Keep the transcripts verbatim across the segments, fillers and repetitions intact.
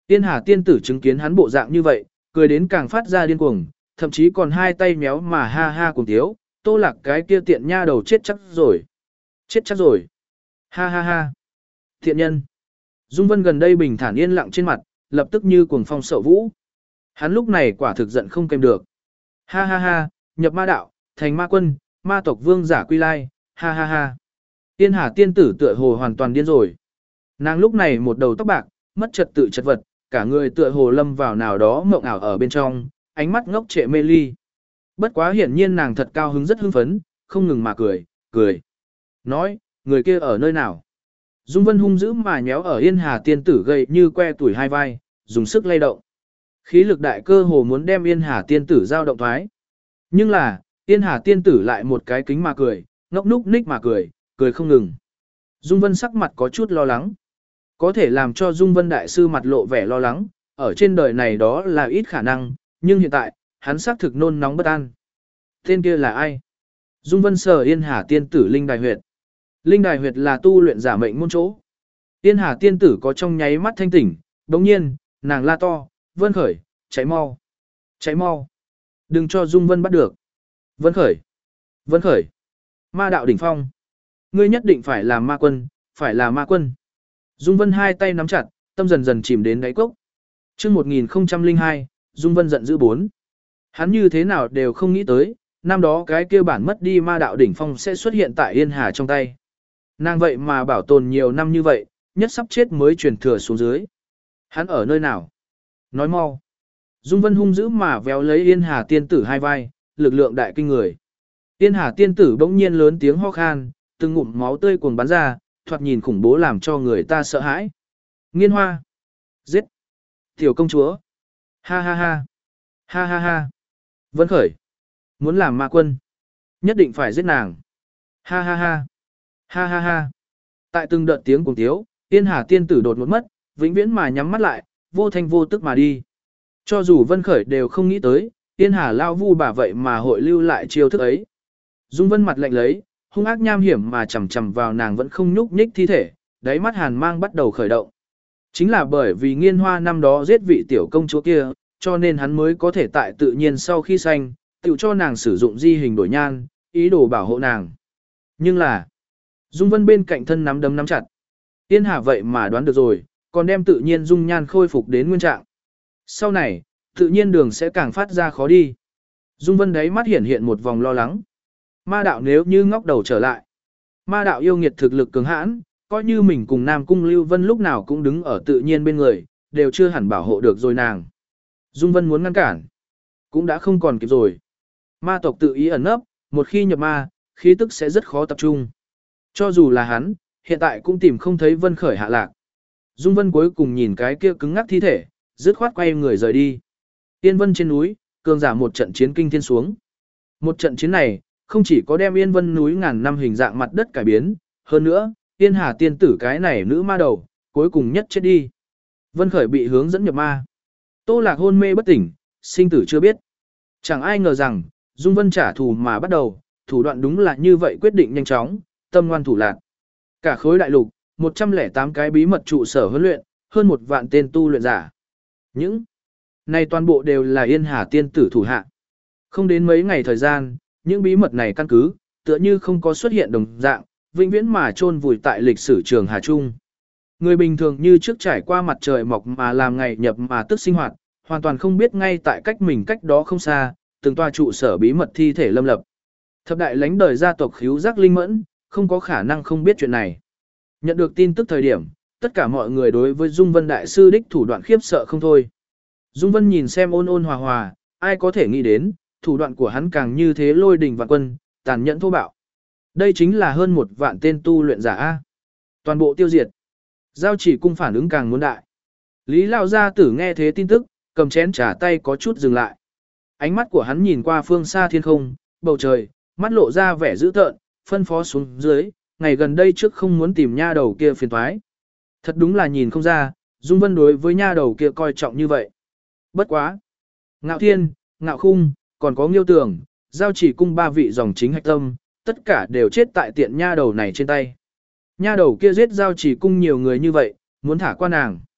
Yên Hà tiên tử chứng kiến hắn bộ dạng như vậy, cười đến càng phát ra điên cuồng, thậm chí còn hai tay méo mà ha ha cùng thiếu, Tô Lạc cái kia tiện nha đầu chết chắc rồi. Chết chắc rồi. Ha ha ha. Thiện nhân. Dung Vân gần đây bình thản yên lặng trên mặt, lập tức như cuồng phong sậu vũ. Hắn lúc này quả thực giận không kềm được. Ha ha ha, nhập ma đạo, thành ma quân, ma tộc vương giả quy lai, ha ha ha. Yên Hà tiên tử tựa hồ hoàn toàn điên rồi. Nàng lúc này một đầu tóc bạc, mất trật tự chật vật, cả người tựa hồ lâm vào nào đó mộng ảo ở bên trong, ánh mắt ngốc trệ mê ly. Bất quá hiển nhiên nàng thật cao hứng rất hưng phấn, không ngừng mà cười, cười. Nói, người kia ở nơi nào? Dung Vân hung dữ mà nhéo ở Yên Hà tiên tử gầy như que tuổi hai vai, dùng sức lay động. Khí lực đại cơ hồ muốn đem Yên Hà tiên tử giao động thoái. Nhưng là, Yên Hà tiên tử lại một cái kính mà cười, ngốc núc ních mà cười, cười không ngừng. Dung Vân sắc mặt có chút lo lắng. Có thể làm cho Dung Vân đại sư mặt lộ vẻ lo lắng, ở trên đời này đó là ít khả năng, nhưng hiện tại, hắn xác thực nôn nóng bất an. Tên kia là ai? Dung Vân sờ Yên Hà tiên tử linh đài huyệt. Linh đài huyệt là tu luyện giả mệnh môn chỗ. Yên Hà tiên tử có trong nháy mắt thanh tỉnh, đồng nhiên, nàng la to, Vân Khởi, cháy mau, cháy mau. Đừng cho Dung Vân bắt được. Vân Khởi, Vân Khởi, ma đạo đỉnh phong. Ngươi nhất định phải là ma quân, phải là ma quân. Dung Vân hai tay nắm chặt, tâm dần dần chìm đến đáy cốc. Trước một nghìn không trăm lẻ hai, Dung Vân giận dữ bốn. Hắn như thế nào đều không nghĩ tới, năm đó cái kia bản mất đi ma đạo đỉnh phong sẽ xuất hiện tại Yên Hà trong tay. Nàng vậy mà bảo tồn nhiều năm như vậy, nhất sắp chết mới truyền thừa xuống dưới. Hắn ở nơi nào? Nói mau. Dung Vân hung dữ mà véo lấy Yên Hà tiên tử hai vai, lực lượng đại kinh người. Yên Hà tiên tử bỗng nhiên lớn tiếng ho khan, từng ngụm máu tươi cuồng bắn ra, thoạt nhìn khủng bố làm cho người ta sợ hãi. Nghiên hoa. Giết. Tiểu công chúa. Ha ha ha. Ha ha ha. Vân Khởi. Muốn làm ma quân. Nhất định phải giết nàng. Ha ha ha. Ha ha ha. Tại từng đợt tiếng cuồng tiếu, Yên Hà tiên tử đột ngột mất, vĩnh viễn mà nhắm mắt lại, vô thanh vô tức mà đi. Cho dù Vân Khởi đều không nghĩ tới, Yên Hà lao vu bà vậy mà hội lưu lại chiêu thức ấy. Dung Vân mặt lạnh lấy, hung ác nham hiểm mà chầm chầm vào nàng vẫn không nhúc nhích thi thể, đáy mắt hàn mang bắt đầu khởi động. Chính là bởi vì Nghiên Hoa năm đó giết vị tiểu công chúa kia, cho nên hắn mới có thể tại tự nhiên sau khi sanh, tự cho nàng sử dụng di hình đổi nhan, ý đồ bảo hộ nàng. Nhưng là, Dung Vân bên cạnh thân nắm đấm nắm chặt. Yên Hà vậy mà đoán được rồi, còn đem tự nhiên dung nhan khôi phục đến nguyên trạng. Sau này, tự nhiên đường sẽ càng phát ra khó đi. Dung Vân đáy mắt hiện hiện một vòng lo lắng. Ma đạo nếu như ngóc đầu trở lại. Ma đạo yêu nghiệt thực lực cường hãn, coi như mình cùng Nam Cung Lưu Vân lúc nào cũng đứng ở tự nhiên bên người, đều chưa hẳn bảo hộ được rồi nàng. Dung Vân muốn ngăn cản, cũng đã không còn kịp rồi. Ma tộc tự ý ẩn nấp, một khi nhập ma, khí tức sẽ rất khó tập trung. Cho dù là hắn, hiện tại cũng tìm không thấy Vân Khởi hạ lạc. Dung Vân cuối cùng nhìn cái kia cứng ngắc thi thể, dứt khoát quay người rời đi. Yên Vân trên núi, cường giả một trận chiến kinh thiên xuống. Một trận chiến này, không chỉ có đem Yên Vân núi ngàn năm hình dạng mặt đất cải biến, hơn nữa, Yên Hà tiên tử cái này nữ ma đầu, cuối cùng nhất chết đi. Vân Khởi bị hướng dẫn nhập ma. Tô Lạc hôn mê bất tỉnh, sinh tử chưa biết. Chẳng ai ngờ rằng, Dung Vân trả thù mà bắt đầu, thủ đoạn đúng là như vậy quyết định nhanh chóng, tâm ngoan thủ lạc. Cả khối đại lục, một trăm lẻ tám cái bí mật trụ sở huấn luyện, hơn một vạn tên tu luyện giả. Những này toàn bộ đều là Yên Hà tiên tử thủ hạ. Không đến mấy ngày thời gian, những bí mật này căn cứ, tựa như không có xuất hiện đồng dạng, vĩnh viễn mà chôn vùi tại lịch sử trường Hà Trung. Người bình thường như trước trải qua mặt trời mọc mà làm ngày nhập mà tức sinh hoạt, hoàn toàn không biết ngay tại cách mình cách đó không xa, từng tòa trụ sở bí mật thi thể lâm lập. Thập đại lãnh đời gia tộc Khứu Giác Linh Mẫn, không có khả năng không biết chuyện này. Nhận được tin tức thời điểm, tất cả mọi người đối với Dung Vân đại sư đích thủ đoạn khiếp sợ không thôi. Dung Vân nhìn xem ôn ôn hòa hòa, ai có thể nghĩ đến, thủ đoạn của hắn càng như thế lôi đình vạn quân, tàn nhẫn thô bạo. Đây chính là hơn một vạn tên tu luyện giả A. Toàn bộ tiêu diệt. Giao Chỉ cung phản ứng càng muốn đại. Lý Lao gia tử nghe thế tin tức, cầm chén trà tay có chút dừng lại. Ánh mắt của hắn nhìn qua phương xa thiên không, bầu trời, mắt lộ ra vẻ dữ tợn, phân phó xuống dưới, ngày gần đây trước không muốn tìm nha đầu kia phiền toái. Thật đúng là nhìn không ra, Dung Vân đối với nha đầu kia coi trọng như vậy. Bất quá. Ngạo Thiên, Ngạo Khung, còn có Nghiêu Tường, Giao Chỉ cung ba vị dòng chính hạch tâm, tất cả đều chết tại tiện nha đầu này trên tay. Nha đầu kia giết Giao Chỉ cung nhiều người như vậy, muốn thả qua nàng.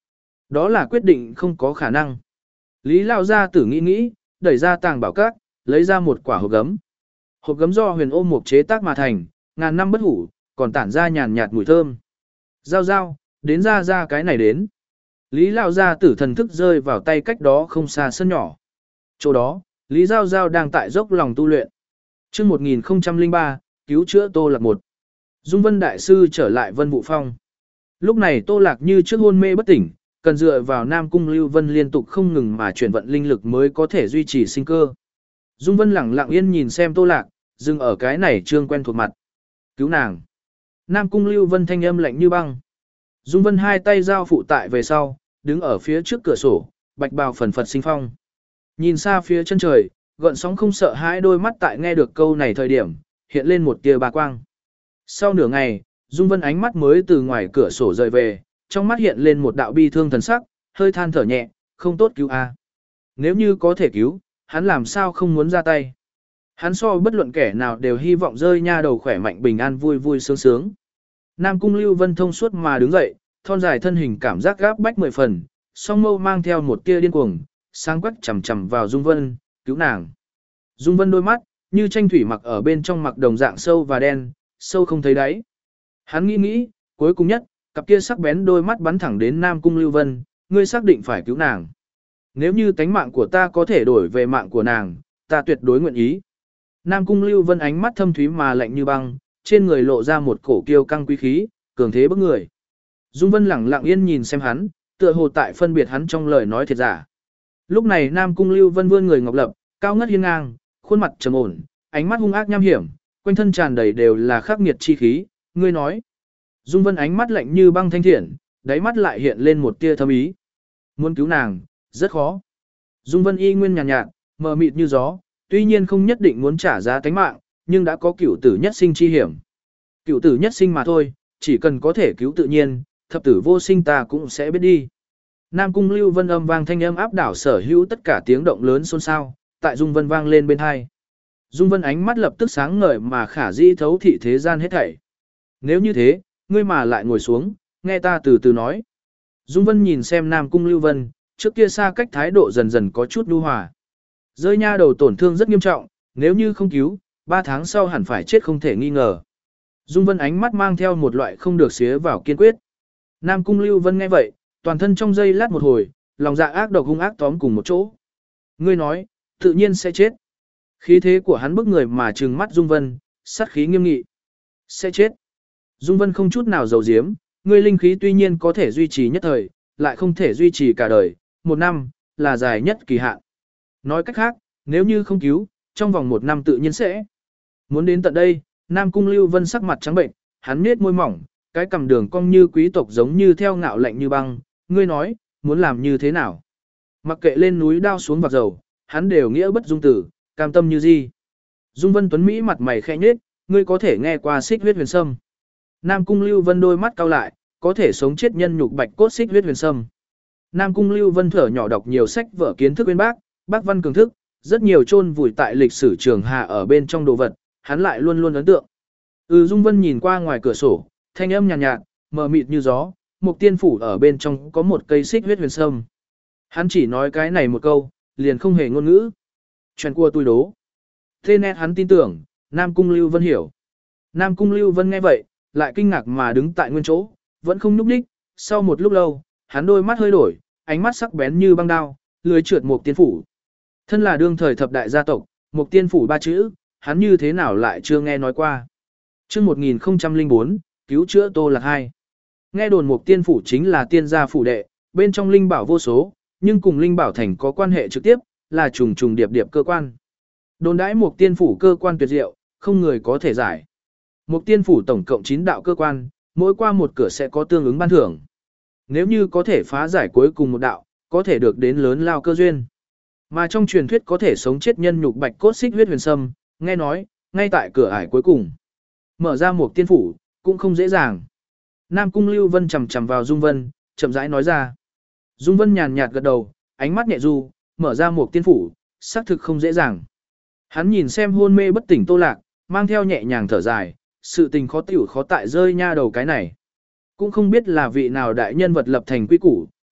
Đó là quyết định không có khả năng. Lý Lao gia tử nghĩ nghĩ, đẩy ra tàng bảo các, lấy ra một quả hộp gấm. Hộp gấm do huyền ôm mục chế tác mà thành, ngàn năm bất hủ, còn tản ra nhàn nhạt mùi thơm. Giao giao, đến ra ra cái này đến. Lý Lao gia tử thần thức rơi vào tay cách đó không xa sân nhỏ. Chỗ đó, Lý Giao Giao đang tại dốc lòng tu luyện. Chương một nghìn không trăm lẻ ba, cứu chữa Tô Lạc một. Dung Vân đại sư trở lại Vân Vũ Phong. Lúc này Tô Lạc như trước hôn mê bất tỉnh, cần dựa vào Nam Cung Lưu Vân liên tục không ngừng mà chuyển vận linh lực mới có thể duy trì sinh cơ. Dung Vân lẳng lặng yên nhìn xem Tô Lạc, dừng ở cái này trương quen thuộc mặt. Cứu nàng. Nam Cung Lưu Vân thanh âm lạnh như băng. Dung Vân hai tay giao phụ tại về sau, đứng ở phía trước cửa sổ, bạch bào phần phật sinh phong. Nhìn xa phía chân trời, gợn sóng không sợ hãi đôi mắt tại nghe được câu này thời điểm, hiện lên một tia bà quang. Sau nửa ngày, Dung Vân ánh mắt mới từ ngoài cửa sổ rời về, trong mắt hiện lên một đạo bi thương thần sắc, hơi than thở nhẹ, không tốt cứu a. Nếu như có thể cứu, hắn làm sao không muốn ra tay. Hắn so bất luận kẻ nào đều hy vọng rơi nha đầu khỏe mạnh bình an vui vui sướng sướng. Nam Cung Lưu Vân thông suốt mà đứng dậy, thon dài thân hình cảm giác gáp bách mười phần, song mâu mang theo một tia điên cuồng, sáng quắc chằm chằm vào Dung Vân, cứu nàng. Dung Vân đôi mắt, như tranh thủy mặc ở bên trong mặc đồng dạng sâu và đen, sâu không thấy đáy. Hắn nghĩ nghĩ, cuối cùng nhất, cặp kia sắc bén đôi mắt bắn thẳng đến Nam Cung Lưu Vân, ngươi xác định phải cứu nàng. Nếu như tánh mạng của ta có thể đổi về mạng của nàng, ta tuyệt đối nguyện ý. Nam Cung Lưu Vân ánh mắt thâm thúy mà lạnh như băng, trên người lộ ra một cổ kiêu căng quý khí, cường thế bức người. Dung Vân lẳng lặng yên nhìn xem hắn, tựa hồ tại phân biệt hắn trong lời nói thiệt giả. Lúc này Nam Cung Lưu Vân vươn người ngọc lập, cao ngất hiên ngang, khuôn mặt trầm ổn, ánh mắt hung ác nham hiểm, quanh thân tràn đầy đều là khắc nghiệt chi khí, ngươi nói. Dung Vân ánh mắt lạnh như băng thanh thiện, đáy mắt lại hiện lên một tia thâm ý. Muốn cứu nàng, rất khó. Dung Vân y nguyên nhàn nhạt, nhạt, mờ mịt như gió, tuy nhiên không nhất định muốn trả giá tánh mạng, nhưng đã có cửu tử nhất sinh chi hiểm. Cửu tử nhất sinh mà thôi, chỉ cần có thể cứu tự nhiên, thập tử vô sinh ta cũng sẽ biết đi. Nam Cung Lưu Vân âm vang thanh âm áp đảo sở hữu tất cả tiếng động lớn xôn xao, tại Dung Vân vang lên bên hai. Dung Vân ánh mắt lập tức sáng ngời mà khả dĩ thấu thị thế gian hết thảy. Nếu như thế, ngươi mà lại ngồi xuống, nghe ta từ từ nói. Dung Vân nhìn xem Nam Cung Lưu Vân, trước kia xa cách thái độ dần dần có chút nhu hòa. Rơi nha đầu tổn thương rất nghiêm trọng, nếu như không cứu, ba tháng sau hẳn phải chết không thể nghi ngờ. Dung Vân ánh mắt mang theo một loại không được xía vào kiên quyết. Nam Cung Lưu Vân nghe vậy, toàn thân trong giây lát một hồi, lòng dạ ác độc hung ác tóm cùng một chỗ. Ngươi nói, tự nhiên sẽ chết. Khí thế của hắn bức người mà trừng mắt Dung Vân, sát khí nghiêm nghị. Sẽ chết. Dung Vân không chút nào giấu giếm, ngươi linh khí tuy nhiên có thể duy trì nhất thời, lại không thể duy trì cả đời, một năm, là dài nhất kỳ hạn. Nói cách khác, nếu như không cứu, trong vòng một năm tự nhiên sẽ. Muốn đến tận đây, Nam Cung Lưu Vân sắc mặt trắng bệnh, hắn nhếch môi mỏng, cái cằm đường cong như quý tộc giống như theo ngạo lạnh như băng, ngươi nói, muốn làm như thế nào? Mặc kệ lên núi đao xuống vạc dầu, hắn đều nghĩa bất dung tử, cam tâm như gì. Dung Vân Tuấn Mỹ mặt mày khẽ nhếch, ngươi có thể nghe qua xích huyết huyền sâm. Nam Cung Lưu Vân đôi mắt cau lại, có thể sống chết nhân nhục bạch cốt xích huyết huyền sâm. Nam Cung Lưu Vân thở nhỏ đọc nhiều sách vở kiến thức bên bác, bác văn cường thức, rất nhiều chôn vùi tại lịch sử trường hạ ở bên trong đồ vật, hắn lại luôn luôn ấn tượng. Ừ Dung Vân nhìn qua ngoài cửa sổ, thanh âm nhàn nhạt, nhạt, mờ mịt như gió, Mục Tiên phủ ở bên trong có một cây xích huyết huyền sâm. Hắn chỉ nói cái này một câu, liền không hề ngôn ngữ. Chuyện cua tôi đố. Thế nên hắn tin tưởng, Nam Cung Lưu Vân hiểu. Nam Cung Lưu Vân nghe vậy, lại kinh ngạc mà đứng tại nguyên chỗ, vẫn không nhúc nhích. Sau một lúc lâu, hắn đôi mắt hơi đổi, ánh mắt sắc bén như băng đao, lưới trượt Mục Tiên phủ. Thân là đương thời thập đại gia tộc, Mục Tiên phủ ba chữ, hắn như thế nào lại chưa nghe nói qua. Chương một nghìn không trăm lẻ bốn, cứu chữa Tô Lạc hai. Nghe đồn Mục Tiên phủ chính là tiên gia phủ đệ, bên trong linh bảo vô số, nhưng cùng linh bảo thành có quan hệ trực tiếp, là trùng trùng điệp điệp cơ quan. Đồn đãi Mục Tiên phủ cơ quan tuyệt diệu, không người có thể giải. Mục Tiên phủ tổng cộng chín đạo cơ quan, mỗi qua một cửa sẽ có tương ứng ban thưởng. Nếu như có thể phá giải cuối cùng một đạo, có thể được đến lớn lao cơ duyên. Mà trong truyền thuyết có thể sống chết nhân nhục bạch cốt xích huyết huyền sâm, nghe nói, ngay tại cửa ải cuối cùng. Mở ra Mục Tiên phủ, cũng không dễ dàng. Nam Cung Lưu Vân chầm chầm vào Dung Vân, chậm rãi nói ra. Dung Vân nhàn nhạt gật đầu, ánh mắt nhẹ du, mở ra Mục Tiên phủ, xác thực không dễ dàng. Hắn nhìn xem hôn mê bất tỉnh Tô Lạc, mang theo nhẹ nhàng thở dài, sự tình khó tiểu khó tại rơi nha đầu cái này. Cũng không biết là vị nào đại nhân vật lập thành quy củ,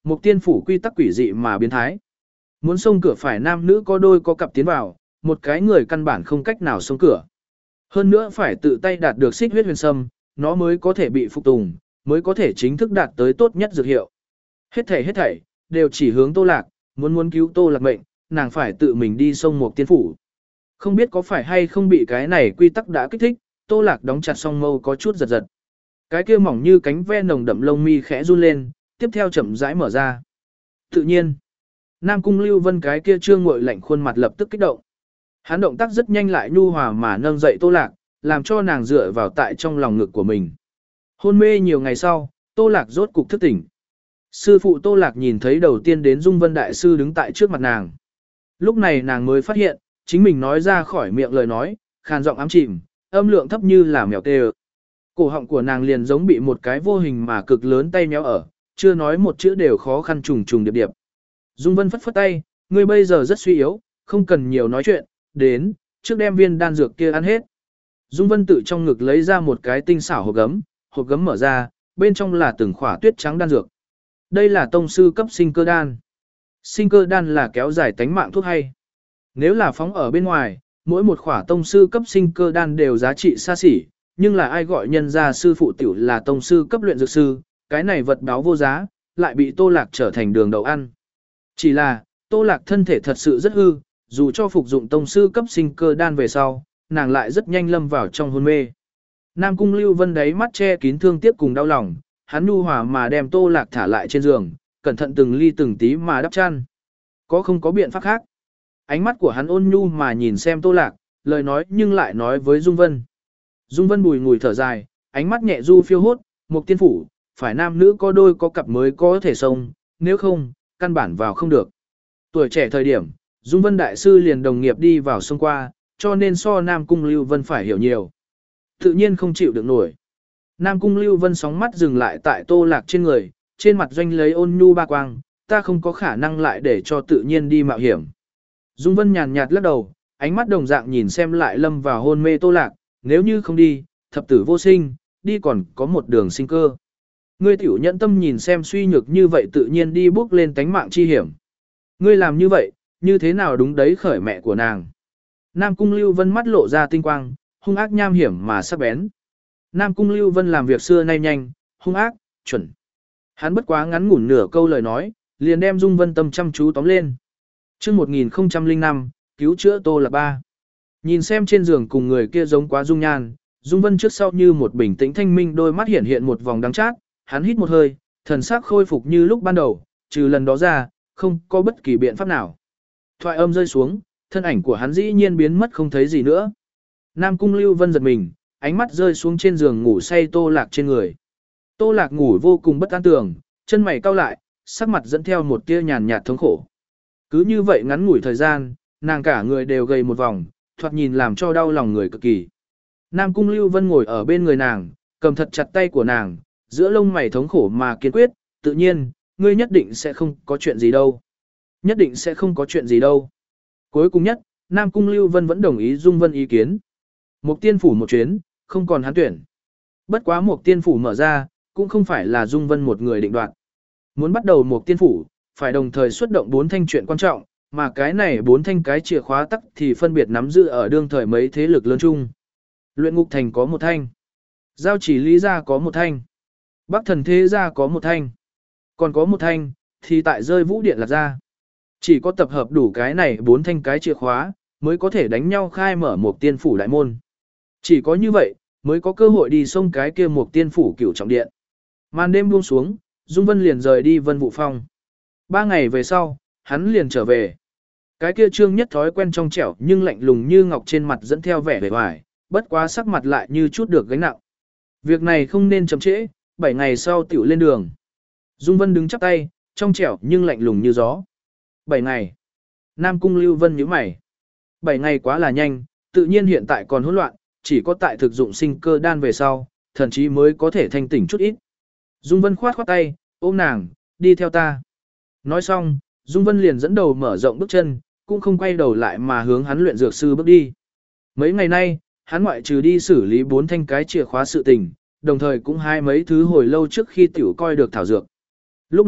Một tiên phủ quy tắc quỷ dị mà biến thái. Muốn xông cửa phải nam nữ có đôi có cặp tiến vào, một cái người căn bản không cách nào xông cửa. Hơn nữa phải tự tay đạt được xích huyết huyền sâm, nó mới có thể bị phục tùng, mới có thể chính thức đạt tới tốt nhất dược hiệu. Hết thảy hết thảy, đều chỉ hướng Tô Lạc, muốn muốn cứu Tô Lạc mệnh, nàng phải tự mình đi xông một tiên phủ. Không biết có phải hay không bị cái này quy tắc đã kích thích, Tô Lạc đóng chặt song mâu có chút giật giật. Cái kia mỏng như cánh ve nồng đậm lông mi khẽ run lên, tiếp theo chậm rãi mở ra. Tự nhiên, Nam Cung Lưu Vân cái kia trương nguội lạnh khuôn mặt lập tức kích động. Hắn động tác rất nhanh lại nhu hòa mà nâng dậy Tô Lạc, làm cho nàng dựa vào tại trong lòng ngực của mình. Hôn mê nhiều ngày sau, Tô Lạc rốt cục thức tỉnh. Sư phụ Tô Lạc nhìn thấy đầu tiên đến Dung Vân Đại Sư đứng tại trước mặt nàng. Lúc này nàng mới phát hiện, chính mình nói ra khỏi miệng lời nói, khàn giọng ám chìm, âm lượng thấp như là mèo tê. Cổ họng của nàng liền giống bị một cái vô hình mà cực lớn tay méo ở, chưa nói một chữ đều khó khăn trùng trùng điệp điệp. Dung Vân phất phất tay, ngươi bây giờ rất suy yếu, không cần nhiều nói chuyện, đến, trước đem viên đan dược kia ăn hết. Dung Vân tự trong ngực lấy ra một cái tinh xảo hộp gấm, hộp gấm mở ra, bên trong là từng khỏa tuyết trắng đan dược. Đây là tông sư cấp sinh cơ đan. Sinh cơ đan là kéo dài tánh mạng thuốc hay. Nếu là phóng ở bên ngoài, mỗi một khỏa tông sư cấp sinh cơ đan đều giá trị xa xỉ, nhưng là ai gọi nhân gia sư phụ tiểu là tông sư cấp luyện dược sư, cái này vật báo vô giá, lại bị Tô Lạc trở thành đường đầu ăn. Chỉ là, Tô Lạc thân thể thật sự rất hư, dù cho phục dụng tông sư cấp sinh cơ đan về sau, nàng lại rất nhanh lâm vào trong hôn mê. Nam Cung Lưu Vân đáy mắt che kín thương tiếc cùng đau lòng, hắn nhu hòa mà đem Tô Lạc thả lại trên giường, cẩn thận từng ly từng tí mà đắp chăn. Có không có biện pháp khác? Ánh mắt của hắn ôn nhu mà nhìn xem Tô Lạc, lời nói nhưng lại nói với Dung Vân. Dung Vân bùi ngùi thở dài, ánh mắt nhẹ du phiêu hốt, một tiên phủ, phải nam nữ có đôi có cặp mới có thể sống, nếu không, căn bản vào không được. Tuổi trẻ thời điểm, Dung Vân Đại Sư liền đồng nghiệp đi vào sông qua, cho nên so Nam Cung Lưu Vân phải hiểu nhiều. Tự nhiên không chịu được nổi. Nam Cung Lưu Vân sóng mắt dừng lại tại Tô Lạc trên người, trên mặt doanh lấy ôn nhu ba quang, ta không có khả năng lại để cho tự nhiên đi mạo hiểm. Dung Vân nhàn nhạt lắc đầu, ánh mắt đồng dạng nhìn xem lại lâm vào hôn mê Tô Lạc, nếu như không đi, thập tử vô sinh, đi còn có một đường sinh cơ. Ngươi tiểu nhẫn tâm nhìn xem suy nhược như vậy tự nhiên đi bước lên tánh mạng chi hiểm. Ngươi làm như vậy, như thế nào đúng đấy khởi mẹ của nàng. Nam Cung Lưu Vân mắt lộ ra tinh quang, hung ác nham hiểm mà sắc bén. Nam Cung Lưu Vân làm việc xưa nay nhanh, hung ác, chuẩn. Hắn bất quá ngắn ngủn nửa câu lời nói, liền đem Dung Vân tâm chăm chú tóm lên. Chương một nghìn không trăm lẻ năm, cứu chữa Tô Lạc ba. Nhìn xem trên giường cùng người kia giống quá dung nhan, Dung Vân trước sau như một bình tĩnh thanh minh đôi mắt hiện hiện một vòng đắng chát, hắn hít một hơi, thần sắc khôi phục như lúc ban đầu, trừ lần đó ra, không có bất kỳ biện pháp nào. Thoại âm rơi xuống, thân ảnh của hắn dĩ nhiên biến mất không thấy gì nữa. Nam Cung Lưu Vân giật mình, ánh mắt rơi xuống trên giường ngủ say Tô Lạc trên người. Tô Lạc ngủ vô cùng bất an tưởng, chân mày cau lại, sắc mặt dẫn theo một tia nhàn nhạt thống khổ. Cứ như vậy ngắn ngủi thời gian, nàng cả người đều gầy một vòng, thoạt nhìn làm cho đau lòng người cực kỳ. Nam Cung Lưu Vân ngồi ở bên người nàng, cầm thật chặt tay của nàng, giữa lông mày thống khổ mà kiên quyết, tự nhiên, ngươi nhất định sẽ không có chuyện gì đâu. Nhất định sẽ không có chuyện gì đâu. Cuối cùng nhất, Nam Cung Lưu Vân vẫn đồng ý Dung Vân ý kiến. Một tiên phủ một chuyến, không còn hắn tuyển. Bất quá một tiên phủ mở ra, cũng không phải là Dung Vân một người định đoạt. Muốn bắt đầu một tiên phủ, phải đồng thời xuất động bốn thanh chuyện quan trọng, mà cái này bốn thanh cái chìa khóa tắc thì phân biệt nắm giữ ở đương thời mấy thế lực lớn chung. Luyện ngục thành có một thanh. Giao chỉ lý gia có một thanh. Bắc thần thế gia có một thanh. Còn có một thanh, thì tại rơi vũ điện lạc ra. Chỉ có tập hợp đủ cái này bốn thanh cái chìa khóa, mới có thể đánh nhau khai mở một tiên phủ đại môn. Chỉ có như vậy, mới có cơ hội đi xông cái kia một tiên phủ cửu trọng điện. Màn đêm buông xuống, Dung Vân liền rời đi Vân Vũ Phong. Ba ngày về sau, hắn liền trở về. Cái kia trương nhất thói quen trong trẻo nhưng lạnh lùng như ngọc trên mặt dẫn theo vẻ vẻ vải, bất quá sắc mặt lại như chút được gánh nặng. Việc này không nên chậm trễ, bảy ngày sau tiểu lên đường. Dung Vân đứng chắp tay, trong trẻo nhưng lạnh lùng như gió. Bảy ngày. Nam Cung Lưu Vân nhíu mày. Bảy ngày quá là nhanh, tự nhiên hiện tại còn hỗn loạn, chỉ có tại thực dụng sinh cơ đan về sau, thần chí mới có thể thanh tỉnh chút ít. Dung Vân khoát khoát tay, ôm nàng, đi theo ta. Nói xong, Dung Vân liền dẫn đầu mở rộng bước chân, cũng không quay đầu lại mà hướng hắn luyện dược sư bước đi. Mấy ngày nay, hắn ngoại trừ đi xử lý bốn thanh cái chìa khóa sự tình, đồng thời cũng hai mấy thứ hồi lâu trước khi tiểu coi được thảo dược. Lúc này,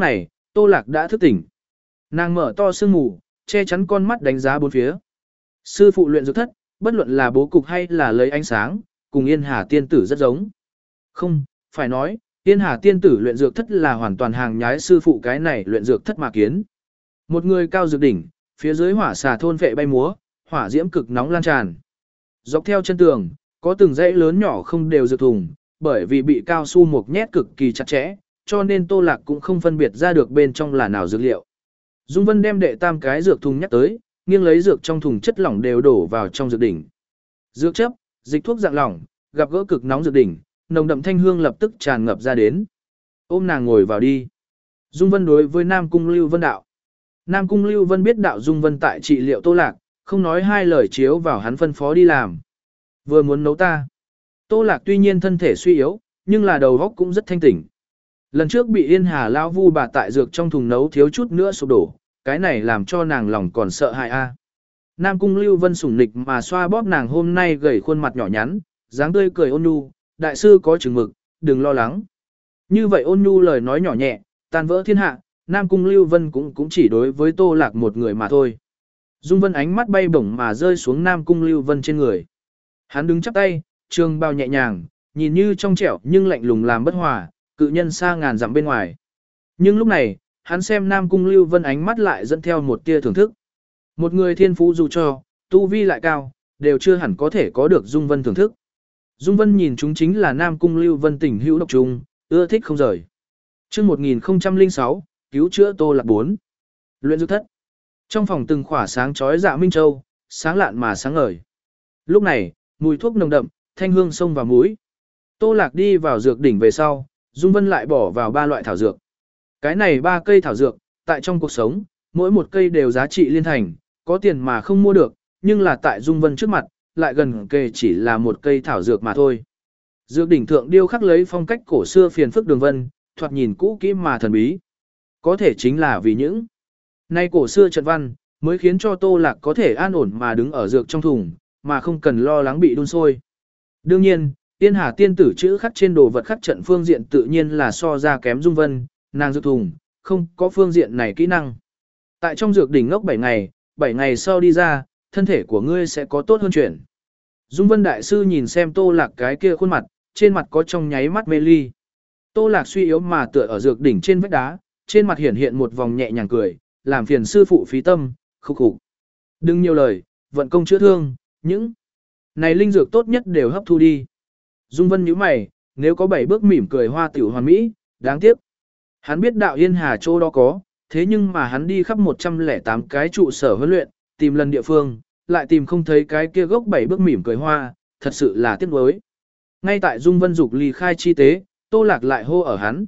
Tô Lạc đã thức tỉnh. Nàng mở to sương mù, che chắn con mắt đánh giá bốn phía. Sư phụ luyện dược thất, bất luận là bố cục hay là lấy ánh sáng, cùng Yên Hà tiên tử rất giống. Không, phải nói, Yên Hà tiên tử luyện dược thất là hoàn toàn hàng nhái sư phụ cái này luyện dược thất mà kiến. Một người cao dược đỉnh, phía dưới hỏa xà thôn vệ bay múa, hỏa diễm cực nóng lan tràn. Dọc theo chân tường, có từng dãy lớn nhỏ không đều dược thùng, bởi vì bị cao su mục nhét cực kỳ chặt chẽ, cho nên Tô Lạc cũng không phân biệt ra được bên trong là nào dược liệu. Dung Vân đem đệ tam cái dược thùng nhắc tới, nghiêng lấy dược trong thùng chất lỏng đều đổ vào trong dược đỉnh. Dược chấp, dịch thuốc dạng lỏng, gặp gỡ cực nóng dược đỉnh, nồng đậm thanh hương lập tức tràn ngập ra đến. Ôm nàng ngồi vào đi. Dung Vân đối với Nam Cung Lưu Vân đạo. Nam Cung Lưu Vân biết đạo Dung Vân tại trị liệu Tô Lạc, không nói hai lời chiếu vào hắn phân phó đi làm. Vừa muốn nấu ta. Tô Lạc tuy nhiên thân thể suy yếu, nhưng là đầu óc cũng rất thanh tỉnh. Lần trước bị Yên Hà lao vu bà tại dược trong thùng nấu thiếu chút nữa sụp đổ, cái này làm cho nàng lòng còn sợ hãi a. Nam Cung Lưu Vân sủng nịch mà xoa bóp nàng hôm nay gầy khuôn mặt nhỏ nhắn, dáng tươi cười ôn nhu, đại sư có chừng mực, đừng lo lắng. Như vậy ôn nhu lời nói nhỏ nhẹ, tan vỡ thiên hạ, Nam Cung Lưu Vân cũng cũng chỉ đối với Tô Lạc một người mà thôi. Dung Vân ánh mắt bay bổng mà rơi xuống Nam Cung Lưu Vân trên người. Hắn đứng chắp tay, trường bào nhẹ nhàng, nhìn như trong trẻo nhưng lạnh lùng làm bất hòa, cự nhân xa ngàn dặm bên ngoài. Nhưng lúc này, hắn xem Nam Cung Lưu Vân ánh mắt lại dẫn theo một tia thưởng thức. Một người thiên phú dù cho, tu vi lại cao, đều chưa hẳn có thể có được Dung Vân thưởng thức. Dung Vân nhìn chúng chính là Nam Cung Lưu Vân tình hữu độc trùng, ưa thích không rời. Chương một nghìn không trăm lẻ sáu, cứu chữa Tô Lạc bốn. Luyện dược thất. Trong phòng từng khỏa sáng chói dạ minh châu, sáng lạn mà sáng ngời. Lúc này, mùi thuốc nồng đậm, thanh hương xông vào mũi. Tô Lạc đi vào dược đỉnh về sau, Dung Vân lại bỏ vào ba loại thảo dược. Cái này ba cây thảo dược, tại trong cuộc sống, mỗi một cây đều giá trị liên thành, có tiền mà không mua được, nhưng là tại Dung Vân trước mặt, lại gần kề chỉ là một cây thảo dược mà thôi. Dược đỉnh thượng điêu khắc lấy phong cách cổ xưa phiền phức đường vân, thoạt nhìn cũ kỹ mà thần bí. Có thể chính là vì những nay cổ xưa trận văn, mới khiến cho Tô Lạc có thể an ổn mà đứng ở dược trong thùng, mà không cần lo lắng bị đun sôi. Đương nhiên, Yên Hà tiên tử chữ khắc trên đồ vật khắc trận phương diện tự nhiên là so ra kém Dung Vân, nàng dược thùng, không có phương diện này kỹ năng. Tại trong dược đỉnh ngốc bảy ngày, bảy ngày sau đi ra, thân thể của ngươi sẽ có tốt hơn chuyển. Dung Vân đại sư nhìn xem Tô Lạc cái kia khuôn mặt, trên mặt có trong nháy mắt mê ly. Tô Lạc suy yếu mà tựa ở dược đỉnh trên vách đá, trên mặt hiển hiện một vòng nhẹ nhàng cười, làm phiền sư phụ phí tâm, khúc khục. Đừng nhiều lời, vận công chữa thương, những này linh dược tốt nhất đều hấp thu đi. Dung Vân nhíu mày, nếu có bảy bước mỉm cười hoa tiểu hoàn mỹ, đáng tiếc. Hắn biết đạo Yên Hà chỗ đó có, thế nhưng mà hắn đi khắp một trăm lẻ tám cái trụ sở huấn luyện, tìm lần địa phương, lại tìm không thấy cái kia gốc bảy bước mỉm cười hoa, thật sự là tiếc nuối. Ngay tại Dung Vân dục ly khai chi tế, Tô Lạc lại hô ở hắn.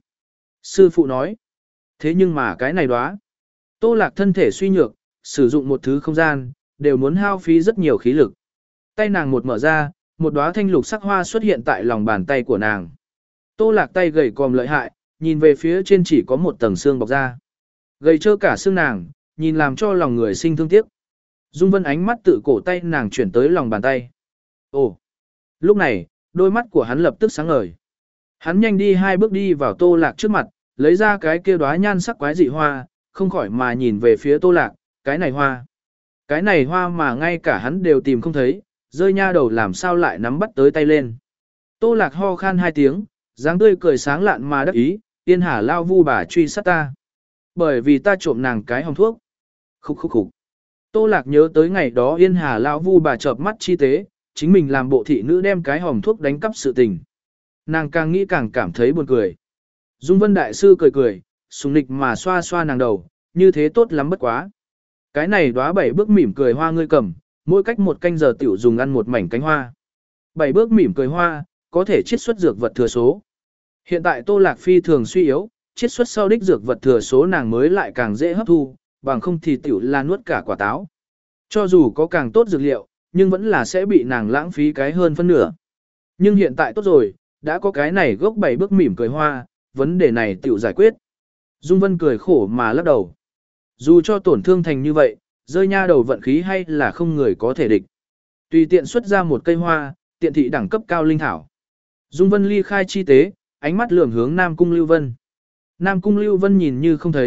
Sư phụ nói, thế nhưng mà cái này đó. Tô Lạc thân thể suy nhược, sử dụng một thứ không gian, đều muốn hao phí rất nhiều khí lực. Tay nàng một mở ra, một đóa thanh lục sắc hoa xuất hiện tại lòng bàn tay của nàng. Tô Lạc tay gầy còm lợi hại, nhìn về phía trên chỉ có một tầng xương bọc ra. Gầy trơ cả xương nàng, nhìn làm cho lòng người sinh thương tiếc. Dung Vân ánh mắt tự cổ tay nàng chuyển tới lòng bàn tay. Ồ! Lúc này, đôi mắt của hắn lập tức sáng ngời. Hắn nhanh đi hai bước đi vào Tô Lạc trước mặt, lấy ra cái kia đóa nhan sắc quái dị hoa, không khỏi mà nhìn về phía Tô Lạc, cái này hoa. Cái này hoa mà ngay cả hắn đều tìm không thấy, rơi nha đầu làm sao lại nắm bắt tới tay lên. Tô Lạc ho khan hai tiếng, dáng tươi cười sáng lạn mà đắc ý, Yên Hà lao vu bà truy sát ta. Bởi vì ta trộm nàng cái hồng thuốc. Khúc khúc khúc. Tô Lạc nhớ tới ngày đó Yên Hà lao vu bà chợp mắt chi tế, chính mình làm bộ thị nữ đem cái hồng thuốc đánh cắp sự tình. Nàng càng nghĩ càng cảm thấy buồn cười. Dung Vân đại sư cười cười, sùng nịch mà xoa xoa nàng đầu, như thế tốt lắm bất quá. Cái này đóa bảy bước mỉm cười hoa ngươi cầm, mỗi cách một canh giờ tiểu dùng ăn một mảnh cánh hoa. Bảy bước mỉm cười hoa, có thể chiết xuất dược vật thừa số. Hiện tại Tô Lạc phi thường suy yếu, chiết xuất sau đích dược vật thừa số nàng mới lại càng dễ hấp thu, bằng không thì tiểu là nuốt cả quả táo. Cho dù có càng tốt dược liệu, nhưng vẫn là sẽ bị nàng lãng phí cái hơn phân nửa. Nhưng hiện tại tốt rồi, đã có cái này gốc bảy bước mỉm cười hoa, vấn đề này tiểu giải quyết. Dung Vân cười khổ mà lắc đầu. Dù cho tổn thương thành như vậy, rơi nha đầu vận khí hay là không người có thể địch. Tùy tiện xuất ra một cây hoa, tiện thị đẳng cấp cao linh thảo. Dung Vân ly khai chi tế, ánh mắt lườm hướng Nam Cung Lưu Vân. Nam Cung Lưu Vân nhìn như không thấy,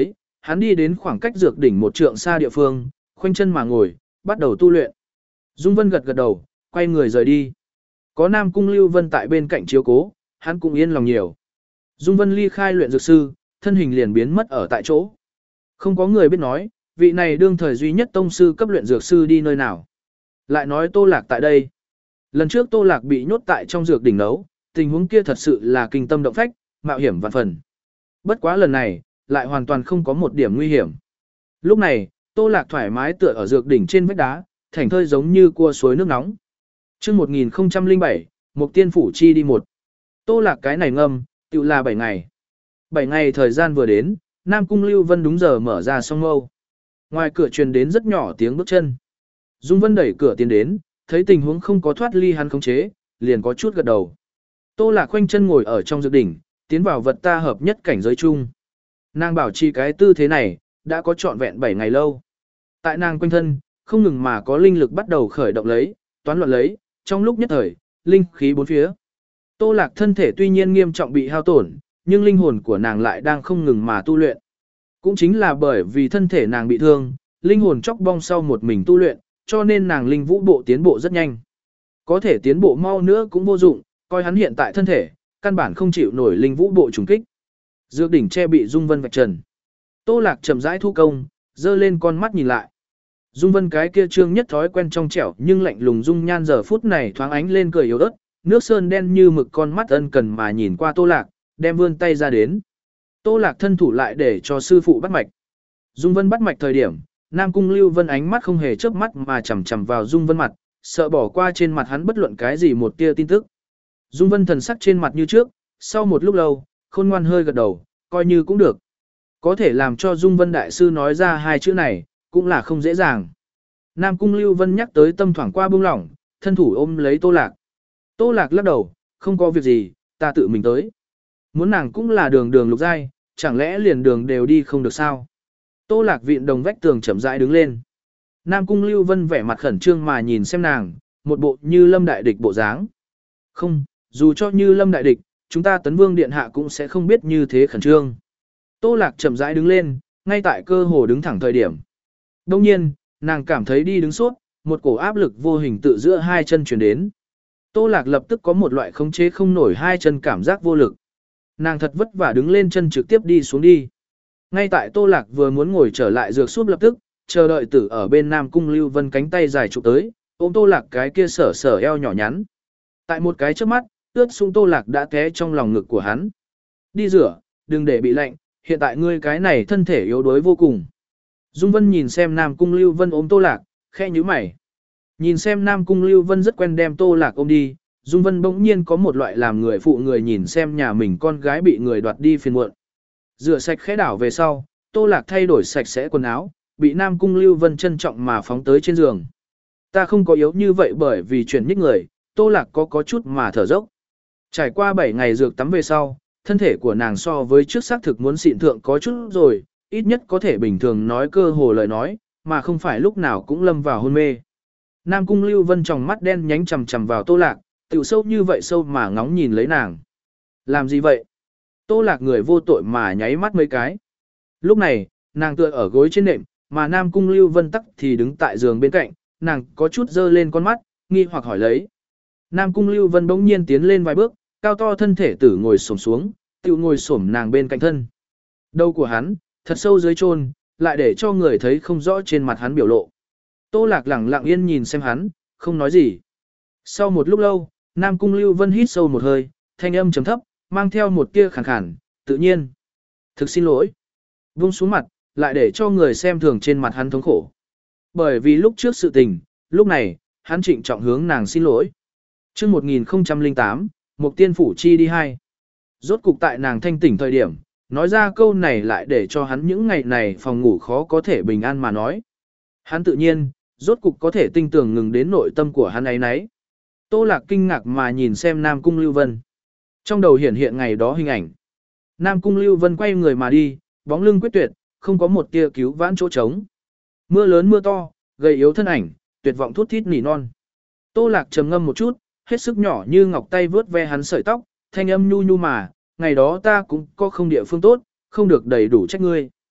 hắn đi đến khoảng cách dược đỉnh một trượng xa địa phương, khoanh chân mà ngồi, bắt đầu tu luyện. Dung Vân gật gật đầu, quay người rời đi. Có Nam Cung Lưu Vân tại bên cạnh chiếu cố, hắn cũng yên lòng nhiều. Dung Vân ly khai luyện dược sư, thân hình liền biến mất ở tại chỗ. Không có người biết nói, vị này đương thời duy nhất tông sư cấp luyện dược sư đi nơi nào. Lại nói Tô Lạc tại đây. Lần trước Tô Lạc bị nhốt tại trong dược đỉnh nấu, tình huống kia thật sự là kinh tâm động phách, mạo hiểm vạn phần. Bất quá lần này, lại hoàn toàn không có một điểm nguy hiểm. Lúc này, Tô Lạc thoải mái tựa ở dược đỉnh trên vách đá, thảnh thơi giống như cua suối nước nóng. Chương một nghìn không trăm lẻ bảy, Mục Tiên phủ chi đi một. Tô Lạc cái này ngâm, tự là bảy ngày. bảy ngày thời gian vừa đến, Nam Cung Lưu Vân đúng giờ mở ra song mâu. Ngoài cửa truyền đến rất nhỏ tiếng bước chân. Dung Vân đẩy cửa tiến đến, thấy tình huống không có thoát ly hắn khống chế, liền có chút gật đầu. Tô Lạc khoanh chân ngồi ở trong dược đỉnh, tiến vào vật ta hợp nhất cảnh giới chung. Nàng bảo trì cái tư thế này, đã có trọn vẹn bảy ngày lâu. Tại nàng quanh thân, không ngừng mà có linh lực bắt đầu khởi động lấy, toán loạn lấy, trong lúc nhất thời, linh khí bốn phía. Tô Lạc thân thể tuy nhiên nghiêm trọng bị hao tổn, nhưng linh hồn của nàng lại đang không ngừng mà tu luyện. Cũng chính là bởi vì thân thể nàng bị thương, linh hồn chóc bong sau một mình tu luyện, cho nên nàng linh vũ bộ tiến bộ rất nhanh. Có thể tiến bộ mau nữa cũng vô dụng, coi hắn hiện tại thân thể, căn bản không chịu nổi linh vũ bộ trùng kích. Dược đỉnh che bị Dung Vân vạch trần. Tô Lạc chậm rãi thu công, dơ lên con mắt nhìn lại. Dung Vân cái kia trương nhất thói quen trong trẻo nhưng lạnh lùng dung nhan giờ phút này thoáng ánh lên cười yếu ớt, nước sơn đen như mực con mắt ân cần mà nhìn qua Tô Lạc, đem vươn tay ra đến. Tô Lạc thân thủ lại để cho sư phụ bắt mạch. Dung Vân bắt mạch thời điểm, Nam Cung Lưu Vân ánh mắt không hề chớp mắt mà chằm chằm vào Dung Vân mặt, sợ bỏ qua trên mặt hắn bất luận cái gì một tia tin tức. Dung Vân thần sắc trên mặt như trước, sau một lúc lâu, khôn ngoan hơi gật đầu, coi như cũng được. Có thể làm cho Dung Vân đại sư nói ra hai chữ này, cũng là không dễ dàng. Nam Cung Lưu Vân nhắc tới tâm thoảng qua buông lỏng, thân thủ ôm lấy Tô Lạc. Tô Lạc lắc đầu, không có việc gì, ta tự mình tới. Muốn nàng cũng là đường đường lục giai, chẳng lẽ liền đường đều đi không được sao? Tô Lạc vịn đồng vách tường chậm rãi đứng lên. Nam Cung Lưu Vân vẻ mặt khẩn trương mà nhìn xem nàng, một bộ như lâm đại địch bộ dáng. Không, dù cho như lâm đại địch, chúng ta Tấn Vương điện hạ cũng sẽ không biết như thế khẩn trương. Tô Lạc chậm rãi đứng lên, ngay tại cơ hồ đứng thẳng thời điểm. Đông nhiên, nàng cảm thấy đi đứng suốt, một cổ áp lực vô hình tự giữa hai chân truyền đến. Tô Lạc lập tức có một loại khống chế không nổi hai chân cảm giác vô lực. Nàng thật vất vả đứng lên chân trực tiếp đi xuống đi. Ngay tại Tô Lạc vừa muốn ngồi trở lại dược súp lập tức, chờ đợi tử ở bên Nam Cung Lưu Vân cánh tay dài chụp tới, ôm Tô Lạc cái kia sở sở eo nhỏ nhắn. Tại một cái trước mắt, ướt sũng Tô Lạc đã té trong lòng ngực của hắn. Đi rửa, đừng để bị lạnh, hiện tại ngươi cái này thân thể yếu đuối vô cùng. Dung Vân nhìn xem Nam Cung Lưu Vân ôm Tô Lạc, khẽ nhíu mày. Nhìn xem Nam Cung Lưu Vân rất quen đem Tô Lạc ôm đi, Dung Vân bỗng nhiên có một loại làm người phụ người nhìn xem nhà mình con gái bị người đoạt đi phiền muộn. Rửa sạch khẽ đảo về sau, Tô Lạc thay đổi sạch sẽ quần áo, bị Nam Cung Lưu Vân trân trọng mà phóng tới trên giường. Ta không có yếu như vậy bởi vì chuyển nhích người, Tô Lạc có có chút mà thở dốc. Trải qua bảy ngày dược tắm về sau, thân thể của nàng so với trước xác thực muốn xịn thượng có chút rồi, ít nhất có thể bình thường nói cơ hồ lời nói, mà không phải lúc nào cũng lâm vào hôn mê. Nam Cung Lưu Vân tròng mắt đen nhánh chằm chằm vào Tô Lạc, tiểu sâu như vậy sâu mà ngóng nhìn lấy nàng. Làm gì vậy? Tô Lạc người vô tội mà nháy mắt mấy cái. Lúc này, nàng tựa ở gối trên nệm, mà Nam Cung Lưu Vân tắc thì đứng tại giường bên cạnh, nàng có chút dơ lên con mắt, nghi hoặc hỏi lấy. Nam Cung Lưu Vân bỗng nhiên tiến lên vài bước, cao to thân thể tử ngồi xổm xuống, tiểu ngồi xổm nàng bên cạnh thân. Đầu của hắn, thật sâu dưới chôn, lại để cho người thấy không rõ trên mặt hắn biểu lộ. Tô Lạc lẳng lặng yên nhìn xem hắn, không nói gì. Sau một lúc lâu, Nam Cung Lưu Vân hít sâu một hơi, thanh âm trầm thấp, mang theo một tia khàn khàn, tự nhiên. Thực xin lỗi. Vung xuống mặt, lại để cho người xem thường trên mặt hắn thống khổ. Bởi vì lúc trước sự tình, lúc này, hắn trịnh trọng hướng nàng xin lỗi. Trước một nghìn không trăm lẻ tám, Mục Tiên phủ chi đi hai. Rốt cục tại nàng thanh tỉnh thời điểm, nói ra câu này lại để cho hắn những ngày này phòng ngủ khó có thể bình an mà nói. Hắn tự nhiên, rốt cục có thể tinh tường ngừng đến nội tâm của hắn ấy nấy. Tô Lạc kinh ngạc mà nhìn xem Nam Cung Lưu Vân. Trong đầu hiển hiện ngày đó hình ảnh. Nam Cung Lưu Vân quay người mà đi, bóng lưng quyết tuyệt, không có một tia cứu vãn chỗ trống. Mưa lớn mưa to, gầy yếu thân ảnh, tuyệt vọng thút thít nỉ non. Tô Lạc trầm ngâm một chút, hết sức nhỏ như ngọc tay vướt ve hắn sợi tóc, thanh âm nhu nhu mà, ngày đó ta cũng có không địa phương tốt, không được đầy đủ trách ngươi.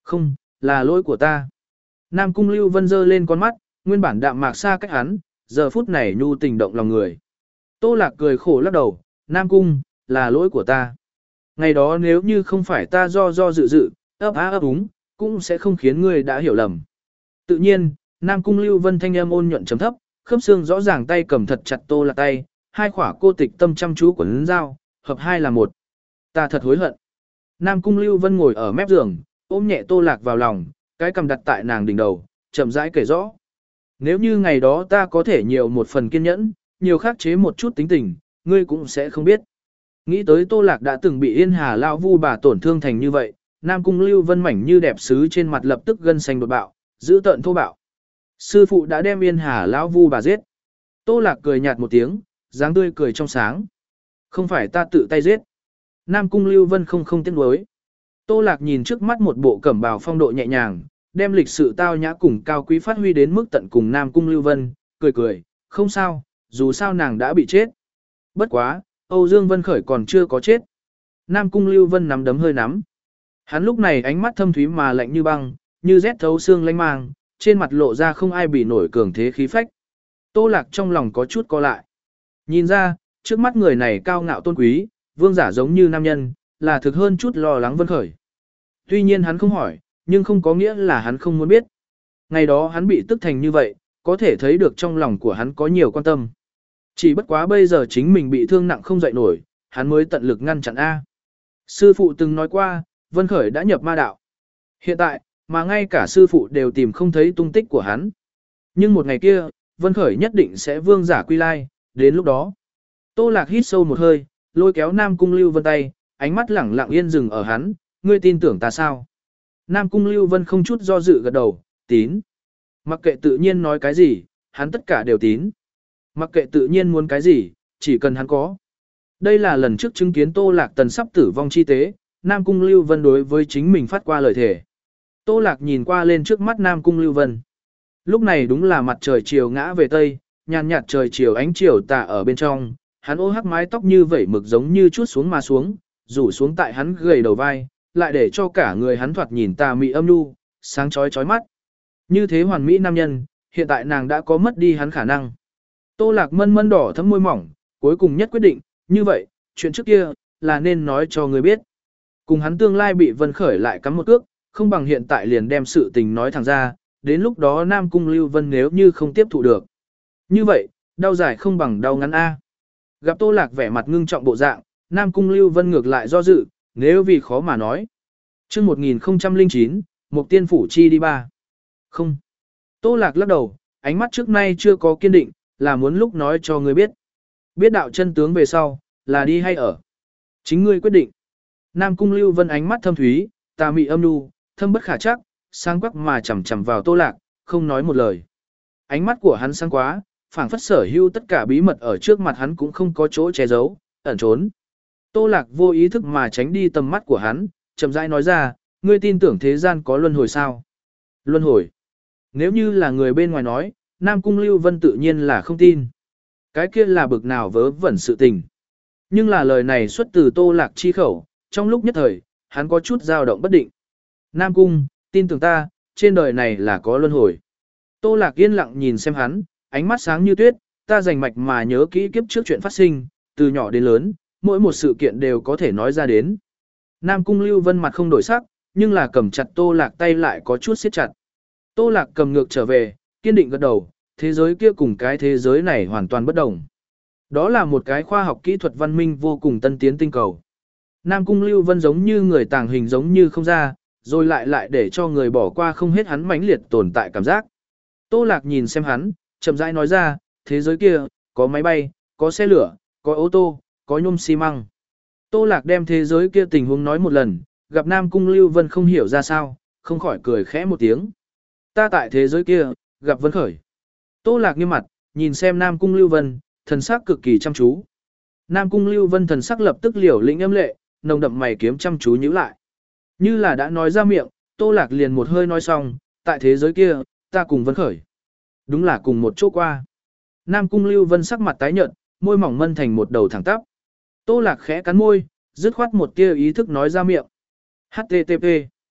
Không, là lỗi của ta. Nam Cung Lưu Vân giơ lên con mắt, nguyên bản đạm mạc xa cách hắn, giờ phút này nhu tình động lòng người. Tô Lạc cười khổ lắc đầu, Nam Cung, là lỗi của ta. Ngày đó nếu như không phải ta do do dự dự, ấp á ấp úng, cũng sẽ không khiến ngươi đã hiểu lầm. Tự nhiên, Nam Cung Lưu Vân thanh âm ôn nhuận chấm thấp, khớp xương rõ ràng tay cầm thật chặt Tô Lạc tay, hai khỏa cô tịch tâm chăm chú của lấn dao, hợp hai là một. Ta thật hối hận. Nam Cung Lưu Vân ngồi ở mép giường, ôm nhẹ Tô Lạc vào lòng, cái cầm đặt tại nàng đỉnh đầu, chậm rãi kể rõ. Nếu như ngày đó ta có thể nhiều một phần kiên nhẫn, nhiều khắc chế một chút tính tình, ngươi cũng sẽ không biết. Nghĩ tới Tô Lạc đã từng bị Yên Hà lão vu bà tổn thương thành như vậy, Nam Cung Lưu Vân mảnh như đẹp sứ trên mặt lập tức gân xanh đột bạo, giữ tợn thô bạo. Sư phụ đã đem Yên Hà lão vu bà giết. Tô Lạc cười nhạt một tiếng, dáng tươi cười trong sáng. Không phải ta tự tay giết. Nam Cung Lưu Vân không không tiếc nuối. Tô Lạc nhìn trước mắt một bộ cẩm bào phong độ nhẹ nhàng, đem lịch sự tao nhã cùng cao quý phát huy đến mức tận cùng Nam Cung Lưu Vân, cười cười, không sao, dù sao nàng đã bị chết. Bất quá, Âu Dương Vân Khởi còn chưa có chết. Nam Cung Lưu Vân nắm đấm hơi nắm. Hắn lúc này ánh mắt thâm thúy mà lạnh như băng, như rét thấu xương lanh mang, trên mặt lộ ra không ai bị nổi cường thế khí phách. Tô Lạc trong lòng có chút co lại. Nhìn ra, trước mắt người này cao ngạo tôn quý, vương giả giống như nam nhân, là thực hơn chút lo lắng Vân Khởi. Tuy nhiên hắn không hỏi, nhưng không có nghĩa là hắn không muốn biết. Ngày đó hắn bị tức thành như vậy, có thể thấy được trong lòng của hắn có nhiều quan tâm. Chỉ bất quá bây giờ chính mình bị thương nặng không dậy nổi, hắn mới tận lực ngăn chặn A. Sư phụ từng nói qua, Vân Khởi đã nhập ma đạo. Hiện tại, mà ngay cả sư phụ đều tìm không thấy tung tích của hắn. Nhưng một ngày kia, Vân Khởi nhất định sẽ vương giả quy lai, đến lúc đó. Tô Lạc hít sâu một hơi, lôi kéo Nam Cung Lưu Vân tay, ánh mắt lẳng lặng yên dừng ở hắn, ngươi tin tưởng ta sao? Nam Cung Lưu Vân không chút do dự gật đầu, tín. Mặc kệ tự nhiên nói cái gì, hắn tất cả đều tín. Mặc kệ tự nhiên muốn cái gì, chỉ cần hắn có. Đây là lần trước chứng kiến Tô Lạc Tần sắp tử vong chi tế, Nam Cung Lưu Vân đối với chính mình phát qua lời thề. Tô Lạc nhìn qua lên trước mắt Nam Cung Lưu Vân. Lúc này đúng là mặt trời chiều ngã về tây, nhàn nhạt trời chiều ánh chiều tà ở bên trong, hắn ô hắc mái tóc như vẩy mực giống như chút xuống mà xuống, rủ xuống tại hắn gầy đầu vai, lại để cho cả người hắn thoạt nhìn tà mị âm nhu, sáng chói chói mắt. Như thế hoàn mỹ nam nhân, hiện tại nàng đã có mất đi hắn khả năng. Tô Lạc mân mân đỏ thấm môi mỏng, cuối cùng nhất quyết định, như vậy, chuyện trước kia, là nên nói cho người biết. Cùng hắn tương lai bị Vân Khởi lại cắm một cước, không bằng hiện tại liền đem sự tình nói thẳng ra, đến lúc đó Nam Cung Lưu Vân nếu như không tiếp thụ được. Như vậy, đau dài không bằng đau ngắn A. Gặp Tô Lạc vẻ mặt ngưng trọng bộ dạng, Nam Cung Lưu Vân ngược lại do dự, nếu vì khó mà nói. Chương một nghìn không trăm lẻ chín, Mục Tiên Phủ chi đi ba. Không. Tô Lạc lắc đầu, ánh mắt trước nay chưa có kiên định, là muốn lúc nói cho ngươi biết. Biết đạo chân tướng về sau, là đi hay ở. Chính ngươi quyết định. Nam Cung Lưu Vân ánh mắt thâm thúy, tà mị âm nhu, thâm bất khả chắc, sáng quắc mà chằm chằm vào Tô Lạc, không nói một lời. Ánh mắt của hắn sáng quá, phảng phất sở hữu tất cả bí mật ở trước mặt hắn cũng không có chỗ che giấu, ẩn trốn. Tô Lạc vô ý thức mà tránh đi tầm mắt của hắn, chậm rãi nói ra, ngươi tin tưởng thế gian có luân hồi sao? Luân hồi. Nếu như là người bên ngoài nói, Nam Cung Lưu Vân tự nhiên là không tin. Cái kia là bực nào vớ vẩn sự tình. Nhưng là lời này xuất từ Tô Lạc chi khẩu, trong lúc nhất thời, hắn có chút dao động bất định. Nam Cung, tin tưởng ta, trên đời này là có luân hồi. Tô Lạc yên lặng nhìn xem hắn, ánh mắt sáng như tuyết, ta rành mạch mà nhớ kỹ kiếp trước chuyện phát sinh, từ nhỏ đến lớn, mỗi một sự kiện đều có thể nói ra đến. Nam Cung Lưu Vân mặt không đổi sắc, nhưng là cầm chặt Tô Lạc tay lại có chút siết chặt. Tô Lạc cầm ngược trở về, kiên định gật đầu, thế giới kia cùng cái thế giới này hoàn toàn bất đồng. Đó là một cái khoa học kỹ thuật văn minh vô cùng tân tiến tinh cầu. Nam Cung Lưu Vân giống như người tàng hình giống như không ra, rồi lại lại để cho người bỏ qua không hết hắn mãnh liệt tồn tại cảm giác. Tô Lạc nhìn xem hắn, chậm rãi nói ra, thế giới kia, có máy bay, có xe lửa, có ô tô, có nhôm xi măng. Tô Lạc đem thế giới kia tình huống nói một lần, gặp Nam Cung Lưu Vân không hiểu ra sao, không khỏi cười khẽ một tiếng. Ta tại thế giới kia, gặp Vân Khởi. Tô Lạc nghiêm mặt, nhìn xem Nam Cung Lưu Vân, thần sắc cực kỳ chăm chú. Nam Cung Lưu Vân thần sắc lập tức liều lĩnh âm lệ, nồng đậm mày kiếm chăm chú nhíu lại. Như là đã nói ra miệng, Tô Lạc liền một hơi nói xong, tại thế giới kia, ta cùng Vân Khởi. Đúng là cùng một chỗ qua. Nam Cung Lưu Vân sắc mặt tái nhợt, môi mỏng mân thành một đầu thẳng tắp. Tô Lạc khẽ cắn môi, dứt khoát một tia ý thức nói ra miệng. hát tê tê pê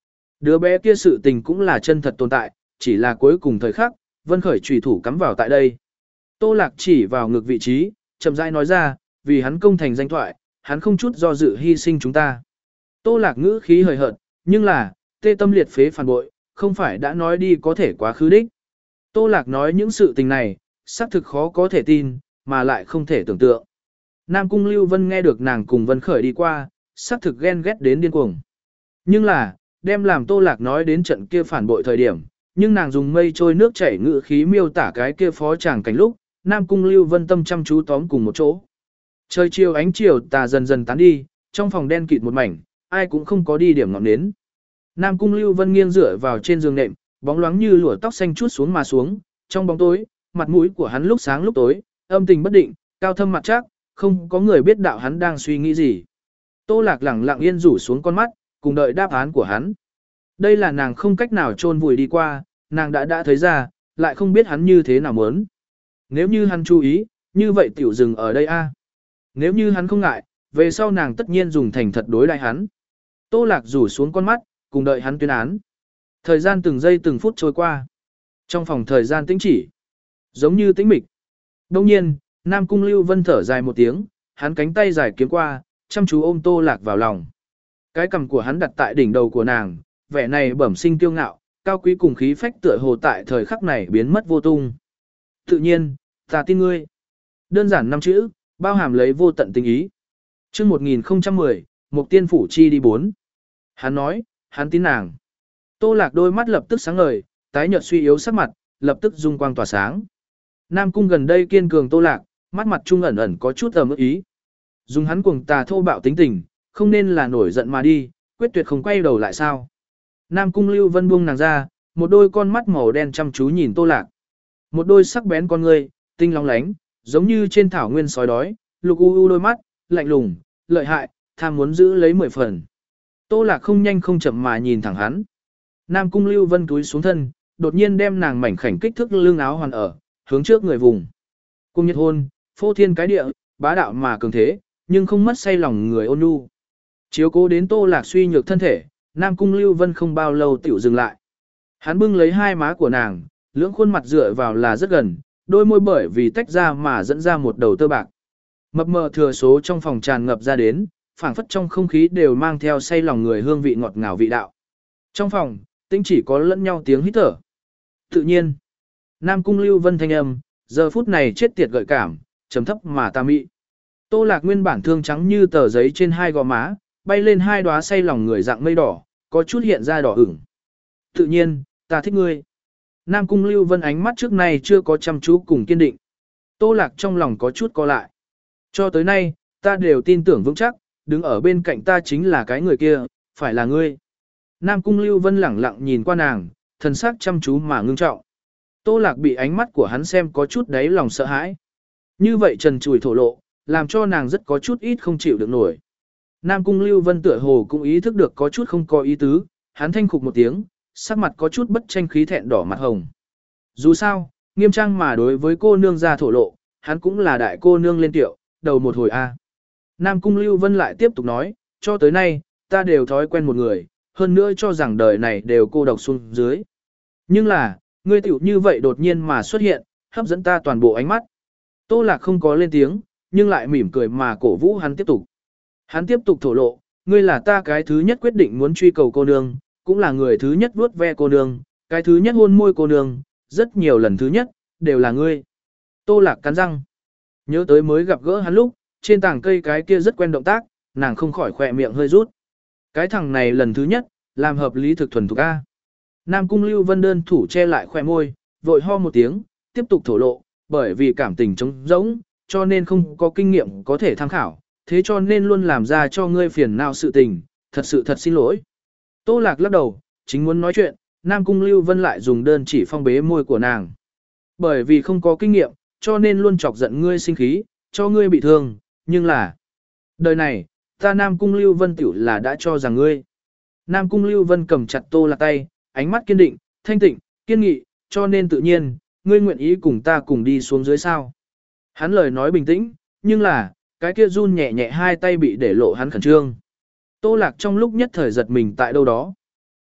Đứa bé kia sự tình cũng là chân thật tồn tại, chỉ là cuối cùng thời khắc, Vân Khởi chủy thủ cắm vào tại đây. Tô Lạc chỉ vào ngực vị trí, chậm rãi nói ra, vì hắn công thành danh thoại, hắn không chút do dự hy sinh chúng ta. Tô Lạc ngữ khí hời hợt, nhưng là, tê tâm liệt phế phản bội, không phải đã nói đi có thể quá khứ đích. Tô Lạc nói những sự tình này, xác thực khó có thể tin, mà lại không thể tưởng tượng. Nam Cung Lưu Vân nghe được nàng cùng Vân Khởi đi qua, xác thực ghen ghét đến điên cuồng. Nhưng là, đem làm Tô Lạc nói đến trận kia phản bội thời điểm, nhưng nàng dùng mây trôi nước chảy ngữ khí miêu tả cái kia phó chàng cảnh lúc, Nam Cung Lưu Vân tâm chăm chú tóm cùng một chỗ. Trời chiều ánh chiều tà dần dần tán đi, trong phòng đen kịt một mảnh, ai cũng không có đi điểm ngọn nến. Nam Cung Lưu Vân nghiêng dựa vào trên giường nệm, bóng loáng như lụa tóc xanh chút xuống mà xuống, trong bóng tối, mặt mũi của hắn lúc sáng lúc tối, âm tình bất định, cao thâm mặt chắc, không có người biết đạo hắn đang suy nghĩ gì. Tô Lạc lẳng lặng yên rủ xuống con mắt, cùng đợi đáp án của hắn. Đây là nàng không cách nào chôn vùi đi qua, nàng đã đã thấy ra, lại không biết hắn như thế nào muốn. Nếu như hắn chú ý, như vậy tiểu dừng ở đây a. Nếu như hắn không ngại, về sau nàng tất nhiên dùng thành thật đối đại hắn. Tô Lạc rủ xuống con mắt, cùng đợi hắn tuyên án. Thời gian từng giây từng phút trôi qua. Trong phòng thời gian tĩnh chỉ, giống như tĩnh mịch. Đông nhiên, Nam Cung Lưu Vân thở dài một tiếng, hắn cánh tay dài kiếm qua, chăm chú ôm Tô Lạc vào lòng. Cái cằm của hắn đặt tại đỉnh đầu của nàng, vẻ này bẩm sinh kiêu ngạo, cao quý cùng khí phách tựa hồ tại thời khắc này biến mất vô tung. Tự nhiên, ta tin ngươi. Đơn giản năm chữ, bao hàm lấy vô tận tình ý. Chương một nghìn không trăm mười, Mục Tiên Phủ chi đi bốn. Hắn nói, hắn tin nàng. Tô Lạc đôi mắt lập tức sáng ngời, tái nhợt suy yếu sắc mặt, lập tức dung quang tỏa sáng. Nam Cung gần đây kiên cường Tô Lạc, mắt mặt trung ẩn ẩn có chút ẩm ức ý. Dùng hắn cuồng tà thô bạo tính tình, không nên là nổi giận mà đi, quyết tuyệt không quay đầu lại sao. Nam Cung Lưu Vân buông nàng ra, một đôi con mắt màu đen chăm chú nhìn Tô Lạc. Một đôi sắc bén con ngươi, tinh long lánh, giống như trên thảo nguyên sói đói, lục u u đôi mắt, lạnh lùng, lợi hại, tham muốn giữ lấy mười phần. Tô Lạc không nhanh không chậm mà nhìn thẳng hắn. Nam Cung Lưu Vân túi xuống thân, đột nhiên đem nàng mảnh khảnh kích thước lưng áo hoàn ở, hướng trước người vùng. Cung nhiệt hôn, phô thiên cái địa, bá đạo mà cường thế, nhưng không mất say lòng người ôn nhu. Chiếu cố đến Tô Lạc suy nhược thân thể, Nam Cung Lưu Vân không bao lâu tiểu dừng lại. Hắn bưng lấy hai má của nàng, lưỡng khuôn mặt dựa vào là rất gần, đôi môi bởi vì tách ra mà dẫn ra một đầu tơ bạc. Mập mờ thừa số trong phòng tràn ngập ra đến, phảng phất trong không khí đều mang theo say lòng người hương vị ngọt ngào vị đạo. Trong phòng, tĩnh chỉ có lẫn nhau tiếng hít thở. Tự nhiên, Nam Cung Lưu Vân thanh âm, giờ phút này chết tiệt gợi cảm, trầm thấp mà tà mị. Tô Lạc nguyên bản thương trắng như tờ giấy trên hai gò má, bay lên hai đóa say lòng người dạng mây đỏ, có chút hiện ra đỏ ửng. Tự nhiên, ta thích ngươi. Nam Cung Lưu Vân ánh mắt trước nay chưa có chăm chú cùng kiên định. Tô Lạc trong lòng có chút co lại. Cho tới nay, ta đều tin tưởng vững chắc, đứng ở bên cạnh ta chính là cái người kia, phải là ngươi. Nam Cung Lưu Vân lẳng lặng nhìn qua nàng, thần sắc chăm chú mà ngưng trọng. Tô Lạc bị ánh mắt của hắn xem có chút đáy lòng sợ hãi. Như vậy trần trùi thổ lộ, làm cho nàng rất có chút ít không chịu được nổi. Nam Cung Lưu Vân tựa hồ cũng ý thức được có chút không có ý tứ, hắn thanh khục một tiếng, sắc mặt có chút bất tranh khí thẹn đỏ mặt hồng. Dù sao, nghiêm trang mà đối với cô nương ra thổ lộ, hắn cũng là đại cô nương lên tiệu, đầu một hồi a. Nam Cung Lưu Vân lại tiếp tục nói, cho tới nay, ta đều thói quen một người, hơn nữa cho rằng đời này đều cô độc xuống dưới. Nhưng là, ngươi tiểu như vậy đột nhiên mà xuất hiện, hấp dẫn ta toàn bộ ánh mắt. Tô Lạc không có lên tiếng, nhưng lại mỉm cười mà cổ vũ hắn tiếp tục. Hắn tiếp tục thổ lộ, ngươi là ta cái thứ nhất quyết định muốn truy cầu cô nương, cũng là người thứ nhất vuốt ve cô nương, cái thứ nhất hôn môi cô nương, rất nhiều lần thứ nhất, đều là ngươi. Tô Lạc cắn răng. Nhớ tới mới gặp gỡ hắn lúc, trên tảng cây cái kia rất quen động tác, nàng không khỏi khỏe miệng hơi rút. Cái thằng này lần thứ nhất, làm hợp lý thực thuần thục A. Nam Cung Lưu Vân đơn thủ che lại khỏe môi, vội ho một tiếng, tiếp tục thổ lộ, bởi vì cảm tình trống rỗng, cho nên không có kinh nghiệm có thể tham khảo, thế cho nên luôn làm ra cho ngươi phiền não sự tình, thật sự thật xin lỗi. Tô Lạc lắc đầu, chính muốn nói chuyện, Nam Cung Lưu Vân lại dùng đơn chỉ phong bế môi của nàng. Bởi vì không có kinh nghiệm, cho nên luôn chọc giận ngươi sinh khí, cho ngươi bị thương, nhưng là... Đời này, ta Nam Cung Lưu Vân tiểu là đã cho rằng ngươi. Nam Cung Lưu Vân cầm chặt Tô Lạc tay, ánh mắt kiên định, thanh tịnh, kiên nghị, cho nên tự nhiên, ngươi nguyện ý cùng ta cùng đi xuống dưới sao. Hắn lời nói bình tĩnh, nhưng là, cái kia run nhẹ nhẹ hai tay bị để lộ hắn khẩn trương. Tô Lạc trong lúc nhất thời giật mình tại đâu đó.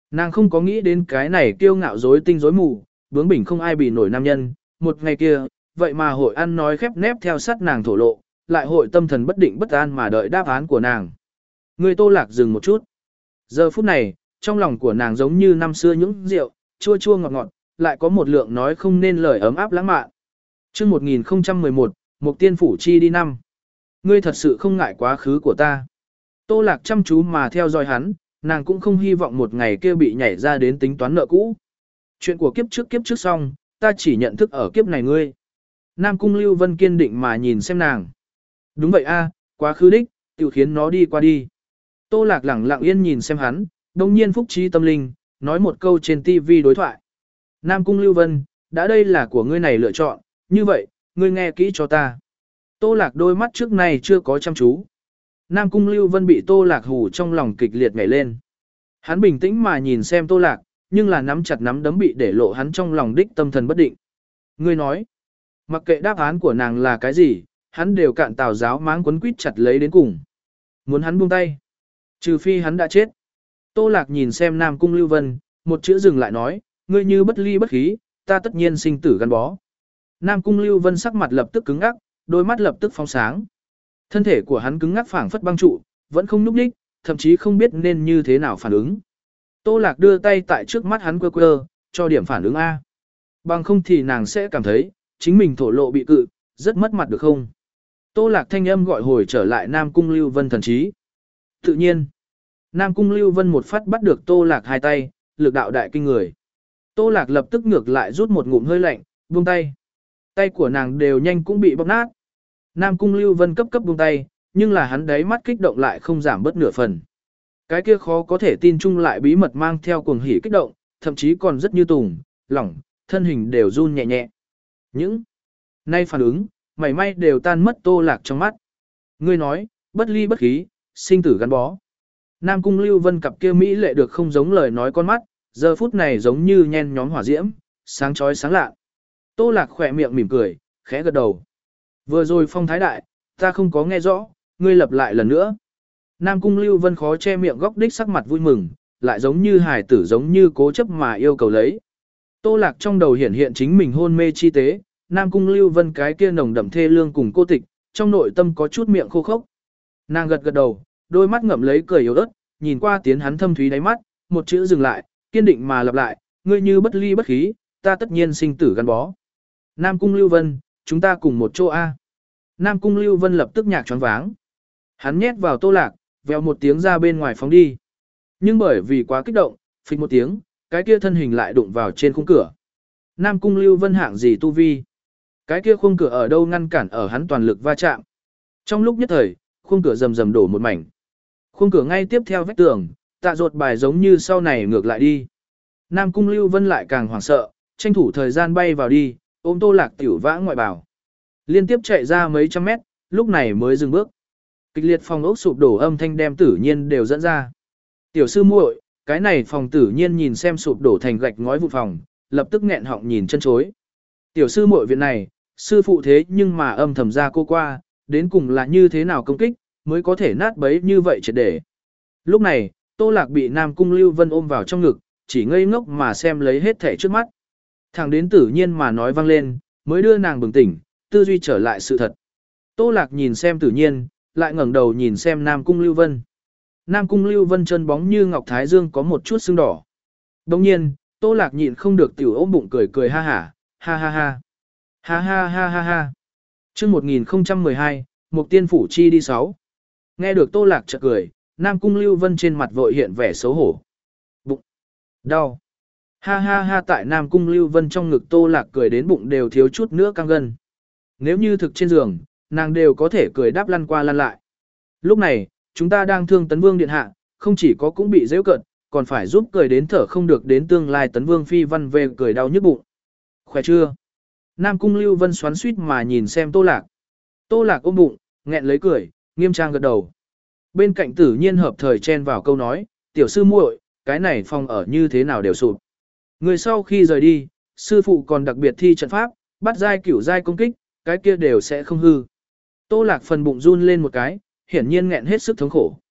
Nàng không có nghĩ đến cái này kiêu ngạo rối tinh rối mù, bướng bỉnh không ai bị nổi nam nhân, một ngày kia, vậy mà hội ăn nói khép nép theo sát nàng thổ lộ, lại hội tâm thần bất định bất an mà đợi đáp án của nàng. Người Tô Lạc dừng một chút. Giờ phút này, trong lòng của nàng giống như năm xưa những rượu, chua chua ngọt ngọt, lại có một lượng nói không nên lời ấm áp lãng mạn. Chương một nghìn không trăm mười một, Mục Tiên Phủ chi đi năm. Ngươi thật sự không ngại quá khứ của ta. Tô Lạc chăm chú mà theo dõi hắn, nàng cũng không hy vọng một ngày kia bị nhảy ra đến tính toán nợ cũ. Chuyện của kiếp trước kiếp trước xong, ta chỉ nhận thức ở kiếp này ngươi. Nam Cung Lưu Vân kiên định mà nhìn xem nàng. Đúng vậy a, quá khứ đích, tự khiến nó đi qua đi. Tô Lạc lẳng lặng yên nhìn xem hắn, đồng nhiên phúc trí tâm linh, nói một câu trên tivi đối thoại. Nam Cung Lưu Vân, đã đây là của ngươi này lựa chọn, như vậy, ngươi nghe kỹ cho ta. Tô Lạc đôi mắt trước này chưa có chăm chú. Nam Cung Lưu Vân bị Tô Lạc hù trong lòng kịch liệt nhảy lên. Hắn bình tĩnh mà nhìn xem Tô Lạc, nhưng là nắm chặt nắm đấm bị để lộ hắn trong lòng đích tâm thần bất định. Ngươi nói, mặc kệ đáp án của nàng là cái gì, hắn đều cạn tào giáo máng quấn quýt chặt lấy đến cùng. Muốn hắn buông tay, trừ phi hắn đã chết. Tô Lạc nhìn xem Nam Cung Lưu Vân, một chữ dừng lại nói, ngươi như bất ly bất khí, ta tất nhiên sinh tử gắn bó. Nam Cung Lưu Vân sắc mặt lập tức cứng ngắc, đôi mắt lập tức phóng sáng. Thân thể của hắn cứng ngắc phảng phất băng trụ, vẫn không nhúc nhích, thậm chí không biết nên như thế nào phản ứng. Tô Lạc đưa tay tại trước mắt hắn quơ quơ, cho điểm phản ứng A. Bằng không thì nàng sẽ cảm thấy, chính mình thổ lộ bị cự, rất mất mặt được không? Tô Lạc thanh âm gọi hồi trở lại Nam Cung Lưu Vân thần trí. Tự nhiên, Nam Cung Lưu Vân một phát bắt được Tô Lạc hai tay, lực đạo đại kinh người. Tô Lạc lập tức ngược lại rút một ngụm hơi lạnh, buông tay. Tay của nàng đều nhanh cũng bị bóp nát. Nam Cung Lưu Vân cấp cấp buông tay, nhưng là hắn đáy mắt kích động lại không giảm bớt nửa phần. Cái kia khó có thể tin chung lại bí mật mang theo cuồng hỉ kích động, thậm chí còn rất như tùng, lỏng, thân hình đều run nhẹ nhẹ. Những nay phản ứng, mảy may đều tan mất Tô Lạc trong mắt. Ngươi nói, bất ly bất khí, sinh tử gắn bó. Nam Cung Lưu Vân cặp kia mỹ lệ được không giống lời nói con mắt, giờ phút này giống như nhen nhóm hỏa diễm, sáng chói sáng lạ. Tô Lạc khỏe miệng mỉm cười, khẽ gật đầu. Vừa rồi phong thái đại, ta không có nghe rõ, ngươi lặp lại lần nữa. Nam Cung Lưu Vân khó che miệng góc đích sắc mặt vui mừng, lại giống như hài tử giống như cố chấp mà yêu cầu lấy. Tô Lạc trong đầu hiển hiện chính mình hôn mê chi tế, Nam Cung Lưu Vân cái kia nồng đậm thê lương cùng cô tịch, trong nội tâm có chút miệng khô khốc. Nàng gật gật đầu, đôi mắt ngậm lấy cười yếu ớt, nhìn qua tiến hắn thâm thúy đáy mắt, một chữ dừng lại, kiên định mà lặp lại, ngươi như bất ly bất khí, ta tất nhiên sinh tử gắn bó. Nam Cung Lưu Vân, chúng ta cùng một chỗ A. Nam Cung Lưu Vân lập tức nhạc choáng váng. Hắn nhét vào Tô Lạc, vèo một tiếng ra bên ngoài phóng đi. Nhưng bởi vì quá kích động, phịch một tiếng, cái kia thân hình lại đụng vào trên khung cửa. Nam Cung Lưu Vân hạng gì tu vi? Cái kia khung cửa ở đâu ngăn cản ở hắn toàn lực va chạm. Trong lúc nhất thời, khung cửa rầm rầm đổ một mảnh. Khung cửa ngay tiếp theo vách tường, tạ ruột bài giống như sau này ngược lại đi. Nam Cung Lưu Vân lại càng hoảng sợ, tranh thủ thời gian bay vào đi, ôm Tô Lạc tiểu vã ngoại bảo. Liên tiếp chạy ra mấy trăm mét, lúc này mới dừng bước. Kịch liệt phòng ốc sụp đổ âm thanh đem Tử Nhiên đều dẫn ra. Tiểu sư muội, cái này phòng Tử Nhiên nhìn xem sụp đổ thành gạch ngói vụn phòng, lập tức nghẹn họng nhìn chân chối. Tiểu sư muội viện này, sư phụ thế nhưng mà âm thầm ra cô qua, đến cùng là như thế nào công kích, mới có thể nát bấy như vậy triệt để. Lúc này, Tô Lạc bị Nam Cung Lưu Vân ôm vào trong ngực, chỉ ngây ngốc mà xem lấy hết thảy trước mắt. Thẳng đến Tử Nhiên mà nói vang lên, mới đưa nàng bừng tỉnh, tư duy trở lại sự thật. Tô Lạc nhìn xem Tử Nhiên, lại ngẩng đầu nhìn xem Nam Cung Lưu Vân. Nam Cung Lưu Vân chân bóng như ngọc thái dương có một chút sưng đỏ. Đồng nhiên, Tô Lạc nhịn không được tiểu ôm bụng cười cười ha hả, ha ha ha. Ha ha ha ha ha. Chương một nghìn không trăm mười hai, Mục Tiên Phủ chi đi sáu. Nghe được Tô Lạc chợt cười, Nam Cung Lưu Vân trên mặt vội hiện vẻ xấu hổ. Bụng. Đau. Ha ha ha tại Nam Cung Lưu Vân trong ngực Tô Lạc cười đến bụng đều thiếu chút nữa căng gân. Nếu như thực trên giường, nàng đều có thể cười đáp lăn qua lăn lại. Lúc này, chúng ta đang thương Tấn Vương Điện Hạ, không chỉ có cũng bị dễ cận, còn phải giúp cười đến thở không được đến tương lai Tấn Vương Phi Văn về cười đau nhức bụng. Khỏe chưa? Nam Cung Lưu Vân xoắn suýt mà nhìn xem Tô Lạc. Tô Lạc ôm bụng, nghẹn lấy cười, nghiêm trang gật đầu. Bên cạnh Tử Nhiên hợp thời chen vào câu nói, tiểu sư muội, cái này phòng ở như thế nào đều sụp. Người sau khi rời đi, sư phụ còn đặc biệt thi trận pháp, bắt giai cửu giai công kích, cái kia đều sẽ không hư. Tô Lạc phần bụng run lên một cái, hiển nhiên nghẹn hết sức thống khổ.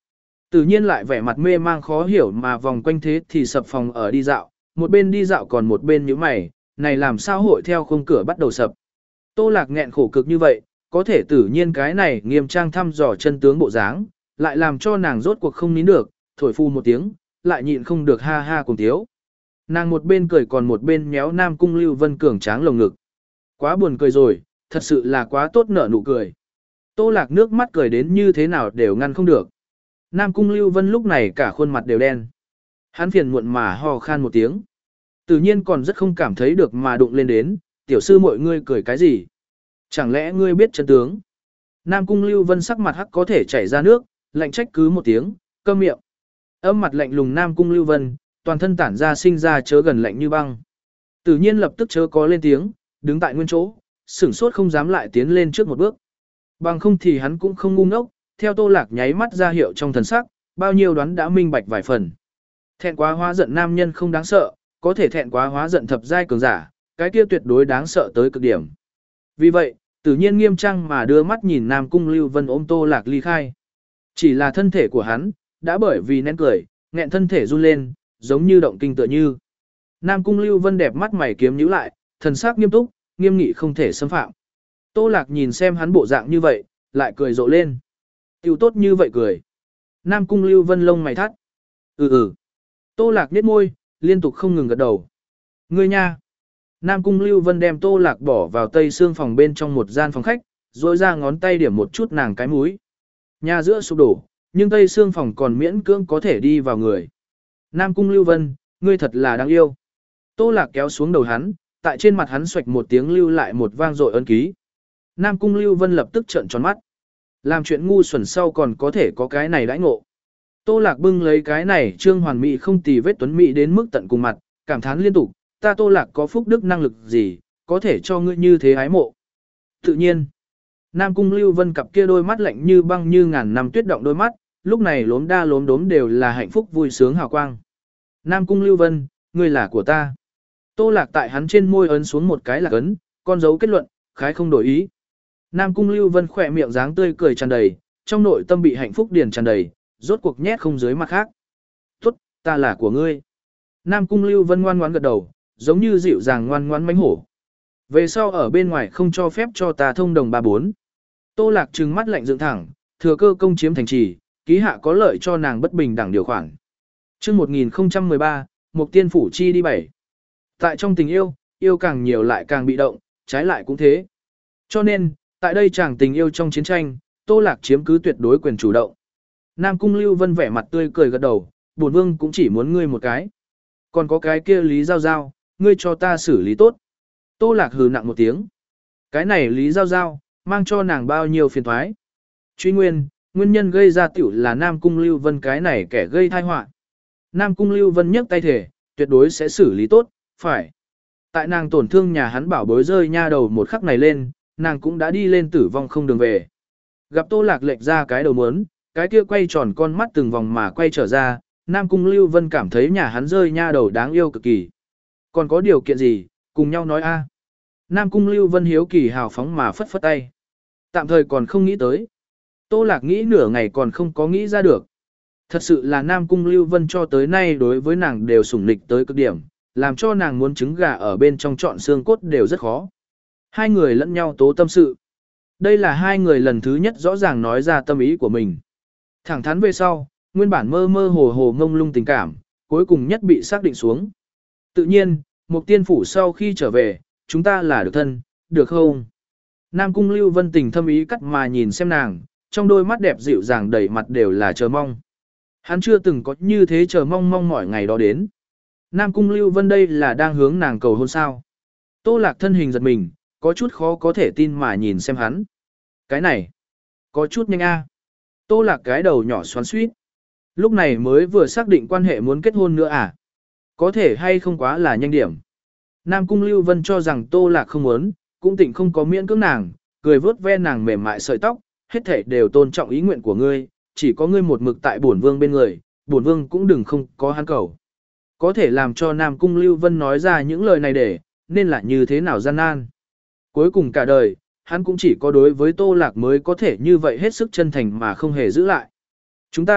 Tự nhiên lại vẻ mặt mê mang khó hiểu mà vòng quanh thế thì sập phòng ở đi dạo, một bên đi dạo còn một bên nhíu mày, này làm sao hội theo khung cửa bắt đầu sập. Tô Lạc nghẹn khổ cực như vậy, có thể tự nhiên cái này nghiêm trang thăm dò chân tướng bộ dáng, lại làm cho nàng rốt cuộc không nín được, thổi phu một tiếng, lại nhịn không được ha ha cùng thiếu. Nàng một bên cười còn một bên méo Nam Cung Lưu Vân cường tráng lồng ngực. Quá buồn cười rồi, thật sự là quá tốt nở nụ cười. Tô Lạc nước mắt cười đến như thế nào đều ngăn không được. Nam Cung Lưu Vân lúc này cả khuôn mặt đều đen. Hắn phiền muộn mà ho khan một tiếng. Tự nhiên còn rất không cảm thấy được mà đụng lên đến, tiểu sư mọi ngươi cười cái gì? Chẳng lẽ ngươi biết chân tướng? Nam Cung Lưu Vân sắc mặt hắc có thể chảy ra nước, lạnh trách cứ một tiếng, câm miệng. Âm mặt lạnh lùng Nam Cung Lưu Vân, toàn thân tản ra sinh ra chớ gần lạnh như băng. Tự nhiên lập tức chớ có lên tiếng, đứng tại nguyên chỗ, sửng sốt không dám lại tiến lên trước một bước. Bằng không thì hắn cũng không ngu ngốc, theo Tô Lạc nháy mắt ra hiệu trong thần sắc, bao nhiêu đoán đã minh bạch vài phần. Thẹn quá hóa giận nam nhân không đáng sợ, có thể thẹn quá hóa giận thập giai cường giả, cái kia tuyệt đối đáng sợ tới cực điểm. Vì vậy, tự nhiên nghiêm trang mà đưa mắt nhìn Nam Cung Lưu Vân ôm Tô Lạc ly khai. Chỉ là thân thể của hắn, đã bởi vì nén cười, nghẹn thân thể run lên, giống như động kinh tựa như. Nam Cung Lưu Vân đẹp mắt mày kiếm nhíu lại, thần sắc nghiêm túc, nghiêm nghị không thể xâm phạm. Tô Lạc nhìn xem hắn bộ dạng như vậy, lại cười rộ lên. Tiêu tốt như vậy cười. Nam Cung Lưu Vân lông mày thắt. Ừ ừ. Tô Lạc nhếch môi, liên tục không ngừng gật đầu. Ngươi nha. Nam Cung Lưu Vân đem Tô Lạc bỏ vào tây xương phòng bên trong một gian phòng khách, rồi ra ngón tay điểm một chút nàng cái mũi. Nhà giữa sụp đổ, nhưng tây xương phòng còn miễn cưỡng có thể đi vào người. Nam Cung Lưu Vân, ngươi thật là đáng yêu. Tô Lạc kéo xuống đầu hắn, tại trên mặt hắn xoạch một tiếng lưu lại một vang dội ấn ký. Nam Cung Lưu Vân lập tức trợn tròn mắt. Làm chuyện ngu xuẩn sau còn có thể có cái này đãi ngộ. Tô Lạc bưng lấy cái này trương hoàn mỹ không tì vết tuấn mỹ đến mức tận cùng mặt, cảm thán liên tục, ta Tô Lạc có phúc đức năng lực gì, có thể cho ngươi như thế ái mộ. Tự nhiên, Nam Cung Lưu Vân cặp kia đôi mắt lạnh như băng như ngàn năm tuyết động đôi mắt, lúc này lốm đa lốm đốm đều là hạnh phúc vui sướng hào quang. Nam Cung Lưu Vân, ngươi là của ta. Tô Lạc tại hắn trên môi ấn xuống một cái lạc ấn, con dấu kết luận, khái không đổi ý. Nam Cung Lưu Vân khỏe miệng dáng tươi cười tràn đầy, trong nội tâm bị hạnh phúc điền tràn đầy, rốt cuộc nhét không dưới mặt khác. Tốt, ta là của ngươi. Nam Cung Lưu Vân ngoan ngoãn gật đầu, giống như dịu dàng ngoan ngoãn mánh hổ. Về sau ở bên ngoài không cho phép cho ta thông đồng ba bốn. Tô Lạc trừng mắt lạnh dựng thẳng, thừa cơ công chiếm thành trì, ký hạ có lợi cho nàng bất bình đẳng điều khoản. Chương một nghìn không trăm mười ba, Mục Tiên phủ chi đi bảy. Tại trong tình yêu, yêu càng nhiều lại càng bị động, trái lại cũng thế. Cho nên, tại đây chàng tình yêu trong chiến tranh, Tô Lạc chiếm cứ tuyệt đối quyền chủ động. Nam Cung Lưu Vân vẻ mặt tươi cười gật đầu, bổn vương cũng chỉ muốn ngươi một cái. Còn có cái kia Lý Giao Giao, ngươi cho ta xử lý tốt. Tô Lạc hừ nặng một tiếng. Cái này Lý Giao Giao, mang cho nàng bao nhiêu phiền toái. Truy nguyên, nguyên nhân gây ra tiểu là Nam Cung Lưu Vân cái này kẻ gây tai họa. Nam Cung Lưu Vân nhấc tay thể, tuyệt đối sẽ xử lý tốt, phải. Tại nàng tổn thương nhà hắn bảo bối rơi nha đầu một khắc này lên, nàng cũng đã đi lên tử vong không đường về. Gặp Tô Lạc lệch ra cái đầu muốn, cái kia quay tròn con mắt từng vòng mà quay trở ra, Nam Cung Lưu Vân cảm thấy nhà hắn rơi nha đầu đáng yêu cực kỳ. Còn có điều kiện gì, cùng nhau nói a. Nam Cung Lưu Vân hiếu kỳ hào phóng mà phất phất tay. Tạm thời còn không nghĩ tới. Tô Lạc nghĩ nửa ngày còn không có nghĩ ra được. Thật sự là Nam Cung Lưu Vân cho tới nay đối với nàng đều sủng nịch tới cực điểm, làm cho nàng muốn trứng gà ở bên trong trọn xương cốt đều rất khó. Hai người lẫn nhau tố tâm sự. Đây là hai người lần thứ nhất rõ ràng nói ra tâm ý của mình. Thẳng thắn về sau, nguyên bản mơ mơ hồ hồ ngông lung tình cảm, cuối cùng nhất bị xác định xuống. Tự nhiên, Mục Tiên phủ sau khi trở về, chúng ta là được thân, được không? Nam Cung Lưu Vân tình thâm ý cắt mà nhìn xem nàng, trong đôi mắt đẹp dịu dàng đầy mặt đều là chờ mong. Hắn chưa từng có như thế chờ mong mong mỏi ngày đó đến. Nam Cung Lưu Vân đây là đang hướng nàng cầu hôn sao. Tô Lạc thân hình giật mình, có chút khó có thể tin mà nhìn xem hắn. Cái này, có chút nhanh a. Tô Lạc cái đầu nhỏ xoắn xuýt. Lúc này mới vừa xác định quan hệ muốn kết hôn nữa à? Có thể hay không quá là nhanh điểm. Nam Cung Lưu Vân cho rằng Tô Lạc không muốn, cũng tỉnh không có miễn cưỡng nàng, cười vớt ve nàng mềm mại sợi tóc, hết thảy đều tôn trọng ý nguyện của ngươi, chỉ có ngươi một mực tại bổn vương bên người, bổn vương cũng đừng không có hắn cầu. Có thể làm cho Nam Cung Lưu Vân nói ra những lời này để, nên là như thế nào gian nan. Cuối cùng cả đời, hắn cũng chỉ có đối với Tô Lạc mới có thể như vậy hết sức chân thành mà không hề giữ lại. Chúng ta,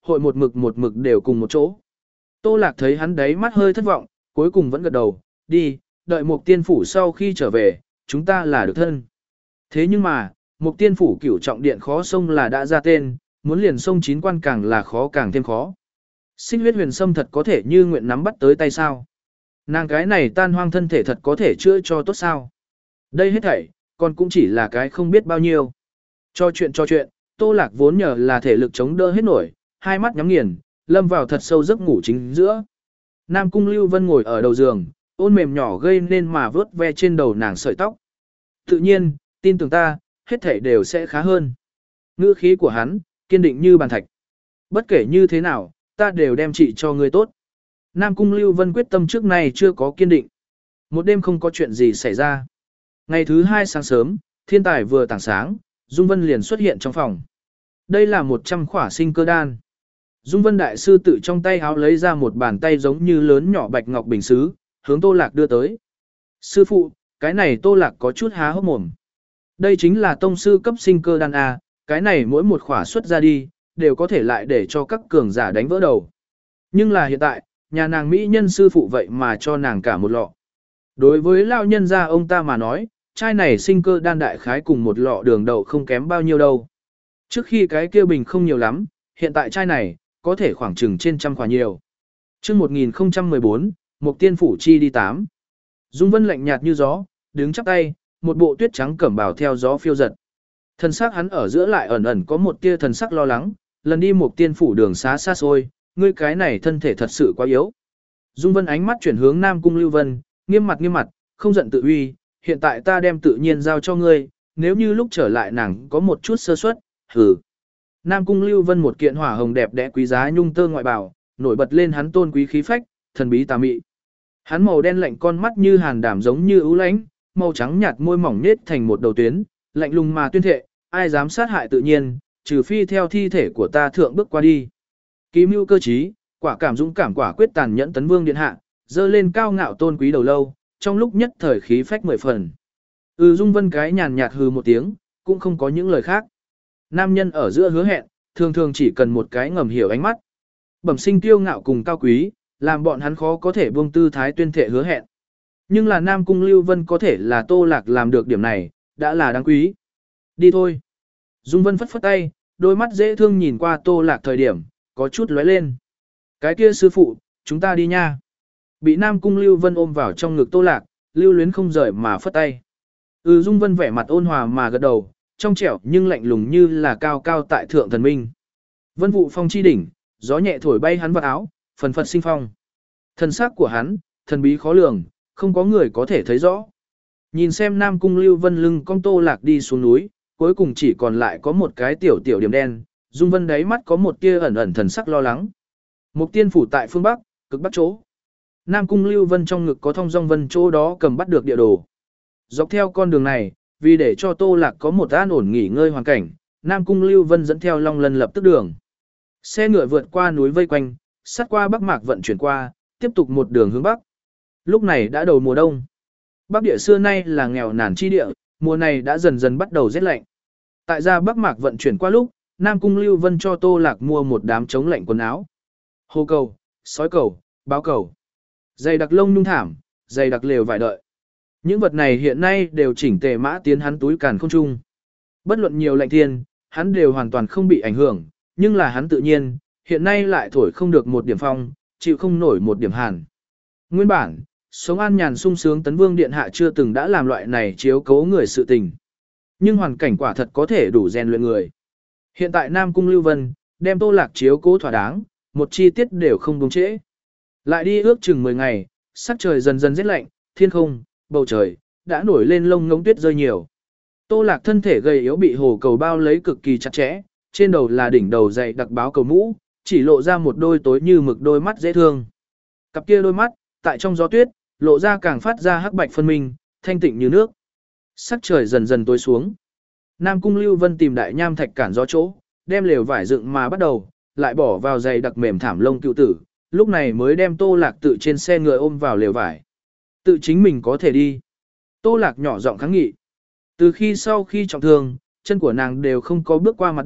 hội một mực một mực đều cùng một chỗ. Tô Lạc thấy hắn đấy mắt hơi thất vọng, cuối cùng vẫn gật đầu, đi, đợi Mục Tiên Phủ sau khi trở về, chúng ta là được thân. Thế nhưng mà, Mục Tiên Phủ cửu trọng điện khó sông là đã ra tên, muốn liền sông chín quan càng là khó càng thêm khó. Xích huyết huyền sâm thật có thể như nguyện nắm bắt tới tay sao? Nàng cái này tan hoang thân thể thật có thể chữa cho tốt sao? Đây hết thảy, còn cũng chỉ là cái không biết bao nhiêu. Cho chuyện cho chuyện, Tô Lạc vốn nhờ là thể lực chống đỡ hết nổi, hai mắt nhắm nghiền, lâm vào thật sâu giấc ngủ chính giữa. Nam Cung Lưu Vân ngồi ở đầu giường, ôn mềm nhỏ gây nên mà vớt ve trên đầu nàng sợi tóc. Tự nhiên, tin tưởng ta, hết thảy đều sẽ khá hơn. Ngữ khí của hắn, kiên định như bàn thạch. Bất kể như thế nào, ta đều đem trị cho ngươi tốt. Nam Cung Lưu Vân quyết tâm trước nay chưa có kiên định. Một đêm không có chuyện gì xảy ra. Ngày thứ hai sáng sớm, thiên tài vừa tảng sáng, Dung Vân liền xuất hiện trong phòng. Đây là một trăm khỏa sinh cơ đan. Dung Vân đại sư tự trong tay háo lấy ra một bàn tay giống như lớn nhỏ bạch ngọc bình sứ, hướng Tô Lạc đưa tới. Sư phụ, cái này Tô Lạc có chút há hốc mồm. Đây chính là tông sư cấp sinh cơ đan A, cái này mỗi một khỏa xuất ra đi, đều có thể lại để cho các cường giả đánh vỡ đầu. Nhưng là hiện tại, nhà nàng mỹ nhân sư phụ vậy mà cho nàng cả một lọ. Đối với lão nhân gia ông ta mà nói, chai này sinh cơ đan đại khái cùng một lọ đường đậu không kém bao nhiêu đâu. Trước khi cái kia bình không nhiều lắm, hiện tại chai này, có thể khoảng chừng trên trăm khỏa nhiều. chương một nghìn không trăm mười bốn, Mục Tiên Phủ chi đi tám. Dung Vân lạnh nhạt như gió, đứng chắp tay, một bộ tuyết trắng cẩm bào theo gió phiêu giật. Thần sắc hắn ở giữa lại ẩn ẩn có một tia thần sắc lo lắng, lần đi Mục Tiên Phủ đường xá xa xôi, ngươi cái này thân thể thật sự quá yếu. Dung Vân ánh mắt chuyển hướng Nam Cung Lưu Vân, nghiêm mặt nghiêm mặt, không giận tự uy, hiện tại ta đem tự nhiên giao cho ngươi, nếu như lúc trở lại nàng có một chút sơ suất, hừ. Nam Cung Lưu Vân một kiện hỏa hồng đẹp đẽ quý giá nhung tơ ngoại bào, nổi bật lên hắn tôn quý khí phách, thần bí tà mị. Hắn màu đen lạnh con mắt như hàn đảm giống như ưu lãnh, màu trắng nhạt môi mỏng nết thành một đầu tuyến, lạnh lùng mà tuyên thệ, ai dám sát hại tự nhiên, trừ phi theo thi thể của ta thượng bước qua đi. Ký mưu cơ trí, quả cảm dũng cảm quả quyết tàn nhẫn tấn vương điện hạ, dơ lên cao ngạo tôn quý đầu lâu, trong lúc nhất thời khí phách mười phần. Ừ Dung Vân cái nhàn nhạt hừ một tiếng, cũng không có những lời khác. Nam nhân ở giữa hứa hẹn, thường thường chỉ cần một cái ngầm hiểu ánh mắt. Bẩm sinh kiêu ngạo cùng cao quý, làm bọn hắn khó có thể buông tư thái tuyên thệ hứa hẹn. Nhưng là Nam Cung Lưu Vân có thể là Tô Lạc làm được điểm này, đã là đáng quý. Đi thôi. Dung Vân phất phất tay, đôi mắt dễ thương nhìn qua Tô Lạc thời điểm, có chút lóe lên. Cái kia sư phụ, chúng ta đi nha. Bị Nam Cung Lưu Vân ôm vào trong ngực Tô Lạc, lưu luyến không rời mà phất tay. Ừ Dung Vân vẻ mặt ôn hòa mà gật đầu, trong trẻo nhưng lạnh lùng như là cao cao tại thượng thần minh. Vân vụ phong chi đỉnh, gió nhẹ thổi bay hắn vào áo, phần phật sinh phong. Thần sắc của hắn, thần bí khó lường, không có người có thể thấy rõ. Nhìn xem Nam Cung Lưu Vân lưng cong Tô Lạc đi xuống núi, cuối cùng chỉ còn lại có một cái tiểu tiểu điểm đen, Dung Vân đáy mắt có một tia ẩn ẩn thần sắc lo lắng. Mục Tiên Phủ tại phương Bắc, cực Bắc chỗ. Nam Cung Lưu Vân trong ngực có Thông Dong Vân chỗ đó cầm bắt được địa đồ. Dọc theo con đường này, vì để cho Tô Lạc có một an ổn nghỉ ngơi hoàn cảnh, Nam Cung Lưu Vân dẫn theo Long Lân lập tức đường. Xe ngựa vượt qua núi vây quanh, sát qua Bắc Mạc vận chuyển qua, tiếp tục một đường hướng Bắc. Lúc này đã đầu mùa đông. Bắc địa xưa nay là nghèo nàn chi địa, mùa này đã dần dần bắt đầu rét lạnh. Tại ra Bắc Mạc vận chuyển qua lúc, Nam Cung Lưu Vân cho Tô Lạc mua một đám chống lạnh quần áo. Hồ cầu, sói cầu, báo cầu, dày đặc lông nhung thảm, dày đặc lều vải đợi. Những vật này hiện nay đều chỉnh tề mã tiến hắn túi càn không trung. Bất luận nhiều lạnh thiên, hắn đều hoàn toàn không bị ảnh hưởng, nhưng là hắn tự nhiên, hiện nay lại thổi không được một điểm phong, chịu không nổi một điểm hàn. Nguyên bản, sống an nhàn sung sướng Tấn Vương Điện Hạ chưa từng đã làm loại này chiếu cố người sự tình. Nhưng hoàn cảnh quả thật có thể đủ rèn luyện người. Hiện tại Nam Cung Lưu Vân, đem Tô Lạc chiếu cố thỏa đáng, một chi tiết đều không đúng trễ. Lại đi ước chừng mười ngày, sắc trời dần dần rét lạnh, thiên không, bầu trời, đã nổi lên lông ngỗng tuyết rơi nhiều. Tô Lạc thân thể gầy yếu bị hồ cầu bao lấy cực kỳ chặt chẽ, trên đầu là đỉnh đầu dày đặc báo cầu mũ, chỉ lộ ra một đôi tối như mực đôi mắt dễ thương. Cặp kia đôi mắt, tại trong gió tuyết, lộ ra càng phát ra hắc bạch phân minh, thanh tịnh như nước. Sắc trời dần dần tối xuống. Nam Cung Lưu Vân tìm đại nham thạch cản gió chỗ, đem lều vải dựng mà bắt đầu, lại bỏ vào dày đặc mềm thảm lông cựu tử, lúc này mới đem Tô Lạc tự trên xe ngựa ôm vào lều vải. Tự chính mình có thể đi. Tô Lạc nhỏ giọng kháng nghị. Từ khi sau khi trọng thương, chân của nàng đều không có bước qua mặt đất,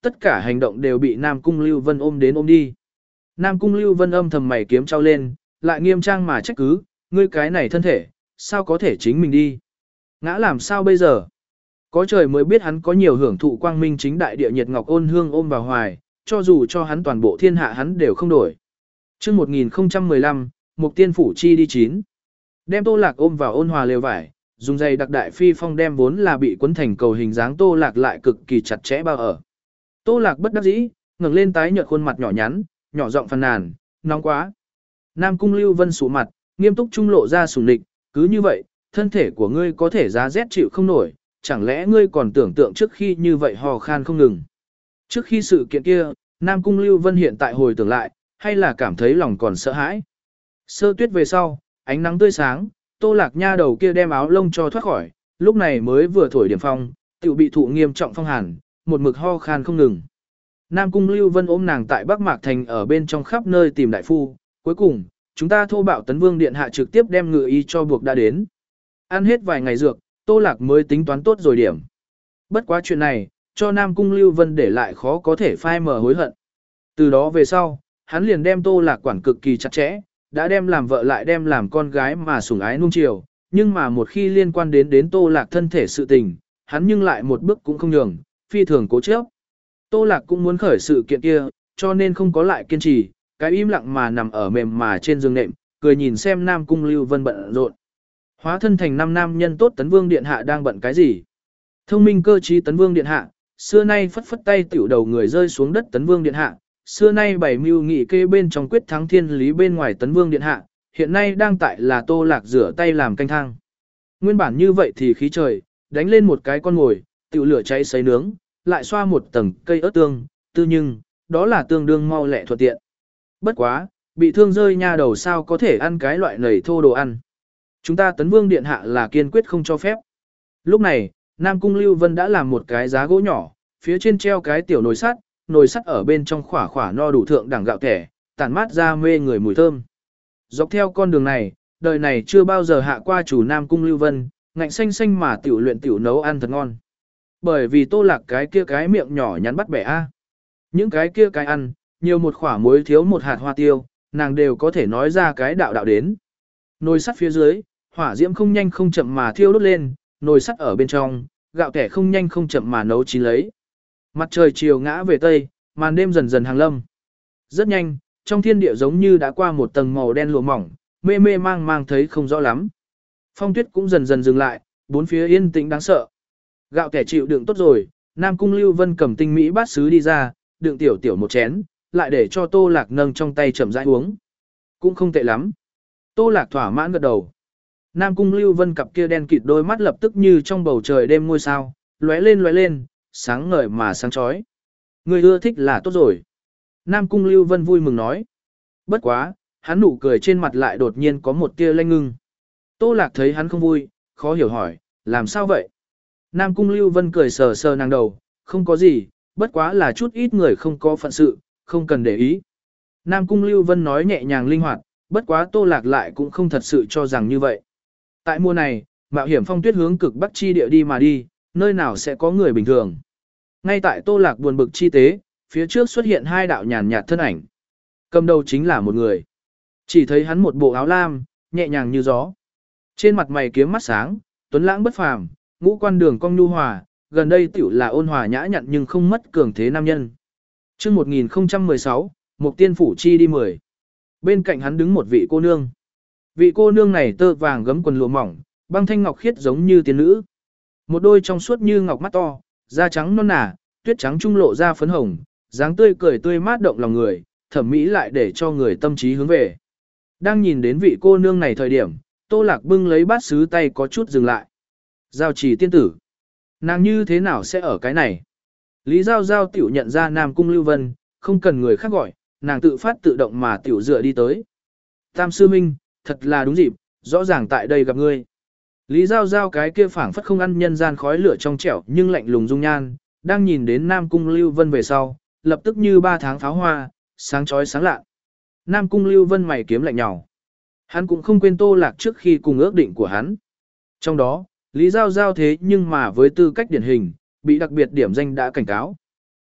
tất cả hành động đều bị Nam Cung Lưu Vân ôm đến ôm đi. Nam Cung Lưu Vân âm thầm mày kiếm trao lên, lại nghiêm trang mà trách cứ, ngươi cái này thân thể, sao có thể chính mình đi? Ngã làm sao bây giờ? Có trời mới biết hắn có nhiều hưởng thụ quang minh chính đại địa nhiệt ngọc ôn hương ôm vào hoài, cho dù cho hắn toàn bộ thiên hạ hắn đều không đổi. Chương một nghìn không trăm mười lăm, Mục Tiên phủ chi đi chín. Đem Tô Lạc ôm vào ôn hòa lều vải, dùng dây đặc đại phi phong đem vốn là bị quấn thành cầu hình dáng Tô Lạc lại cực kỳ chặt chẽ bao ở. Tô Lạc bất đắc dĩ, ngẩng lên tái nhợt khuôn mặt nhỏ nhắn, nhỏ giọng phàn nàn, nóng quá. Nam Cung Lưu Vân sụ mặt, nghiêm túc trung lộ ra sủng nịch, cứ như vậy, thân thể của ngươi có thể giá rét chịu không nổi, chẳng lẽ ngươi còn tưởng tượng trước khi như vậy hò khan không ngừng. Trước khi sự kiện kia, Nam Cung Lưu Vân hiện tại hồi tưởng lại, hay là cảm thấy lòng còn sợ hãi. Sơ tuyết về sau, ánh nắng tươi sáng, Tô Lạc nha đầu kia đem áo lông cho thoát khỏi, lúc này mới vừa thổi điểm phong, tiểu bị thụ nghiêm trọng phong hàn, một mực ho khan không ngừng. Nam Cung Lưu Vân ôm nàng tại Bắc Mạc Thành ở bên trong khắp nơi tìm đại phu, cuối cùng, chúng ta thô bạo Tấn Vương điện hạ trực tiếp đem ngự y cho buộc đã đến. Ăn hết vài ngày dược, Tô Lạc mới tính toán tốt rồi điểm. Bất quá chuyện này, cho Nam Cung Lưu Vân để lại khó có thể phai mờ hối hận. Từ đó về sau, hắn liền đem Tô Lạc quản cực kỳ chặt chẽ, đã đem làm vợ lại đem làm con gái mà sủng ái nuông chiều, nhưng mà một khi liên quan đến đến Tô Lạc thân thể sự tình, hắn nhưng lại một bước cũng không nhường, phi thường cố chấp. Tô Lạc cũng muốn khởi sự kiện kia, cho nên không có lại kiên trì, cái im lặng mà nằm ở mềm mà trên giường nệm, cười nhìn xem Nam Cung Lưu Vân bận rộn. Hóa thân thành năm nam nhân tốt Tấn Vương điện hạ đang bận cái gì? Thông minh cơ trí Tấn Vương điện hạ, xưa nay phất phất tay tiểu đầu người rơi xuống đất Tấn Vương điện hạ, xưa nay bảy mưu nghị kê bên trong quyết thắng thiên lý bên ngoài Tấn Vương điện hạ, hiện nay đang tại là Tô Lạc rửa tay làm canh thang. Nguyên bản như vậy thì khí trời, đánh lên một cái con ngồi, tiểu lửa cháy sấy nướng, lại xoa một tầng cây ớt tương, tư nhưng, đó là tương đương mau lẹ thuận tiện. Bất quá, bị thương rơi nha đầu sao có thể ăn cái loại nầy thô đồ ăn. Chúng ta Tấn Vương điện hạ là kiên quyết không cho phép. Lúc này, Nam Cung Lưu Vân đã làm một cái giá gỗ nhỏ, phía trên treo cái tiểu nồi sắt, nồi sắt ở bên trong khỏa khỏa no đủ thượng đẳng gạo kẻ, tản mát ra mê người mùi thơm. Dọc theo con đường này, đời này chưa bao giờ hạ qua chủ Nam Cung Lưu Vân, ngạnh xanh xanh mà tiểu luyện tiểu nấu ăn thật ngon. Bởi vì Tô Lạc cái kia cái miệng nhỏ nhắn bắt bẻ a. Những cái kia cái ăn, nhiều một khỏa muối thiếu một hạt hoa tiêu, nàng đều có thể nói ra cái đạo đạo đến. Nồi sắt phía dưới, hỏa diễm không nhanh không chậm mà thiêu đốt lên, nồi sắt ở bên trong, gạo kẻ không nhanh không chậm mà nấu chín lấy. Mặt trời chiều ngã về tây, màn đêm dần dần hàng lâm. Rất nhanh, trong thiên địa giống như đã qua một tầng màu đen lụa mỏng, mê mê mang mang thấy không rõ lắm. Phong tuyết cũng dần dần dừng lại, bốn phía yên tĩnh đáng sợ. Gạo kẻ chịu đựng tốt rồi, Nam Cung Lưu Vân cầm tinh mỹ bát sứ đi ra, đựng tiểu tiểu một chén, lại để cho Tô Lạc nâng trong tay chậm rãi uống. Cũng không tệ lắm. Tô Lạc thỏa mãn gật đầu. Nam Cung Lưu Vân cặp kia đen kịt đôi mắt lập tức như trong bầu trời đêm ngôi sao, lóe lên lóe lên, sáng ngời mà sáng chói. Người ưa thích là tốt rồi. Nam Cung Lưu Vân vui mừng nói. Bất quá, hắn nụ cười trên mặt lại đột nhiên có một tia lanh ngưng. Tô Lạc thấy hắn không vui, khó hiểu hỏi, làm sao vậy? Nam Cung Lưu Vân cười sờ sờ nàng đầu, không có gì, bất quá là chút ít người không có phận sự, không cần để ý. Nam Cung Lưu Vân nói nhẹ nhàng linh hoạt, bất quá Tô Lạc lại cũng không thật sự cho rằng như vậy. Tại mùa này, mạo hiểm phong tuyết hướng cực bắc chi địa đi mà đi, nơi nào sẽ có người bình thường. Ngay tại Tô Lạc buồn bực chi tế, phía trước xuất hiện hai đạo nhàn nhạt thân ảnh. Cầm đầu chính là một người. Chỉ thấy hắn một bộ áo lam, nhẹ nhàng như gió. Trên mặt mày kiếm mắt sáng, tuấn lãng bất phàm, ngũ quan đường cong nhu hòa, gần đây tiểu là ôn hòa nhã nhặn nhưng không mất cường thế nam nhân. Chương một nghìn không trăm mười sáu, Mục Tiên phủ chi đi mười. Bên cạnh hắn đứng một vị cô nương. Vị cô nương này tơ vàng gấm quần lụa mỏng, băng thanh ngọc khiết giống như tiên nữ. Một đôi trong suốt như ngọc mắt to, da trắng non nả, tuyết trắng trung lộ ra phấn hồng, dáng tươi cười tươi mát động lòng người, thẩm mỹ lại để cho người tâm trí hướng về. Đang nhìn đến vị cô nương này thời điểm, Tô Lạc bưng lấy bát sứ tay có chút dừng lại. Giao Trì tiên tử, nàng như thế nào sẽ ở cái này? Lý Giao Giao tiểu nhận ra Nam Cung Lưu Vân, không cần người khác gọi, nàng tự phát tự động mà tiểu dựa đi tới. Tam sư minh, thật là đúng dịp, rõ ràng tại đây gặp ngươi. Lý Giao Giao cái kia phảng phất không ăn nhân gian khói lửa trong trẻo nhưng lạnh lùng dung nhan, đang nhìn đến Nam Cung Lưu Vân về sau, lập tức như ba tháng pháo hoa, sáng chói sáng lạ. Nam Cung Lưu Vân mày kiếm lạnh nhào. Hắn cũng không quên Tô Lạc trước khi cùng ước định của hắn. Trong đó, Lý Giao Giao thế nhưng mà với tư cách điển hình, bị đặc biệt điểm danh đã cảnh cáo.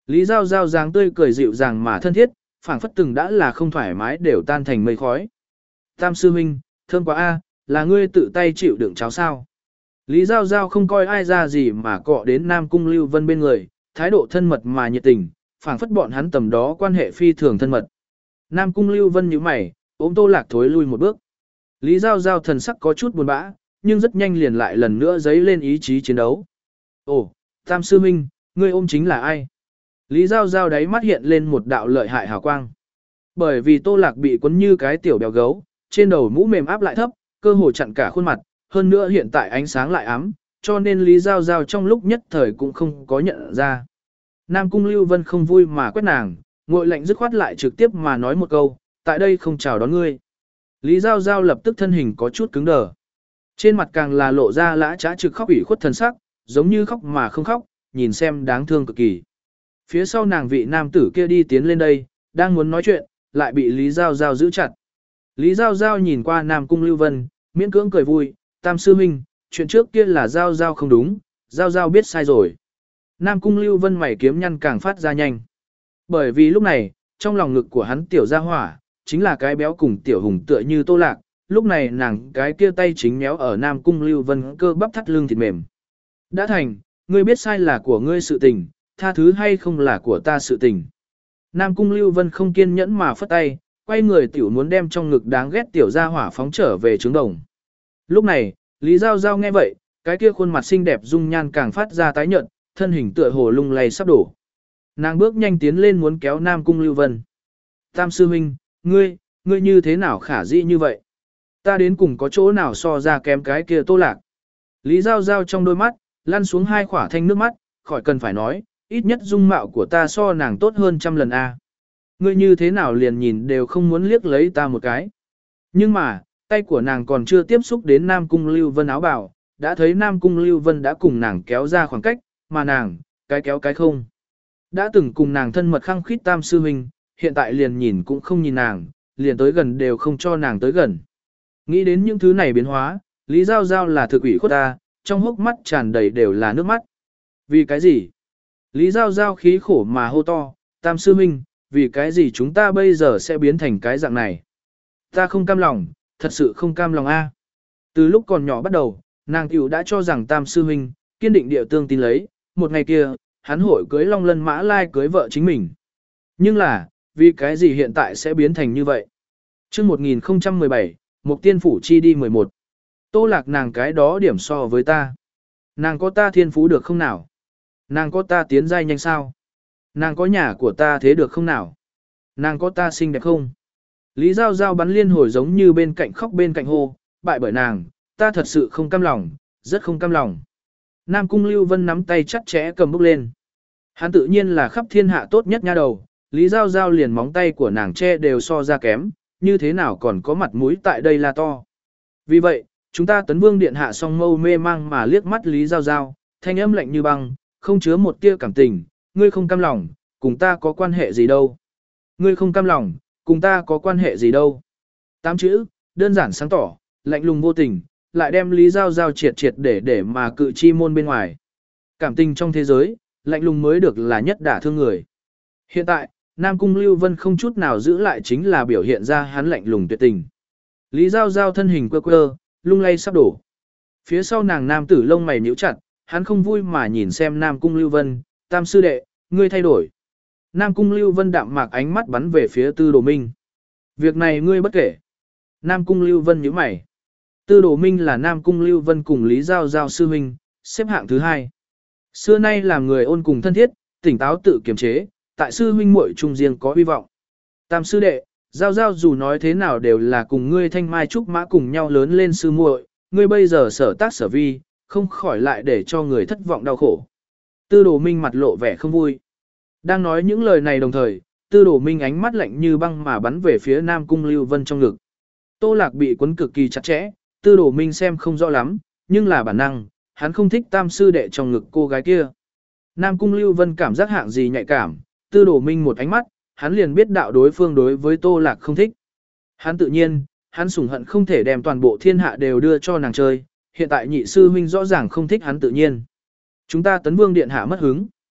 Lý Giao Giao dáng tươi cười dịu dàng mà thân thiết, phảng phất từng đã là không thoải mái đều tan thành mây khói. Tam sư huynh, thơm quá a, là ngươi tự tay chịu đựng cháo sao. Lý Giao Giao không coi ai ra gì mà cọ đến Nam Cung Lưu Vân bên người, thái độ thân mật mà nhiệt tình, phảng phất bọn hắn tầm đó quan hệ phi thường thân mật. Nam Cung Lưu Vân nhíu mày, ôm Tô Lạc thối lui một bước. Lý Giao Giao thần sắc có chút buồn bã, nhưng rất nhanh liền lại lần nữa dấy lên ý chí chiến đấu. Ồ, Tam sư huynh, ngươi ôm chính là ai? Lý Giao Giao đáy mắt hiện lên một đạo lợi hại hào quang. Bởi vì Tô Lạc bị quấn như cái tiểu béo gấu, trên đầu mũ mềm áp lại thấp, cơ hồ chặn cả khuôn mặt, hơn nữa hiện tại ánh sáng lại ấm, cho nên Lý Giao Giao trong lúc nhất thời cũng không có nhận ra. Nam Cung Lưu Vân không vui mà quét nàng, ngội lạnh dứt khoát lại trực tiếp mà nói một câu, tại đây không chào đón ngươi. Lý Giao Giao lập tức thân hình có chút cứng đờ. Trên mặt càng là lộ ra lã trá trực khóc ủy khuất thần sắc, giống như khóc mà không khóc, nhìn xem đáng thương cực kỳ. Phía sau nàng vị nam tử kia đi tiến lên đây, đang muốn nói chuyện, lại bị Lý Giao Giao giữ chặt. Lý Giao Giao nhìn qua Nam Cung Lưu Vân, miễn cưỡng cười vui, Tam sư huynh, chuyện trước kia là Giao Giao không đúng, Giao Giao biết sai rồi. Nam Cung Lưu Vân mày kiếm nhăn càng phát ra nhanh. Bởi vì lúc này, trong lòng ngực của hắn tiểu gia hỏa, chính là cái béo cùng tiểu hùng tựa như Tô Lạc, lúc này nàng cái kia tay chính méo ở Nam Cung Lưu Vân cơ bắp thắt lưng thịt mềm. Đã thành, ngươi biết sai là của ngươi sự tình, tha thứ hay không là của ta sự tình. Nam Cung Lưu Vân không kiên nhẫn mà phất tay, quay người tiểu muốn đem trong ngực đáng ghét tiểu gia hỏa phóng trở về trứng đồng. Lúc này, Lý Giao Giao nghe vậy, cái kia khuôn mặt xinh đẹp dung nhan càng phát ra tái nhợt, thân hình tựa hồ lung lay sắp đổ. Nàng bước nhanh tiến lên muốn kéo Nam Cung Lưu Vân. Tam sư huynh, ngươi, ngươi như thế nào khả dĩ như vậy? Ta đến cùng có chỗ nào so ra kém cái kia Tô Lạc? Lý Giao Giao trong đôi mắt, lăn xuống hai khỏa thanh nước mắt, khỏi cần phải nói, ít nhất dung mạo của ta so nàng tốt hơn trăm lần a. Ngươi như thế nào liền nhìn đều không muốn liếc lấy ta một cái. Nhưng mà, tay của nàng còn chưa tiếp xúc đến Nam Cung Lưu Vân áo bào, đã thấy Nam Cung Lưu Vân đã cùng nàng kéo ra khoảng cách, mà nàng, cái kéo cái không. Đã từng cùng nàng thân mật khăng khít Tam sư huynh, hiện tại liền nhìn cũng không nhìn nàng, liền tới gần đều không cho nàng tới gần. Nghĩ đến những thứ này biến hóa, Lý Giao Giao là thực ủy khuất ta, trong hốc mắt tràn đầy đều là nước mắt. Vì cái gì? Lý Giao Giao khí khổ mà hô to, Tam sư huynh, vì cái gì chúng ta bây giờ sẽ biến thành cái dạng này? Ta không cam lòng, thật sự không cam lòng a. Từ lúc còn nhỏ bắt đầu, nàng tiểu đã cho rằng Tam sư huynh, kiên định địa tương tin lấy, một ngày kia, hắn hội cưới Long Lân Mã Lai cưới vợ chính mình. Nhưng là, vì cái gì hiện tại sẽ biến thành như vậy? Chương một nghìn không trăm mười bảy, Mục Tiên Phủ chi đi mười một. Tô Lạc nàng cái đó điểm so với ta. Nàng có ta thiên phú được không nào? Nàng có ta tiến giai nhanh sao? Nàng có nhà của ta thế được không nào? Nàng có ta xinh đẹp không? Lý Giao Giao bắn liên hồi giống như bên cạnh khóc bên cạnh hô, bại bởi nàng, ta thật sự không cam lòng, rất không cam lòng. Nam Cung Lưu Vân nắm tay chặt chẽ cầm bút lên. Hắn tự nhiên là khắp thiên hạ tốt nhất nha đầu, Lý Giao Giao liền móng tay của nàng che đều so ra kém, như thế nào còn có mặt mũi tại đây là to. Vì vậy, chúng ta tấn vương điện hạ song mâu mê mang mà liếc mắt Lý Giao Giao, thanh âm lạnh như băng, không chứa một tia cảm tình, ngươi không cam lòng, cùng ta có quan hệ gì đâu. Ngươi không cam lòng, cùng ta có quan hệ gì đâu. Tám chữ, đơn giản sáng tỏ, lạnh lùng vô tình, lại đem Lý Giao Giao triệt triệt để để mà cự chi môn bên ngoài. Cảm tình trong thế giới, lạnh lùng mới được là nhất đả thương người. Hiện tại, Nam Cung Lưu Vân không chút nào giữ lại chính là biểu hiện ra hắn lạnh lùng tuyệt tình. Lý Giao Giao thân hình quơ quơ, lung lay sắp đổ. Phía sau nàng nam tử lông mày nhíu chặt, hắn không vui mà nhìn xem Nam Cung Lưu Vân, Tam sư đệ, ngươi thay đổi. Nam Cung Lưu Vân đạm mạc ánh mắt bắn về phía Tư Đồ Minh. Việc này ngươi bất kể. Nam Cung Lưu Vân nhíu mày. Tư Đồ Minh là Nam Cung Lưu Vân cùng Lý Giao Giao sư huynh, xếp hạng thứ hai. Xưa nay làm người ôn cùng thân thiết, tỉnh táo tự kiềm chế, tại sư huynh muội trung riêng có hy vọng. Tam sư đệ, Giao Giao dù nói thế nào đều là cùng ngươi thanh mai trúc mã cùng nhau lớn lên sư muội, ngươi bây giờ sở tác sở vi, không khỏi lại để cho người thất vọng đau khổ. Tư Đồ Minh mặt lộ vẻ không vui. Đang nói những lời này đồng thời, Tư Đồ Minh ánh mắt lạnh như băng mà bắn về phía Nam Cung Lưu Vân trong ngực. Tô Lạc bị quấn cực kỳ chặt chẽ, Tư Đồ Minh xem không rõ lắm, nhưng là bản năng, hắn không thích Tam sư đệ trong ngực cô gái kia. Nam Cung Lưu Vân cảm giác hạng gì nhạy cảm, Tư Đồ Minh một ánh mắt, hắn liền biết đạo đối phương đối với Tô Lạc không thích. Hắn tự nhiên, hắn sủng hận không thể đem toàn bộ thiên hạ đều đưa cho nàng chơi, hiện tại nhị sư huynh rõ ràng không thích hắn tự nhiên. Chúng ta tấn vương điện hạ mất hứng.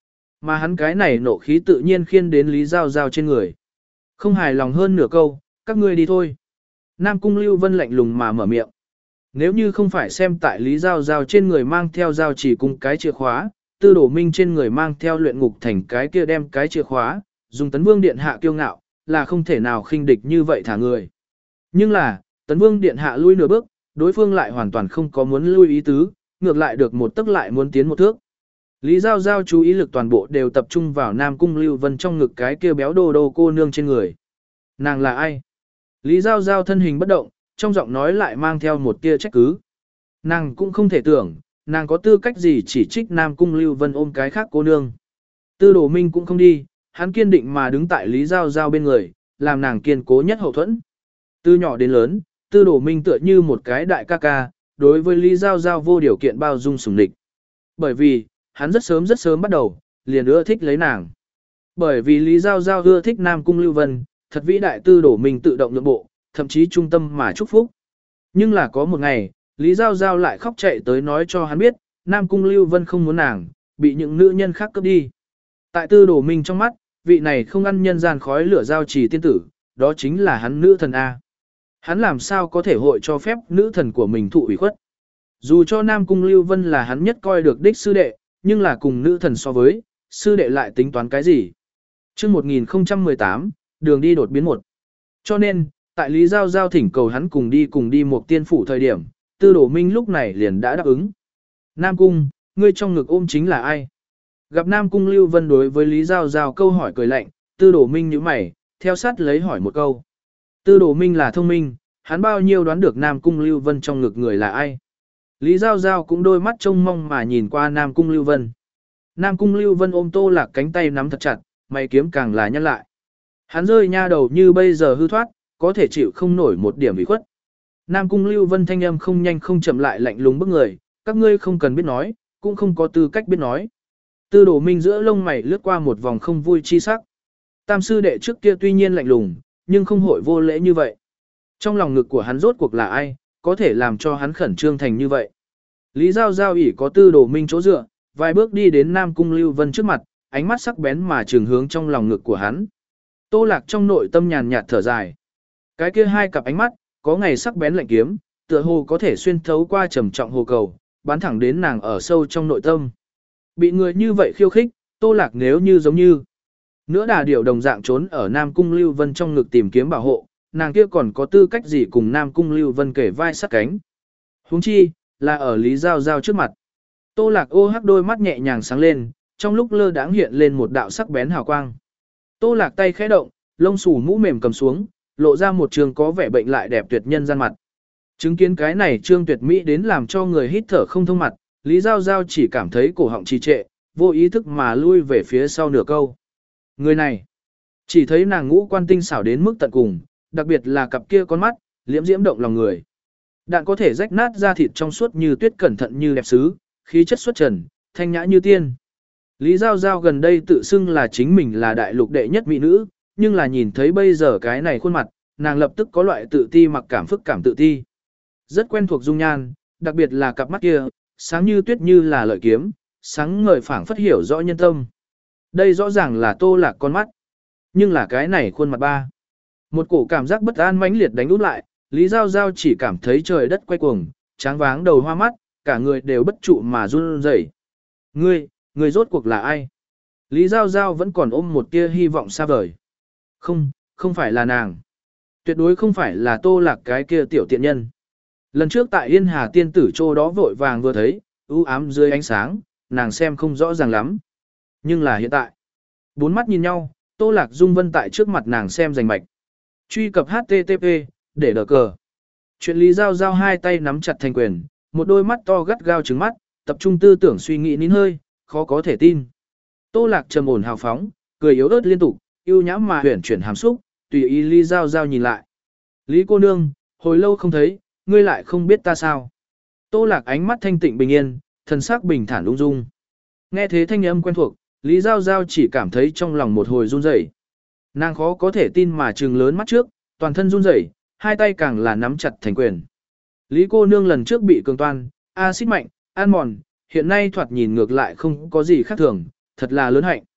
Mà hắn cái này nộ khí tự nhiên khiên đến Lý Giao Giao trên người. Không hài lòng hơn nửa câu, các ngươi đi thôi. Nam Cung Lưu Vân lạnh lùng mà mở miệng. Nếu như không phải xem tại Lý Giao Giao trên người mang theo giao chỉ cùng cái chìa khóa, Tư Đổ Minh trên người mang theo luyện ngục thành cái kia đem cái chìa khóa, dùng Tấn Vương Điện Hạ kiêu ngạo, là không thể nào khinh địch như vậy thả người. Nhưng là, Tấn Vương Điện Hạ lui nửa bước, đối phương lại hoàn toàn không có muốn lui ý tứ, ngược lại được một tức lại muốn tiến một thước. Lý Giao Giao chú ý lực toàn bộ đều tập trung vào Nam Cung Lưu Vân trong ngực cái kia béo đô đô cô nương trên người. Nàng là ai? Lý Giao Giao thân hình bất động, trong giọng nói lại mang theo một tia trách cứ. Nàng cũng không thể tưởng, nàng có tư cách gì chỉ trích Nam Cung Lưu Vân ôm cái khác cô nương. Tư Đồ Minh cũng không đi, hắn kiên định mà đứng tại Lý Giao Giao bên người, làm nàng kiên cố nhất hậu thuẫn. Từ nhỏ đến lớn, Tư Đồ Minh tựa như một cái đại ca ca, đối với Lý Giao Giao vô điều kiện bao dung sủng địch. Bởi vì, hắn rất sớm rất sớm bắt đầu, liền ưa thích lấy nàng. Bởi vì Lý Giao Giao ưa thích Nam Cung Lưu Vân, thật vĩ đại Tư Đồ Minh tự động nhượng bộ, thậm chí trung tâm mà chúc phúc. Nhưng là có một ngày, Lý Giao Giao lại khóc chạy tới nói cho hắn biết, Nam Cung Lưu Vân không muốn nàng, bị những nữ nhân khác cướp đi. Tại Tư Đồ Minh trong mắt, vị này không ăn nhân gian khói lửa giao trì tiên tử, đó chính là hắn nữ thần A. Hắn làm sao có thể hội cho phép nữ thần của mình thụ ủy khuất. Dù cho Nam Cung Lưu Vân là hắn nhất coi được đích sư đệ, nhưng là cùng nữ thần so với, sư đệ lại tính toán cái gì? Trước một nghìn không trăm mười tám, đường đi đột biến một. Cho nên, tại Lý Giao Giao thỉnh cầu hắn cùng đi cùng đi một tiên phủ thời điểm, Tư Đồ Minh lúc này liền đã đáp ứng. Nam Cung, ngươi trong ngực ôm chính là ai? Gặp Nam Cung Lưu Vân đối với Lý Giao Giao câu hỏi cười lạnh, Tư Đồ Minh nhíu mày, theo sát lấy hỏi một câu. Tư Đồ Minh là thông minh, hắn bao nhiêu đoán được Nam Cung Lưu Vân trong ngực người là ai. Lý Giao Giao cũng đôi mắt trông mong mà nhìn qua Nam Cung Lưu Vân. Nam Cung Lưu Vân ôm Tô Lạc cánh tay nắm thật chặt, mày kiếm càng là nhăn lại. Hắn rơi nha đầu như bây giờ hư thoát, có thể chịu không nổi một điểm ủy khuất. Nam Cung Lưu Vân thanh âm không nhanh không chậm lại lạnh lùng bức người, các ngươi không cần biết nói, cũng không có tư cách biết nói. Tư Đồ Minh giữa lông mày lướt qua một vòng không vui chi sắc. Tam sư đệ trước kia tuy nhiên lạnh lùng, nhưng không hội vô lễ như vậy. Trong lòng ngực của hắn rốt cuộc là ai, có thể làm cho hắn khẩn trương thành như vậy. Lý Giao Giao ỉ có Tư Đồ Minh chỗ dựa, vài bước đi đến Nam Cung Lưu Vân trước mặt, ánh mắt sắc bén mà trường hướng trong lòng ngực của hắn. Tô Lạc trong nội tâm nhàn nhạt thở dài. Cái kia hai cặp ánh mắt, có ngày sắc bén lạnh kiếm, tựa hồ có thể xuyên thấu qua trầm trọng hồ cầu, bắn thẳng đến nàng ở sâu trong nội tâm. Bị người như vậy khiêu khích, Tô Lạc nếu như giống như nữa đà điểu đồng dạng trốn ở Nam Cung Lưu Vân trong ngực tìm kiếm bảo hộ, nàng kia còn có tư cách gì cùng Nam Cung Lưu Vân kể vai sát cánh. Huống chi, là ở Lý Giao Giao trước mặt. Tô Lạc ô hắc đôi mắt nhẹ nhàng sáng lên, trong lúc lơ đãng hiện lên một đạo sắc bén hào quang. Tô Lạc tay khẽ động, lông xù mũ mềm cầm xuống, lộ ra một trường có vẻ bệnh lại đẹp tuyệt nhân gian mặt. Chứng kiến cái này trương tuyệt mỹ đến làm cho người hít thở không thông mặt, Lý Giao Giao chỉ cảm thấy cổ họng trì trệ, vô ý thức mà lui về phía sau nửa câu. Người này, chỉ thấy nàng ngũ quan tinh xảo đến mức tận cùng, đặc biệt là cặp kia con mắt, liễm diễm động lòng người. Đạn có thể rách nát da thịt trong suốt như tuyết, cẩn thận như đẹp sứ, khí chất xuất trần, thanh nhã như tiên. Lý Giao Giao gần đây tự xưng là chính mình là đại lục đệ nhất mỹ nữ, nhưng là nhìn thấy bây giờ cái này khuôn mặt, nàng lập tức có loại tự ti mặc cảm phức cảm tự ti. Rất quen thuộc dung nhan, đặc biệt là cặp mắt kia, sáng như tuyết như là lợi kiếm, sáng ngời phảng phất hiểu rõ nhân tâm. Đây rõ ràng là Tô Lạc con mắt, nhưng là cái này khuôn mặt ba. Một cổ cảm giác bất an mãnh liệt đánh úp lại, Lý Giao Giao chỉ cảm thấy trời đất quay cuồng, tráng váng đầu hoa mắt, cả người đều bất trụ mà run rẩy. Ngươi, ngươi rốt cuộc là ai? Lý Giao Giao vẫn còn ôm một tia hy vọng xa vời. Không, không phải là nàng. Tuyệt đối không phải là Tô Lạc cái kia tiểu tiện nhân. Lần trước tại Yên Hà tiên tử chỗ đó vội vàng vừa thấy, u ám dưới ánh sáng, nàng xem không rõ ràng lắm. Nhưng là hiện tại, bốn mắt nhìn nhau, Tô Lạc Dung Vân tại trước mặt nàng xem rành mạch. Truy cập H T T P, để đỡ cờ. Chuyện Lý Giao Giao hai tay nắm chặt thành quyền, một đôi mắt to gắt gao trừng mắt, tập trung tư tưởng suy nghĩ nín hơi, khó có thể tin. Tô Lạc trầm ổn hào phóng, cười yếu ớt liên tục, yêu nhãm mà huyển chuyển hàm xúc, tùy ý Lý Giao Giao nhìn lại. Lý cô nương, hồi lâu không thấy, ngươi lại không biết ta sao? Tô Lạc ánh mắt thanh tịnh bình yên, thần sắc bình thản ung dung. Nghe thế thanh âm quen thuộc, Lý Giao Giao chỉ cảm thấy trong lòng một hồi run rẩy. Nàng khó có thể tin mà trừng lớn mắt trước, toàn thân run rẩy, hai tay càng là nắm chặt thành quyền. Lý cô nương lần trước bị cường toan, axit mạnh, ăn mòn, hiện nay thoạt nhìn ngược lại không có gì khác thường, thật là lớn hạnh.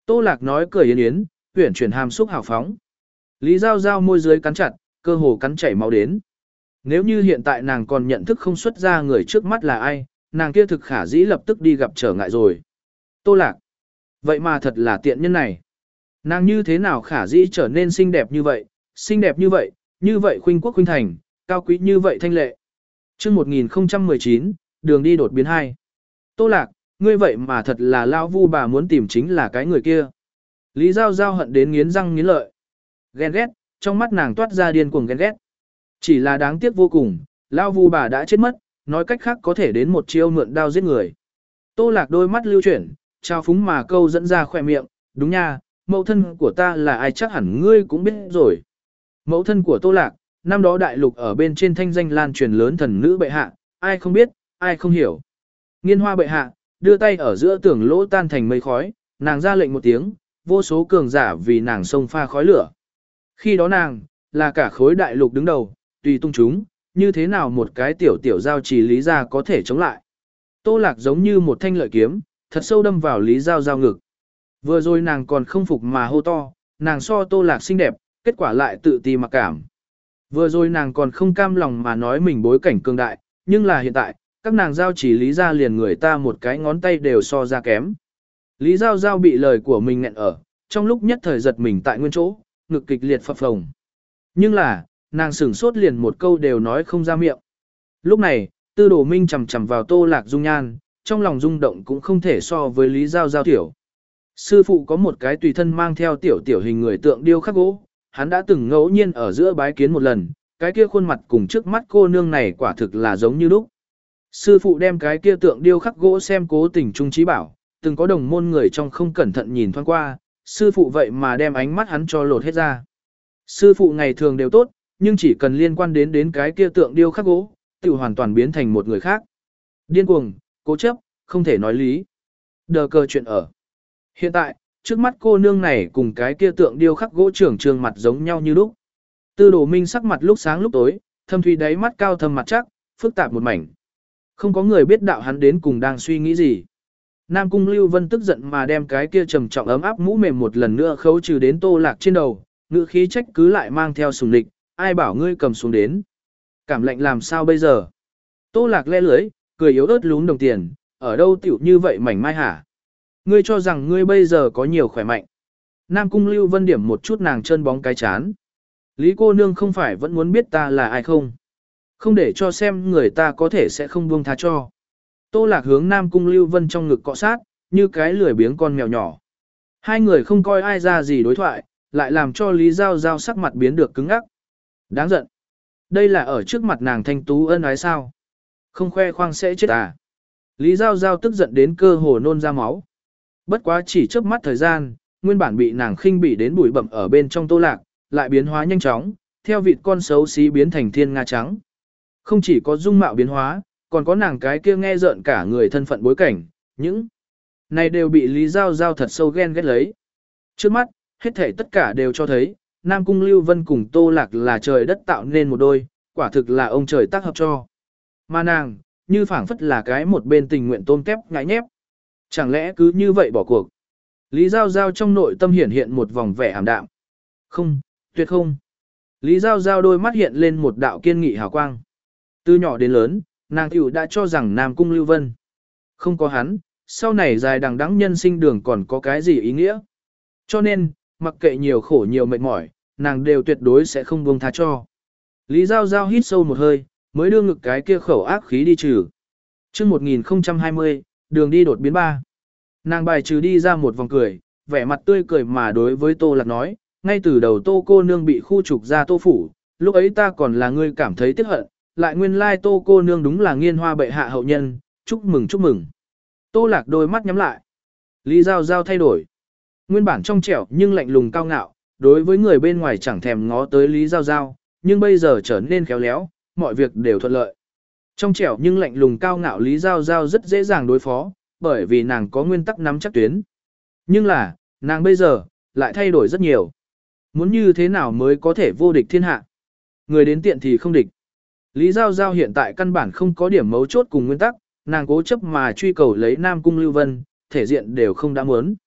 Tô Lạc nói cười yến yến, uyển chuyển hàm xúc hào phóng. Lý Giao Giao môi dưới cắn chặt, cơ hồ cắn chảy máu đến. Nếu như hiện tại nàng còn nhận thức không xuất ra người trước mắt là ai, nàng kia thực khả dĩ lập tức đi gặp trở ngại rồi. Tô Lạc. Vậy mà thật là tiện nhân này. Nàng như thế nào khả dĩ trở nên xinh đẹp như vậy, xinh đẹp như vậy, như vậy khuynh quốc khuynh thành, cao quý như vậy thanh lệ. chương một nghìn không trăm mười chín, đường đi đột biến hai. Tô Lạc, ngươi vậy mà thật là lao vu bà muốn tìm chính là cái người kia. Lý Giao Giao hận đến nghiến răng nghiến lợi. Ghen ghét, trong mắt nàng toát ra điên cuồng ghen ghét. Chỉ là đáng tiếc vô cùng, lao vu bà đã chết mất, nói cách khác có thể đến một chiêu mượn đao giết người. Tô Lạc đôi mắt lưu chuyển, trao phúng mà câu dẫn ra khỏe miệng, đúng nha, mẫu thân của ta là ai chắc hẳn ngươi cũng biết rồi. Mẫu thân của Tô Lạc, năm đó đại lục ở bên trên thanh danh lan truyền lớn thần nữ bệ hạ, ai không biết, ai không hiểu. Nghiên hoa bệ hạ, đưa tay ở giữa tường lỗ tan thành mây khói, nàng ra lệnh một tiếng, vô số cường giả vì nàng xông pha khói lửa. Khi đó nàng, là cả khối đại lục đứng đầu, tùy tung chúng, như thế nào một cái tiểu tiểu giao trì lý ra có thể chống lại. Tô Lạc giống như một thanh lợi kiếm, thật sâu đâm vào lý giao giao ngực. Vừa rồi nàng còn không phục mà hô to, nàng so Tô Lạc xinh đẹp, kết quả lại tự ti mặc cảm. Vừa rồi nàng còn không cam lòng mà nói mình bối cảnh cường đại, nhưng là hiện tại, các nàng giao chỉ lý ra liền người ta một cái ngón tay đều so ra kém. Lý giao giao bị lời của mình nghẹn ở, trong lúc nhất thời giật mình tại nguyên chỗ, ngực kịch liệt phập phồng. Nhưng là, nàng sửng sốt liền một câu đều nói không ra miệng. Lúc này, Tư Đồ Minh chầm chầm vào Tô Lạc dung nhan, trong lòng rung động cũng không thể so với Lý Giao Giao tiểu. Sư phụ có một cái tùy thân mang theo tiểu tiểu hình người tượng điêu khắc gỗ, hắn đã từng ngẫu nhiên ở giữa bái kiến một lần, cái kia khuôn mặt cùng trước mắt cô nương này quả thực là giống như lúc. Sư phụ đem cái kia tượng điêu khắc gỗ xem cố tình trung trí bảo, từng có đồng môn người trong không cẩn thận nhìn thoáng qua, sư phụ vậy mà đem ánh mắt hắn cho lột hết ra. Sư phụ ngày thường đều tốt, nhưng chỉ cần liên quan đến đến cái kia tượng điêu khắc gỗ, tự hoàn toàn biến thành một người khác. Điên cuồng, cố chấp, không thể nói lý. Đờ cờ chuyện ở. Hiện tại, trước mắt cô nương này cùng cái kia tượng điêu khắc gỗ trưởng trường mặt giống nhau như lúc. Tư Đồ Minh sắc mặt lúc sáng lúc tối, thâm thủy đáy mắt cao thâm mặt chắc, phức tạp một mảnh. Không có người biết đạo hắn đến cùng đang suy nghĩ gì. Nam Cung Lưu Vân tức giận mà đem cái kia trầm trọng ấm áp mũ mềm một lần nữa khấu trừ đến Tô Lạc trên đầu, ngữ khí trách cứ lại mang theo sùng địch, ai bảo ngươi cầm xuống đến. Cảm lạnh làm sao bây giờ? Tô Lạc le lưới, cười yếu ớt lún đồng tiền, ở đâu tiểu như vậy mảnh mai hả? Ngươi cho rằng ngươi bây giờ có nhiều khỏe mạnh. Nam Cung Lưu Vân điểm một chút nàng chân bóng cái chán. Lý cô nương không phải vẫn muốn biết ta là ai không? Không để cho xem người ta có thể sẽ không buông tha cho. Tô Lạc hướng Nam Cung Lưu Vân trong ngực cọ sát, như cái lười biếng con mèo nhỏ. Hai người không coi ai ra gì đối thoại, lại làm cho Lý Giao Giao sắc mặt biến được cứng ngắc. Đáng giận. Đây là ở trước mặt nàng thanh tú ân ái sao? Không khoe khoang sẽ chết à? Lý Giao Giao tức giận đến cơ hồ nôn ra máu. Bất quá chỉ chớp mắt thời gian, nguyên bản bị nàng khinh bỉ đến bụi bặm ở bên trong Tô Lạc, lại biến hóa nhanh chóng, theo vịt con xấu xí biến thành thiên nga trắng. Không chỉ có dung mạo biến hóa, còn có nàng cái kia nghe rợn cả người thân phận bối cảnh, những này đều bị Lý Giao Giao thật sâu ghen ghét lấy. Trước mắt, hết thảy tất cả đều cho thấy, Nam Cung Lưu Vân cùng Tô Lạc là trời đất tạo nên một đôi, quả thực là ông trời tác hợp cho. Mà nàng, như phảng phất là cái một bên tình nguyện tôm tép ngại nhép. Chẳng lẽ cứ như vậy bỏ cuộc? Lý Giao Giao trong nội tâm hiện hiện một vòng vẻ ảm đạm. Không, tuyệt không. Lý Giao Giao đôi mắt hiện lên một đạo kiên nghị hào quang. Từ nhỏ đến lớn, nàng tiểu đã cho rằng Nam Cung Lưu Vân không có hắn, sau này dài đằng đẵng nhân sinh đường còn có cái gì ý nghĩa. Cho nên, mặc kệ nhiều khổ nhiều mệt mỏi, nàng đều tuyệt đối sẽ không buông tha cho. Lý Giao Giao hít sâu một hơi, mới đưa ngực cái kia khẩu ác khí đi trừ. Trước một nghìn không trăm hai mươi, đường đi đột biến ba. Nàng bài trừ đi ra một vòng cười, vẻ mặt tươi cười mà đối với Tô Lạc nói, ngay từ đầu Tô cô nương bị khu trục ra Tô phủ, lúc ấy ta còn là người cảm thấy tiếc hận, lại nguyên lai Tô cô nương đúng là Nghiên Hoa bệ hạ hậu nhân, chúc mừng chúc mừng. Tô Lạc đôi mắt nhắm lại. Lý Giao Giao thay đổi. Nguyên bản trong trẻo nhưng lạnh lùng cao ngạo, đối với người bên ngoài chẳng thèm ngó tới Lý Giao Giao, nhưng bây giờ trở nên khéo léo, mọi việc đều thuận lợi. Trong trẻo nhưng lạnh lùng cao ngạo Lý Giao Giao rất dễ dàng đối phó, bởi vì nàng có nguyên tắc nắm chắc tuyến. Nhưng là, nàng bây giờ, lại thay đổi rất nhiều. Muốn như thế nào mới có thể vô địch thiên hạ? Người đến tiện thì không địch. Lý Giao Giao hiện tại căn bản không có điểm mấu chốt cùng nguyên tắc, nàng cố chấp mà truy cầu lấy Nam Cung Lưu Vân, thể diện đều không đã muốn.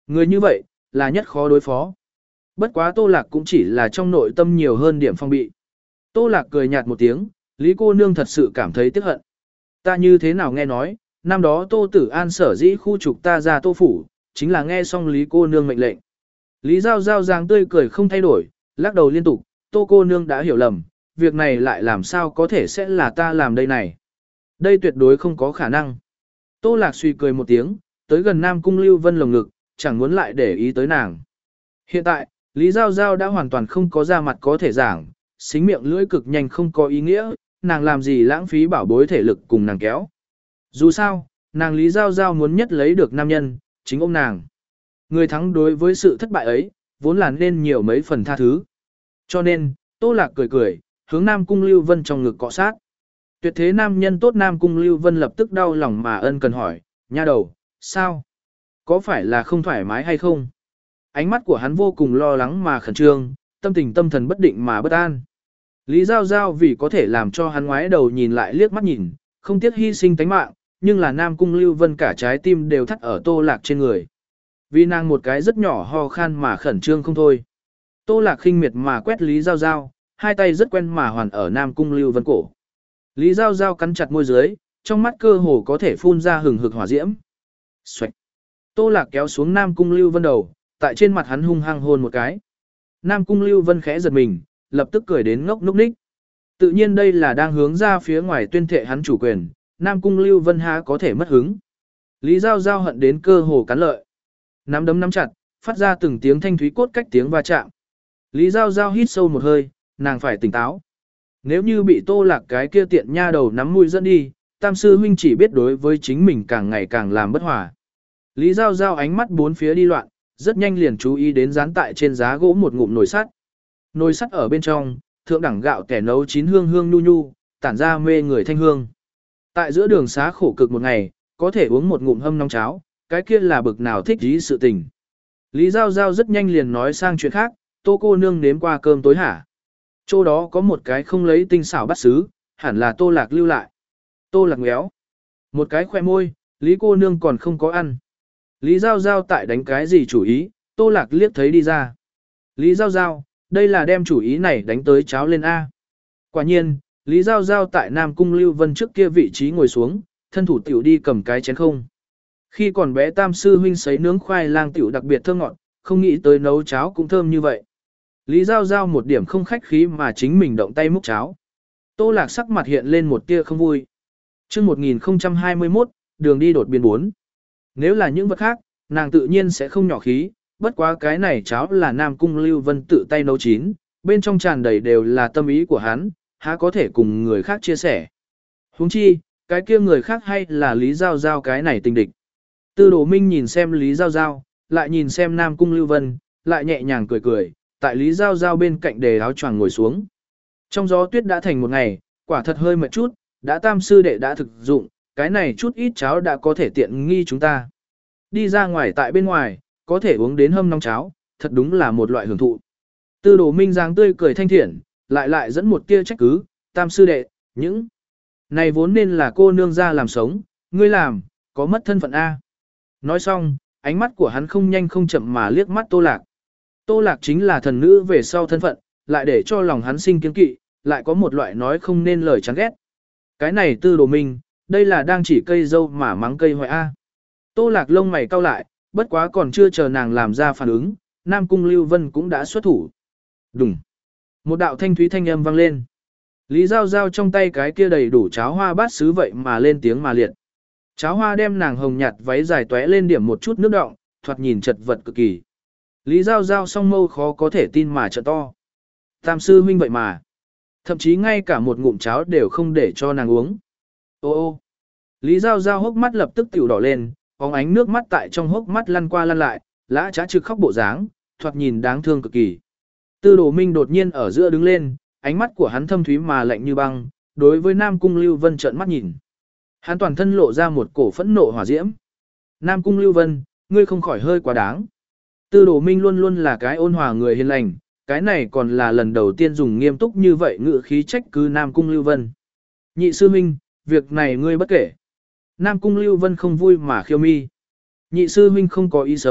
Người như vậy, là nhất khó đối phó. Bất quá Tô Lạc cũng chỉ là trong nội tâm nhiều hơn điểm phong bị. Tô Lạc cười nhạt một tiếng, Lý cô nương thật sự cảm thấy tiếc hận. Ta như thế nào nghe nói, năm đó Tô Tử An sở dĩ khu trục ta ra Tô Phủ, chính là nghe xong Lý cô nương mệnh lệnh. Lý Giao Giao dáng tươi cười không thay đổi, lắc đầu liên tục, Tô cô nương đã hiểu lầm, việc này lại làm sao có thể sẽ là ta làm đây này. Đây tuyệt đối không có khả năng. Tô Lạc suy cười một tiếng, tới gần Nam Cung Lưu Vân lồng ngực, chẳng muốn lại để ý tới nàng. Hiện tại, Lý Giao Giao đã hoàn toàn không có ra mặt có thể giảng, xính miệng lưỡi cực nhanh không có ý nghĩa, nàng làm gì lãng phí bảo bối thể lực cùng nàng kéo. Dù sao, nàng Lý Giao Giao muốn nhất lấy được nam nhân, chính ông nàng. Người thắng đối với sự thất bại ấy, vốn là nên nhiều mấy phần tha thứ. Cho nên, Tô Lạc cười cười, hướng Nam Cung Lưu Vân trong ngực cọ sát. Tuyệt thế nam nhân tốt Nam Cung Lưu Vân lập tức đau lòng mà ân cần hỏi, nha đầu, sao? Có phải là không thoải mái hay không? Ánh mắt của hắn vô cùng lo lắng mà khẩn trương, tâm tình tâm thần bất định mà bất an. Lý Giao Giao vì có thể làm cho hắn ngoái đầu nhìn lại liếc mắt nhìn, không tiếc hy sinh tánh mạng, nhưng là Nam Cung Lưu Vân cả trái tim đều thắt ở Tô Lạc trên người. Vì nàng một cái rất nhỏ ho khan mà khẩn trương không thôi. Tô Lạc khinh miệt mà quét Lý Giao Giao, hai tay rất quen mà hoàn ở Nam Cung Lưu Vân cổ. Lý Giao Giao cắn chặt môi dưới, trong mắt cơ hồ có thể phun ra hừng hực hỏa diễm. Xoạch. Tô Lạc kéo xuống Nam Cung Lưu Vân đầu, tại trên mặt hắn hung hăng hôn một cái. Nam Cung Lưu Vân khẽ giật mình, lập tức cười đến ngốc núc ních. Tự nhiên đây là đang hướng ra phía ngoài tuyên thệ hắn chủ quyền, Nam Cung Lưu Vân há có thể mất hứng. Lý Giao Giao hận đến cơ hồ cắn lợi. Nắm đấm nắm chặt, phát ra từng tiếng thanh thúy cốt cách tiếng va chạm. Lý Giao Giao hít sâu một hơi, nàng phải tỉnh táo. Nếu như bị Tô Lạc cái kia tiện nha đầu nắm mũi dẫn đi, Tam sư huynh chỉ biết đối với chính mình càng ngày càng làm bất hòa. Lý Giao Giao ánh mắt bốn phía đi loạn, rất nhanh liền chú ý đến dán tại trên giá gỗ một ngụm nồi sắt. Nồi sắt ở bên trong, thượng đẳng gạo kẻ nấu chín hương hương nhu nhu, tản ra mê người thanh hương. Tại giữa đường xá khổ cực một ngày, có thể uống một ngụm hâm nóng cháo, cái kia là bực nào thích ý sự tình. Lý Giao Giao rất nhanh liền nói sang chuyện khác, Tô cô nương nếm qua cơm tối hả? Chỗ đó có một cái không lấy tinh xảo bắt xứ, hẳn là Tô Lạc lưu lại. Tô Lạc ngéo. Một cái khoe môi, Lý cô nương còn không có ăn. Lý Giao Giao tại đánh cái gì chủ ý, Tô Lạc liếc thấy đi ra. Lý Giao Giao, đây là đem chủ ý này đánh tới cháo lên A. Quả nhiên, Lý Giao Giao tại Nam Cung Lưu Vân trước kia vị trí ngồi xuống, thân thủ tiểu đi cầm cái chén không. Khi còn bé Tam sư huynh sấy nướng khoai lang tiểu đặc biệt thơm ngọt, không nghĩ tới nấu cháo cũng thơm như vậy. Lý Giao Giao một điểm không khách khí mà chính mình động tay múc cháo. Tô Lạc sắc mặt hiện lên một tia không vui. Chương một nghìn không trăm hai mươi mốt, đường đi đột biến bốn. Nếu là những vật khác, nàng tự nhiên sẽ không nhỏ khí, bất quá cái này cháo là Nam Cung Lưu Vân tự tay nấu chín, bên trong tràn đầy đều là tâm ý của hắn, há có thể cùng người khác chia sẻ. Huống chi, cái kia người khác hay là Lý Giao Giao cái này tình địch. Tư Đồ Minh nhìn xem Lý Giao Giao, lại nhìn xem Nam Cung Lưu Vân, lại nhẹ nhàng cười cười, tại Lý Giao Giao bên cạnh đề áo choàng ngồi xuống. Trong gió tuyết đã thành một ngày, quả thật hơi mệt chút, đã Tam sư đệ đã thực dụng, cái này chút ít cháo đã có thể tiện nghi chúng ta. Đi ra ngoài tại bên ngoài, có thể uống đến hâm nóng cháo, thật đúng là một loại hưởng thụ. Tư Đồ Minh dáng tươi cười thanh thiện, lại lại dẫn một tia trách cứ, Tam sư đệ, những này vốn nên là cô nương ra làm sống, ngươi làm, có mất thân phận A. Nói xong, ánh mắt của hắn không nhanh không chậm mà liếc mắt Tô Lạc. Tô Lạc chính là thần nữ về sau thân phận, lại để cho lòng hắn sinh kiêng kỵ, lại có một loại nói không nên lời chán ghét. Cái này Tư Đồ Minh, đây là đang chỉ cây dâu mà mắng cây hoại A. Tô Lạc lông mày cau lại, bất quá còn chưa chờ nàng làm ra phản ứng, Nam Cung Lưu Vân cũng đã xuất thủ. Đùng. Một đạo thanh thúy thanh âm vang lên. Lý Giao Giao trong tay cái kia đầy đủ cháo hoa bát sứ vậy mà lên tiếng mà liệt. Cháo hoa đem nàng hồng nhạt váy dài tóe lên điểm một chút nước đọng, thoạt nhìn chật vật cực kỳ. Lý Giao Giao song mâu khó có thể tin mà trợ to. Tam sư huynh vậy mà. Thậm chí ngay cả một ngụm cháo đều không để cho nàng uống. Ô ô. Lý Giao Giao hốc mắt lập tức tiểu đỏ lên, bóng ánh nước mắt tại trong hốc mắt lăn qua lăn lại, lã trá trực khóc bộ dáng, thoạt nhìn đáng thương cực kỳ. Tư Đồ Minh đột nhiên ở giữa đứng lên, ánh mắt của hắn thâm thúy mà lạnh như băng, đối với Nam Cung Lưu Vân trợn mắt nhìn. Hắn toàn thân lộ ra một cổ phẫn nộ hỏa diễm. Nam Cung Lưu Vân, ngươi không khỏi hơi quá đáng. Tư Đồ Minh luôn luôn là cái ôn hòa người hiền lành, cái này còn là lần đầu tiên dùng nghiêm túc như vậy ngữ khí trách cứ Nam Cung Lưu Vân. Nhị sư huynh, việc này ngươi bất kể. Nam Cung Lưu Vân không vui mà khiêu mi. Nhị sư huynh không có ý xấu,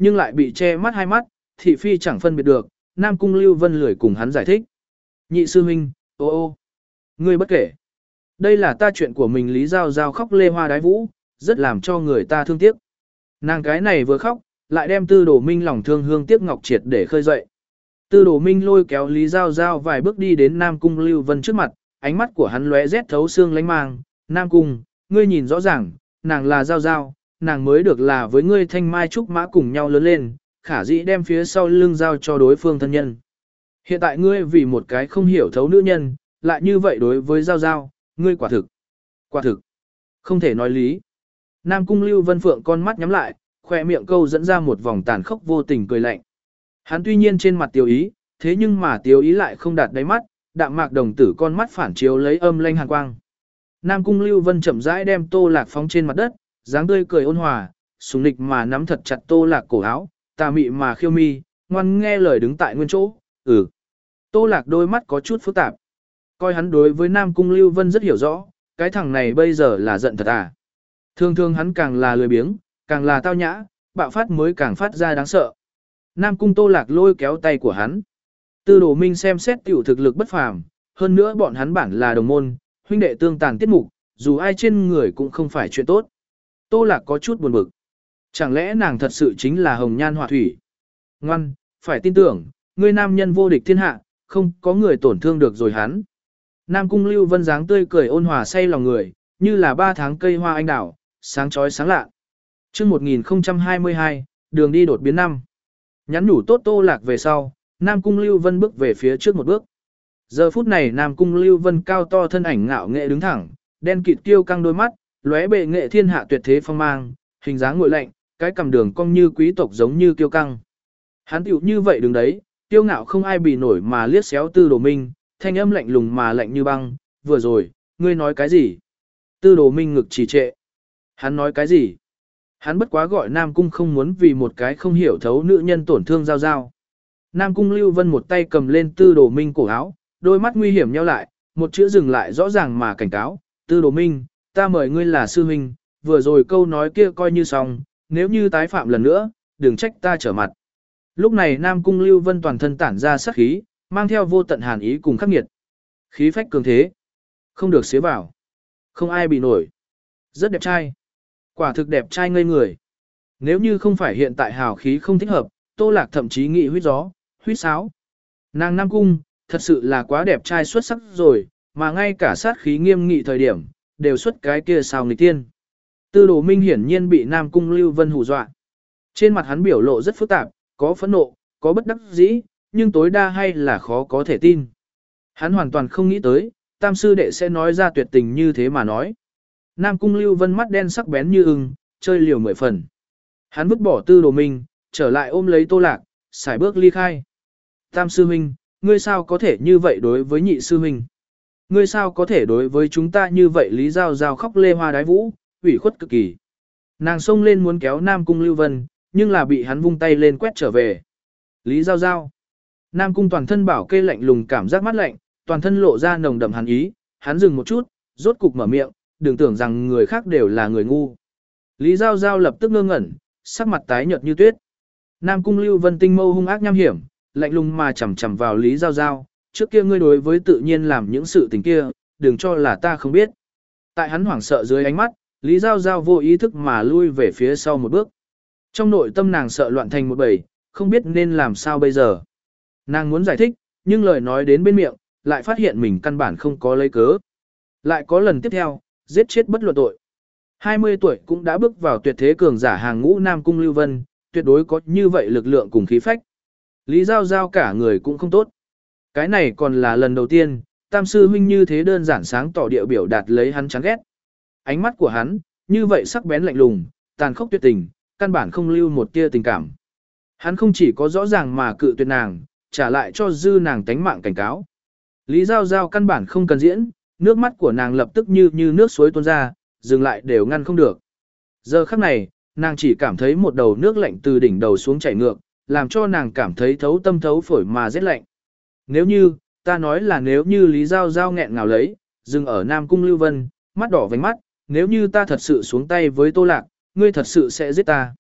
nhưng lại bị che mắt hai mắt, thị phi chẳng phân biệt được, Nam Cung Lưu Vân lười cùng hắn giải thích. Nhị sư huynh, ô ô, ngươi bất kể. Đây là ta chuyện của mình. Lý Giao Giao khóc lê hoa đái vũ, rất làm cho người ta thương tiếc. Nàng cái này vừa khóc, lại đem Tư Đồ Minh lòng thương hương tiếc ngọc triệt để khơi dậy. Tư Đồ Minh lôi kéo Lý Giao Giao vài bước đi đến Nam Cung Lưu Vân trước mặt, ánh mắt của hắn lóe rét thấu xương lánh mang. Nam Cung, ngươi nhìn rõ ràng, nàng là Giao Giao, nàng mới được là với ngươi thanh mai trúc mã cùng nhau lớn lên, khả dĩ đem phía sau lưng giao cho đối phương thân nhân. Hiện tại ngươi vì một cái không hiểu thấu nữ nhân, lại như vậy đối với Giao Giao, ngươi quả thực, quả thực, không thể nói lý. Nam Cung Lưu Vân Phượng con mắt nhắm lại, khoe miệng câu dẫn ra một vòng tàn khốc vô tình cười lạnh. Hắn tuy nhiên trên mặt tiêu ý, thế nhưng mà tiêu ý lại không đạt đáy mắt, đạm mạc đồng tử con mắt phản chiếu lấy âm lanh hàn quang. Nam Cung Lưu Vân chậm rãi đem Tô Lạc phóng trên mặt đất, dáng tươi cười ôn hòa, sùng nịch mà nắm thật chặt Tô Lạc cổ áo, tà mị mà khiêu mi, ngoan nghe lời đứng tại nguyên chỗ. Ừ. Tô Lạc đôi mắt có chút phức tạp. Coi hắn đối với Nam Cung Lưu Vân rất hiểu rõ, cái thằng này bây giờ là giận thật à. Thường thường hắn càng là lười biếng, càng là tao nhã, bạo phát mới càng phát ra đáng sợ. Nam Cung Tô Lạc lôi kéo tay của hắn. Tư Đồ Minh xem xét tiểu thực lực bất phàm, hơn nữa bọn hắn bản là đồng môn, huynh đệ tương tàn tiết mục, dù ai trên người cũng không phải chuyện tốt. Tô Lạc có chút buồn bực. Chẳng lẽ nàng thật sự chính là hồng nhan họa thủy? Ngoan, phải tin tưởng, ngươi nam nhân vô địch thiên hạ, không có người tổn thương được rồi hắn. Nam Cung Lưu Vân dáng tươi cười ôn hòa say lòng người, như là ba tháng cây hoa anh đào, sáng chói sáng lạ. Chương một nghìn không trăm hai mươi hai, đường đi đột biến năm. Nhắn nhủ tốt Tô Lạc về sau, Nam Cung Lưu Vân bước về phía trước một bước. Giờ phút này Nam Cung Lưu Vân cao to thân ảnh ngạo nghệ đứng thẳng, đen kịt kiêu căng đôi mắt, lóe bệ nghệ thiên hạ tuyệt thế phong mang, hình dáng ngội lạnh, cái cằm đường cong như quý tộc giống như kiêu căng. Hắn tiểu như vậy đứng đấy, kiêu ngạo không ai bì nổi mà liếc xéo Tư Đồ Minh, thanh âm lạnh lùng mà lạnh như băng, vừa rồi, ngươi nói cái gì? Tư Đồ Minh ngực trì trệ. Hắn nói cái gì? Hắn bất quá gọi Nam Cung không muốn vì một cái không hiểu thấu nữ nhân tổn thương Giao Giao. Nam Cung Lưu Vân một tay cầm lên Tư Đồ Minh cổ áo, đôi mắt nguy hiểm nheo lại, một chữ dừng lại rõ ràng mà cảnh cáo, Tư Đồ Minh, ta mời ngươi là sư huynh, vừa rồi câu nói kia coi như xong, nếu như tái phạm lần nữa, đừng trách ta trở mặt. Lúc này Nam Cung Lưu Vân toàn thân tản ra sát khí, mang theo vô tận hàn ý cùng khắc nghiệt. Khí phách cường thế, không được xế vào, không ai bị nổi. Rất đẹp trai, quả thực đẹp trai ngây người. Nếu như không phải hiện tại hào khí không thích hợp, Tô Lạc thậm chí nghĩ huýt gió, huýt sáo. Nàng Nam Cung, thật sự là quá đẹp trai xuất sắc rồi, mà ngay cả sát khí nghiêm nghị thời điểm, đều xuất cái kia sao nghịch tiên. Tư Đồ Minh hiển nhiên bị Nam Cung Lưu Vân hù dọa. Trên mặt hắn biểu lộ rất phức tạp, có phẫn nộ, có bất đắc dĩ, nhưng tối đa hay là khó có thể tin. Hắn hoàn toàn không nghĩ tới, Tam sư đệ sẽ nói ra tuyệt tình như thế mà nói. Nam Cung Lưu Vân mắt đen sắc bén như ưng, chơi liều mười phần. Hắn vứt bỏ Tư Đồ Minh, trở lại ôm lấy Tô Lạc, xài bước ly khai. Tam sư huynh, ngươi sao có thể như vậy đối với nhị sư huynh? Ngươi sao có thể đối với chúng ta như vậy? Lý Giao Giao khóc lê hoa đái vũ, ủy khuất cực kỳ. Nàng xông lên muốn kéo Nam Cung Lưu Vân, nhưng là bị hắn vung tay lên quét trở về. Lý Giao Giao. Nam Cung toàn thân bảo kê lạnh lùng cảm giác mát lạnh, toàn thân lộ ra nồng đậm hàn ý, hắn dừng một chút, rốt cục mở miệng, đừng tưởng rằng người khác đều là người ngu. Lý Giao Giao lập tức ngơ ngẩn, sắc mặt tái nhợt như tuyết. Nam Cung Lưu Vân tinh mâu hung ác nham hiểm, lạnh lùng mà chằm chằm vào Lý Giao Giao, trước kia ngươi đối với tự nhiên làm những sự tình kia, đừng cho là ta không biết. Tại hắn hoảng sợ dưới ánh mắt, Lý Giao Giao vô ý thức mà lui về phía sau một bước. Trong nội tâm nàng sợ loạn thành một bầy, không biết nên làm sao bây giờ. Nàng muốn giải thích, nhưng lời nói đến bên miệng, lại phát hiện mình căn bản không có lấy cớ. Lại có lần tiếp theo, giết chết bất luận tội. hai mươi tuổi cũng đã bước vào tuyệt thế cường giả hàng ngũ Nam Cung Lưu Vân, tuyệt đối có như vậy lực lượng cùng khí phách. Lý Giao Giao cả người cũng không tốt. Cái này còn là lần đầu tiên, Tam sư huynh như thế đơn giản sáng tỏ địa biểu đạt lấy hắn chán ghét. Ánh mắt của hắn, như vậy sắc bén lạnh lùng, tàn khốc tuyệt tình, căn bản không lưu một tia tình cảm. Hắn không chỉ có rõ ràng mà cự tuyệt nàng, trả lại cho dư nàng tánh mạng cảnh cáo. Lý Giao Giao căn bản không cần diễn, nước mắt của nàng lập tức như như nước suối tuôn ra, dừng lại đều ngăn không được. Giờ khắc này, nàng chỉ cảm thấy một đầu nước lạnh từ đỉnh đầu xuống chảy ngược, làm cho nàng cảm thấy thấu tâm thấu phổi mà rét lạnh. Nếu như, ta nói là nếu như Lý Giao Giao nghẹn ngào lấy, dừng ở Nam Cung Lưu Vân, mắt đỏ vành mắt, nếu như ta thật sự xuống tay với Tô Lạc, ngươi thật sự sẽ giết ta.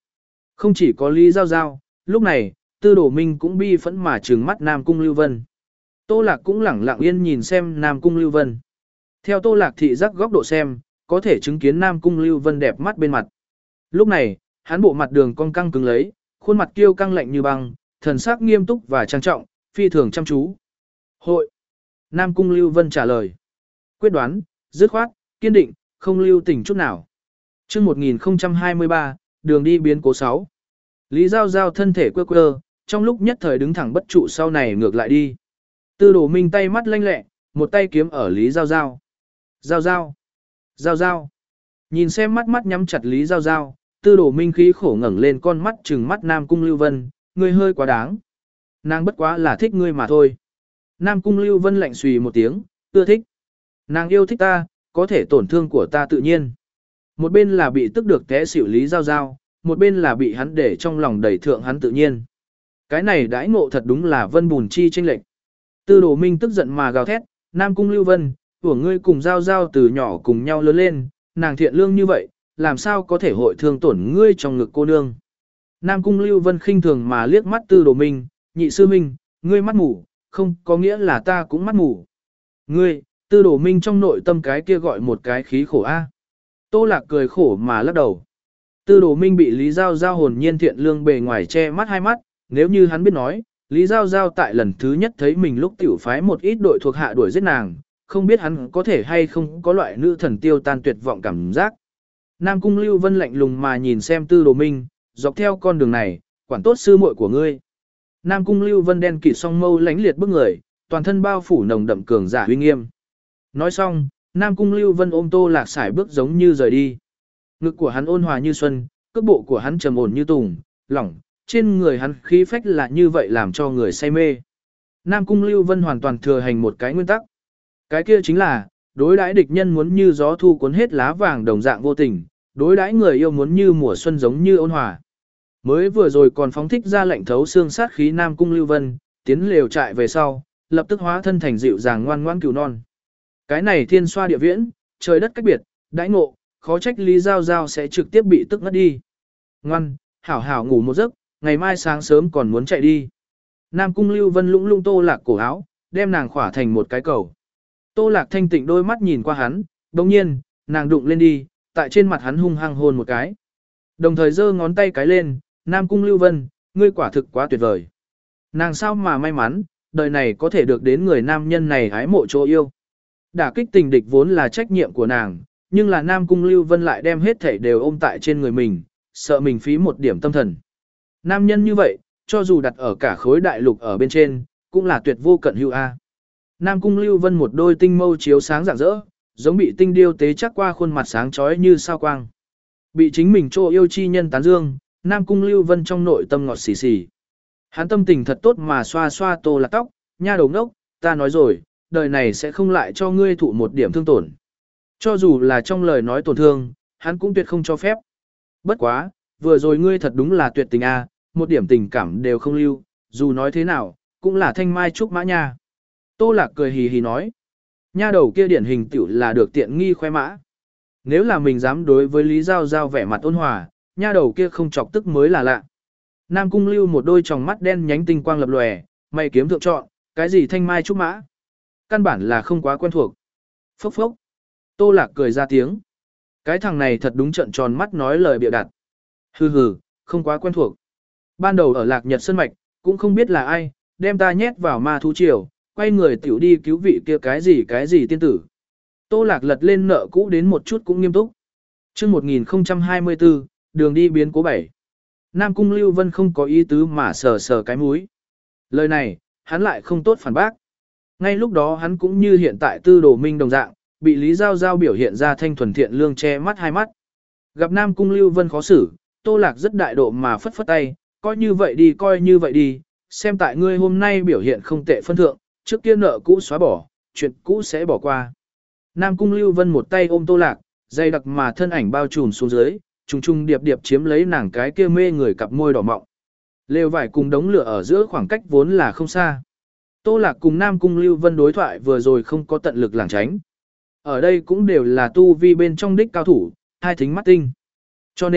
Không chỉ có Lý Giao Giao, lúc này, Tư Đồ Minh cũng bi phẫn mà trừng mắt Nam Cung Lưu Vân. Tô Lạc cũng lẳng lặng yên nhìn xem Nam Cung Lưu Vân. Theo Tô Lạc thị giác góc độ xem, có thể chứng kiến Nam Cung Lưu Vân đẹp mắt bên mặt. Lúc này, hắn bộ mặt đường cong căng cứng lấy, khuôn mặt kiêu căng lạnh như băng, thần sắc nghiêm túc và trang trọng, phi thường chăm chú. Hội. Nam Cung Lưu Vân trả lời. Quyết đoán, dứt khoát, kiên định, không lưu tình chút nào. Chương một nghìn không trăm hai mươi ba, đường đi biến cố sáu. Lý Giao Giao thân thể quơ quơ, trong lúc nhất thời đứng thẳng bất trụ sau này ngược lại đi. Tư Đồ Minh tay mắt lanh lẹ, một tay kiếm ở Lý Giao Giao. Giao Giao. Giao Giao. Nhìn xem mắt mắt nhắm chặt Lý Giao Giao, Tư Đồ Minh khí khổ ngẩng lên con mắt trừng mắt Nam Cung Lưu Vân, ngươi hơi quá đáng. Nàng bất quá là thích ngươi mà thôi. Nam Cung Lưu Vân lạnh xùy một tiếng, ưa thích. Nàng yêu thích ta, có thể tổn thương của ta tự nhiên. Một bên là bị tức được té xỉu Lý Giao Giao, một bên là bị hắn để trong lòng đẩy thượng hắn tự nhiên. Cái này đãi ngộ thật đúng là vân bùn chi chênh lệch. Tư Đồ Minh tức giận mà gào thét, Nam Cung Lưu Vân, của ngươi cùng Giao Giao từ nhỏ cùng nhau lớn lên, nàng thiện lương như vậy, làm sao có thể hội thương tổn ngươi trong ngực cô nương. Nam Cung Lưu Vân khinh thường mà liếc mắt Tư Đồ Minh, nhị sư minh, ngươi mắt mù, không có nghĩa là ta cũng mắt mù. Ngươi, Tư Đồ Minh trong nội tâm cái kia gọi một cái khí khổ a. Tô Lạc cười khổ mà lắc đầu. Tư Đồ Minh bị Lý Giao Giao hồn nhiên thiện lương bề ngoài che mắt hai mắt, nếu như hắn biết nói, Lý Giao Giao tại lần thứ nhất thấy mình lúc tiểu phái một ít đội thuộc hạ đuổi giết nàng, không biết hắn có thể hay không có loại nữ thần tiêu tan tuyệt vọng cảm giác. Nam Cung Lưu Vân lạnh lùng mà nhìn xem Tư Đồ Minh, dọc theo con đường này, quản tốt sư muội của ngươi. Nam Cung Lưu Vân đen kịt song mâu lánh liệt bức người, toàn thân bao phủ nồng đậm cường giả uy nghiêm. Nói xong, Nam Cung Lưu Vân ôm Tô Lạc sải bước giống như rời đi. Ngực của hắn ôn hòa như xuân, cước bộ của hắn trầm ổn như tùng, lỏng, trên người hắn khí phách là như vậy làm cho người say mê. Nam Cung Lưu Vân hoàn toàn thừa hành một cái nguyên tắc. Cái kia chính là, đối đãi địch nhân muốn như gió thu cuốn hết lá vàng đồng dạng vô tình, đối đãi người yêu muốn như mùa xuân giống như ôn hòa. Mới vừa rồi còn phóng thích ra lệnh thấu xương sát khí Nam Cung Lưu Vân, tiến lều trại về sau, lập tức hóa thân thành dịu dàng ngoan ngoãn cừu non. Cái này thiên xoa địa viễn, trời đất cách biệt, đãi ngộ, khó trách Lý Giao Giao sẽ trực tiếp bị tức ngất đi. Ngoan, hảo hảo ngủ một giấc, ngày mai sáng sớm còn muốn chạy đi. Nam Cung Lưu Vân lũng lung Tô Lạc cổ áo, đem nàng khỏa thành một cái cầu. Tô Lạc thanh tịnh đôi mắt nhìn qua hắn, đồng nhiên, nàng đụng lên đi, tại trên mặt hắn hung hăng hôn một cái. Đồng thời giơ ngón tay cái lên, Nam Cung Lưu Vân, ngươi quả thực quá tuyệt vời. Nàng sao mà may mắn, đời này có thể được đến người nam nhân này hái mộ chỗ yêu. Đả kích tình địch vốn là trách nhiệm của nàng, nhưng là Nam Cung Lưu Vân lại đem hết thảy đều ôm tại trên người mình, sợ mình phí một điểm tâm thần. Nam nhân như vậy, cho dù đặt ở cả khối đại lục ở bên trên, cũng là tuyệt vô cận hữu a. Nam Cung Lưu Vân một đôi tinh mâu chiếu sáng rạng rỡ, giống bị tinh điêu tế chắc qua khuôn mặt sáng chói như sao quang. Bị chính mình trô yêu chi nhân tán dương, Nam Cung Lưu Vân trong nội tâm ngọt xì xì. Hắn tâm tình thật tốt mà xoa xoa Tô Lạc tóc, nha đầu ngốc, ta nói rồi, đời này sẽ không lại cho ngươi thụ một điểm thương tổn. Cho dù là trong lời nói tổn thương, hắn cũng tuyệt không cho phép. Bất quá, vừa rồi ngươi thật đúng là tuyệt tình a, một điểm tình cảm đều không lưu, dù nói thế nào, cũng là thanh mai trúc mã nha. Tô Lạc cười hì hì nói, nha đầu kia điển hình tiểu là được tiện nghi khoe mã. Nếu là mình dám đối với Lý Giao Giao vẻ mặt ôn hòa, nha đầu kia không chọc tức mới là lạ. Nam Cung Lưu một đôi tròng mắt đen nhánh tinh quang lập lòe, mày kiếm thượng chọn, cái gì thanh mai trúc mã? Căn bản là không quá quen thuộc. Phốc phốc. Tô Lạc cười ra tiếng. Cái thằng này thật đúng trận tròn mắt nói lời bịa đặt. Hừ hừ, không quá quen thuộc. Ban đầu ở Lạc Nhật Sơn Mạch, cũng không biết là ai, đem ta nhét vào ma thú triều, quay người tiểu đi cứu vị kia cái gì cái gì tiên tử. Tô Lạc lật lên nợ cũ đến một chút cũng nghiêm túc. Chương một nghìn không trăm hai mươi tư, đường đi biến cố bảy. Nam Cung Lưu Vân không có ý tứ mà sờ sờ cái mũi. Lời này, hắn lại không tốt phản bác. Ngay lúc đó hắn cũng như hiện tại Tư Đồ Minh đồng dạng, bị Lý Giao Giao biểu hiện ra thanh thuần thiện lương che mắt hai mắt. Gặp Nam Cung Lưu Vân khó xử, Tô Lạc rất đại độ mà phất phất tay, coi như vậy đi coi như vậy đi, xem tại ngươi hôm nay biểu hiện không tệ phân thượng, trước kia nợ cũ xóa bỏ, chuyện cũ sẽ bỏ qua. Nam Cung Lưu Vân một tay ôm Tô Lạc, dây đặc mà thân ảnh bao trùm xuống dưới, trùng trùng điệp điệp chiếm lấy nàng cái kia mê người cặp môi đỏ mọng. Lều vải cùng đống lửa ở giữa khoảng cách vốn là không xa. Tô Lạc cùng Nam Cung Lưu Vân đối thoại vừa rồi không có tận lực lảng tránh. Ở đây cũng đều là tu vi bên trong đích cao thủ, hai thính mắt tinh. Cho nên,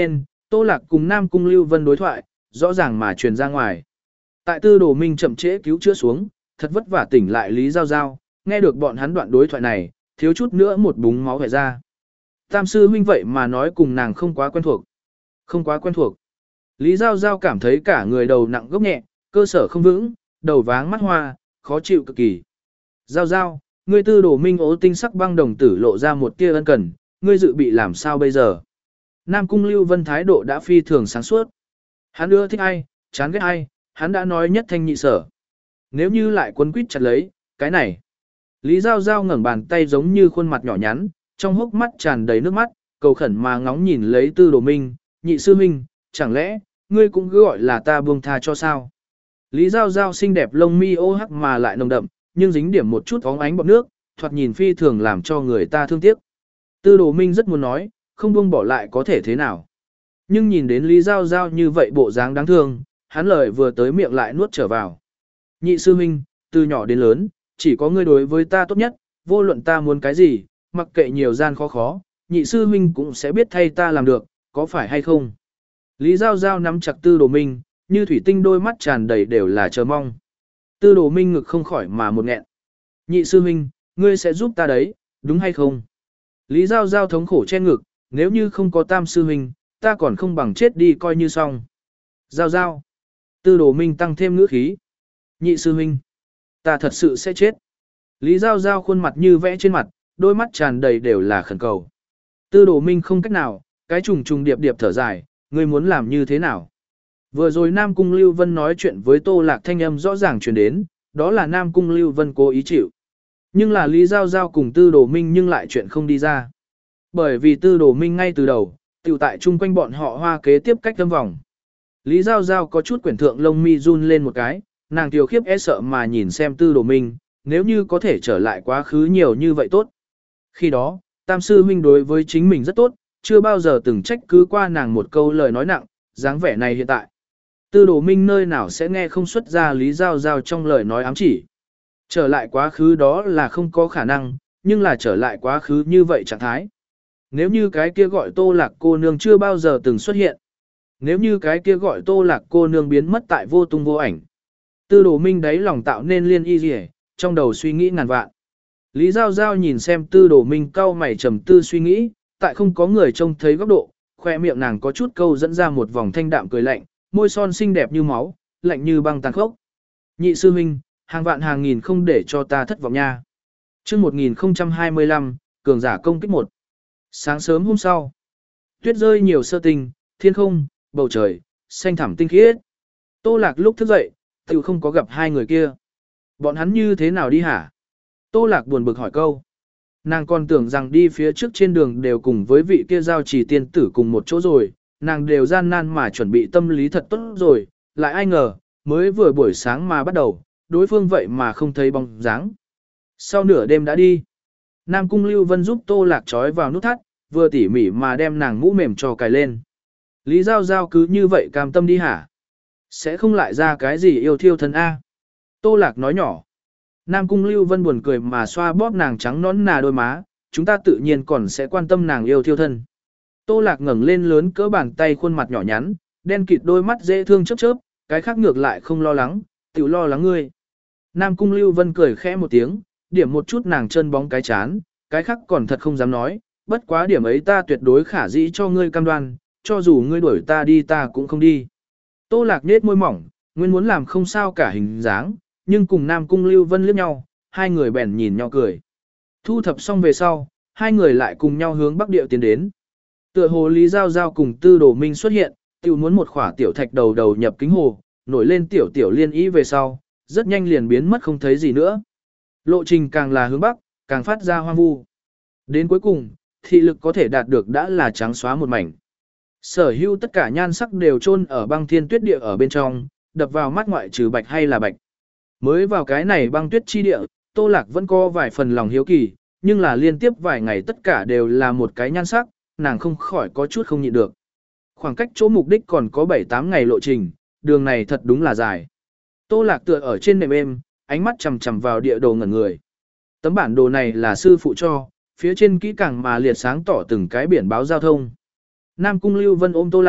Tô Lạc cùng Nam Cung Lưu Vân đối thoại, rõ ràng mà truyền ra ngoài. Tại Tư Đồ Minh chậm trễ cứu chữa xuống, thật vất vả tỉnh lại Lý Giao Giao, nghe được bọn hắn đoạn đối thoại này, thiếu chút nữa một búng máu chảy ra. Tam sư huynh vậy mà nói cùng nàng không quá quen thuộc. Không quá quen thuộc. Lý Giao Giao cảm thấy cả người đầu nặng gốc nhẹ, cơ sở không vững, đầu váng mắt hoa, khó chịu cực kỳ. Giao Giao, ngươi Tư Đồ Minh ố tinh sắc băng đồng tử lộ ra một tia ân cần, ngươi dự bị làm sao bây giờ? Nam Cung Lưu Vân thái độ đã phi thường sáng suốt. Hắn ưa thích ai, chán ghét ai, hắn đã nói nhất thanh nhị sở. Nếu như lại quấn quýt chặt lấy, cái này. Lý Giao Giao ngẩng bàn tay giống như khuôn mặt nhỏ nhắn, trong hốc mắt tràn đầy nước mắt, cầu khẩn mà ngóng nhìn lấy Tư Đồ Minh, nhị sư minh, chẳng lẽ, ngươi cũng cứ gọi là ta buông tha cho sao? Lý Giao Giao xinh đẹp lông mi ô hắc mà lại nồng đậm, nhưng dính điểm một chút óng ánh bọt nước, thoạt nhìn phi thường làm cho người ta thương tiếc. Tư Đồ Minh rất muốn nói, không buông bỏ lại có thể thế nào. Nhưng nhìn đến Lý Giao Giao như vậy bộ dáng đáng thương, hắn lời vừa tới miệng lại nuốt trở vào. Nhị sư huynh, từ nhỏ đến lớn, chỉ có ngươi đối với ta tốt nhất, vô luận ta muốn cái gì, mặc kệ nhiều gian khó khó, nhị sư huynh cũng sẽ biết thay ta làm được, có phải hay không? Lý Giao Giao nắm chặt Tư Đồ Minh, như thủy tinh đôi mắt tràn đầy đều là chờ mong. Tư Đồ Minh ngực không khỏi mà một nghẹn. Nhị sư huynh, ngươi sẽ giúp ta đấy, đúng hay không? Lý Giao Giao thống khổ che ngực, nếu như không có Tam sư huynh, ta còn không bằng chết đi coi như xong. Giao Giao. Tư Đồ Minh tăng thêm ngữ khí. Nhị sư huynh, ta thật sự sẽ chết. Lý Giao Giao khuôn mặt như vẽ trên mặt, đôi mắt tràn đầy đều là khẩn cầu. Tư Đồ Minh không cách nào, cái trùng trùng điệp điệp thở dài, ngươi muốn làm như thế nào? Vừa rồi Nam Cung Lưu Vân nói chuyện với Tô Lạc thanh âm rõ ràng truyền đến, đó là Nam Cung Lưu Vân cố ý chịu. Nhưng là Lý Giao Giao cùng Tư Đồ Minh nhưng lại chuyện không đi ra. Bởi vì Tư Đồ Minh ngay từ đầu, tiểu tại chung quanh bọn họ hoa kế tiếp cách tâm vòng. Lý Giao Giao có chút quyển thượng lông mi run lên một cái, nàng tiểu khiếp e sợ mà nhìn xem Tư Đồ Minh, nếu như có thể trở lại quá khứ nhiều như vậy tốt. Khi đó, Tam sư huynh đối với chính mình rất tốt, chưa bao giờ từng trách cứ qua nàng một câu lời nói nặng, dáng vẻ này hiện tại. Tư Đồ Minh nơi nào sẽ nghe không xuất ra Lý Giao Giao trong lời nói ám chỉ. Trở lại quá khứ đó là không có khả năng, nhưng là trở lại quá khứ như vậy trạng thái. Nếu như cái kia gọi Tô Lạc cô nương chưa bao giờ từng xuất hiện. Nếu như cái kia gọi Tô Lạc cô nương biến mất tại vô tung vô ảnh. Tư Đồ Minh đáy lòng tạo nên liên y rỉ, trong đầu suy nghĩ ngàn vạn. Lý Giao Giao nhìn xem Tư Đồ Minh cau mày trầm tư suy nghĩ, tại không có người trông thấy góc độ, khoe miệng nàng có chút câu dẫn ra một vòng thanh đạm cười lạnh, môi son xinh đẹp như máu, lạnh như băng tàn khốc. Nhị sư huynh, hàng vạn hàng nghìn không để cho ta thất vọng nha. Chương một nghìn không trăm hai mươi lăm, cường giả công kích một. Sáng sớm hôm sau, tuyết rơi nhiều sơ tinh, thiên không, bầu trời, xanh thẳm tinh khiết. Tô Lạc lúc thức dậy, tự không có gặp hai người kia. Bọn hắn như thế nào đi hả? Tô Lạc buồn bực hỏi câu. Nàng còn tưởng rằng đi phía trước trên đường đều cùng với vị kia giao trì tiên tử cùng một chỗ rồi, nàng đều gian nan mà chuẩn bị tâm lý thật tốt rồi, lại ai ngờ, mới vừa buổi sáng mà bắt đầu, đối phương vậy mà không thấy bóng dáng. Sau nửa đêm đã đi. Nam Cung Lưu Vân giúp Tô Lạc trói vào nút thắt, vừa tỉ mỉ mà đem nàng mũ mềm cho cài lên. Lý Giao Giao cứ như vậy cam tâm đi hả? Sẽ không lại ra cái gì yêu thiêu thân A. Tô Lạc nói nhỏ. Nam Cung Lưu Vân buồn cười mà xoa bóp nàng trắng nõn nà đôi má, chúng ta tự nhiên còn sẽ quan tâm nàng yêu thiêu thân. Tô Lạc ngẩng lên lớn cỡ bàn tay khuôn mặt nhỏ nhắn, đen kịt đôi mắt dễ thương chớp chớp, cái khác ngược lại không lo lắng, tiểu lo lắng ngươi. Nam Cung Lưu Vân cười khẽ một tiếng, điểm một chút nàng chân bóng cái chán, cái khác còn thật không dám nói, bất quá điểm ấy ta tuyệt đối khả dĩ cho ngươi cam đoan, cho dù ngươi đuổi ta đi ta cũng không đi. Tô Lạc nhếch môi mỏng, nguyên muốn làm không sao cả hình dáng, nhưng cùng Nam Cung Lưu Vân liếc nhau, hai người bèn nhìn nhau cười. Thu thập xong về sau, hai người lại cùng nhau hướng Bắc Địa tiến đến. Tựa hồ Lý Giao Giao cùng Tư Đồ Minh xuất hiện, tiểu muốn một khỏa tiểu thạch đầu đầu nhập kính hồ, nổi lên tiểu tiểu liên ý về sau, rất nhanh liền biến mất không thấy gì nữa. Lộ trình càng là hướng Bắc, càng phát ra hoang vu. Đến cuối cùng, thị lực có thể đạt được đã là trắng xóa một mảnh. Sở hữu tất cả nhan sắc đều chôn ở băng thiên tuyết địa ở bên trong, đập vào mắt ngoại trừ bạch hay là bạch. Mới vào cái này băng tuyết chi địa, Tô Lạc vẫn có vài phần lòng hiếu kỳ, nhưng là liên tiếp vài ngày tất cả đều là một cái nhan sắc, nàng không khỏi có chút không nhịn được. Khoảng cách chỗ mục đích còn có bảy tám ngày lộ trình, đường này thật đúng là dài. Tô Lạc tựa ở trên nệm êm, ánh mắt chằm chằm vào địa đồ ngẩn người. Tấm bản đồ này là sư phụ cho, phía trên kỹ càng mà liệt sáng tỏ từng cái biển báo giao thông. Nam Cung Lưu Vân ôm Tô Lạc,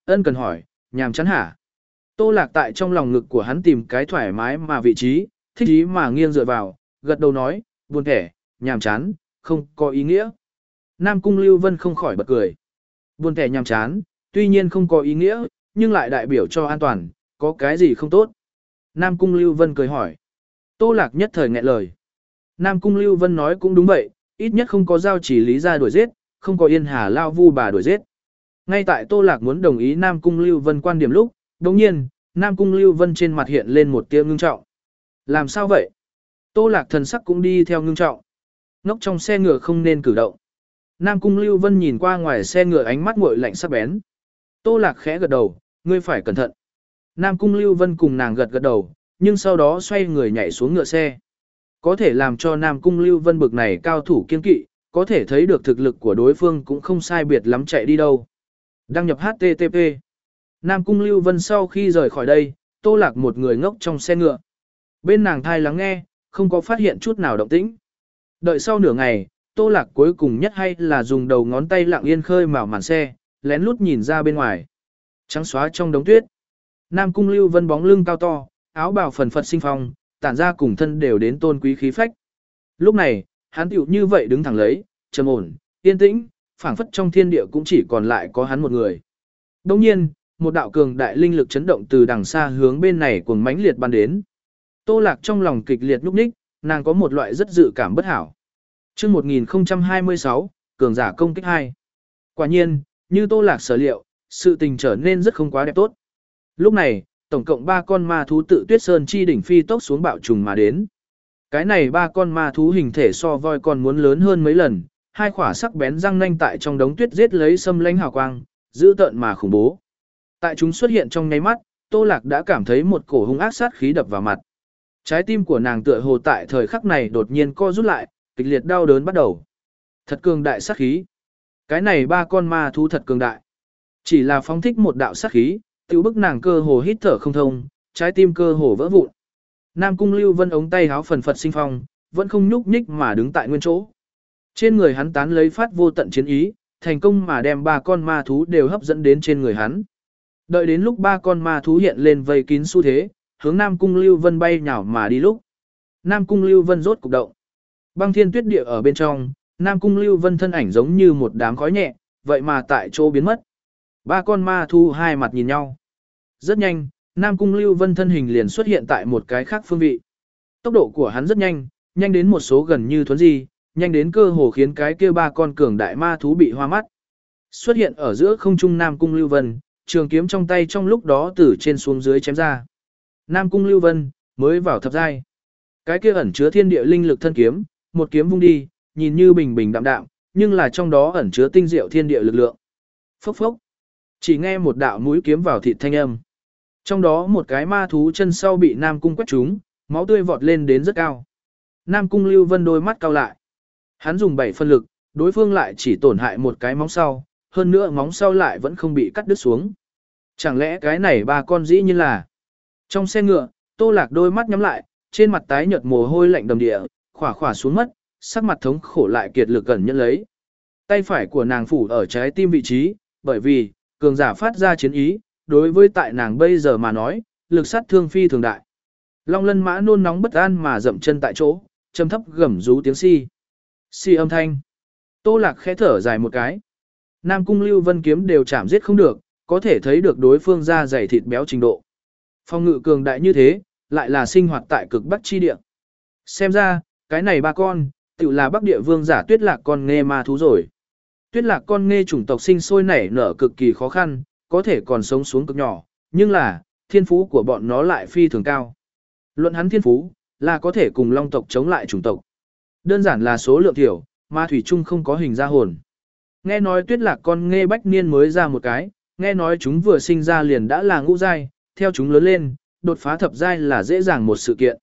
Ân cần hỏi, nhàm chán hả? Tô Lạc tại trong lòng ngực của hắn tìm cái thoải mái mà vị trí, thích ý mà nghiêng dựa vào, gật đầu nói, buồn thẻ, nhàm chán, không có ý nghĩa. Nam Cung Lưu Vân không khỏi bật cười. Buồn thẻ nhàm chán, tuy nhiên không có ý nghĩa, nhưng lại đại biểu cho an toàn, có cái gì không tốt? Nam Cung Lưu Vân cười hỏi. Tô Lạc nhất thời nghẹn lời. Nam Cung Lưu Vân nói cũng đúng vậy, ít nhất không có giao chỉ lý ra đuổi giết, không có yên hà lao vu bà đuổi giết. Ngay tại Tô Lạc muốn đồng ý Nam Cung Lưu Vân quan điểm lúc, đồng nhiên, Nam Cung Lưu Vân trên mặt hiện lên một tia ngưng trọng. Làm sao vậy? Tô Lạc thần sắc cũng đi theo ngưng trọng. Ngốc trong xe ngựa không nên cử động. Nam Cung Lưu Vân nhìn qua ngoài xe ngựa ánh mắt nguội lạnh sắc bén. Tô Lạc khẽ gật đầu, ngươi phải cẩn thận. Nam Cung Lưu Vân cùng nàng gật gật đầu, nhưng sau đó xoay người nhảy xuống ngựa xe. Có thể làm cho Nam Cung Lưu Vân bực này cao thủ kiên kỵ, có thể thấy được thực lực của đối phương cũng không sai biệt lắm chạy đi đâu. Đăng nhập hát tê tê pê. Nam Cung Lưu Vân sau khi rời khỏi đây, Tô Lạc một người ngốc trong xe ngựa. Bên nàng thai lắng nghe, không có phát hiện chút nào động tĩnh. Đợi sau nửa ngày, Tô Lạc cuối cùng nhất hay là dùng đầu ngón tay lặng yên khơi mào màn xe, lén lút nhìn ra bên ngoài. Trắng xóa trong đống tuyết. Nam Cung Lưu Vân bóng lưng cao to, áo bào phần phật sinh phong, tản ra cùng thân đều đến tôn quý khí phách. Lúc này, hắn tiểu như vậy đứng thẳng lấy, trầm ổn, yên tĩnh, phảng phất trong thiên địa cũng chỉ còn lại có hắn một người. Đồng nhiên, một đạo cường đại linh lực chấn động từ đằng xa hướng bên này cuồng mãnh liệt ban đến. Tô Lạc trong lòng kịch liệt nhúc nhích, nàng có một loại rất dự cảm bất hảo. Chương một nghìn không trăm hai mươi sáu, cường giả công kích hai. Quả nhiên, như Tô Lạc sở liệu, sự tình trở nên rất không quá đẹp tốt. Lúc này, tổng cộng ba con ma thú tự Tuyết Sơn chi đỉnh phi tốc xuống bạo trùng mà đến. Cái này ba con ma thú hình thể so voi còn muốn lớn hơn mấy lần, hai khỏa sắc bén răng nanh tại trong đống tuyết giết lấy xâm lãnh hào quang, dữ tợn mà khủng bố. Tại chúng xuất hiện trong nháy mắt, Tô Lạc đã cảm thấy một cổ hung ác sát khí đập vào mặt. Trái tim của nàng tựa hồ tại thời khắc này đột nhiên co rút lại, kịch liệt đau đớn bắt đầu. Thật cường đại sát khí. Cái này ba con ma thú thật cường đại. Chỉ là phóng thích một đạo sát khí, tiểu bức nàng cơ hồ hít thở không thông, trái tim cơ hồ vỡ vụn. Nam Cung Lưu Vân ống tay háo phần phật sinh phong, vẫn không nhúc nhích mà đứng tại nguyên chỗ. Trên người hắn tán lấy phát vô tận chiến ý, thành công mà đem ba con ma thú đều hấp dẫn đến trên người hắn. Đợi đến lúc ba con ma thú hiện lên vây kín xu thế, hướng Nam Cung Lưu Vân bay nhào mà đi lúc. Nam Cung Lưu Vân rốt cục động. Băng thiên tuyết địa ở bên trong, Nam Cung Lưu Vân thân ảnh giống như một đám khói nhẹ, vậy mà tại chỗ biến mất. Ba con ma thú hai mặt nhìn nhau. Rất nhanh, Nam Cung Lưu Vân thân hình liền xuất hiện tại một cái khác phương vị. Tốc độ của hắn rất nhanh, nhanh đến một số gần như thuấn di, nhanh đến cơ hồ khiến cái kia ba con cường đại ma thú bị hoa mắt. Xuất hiện ở giữa không trung Nam Cung Lưu Vân, trường kiếm trong tay trong lúc đó từ trên xuống dưới chém ra. Nam Cung Lưu Vân mới vào thập giai. Cái kia ẩn chứa thiên địa linh lực thân kiếm, một kiếm vung đi, nhìn như bình bình đạm đạm, nhưng là trong đó ẩn chứa tinh diệu thiên địa lực lượng. Phốc phốc. Chỉ nghe một đạo mũi kiếm vào thịt thanh âm. Trong đó một cái ma thú chân sau bị Nam Cung quét trúng, máu tươi vọt lên đến rất cao. Nam Cung Lưu Vân đôi mắt cao lại. Hắn dùng bảy phân lực, đối phương lại chỉ tổn hại một cái móng sau, hơn nữa móng sau lại vẫn không bị cắt đứt xuống. Chẳng lẽ cái này ba con dĩ như là... Trong xe ngựa, Tô Lạc đôi mắt nhắm lại, trên mặt tái nhợt mồ hôi lạnh đầm địa, khỏa khỏa xuống mất, sắc mặt thống khổ lại kiệt lực gần nhận lấy. Tay phải của nàng phủ ở trái tim vị trí, bởi vì, cường giả phát ra chiến ý, đối với tại nàng bây giờ mà nói, lực sát thương phi thường đại. Long Lân Mã nôn nóng bất an mà dậm chân tại chỗ, trầm thấp gầm rú tiếng si. Si âm thanh. Tô Lạc khẽ thở dài một cái. Nam Cung Lưu Vân kiếm đều chạm giết không được, có thể thấy được đối phương da dày thịt béo trình độ. Phong ngự cường đại như thế, lại là sinh hoạt tại cực bắc chi địa. Xem ra, cái này ba con, tự là Bắc Địa Vương giả Tuyết Lạc con nghe ma thú rồi. Tuyết Lạc con nghe chủng tộc sinh sôi nảy nở cực kỳ khó khăn, có thể còn sống xuống cực nhỏ, nhưng là, thiên phú của bọn nó lại phi thường cao. Luận hắn thiên phú, là có thể cùng long tộc chống lại chủng tộc. Đơn giản là số lượng thiểu, ma thủy chung không có hình ra hồn. Nghe nói Tuyết Lạc con nghe bách niên mới ra một cái, nghe nói chúng vừa sinh ra liền đã là ngũ giai, theo chúng lớn lên, đột phá thập giai là dễ dàng một sự kiện.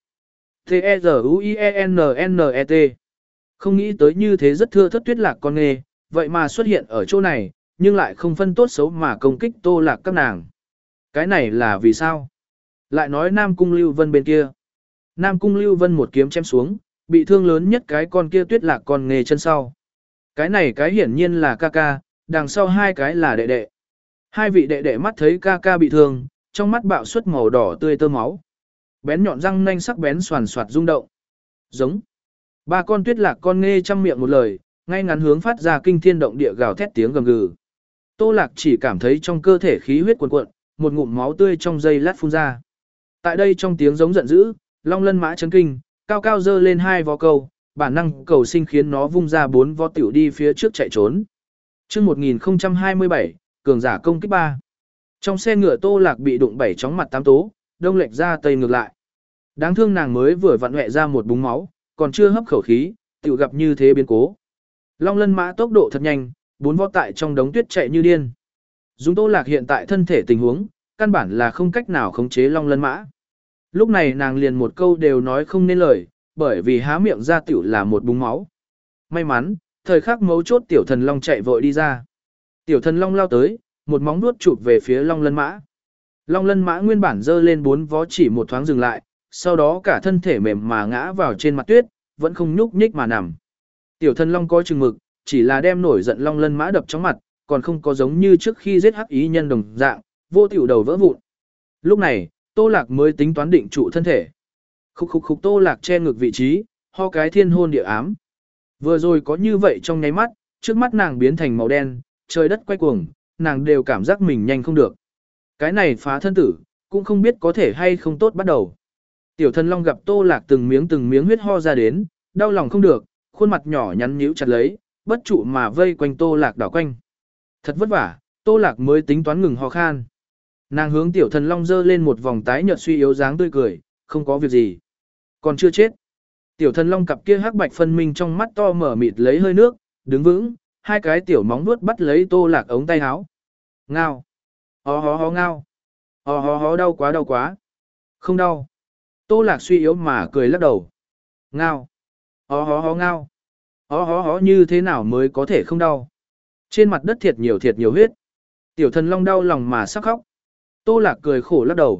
T-E-Z-U-I-E-N-N-E-T Không nghĩ tới như thế rất thưa thất Tuyết Lạc con nghe, vậy mà xuất hiện ở chỗ này, nhưng lại không phân tốt xấu mà công kích Tô Lạc các nàng. Cái này là vì sao? Lại nói Nam Cung Lưu Vân bên kia. Nam Cung Lưu Vân một kiếm chém xuống, bị thương lớn nhất cái con kia Tuyết Lạc con nghề chân sau. Cái này cái hiển nhiên là ca ca, đằng sau hai cái là đệ đệ. Hai vị đệ đệ mắt thấy ca ca bị thương, trong mắt bạo xuất màu đỏ tươi tơ máu. Bén nhọn răng nanh sắc bén xoàn xoạt rung động. Giống. Ba con tuyết lạc con nghe trăm miệng một lời, ngay ngắn hướng phát ra kinh thiên động địa gào thét tiếng gầm gừ. Tô Lạc chỉ cảm thấy trong cơ thể khí huyết cuồn cuộn, một ngụm máu tươi trong giây lát phun ra. Tại đây trong tiếng giống giận dữ, Long Lân mã chấn kinh, cao cao dơ lên hai vó câu, bản năng cầu sinh khiến nó vung ra bốn vó tiểu đi phía trước chạy trốn. Chương một nghìn không trăm hai mươi bảy, cường giả công kích ba. Trong xe ngựa Tô Lạc bị đụng bảy chóng mặt tám tố, đông lệch ra tây ngược lại. Đáng thương nàng mới vừa vặn hoẹ ra một búng máu, còn chưa hấp khẩu khí, tiểu gặp như thế biến cố. Long Lân mã tốc độ thật nhanh, bốn vó tại trong đống tuyết chạy như điên. Dùng Tô Lạc hiện tại thân thể tình huống, căn bản là không cách nào khống chế Long Lân mã. Lúc này nàng liền một câu đều nói không nên lời, bởi vì há miệng ra tiểu là một búng máu. May mắn, thời khắc mấu chốt tiểu thần Long chạy vội đi ra. Tiểu thần Long lao tới, một móng vuốt chụp về phía Long Lân mã. Long Lân mã nguyên bản dơ lên bốn vó chỉ một thoáng dừng lại, sau đó cả thân thể mềm mà ngã vào trên mặt tuyết, vẫn không nhúc nhích mà nằm. Tiểu thần Long có chừng mực, chỉ là đem nổi giận Long Lân mã đập trong mặt, còn không có giống như trước khi giết hắc ý nhân đồng dạng, vô tiểu đầu vỡ vụn. Lúc này, Tô Lạc mới tính toán định trụ thân thể. Khúc khúc khúc Tô Lạc che ngực vị trí, ho cái thiên hôn địa ám. Vừa rồi có như vậy trong nháy mắt, trước mắt nàng biến thành màu đen, trời đất quay cuồng, nàng đều cảm giác mình nhanh không được. Cái này phá thân tử, cũng không biết có thể hay không tốt bắt đầu. Tiểu thần Long gặp Tô Lạc từng miếng từng miếng huyết ho ra đến, đau lòng không được, khuôn mặt nhỏ nhắn nhíu chặt lấy, bất trụ mà vây quanh Tô Lạc đảo quanh. Thật vất vả, Tô Lạc mới tính toán ngừng ho khan. Nàng hướng tiểu thần Long dơ lên một vòng tái nhợt suy yếu dáng tươi cười, không có việc gì. Còn chưa chết. Tiểu thần Long cặp kia hắc bạch phân minh trong mắt to mở mịt lấy hơi nước, đứng vững, hai cái tiểu móng vuốt bắt lấy Tô Lạc ống tay áo. Ngao. Hó hó hó ngao. Hó hó hó đau quá đau quá. Không đau. Tô Lạc suy yếu mà cười lắc đầu. Ngao. Hó hó hó ngao. Hó hó hó như thế nào mới có thể không đau. Trên mặt đất thiệt nhiều thiệt nhiều huyết. Tiểu thần Long đau lòng mà sắp khóc. Tô Lạc cười khổ lắc đầu.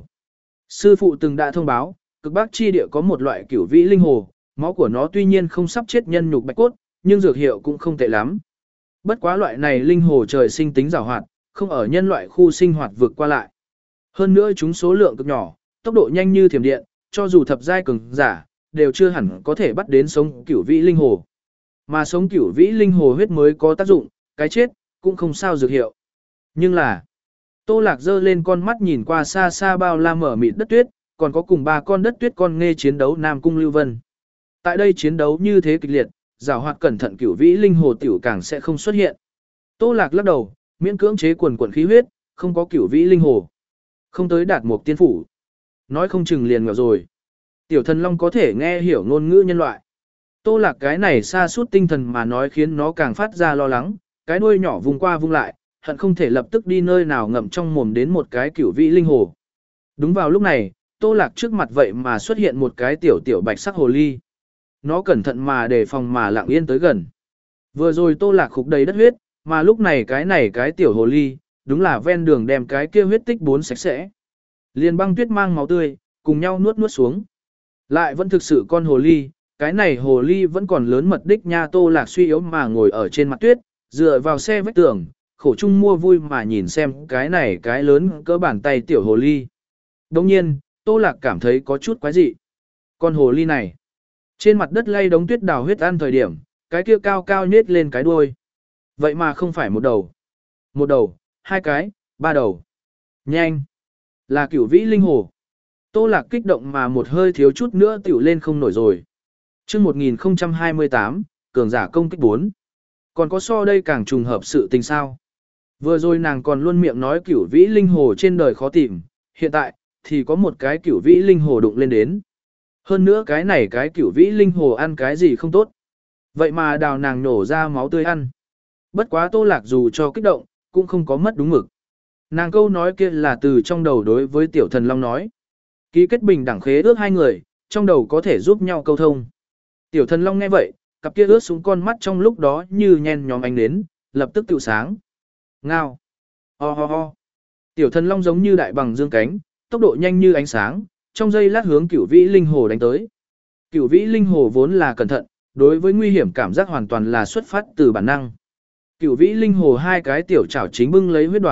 Sư phụ từng đã thông báo, cực bắc chi địa có một loại cửu vĩ linh hồ, máu của nó tuy nhiên không sắp chết nhân nhục bạch cốt, nhưng dược hiệu cũng không tệ lắm. Bất quá loại này linh hồ trời sinh tính giàu hoạt, không ở nhân loại khu sinh hoạt vượt qua lại. Hơn nữa chúng số lượng cực nhỏ, tốc độ nhanh như thiểm điện, cho dù thập giai cường giả, đều chưa hẳn có thể bắt đến sống cửu vĩ linh hồ. Mà sống cửu vĩ linh hồ huyết mới có tác dụng, cái chết cũng không sao dược hiệu. Nhưng là, Tô Lạc giơ lên con mắt nhìn qua xa xa bao la mở mịt đất tuyết, còn có cùng ba con đất tuyết con nghe chiến đấu Nam Cung Lưu Vân. Tại đây chiến đấu như thế kịch liệt, giảo hoạt cẩn thận cửu vĩ linh hồ tiểu càng sẽ không xuất hiện. Tô Lạc lắc đầu, miễn cưỡng chế quần quần khí huyết, không có cửu vĩ linh hồ. Không tới đạt một tiên phủ. Nói không chừng liền nghèo rồi. Tiểu thần Long có thể nghe hiểu ngôn ngữ nhân loại. Tô Lạc cái này xa suốt tinh thần mà nói khiến nó càng phát ra lo lắng, cái đuôi nhỏ vùng qua vùng lại, hận không thể lập tức đi nơi nào ngậm trong mồm đến một cái cửu vĩ linh hồ. Đúng vào lúc này, Tô Lạc trước mặt vậy mà xuất hiện một cái tiểu tiểu bạch sắc hồ ly. Nó cẩn thận mà đề phòng mà lặng yên tới gần. Vừa rồi Tô Lạc khục đầy đất huyết, mà lúc này cái này cái tiểu hồ ly, đúng là ven đường đem cái kia huyết tích bốn sạch sẽ. Liên băng tuyết mang máu tươi, cùng nhau nuốt nuốt xuống. Lại vẫn thực sự con hồ ly, cái này hồ ly vẫn còn lớn mật đích nha. Tô Lạc suy yếu mà ngồi ở trên mặt tuyết, dựa vào xe vách tường, khổ chung mua vui mà nhìn xem cái này cái lớn cỡ bàn tay tiểu hồ ly. Đồng nhiên, Tô Lạc cảm thấy có chút quái dị. Con hồ ly này, trên mặt đất lay đống tuyết đào huyết ăn thời điểm, cái kia cao cao nhết lên cái đuôi. Vậy mà không phải một đầu. Một đầu, hai cái, ba đầu. Nhanh. Là cửu vĩ linh hồ. Tô Lạc kích động mà một hơi thiếu chút nữa tiểu lên không nổi rồi. Chương một nghìn không trăm hai mươi tám, cường giả công kích bốn. Còn có so đây càng trùng hợp sự tình sao? Vừa rồi nàng còn luôn miệng nói cửu vĩ linh hồ trên đời khó tìm, hiện tại thì có một cái cửu vĩ linh hồ đụng lên đến. Hơn nữa cái này cái cửu vĩ linh hồ ăn cái gì không tốt. Vậy mà đào nàng nổ ra máu tươi ăn. Bất quá Tô Lạc dù cho kích động, cũng không có mất đúng mực. Nàng câu nói kia là từ trong đầu đối với tiểu thần Long nói. Ký kết bình đẳng khế ước hai người, trong đầu có thể giúp nhau câu thông. Tiểu thần Long nghe vậy, cặp kia ướt xuống con mắt trong lúc đó như nhen nhóm ánh nến, lập tức tự sáng. Ngao. Ho ho ho. Tiểu thần Long giống như đại bằng dương cánh, tốc độ nhanh như ánh sáng, trong giây lát hướng cửu vĩ linh hồ đánh tới. Cửu vĩ linh hồ vốn là cẩn thận, đối với nguy hiểm cảm giác hoàn toàn là xuất phát từ bản năng. Cửu vĩ linh hồ hai cái tiểu chảo chính bưng lấy huyết đoàn,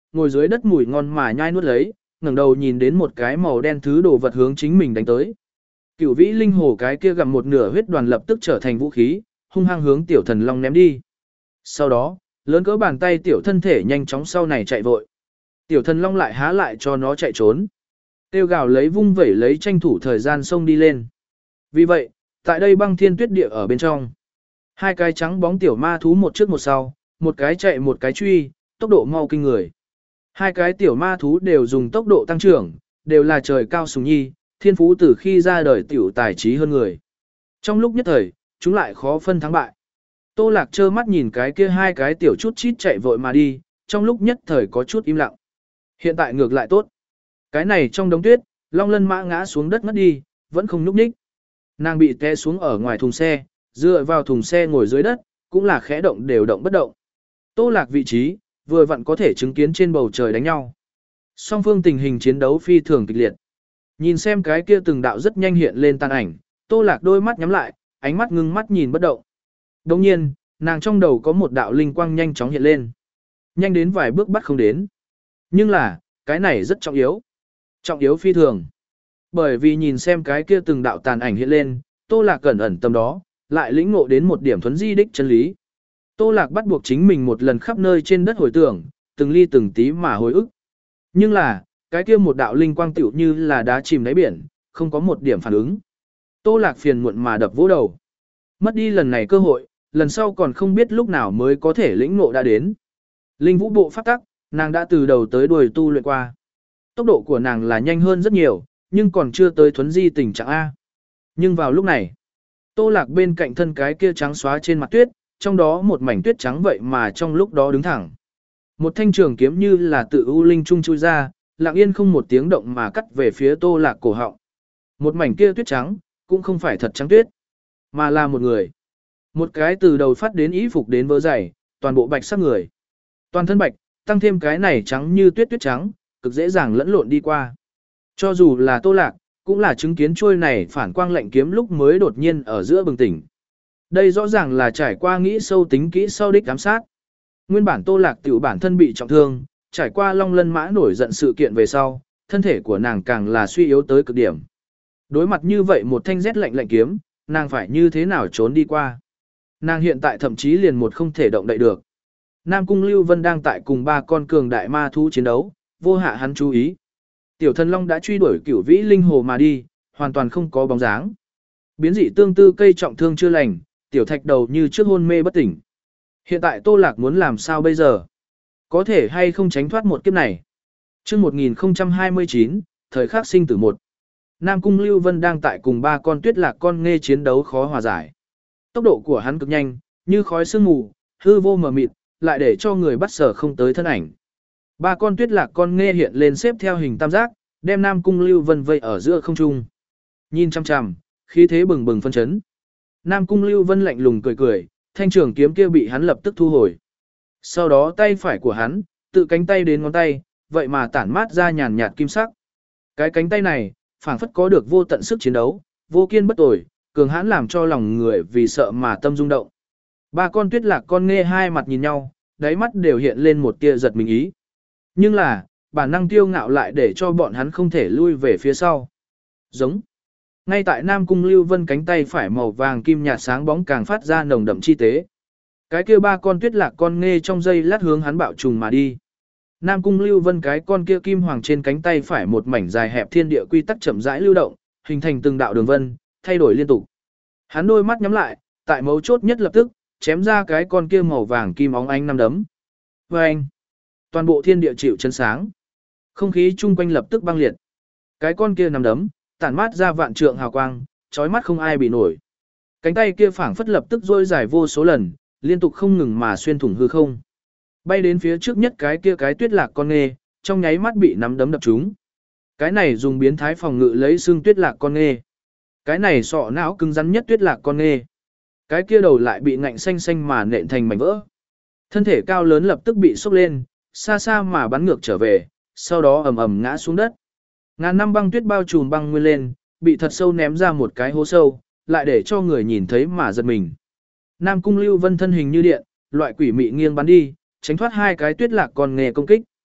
ngồi dưới đất mùi ngon mà nhai nuốt lấy, ngẩng đầu nhìn đến một cái màu đen thứ đồ vật hướng chính mình đánh tới. Cửu vĩ linh hồ cái kia gặm một nửa huyết đoàn lập tức trở thành vũ khí, hung hăng hướng tiểu thần long ném đi. Sau đó, lớn cỡ bàn tay tiểu thân thể nhanh chóng sau này chạy vội. Tiểu thần long lại há lại cho nó chạy trốn. Tiêu gào lấy vung vẩy lấy tranh thủ thời gian xông đi lên. Vì vậy, tại đây băng thiên tuyết địa ở bên trong. Hai cái trắng bóng tiểu ma thú một trước một sau, một cái chạy một cái truy, tốc độ mau kinh người. Hai cái tiểu ma thú đều dùng tốc độ tăng trưởng, đều là trời cao sùng nhi, thiên phú từ khi ra đời tiểu tài trí hơn người. Trong lúc nhất thời, chúng lại khó phân thắng bại. Tô Lạc trơ mắt nhìn cái kia hai cái tiểu chút chít chạy vội mà đi, trong lúc nhất thời có chút im lặng. Hiện tại ngược lại tốt. Cái này trong đống tuyết, Long Lân Mã ngã xuống đất ngất đi, vẫn không nhúc nhích. Nàng bị té xuống ở ngoài thùng xe, dựa vào thùng xe ngồi dưới đất, cũng là khẽ động đều động bất động. Tô Lạc vị trí, vừa vặn có thể chứng kiến trên bầu trời đánh nhau. Song phương tình hình chiến đấu phi thường kịch liệt. Nhìn xem cái kia từng đạo rất nhanh hiện lên tàn ảnh, Tô Lạc đôi mắt nhắm lại, ánh mắt ngưng mắt nhìn bất động. Đồng nhiên, nàng trong đầu có một đạo linh quang nhanh chóng hiện lên. Nhanh đến vài bước bắt không đến. Nhưng là, cái này rất trọng yếu. Trọng yếu phi thường. Bởi vì nhìn xem cái kia từng đạo tàn ảnh hiện lên, Tô Lạc cẩn ẩn tâm đó, lại lĩnh ngộ đến một điểm thuấn di đích chân lý. Tô Lạc bắt buộc chính mình một lần khắp nơi trên đất hồi tưởng, từng ly từng tí mà hồi ức. Nhưng là, cái kia một đạo linh quang tiểu như là đá chìm đáy biển, không có một điểm phản ứng. Tô Lạc phiền muộn mà đập vỗ đầu. Mất đi lần này cơ hội, lần sau còn không biết lúc nào mới có thể lĩnh ngộ đã đến. Linh vũ bộ pháp tắc, nàng đã từ đầu tới đuôi tu luyện qua. Tốc độ của nàng là nhanh hơn rất nhiều, nhưng còn chưa tới thuấn di tình trạng A. Nhưng vào lúc này, Tô Lạc bên cạnh thân cái kia trắng xóa trên mặt tuyết, trong đó một mảnh tuyết trắng vậy mà trong lúc đó đứng thẳng. Một thanh trường kiếm như là tự u linh trung chui ra, lặng yên không một tiếng động mà cắt về phía Tô Lạc cổ họng. Một mảnh kia tuyết trắng, cũng không phải thật trắng tuyết, mà là một người. Một cái từ đầu phát đến y phục đến vớ giày, toàn bộ bạch sắc người. Toàn thân bạch, tăng thêm cái này trắng như tuyết tuyết trắng, cực dễ dàng lẫn lộn đi qua. Cho dù là Tô Lạc, cũng là chứng kiến trôi này phản quang lạnh kiếm lúc mới đột nhiên ở giữa bừng tỉnh. Đây rõ ràng là trải qua nghĩ sâu tính kỹ sau đích giám sát. Nguyên bản Tô Lạc tiểu bản thân bị trọng thương, trải qua Long Lân Mã nổi giận sự kiện về sau, thân thể của nàng càng là suy yếu tới cực điểm. Đối mặt như vậy một thanh rét lạnh lạnh kiếm, nàng phải như thế nào trốn đi qua. Nàng hiện tại thậm chí liền một không thể động đậy được. Nam Cung Lưu Vân đang tại cùng ba con cường đại ma thú chiến đấu, vô hạ hắn chú ý. Tiểu Thần Long đã truy đuổi Cửu Vĩ Linh Hồ mà đi, hoàn toàn không có bóng dáng. Biến dị tương tư cây trọng thương chưa lành, tiểu thạch đầu như trước hôn mê bất tỉnh. Hiện tại Tô Lạc muốn làm sao bây giờ? Có thể hay không tránh thoát một kiếp này? Chương một nghìn không trăm hai mươi chín, thời khắc sinh tử một. Nam Cung Lưu Vân đang tại cùng ba con tuyết lạc con nghe chiến đấu khó hòa giải. Tốc độ của hắn cực nhanh, như khói sương mù, hư vô mờ mịt, lại để cho người bắt sở không tới thân ảnh. Ba con tuyết lạc con nghe hiện lên xếp theo hình tam giác, đem Nam Cung Lưu Vân vây ở giữa không trung. Nhìn chăm chăm, khí thế bừng bừng phân chấn. Nam Cung Lưu Vân lạnh lùng cười cười, thanh trường kiếm kia bị hắn lập tức thu hồi. Sau đó tay phải của hắn, tự cánh tay đến ngón tay, vậy mà tản mát ra nhàn nhạt kim sắc. Cái cánh tay này, phảng phất có được vô tận sức chiến đấu, vô kiên bất tồi, cường hãn làm cho lòng người vì sợ mà tâm rung động. Ba con tuyết lạc con nghe hai mặt nhìn nhau, đáy mắt đều hiện lên một tia giật mình ý. Nhưng là, bản năng tiêu ngạo lại để cho bọn hắn không thể lui về phía sau. Giống. Ngay tại Nam Cung Lưu Vân cánh tay phải màu vàng kim nhạt sáng bóng càng phát ra nồng đậm chi tế. Cái kia ba con tuyết lạc con nghe trong dây lát hướng hắn bạo trùng mà đi. Nam Cung Lưu Vân cái con kia kim hoàng trên cánh tay phải một mảnh dài hẹp thiên địa quy tắc chậm rãi lưu động, hình thành từng đạo đường vân, thay đổi liên tục. Hắn đôi mắt nhắm lại, tại mấu chốt nhất lập tức, chém ra cái con kia màu vàng kim óng ánh năm đấm. Vâng! Toàn bộ thiên địa chịu chấn sáng. Không khí chung quanh lập tức băng liệt. Cái con kia năm đấm, tản mát ra vạn trượng hào quang, chói mắt không ai bị nổi. Cánh tay kia phảng phất lập tức rôi dài vô số lần, liên tục không ngừng mà xuyên thủng hư không. Bay đến phía trước nhất cái kia cái tuyết lạc con nghe, trong nháy mắt bị nắm đấm đập trúng. Cái này dùng biến thái phòng ngự lấy xương tuyết lạc con nghe. Cái này sọ não cứng rắn nhất tuyết lạc con nghe. Cái kia đầu lại bị ngạnh xanh xanh mà nện thành mảnh vỡ. Thân thể cao lớn lập tức bị sốc lên, xa xa mà bắn ngược trở về, sau đó ầm ầm ngã xuống đất. Ngàn năm băng tuyết bao trùm băng nguyên lên, bị thật sâu ném ra một cái hố sâu, lại để cho người nhìn thấy mà giật mình. Nam Cung Lưu Vân thân hình như điện, loại quỷ mị nghiêng bắn đi, tránh thoát hai cái tuyết lạc con nghề công kích.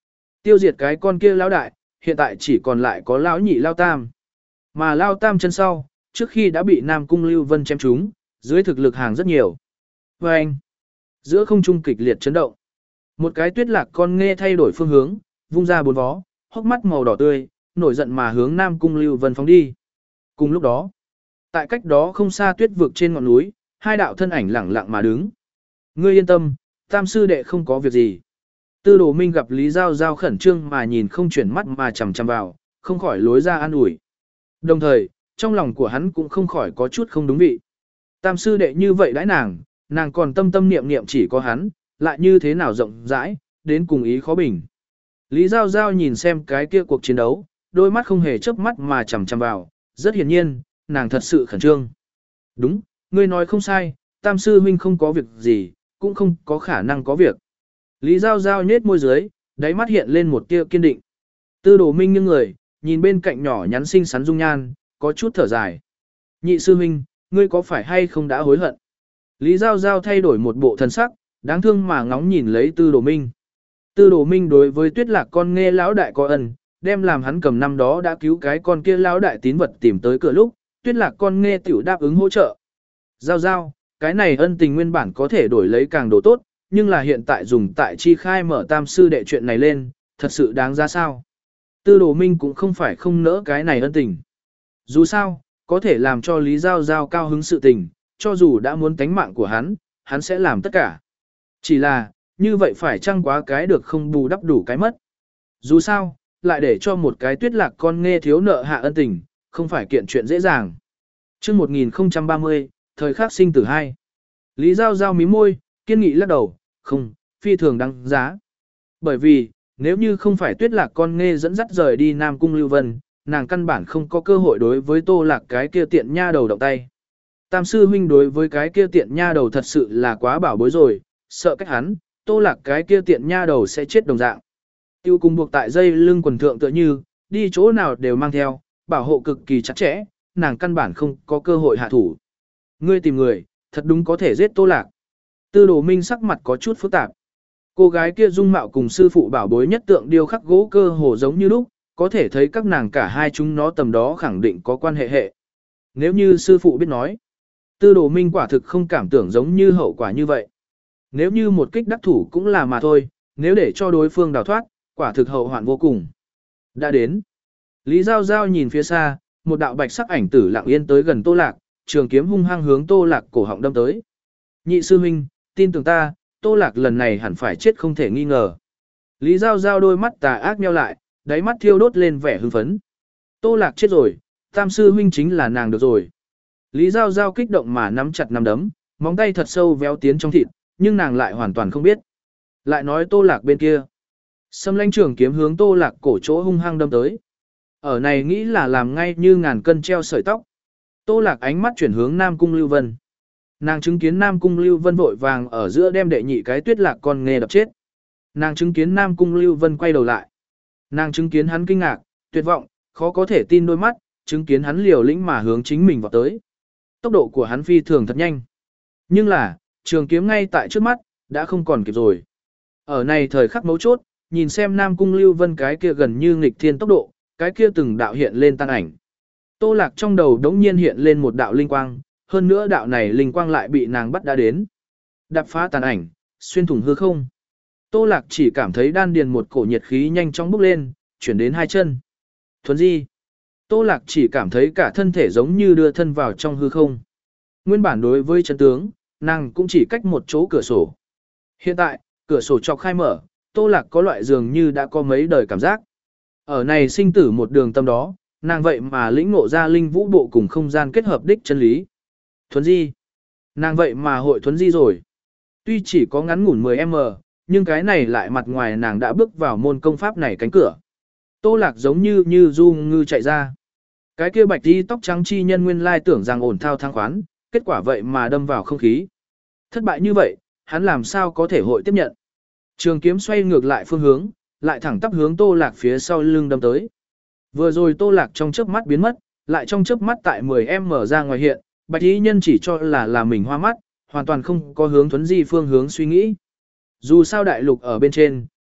Tiêu diệt cái con kia lão đại, hiện tại chỉ còn lại có lão nhị lao tam. Mà lao tam chân sau, trước khi đã bị Nam Cung Lưu Vân chém trúng, dưới thực lực hàng rất nhiều. Và anh, giữa không trung kịch liệt chấn động. Một cái tuyết lạc con nghe thay đổi phương hướng, vung ra bốn vó, hốc mắt màu đỏ tươi, nổi giận mà hướng Nam Cung Lưu Vân phóng đi. Cùng lúc đó, tại cách đó không xa tuyết vực trên ngọn núi, hai đạo thân ảnh lẳng lặng mà đứng. Ngươi yên tâm, tam sư đệ không có việc gì. Tư Đồ Minh gặp Lý Giao Giao khẩn trương mà nhìn không chuyển mắt mà chằm chằm vào, không khỏi lối ra an ủi. Đồng thời, trong lòng của hắn cũng không khỏi có chút không đúng vị. Tam sư đệ như vậy đãi nàng, nàng còn tâm tâm niệm niệm chỉ có hắn, lại như thế nào rộng rãi, đến cùng ý khó bình. Lý Giao Giao nhìn xem cái kia cuộc chiến đấu, đôi mắt không hề chớp mắt mà chằm chằm vào, rất hiển nhiên, nàng thật sự khẩn trương. Đúng, ngươi nói không sai, tam sư huynh không có việc gì, cũng không có khả năng có việc. Lý Giao Giao nhếch môi dưới, đáy mắt hiện lên một tia kiên định. Tư Đồ Minh nghiêng người, nhìn bên cạnh nhỏ nhắn xinh xắn dung nhan, có chút thở dài. Nhị sư huynh, ngươi có phải hay không đã hối hận? Lý Giao Giao thay đổi một bộ thần sắc, đáng thương mà ngóng nhìn lấy Tư Đồ Minh. Tư Đồ Minh đối với Tuyết Lạc con nghe lão đại có ân, đem làm hắn cầm năm đó đã cứu cái con kia lão đại tín vật tìm tới cửa lúc, Tuyết Lạc con nghe tiểu đáp ứng hỗ trợ. Giao Giao, cái này ân tình nguyên bản có thể đổi lấy càng đồ tốt, nhưng là hiện tại dùng tại chi khai mở tam sư đệ chuyện này lên, thật sự đáng ra sao? Tư Đồ Minh cũng không phải không nỡ cái này ân tình. Dù sao, có thể làm cho Lý Giao Giao cao hứng sự tình, cho dù đã muốn tánh mạng của hắn, hắn sẽ làm tất cả. Chỉ là, như vậy phải chăng quá cái được không bù đắp đủ cái mất. Dù sao, lại để cho một cái Tuyết Lạc con nghe thiếu nợ hạ ân tình, không phải kiện chuyện dễ dàng. Trước một nghìn không trăm ba mươi, thời khắc sinh tử hai. Lý Giao Giao mí môi, kiên nghị lắc đầu, không, phi thường đáng giá. Bởi vì, nếu như không phải Tuyết Lạc con nghe dẫn dắt rời đi Nam Cung Lưu Vân, nàng căn bản không có cơ hội đối với Tô Lạc cái kia tiện nha đầu động tay. Tam sư huynh đối với cái kia tiện nha đầu thật sự là quá bảo bối rồi, sợ cách hắn, Tô Lạc cái kia tiện nha đầu sẽ chết đồng dạng. Tiêu cùng buộc tại dây lưng quần thượng tựa như, đi chỗ nào đều mang theo, bảo hộ cực kỳ chặt chẽ, nàng căn bản không có cơ hội hạ thủ. Ngươi tìm người, thật đúng có thể giết Tô Lạc. Tư Đồ Minh sắc mặt có chút phức tạp. Cô gái kia dung mạo cùng sư phụ bảo bối nhất tượng điêu khắc gỗ cơ hồ giống như lúc, có thể thấy các nàng cả hai chúng nó tầm đó khẳng định có quan hệ hệ. Nếu như sư phụ biết nói, Tư Đồ Minh quả thực không cảm tưởng giống như hậu quả như vậy. Nếu như một kích đắc thủ cũng là mà thôi, nếu để cho đối phương đào thoát, quả thực hậu hoạn vô cùng. Đã đến. Lý Giao Giao nhìn phía xa, một đạo bạch sắc ảnh tử lặng yên tới gần Tô Lạc, trường kiếm hung hăng hướng Tô Lạc cổ họng đâm tới. Nhị sư huynh, tin tưởng ta, Tô Lạc lần này hẳn phải chết không thể nghi ngờ. Lý Giao Giao đôi mắt tà ác nheo lại, đáy mắt thiêu đốt lên vẻ hưng phấn. Tô Lạc chết rồi, tam sư huynh chính là nàng được rồi. Lý Giao Giao kích động mà nắm chặt nắm đấm, móng tay thật sâu véo tiến trong thịt, nhưng nàng lại hoàn toàn không biết. Lại nói Tô Lạc bên kia. Sâm Lanh trường kiếm hướng Tô Lạc cổ chỗ hung hăng đâm tới. Ở này nghĩ là làm ngay như ngàn cân treo sợi tóc. Tô Lạc ánh mắt chuyển hướng Nam Cung Lưu Vân. Nàng chứng kiến Nam Cung Lưu Vân vội vàng ở giữa đem đệ nhị cái Tuyết Lạc con nghe đập chết. Nàng chứng kiến Nam Cung Lưu Vân quay đầu lại. Nàng chứng kiến hắn kinh ngạc, tuyệt vọng, khó có thể tin đôi mắt, chứng kiến hắn liều lĩnh mà hướng chính mình vào tới. Tốc độ của hắn phi thường thật nhanh. Nhưng là, trường kiếm ngay tại trước mắt, đã không còn kịp rồi. Ở này thời khắc mấu chốt, nhìn xem Nam Cung Lưu Vân cái kia gần như nghịch thiên tốc độ, cái kia từng đạo hiện lên tan ảnh. Tô Lạc trong đầu đống nhiên hiện lên một đạo linh quang, hơn nữa đạo này linh quang lại bị nàng bắt đã đến. Đạp phá tàn ảnh, xuyên thủng hư không. Tô Lạc chỉ cảm thấy đan điền một cổ nhiệt khí nhanh chóng bốc lên, chuyển đến hai chân. Thuấn di. Tô Lạc chỉ cảm thấy cả thân thể giống như đưa thân vào trong hư không. Nguyên bản đối với chân tướng, nàng cũng chỉ cách một chỗ cửa sổ. Hiện tại, cửa sổ chọc khai mở, Tô Lạc có loại dường như đã có mấy đời cảm giác. Ở này sinh tử một đường tâm đó, nàng vậy mà lĩnh ngộ ra linh vũ bộ cùng không gian kết hợp đích chân lý. Thuấn di. Nàng vậy mà hội thuấn di rồi. Tuy chỉ có ngắn ngủn mười mét, nhưng cái này lại mặt ngoài nàng đã bước vào môn công pháp này cánh cửa. Tô Lạc giống như như du ngư chạy ra. Cái kia bạch đi tóc trắng chi nhân nguyên lai tưởng rằng ổn thao thang khoán, kết quả vậy mà đâm vào không khí. Thất bại như vậy, hắn làm sao có thể hội tiếp nhận. Trường kiếm xoay ngược lại phương hướng, lại thẳng tắp hướng Tô Lạc phía sau lưng đâm tới. Vừa rồi Tô Lạc trong chớp mắt biến mất, lại trong chớp mắt tại mười mét ra ngoài hiện, bạch y nhân chỉ cho là là mình hoa mắt, hoàn toàn không có hướng thuấn di phương hướng suy nghĩ. Dù sao đại lục ở bên trên,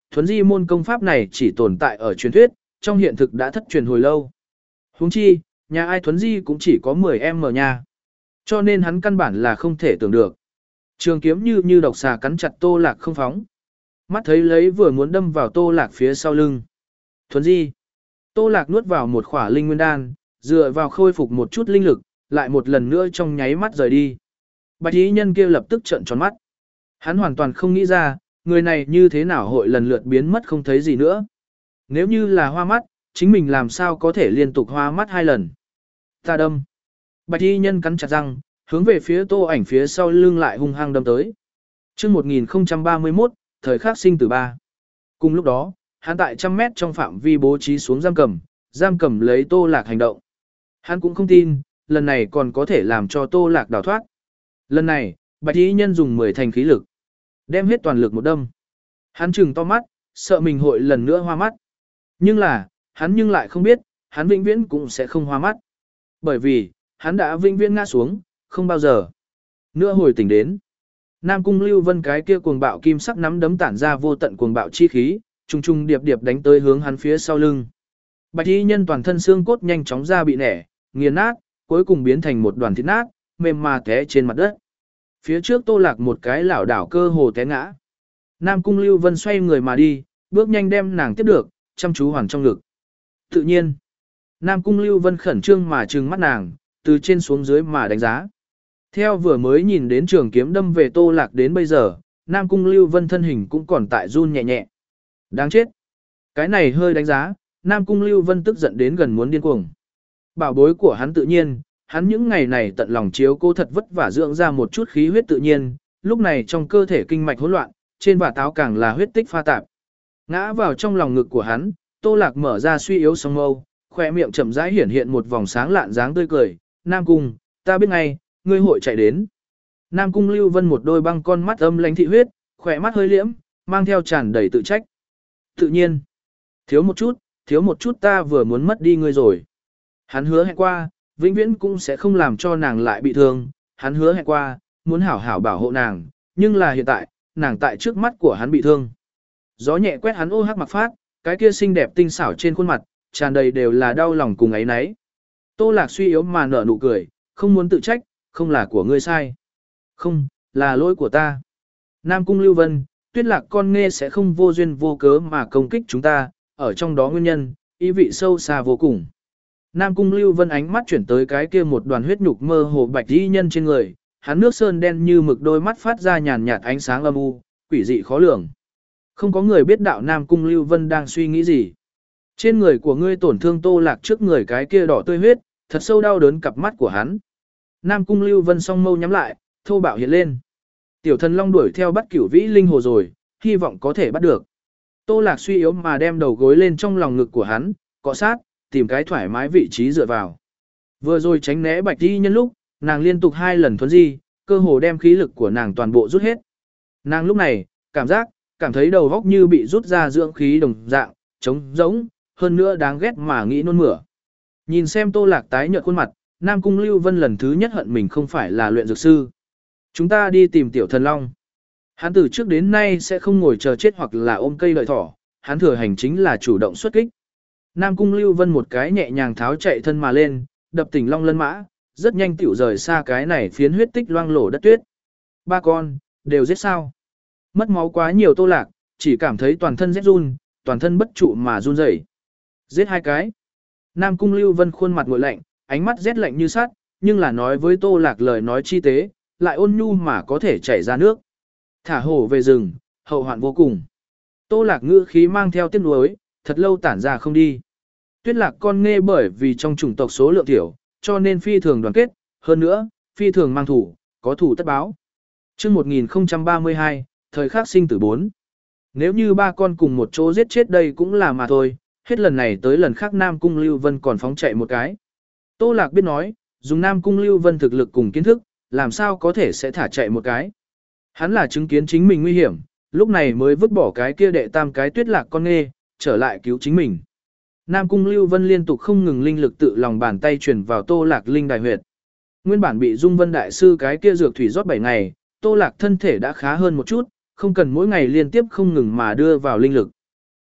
thuấn di môn công pháp này chỉ tồn tại ở truyền thuyết, trong hiện thực đã thất truyền hồi lâu. Huống chi, nhà ai thuấn di cũng chỉ có mười em mở nha. Cho nên hắn căn bản là không thể tưởng được. Trường kiếm như như độc xà cắn chặt Tô Lạc không phóng. Mắt thấy lấy vừa muốn đâm vào Tô Lạc phía sau lưng. Thuấn di. Tô Lạc nuốt vào một khỏa linh nguyên đan, dựa vào khôi phục một chút linh lực, lại một lần nữa trong nháy mắt rời đi. Bạch y nhân kia lập tức trợn tròn mắt. Hắn hoàn toàn không nghĩ ra, người này như thế nào hội lần lượt biến mất không thấy gì nữa. Nếu như là hoa mắt, chính mình làm sao có thể liên tục hoa mắt hai lần. Ta đâm. Bạch y nhân cắn chặt răng, hướng về phía Tô Ảnh phía sau lưng lại hung hăng đâm tới. Chương một nghìn không trăm ba mươi mốt, thời khắc sinh tử ba. Cùng lúc đó, hắn tại trăm mét trong phạm vi bố trí xuống giam cầm, giam cầm lấy Tô Lạc hành động. Hắn cũng không tin, lần này còn có thể làm cho Tô Lạc đào thoát. Lần này, Bạch y nhân dùng mười thành khí lực, đem hết toàn lực một đâm. Hắn trừng to mắt, sợ mình hội lần nữa hoa mắt. Nhưng là, hắn nhưng lại không biết, hắn vĩnh viễn cũng sẽ không hoa mắt. Bởi vì, hắn đã vĩnh viễn ngã xuống, không bao giờ nữa hồi tỉnh đến. Nam Cung Lưu Vân cái kia cuồng bạo kim sắc nắm đấm tản ra vô tận cuồng bạo chi khí, trùng trùng điệp điệp đánh tới hướng hắn phía sau lưng. Bạch y nhân toàn thân xương cốt nhanh chóng ra bị nẻ, nghiền nát, cuối cùng biến thành một đoàn thịt nát, mềm mà té trên mặt đất. Phía trước Tô Lạc một cái lảo đảo cơ hồ té ngã. Nam Cung Lưu Vân xoay người mà đi, bước nhanh đem nàng tiếp được, chăm chú hoàn trong ngực. Tự nhiên, Nam Cung Lưu Vân khẩn trương mà trừng mắt nàng, từ trên xuống dưới mà đánh giá. Theo vừa mới nhìn đến trường kiếm đâm về Tô Lạc đến bây giờ, Nam Cung Lưu Vân thân hình cũng còn tại run nhẹ nhẹ. Đáng chết. Cái này hơi đánh giá, Nam Cung Lưu Vân tức giận đến gần muốn điên cuồng. Bảo bối của hắn tự nhiên, hắn những ngày này tận lòng chiếu cố thật vất vả dưỡng ra một chút khí huyết tự nhiên, lúc này trong cơ thể kinh mạch hỗn loạn, trên vả táo càng là huyết tích pha tạp. Ngã vào trong lòng ngực của hắn, Tô Lạc mở ra suy yếu song mâu, khỏe miệng chậm rãi hiển hiện một vòng sáng lạn dáng tươi cười, Nam Cung, ta biết ngay, ngươi hội chạy đến. Nam Cung Lưu Vân một đôi băng con mắt âm lãnh thị huyết, khỏe mắt hơi liễm, mang theo tràn đầy tự trách. Tự nhiên, thiếu một chút, thiếu một chút ta vừa muốn mất đi ngươi rồi. Hắn hứa hẹn qua, vĩnh viễn cũng sẽ không làm cho nàng lại bị thương, hắn hứa hẹn qua, muốn hảo hảo bảo hộ nàng, nhưng là hiện tại, nàng tại trước mắt của hắn bị thương. Gió nhẹ quét hắn ô hắc mặc phát, cái kia xinh đẹp tinh xảo trên khuôn mặt, tràn đầy đều là đau lòng cùng ấy nấy. Tô Lạc suy yếu mà nở nụ cười, không muốn tự trách, không là của ngươi sai. Không, là lỗi của ta. Nam Cung Lưu Vân, Tuyết Lạc con nghe sẽ không vô duyên vô cớ mà công kích chúng ta, ở trong đó nguyên nhân, ý vị sâu xa vô cùng. Nam Cung Lưu Vân ánh mắt chuyển tới cái kia một đoàn huyết nhục mơ hồ bạch y nhân trên người, hắn nước sơn đen như mực đôi mắt phát ra nhàn nhạt ánh sáng âm u, quỷ dị khó lường. Không có người biết đạo Nam Cung Lưu Vân đang suy nghĩ gì. Trên người của ngươi tổn thương Tô Lạc trước người cái kia đỏ tươi huyết, thật sâu đau đớn cặp mắt của hắn. Nam Cung Lưu Vân song mâu nhắm lại, thô bạo hiện lên. Tiểu thần long đuổi theo bắt cửu vĩ linh hồ rồi, hy vọng có thể bắt được. Tô Lạc suy yếu mà đem đầu gối lên trong lòng ngực của hắn, cọ sát, tìm cái thoải mái vị trí dựa vào. Vừa rồi tránh né bạch y nhân lúc, nàng liên tục hai lần thuấn di, cơ hồ đem khí lực của nàng toàn bộ rút hết. Nàng lúc này, cảm giác, cảm thấy đầu óc như bị rút ra dưỡng khí đồng dạng, trống rỗng, hơn nữa đáng ghét mà nghĩ nôn mửa. Nhìn xem Tô Lạc tái nhợt khuôn mặt, Nam Cung Lưu Vân lần thứ nhất hận mình không phải là luyện dược sư. Chúng ta đi tìm tiểu thần long. Hắn từ trước đến nay sẽ không ngồi chờ chết hoặc là ôm cây đợi thỏ, hắn thừa hành chính là chủ động xuất kích. Nam Cung Lưu Vân một cái nhẹ nhàng tháo chạy thân mà lên, đập tỉnh long lân mã, rất nhanh tiểu rời xa cái này phiến huyết tích loang lổ đất tuyết. Ba con, đều giết sao? Mất máu quá nhiều Tô Lạc, chỉ cảm thấy toàn thân rét run, toàn thân bất trụ mà run rẩy. Giết hai cái. Nam Cung Lưu Vân khuôn mặt nguội lạnh, ánh mắt rét lạnh như sắt, nhưng là nói với Tô Lạc lời nói chi tế, lại ôn nhu mà có thể chảy ra nước. Thả hổ về rừng, hậu hoạn vô cùng. Tô Lạc ngữ khí mang theo tiếc nuối, thật lâu tản ra không đi. Tuyết Lạc con nghe bởi vì trong chủng tộc số lượng thiểu, cho nên phi thường đoàn kết, hơn nữa, phi thường mang thủ, có thủ tất báo. Chương một nghìn không trăm ba mươi hai, thời khắc sinh tử bốn. Nếu như ba con cùng một chỗ giết chết đây cũng là mà thôi, hết lần này tới lần khác Nam Cung Lưu Vân còn phóng chạy một cái. Tô Lạc biết nói, dùng Nam Cung Lưu Vân thực lực cùng kiến thức, làm sao có thể sẽ thả chạy một cái. Hắn là chứng kiến chính mình nguy hiểm, lúc này mới vứt bỏ cái kia đệ tam cái Tuyết Lạc con nghe, trở lại cứu chính mình. Nam Cung Lưu Vân liên tục không ngừng linh lực tự lòng bàn tay truyền vào Tô Lạc linh đài huyệt. Nguyên bản bị Dung Vân đại sư cái kia dược thủy rót bảy ngày, Tô Lạc thân thể đã khá hơn một chút, không cần mỗi ngày liên tiếp không ngừng mà đưa vào linh lực.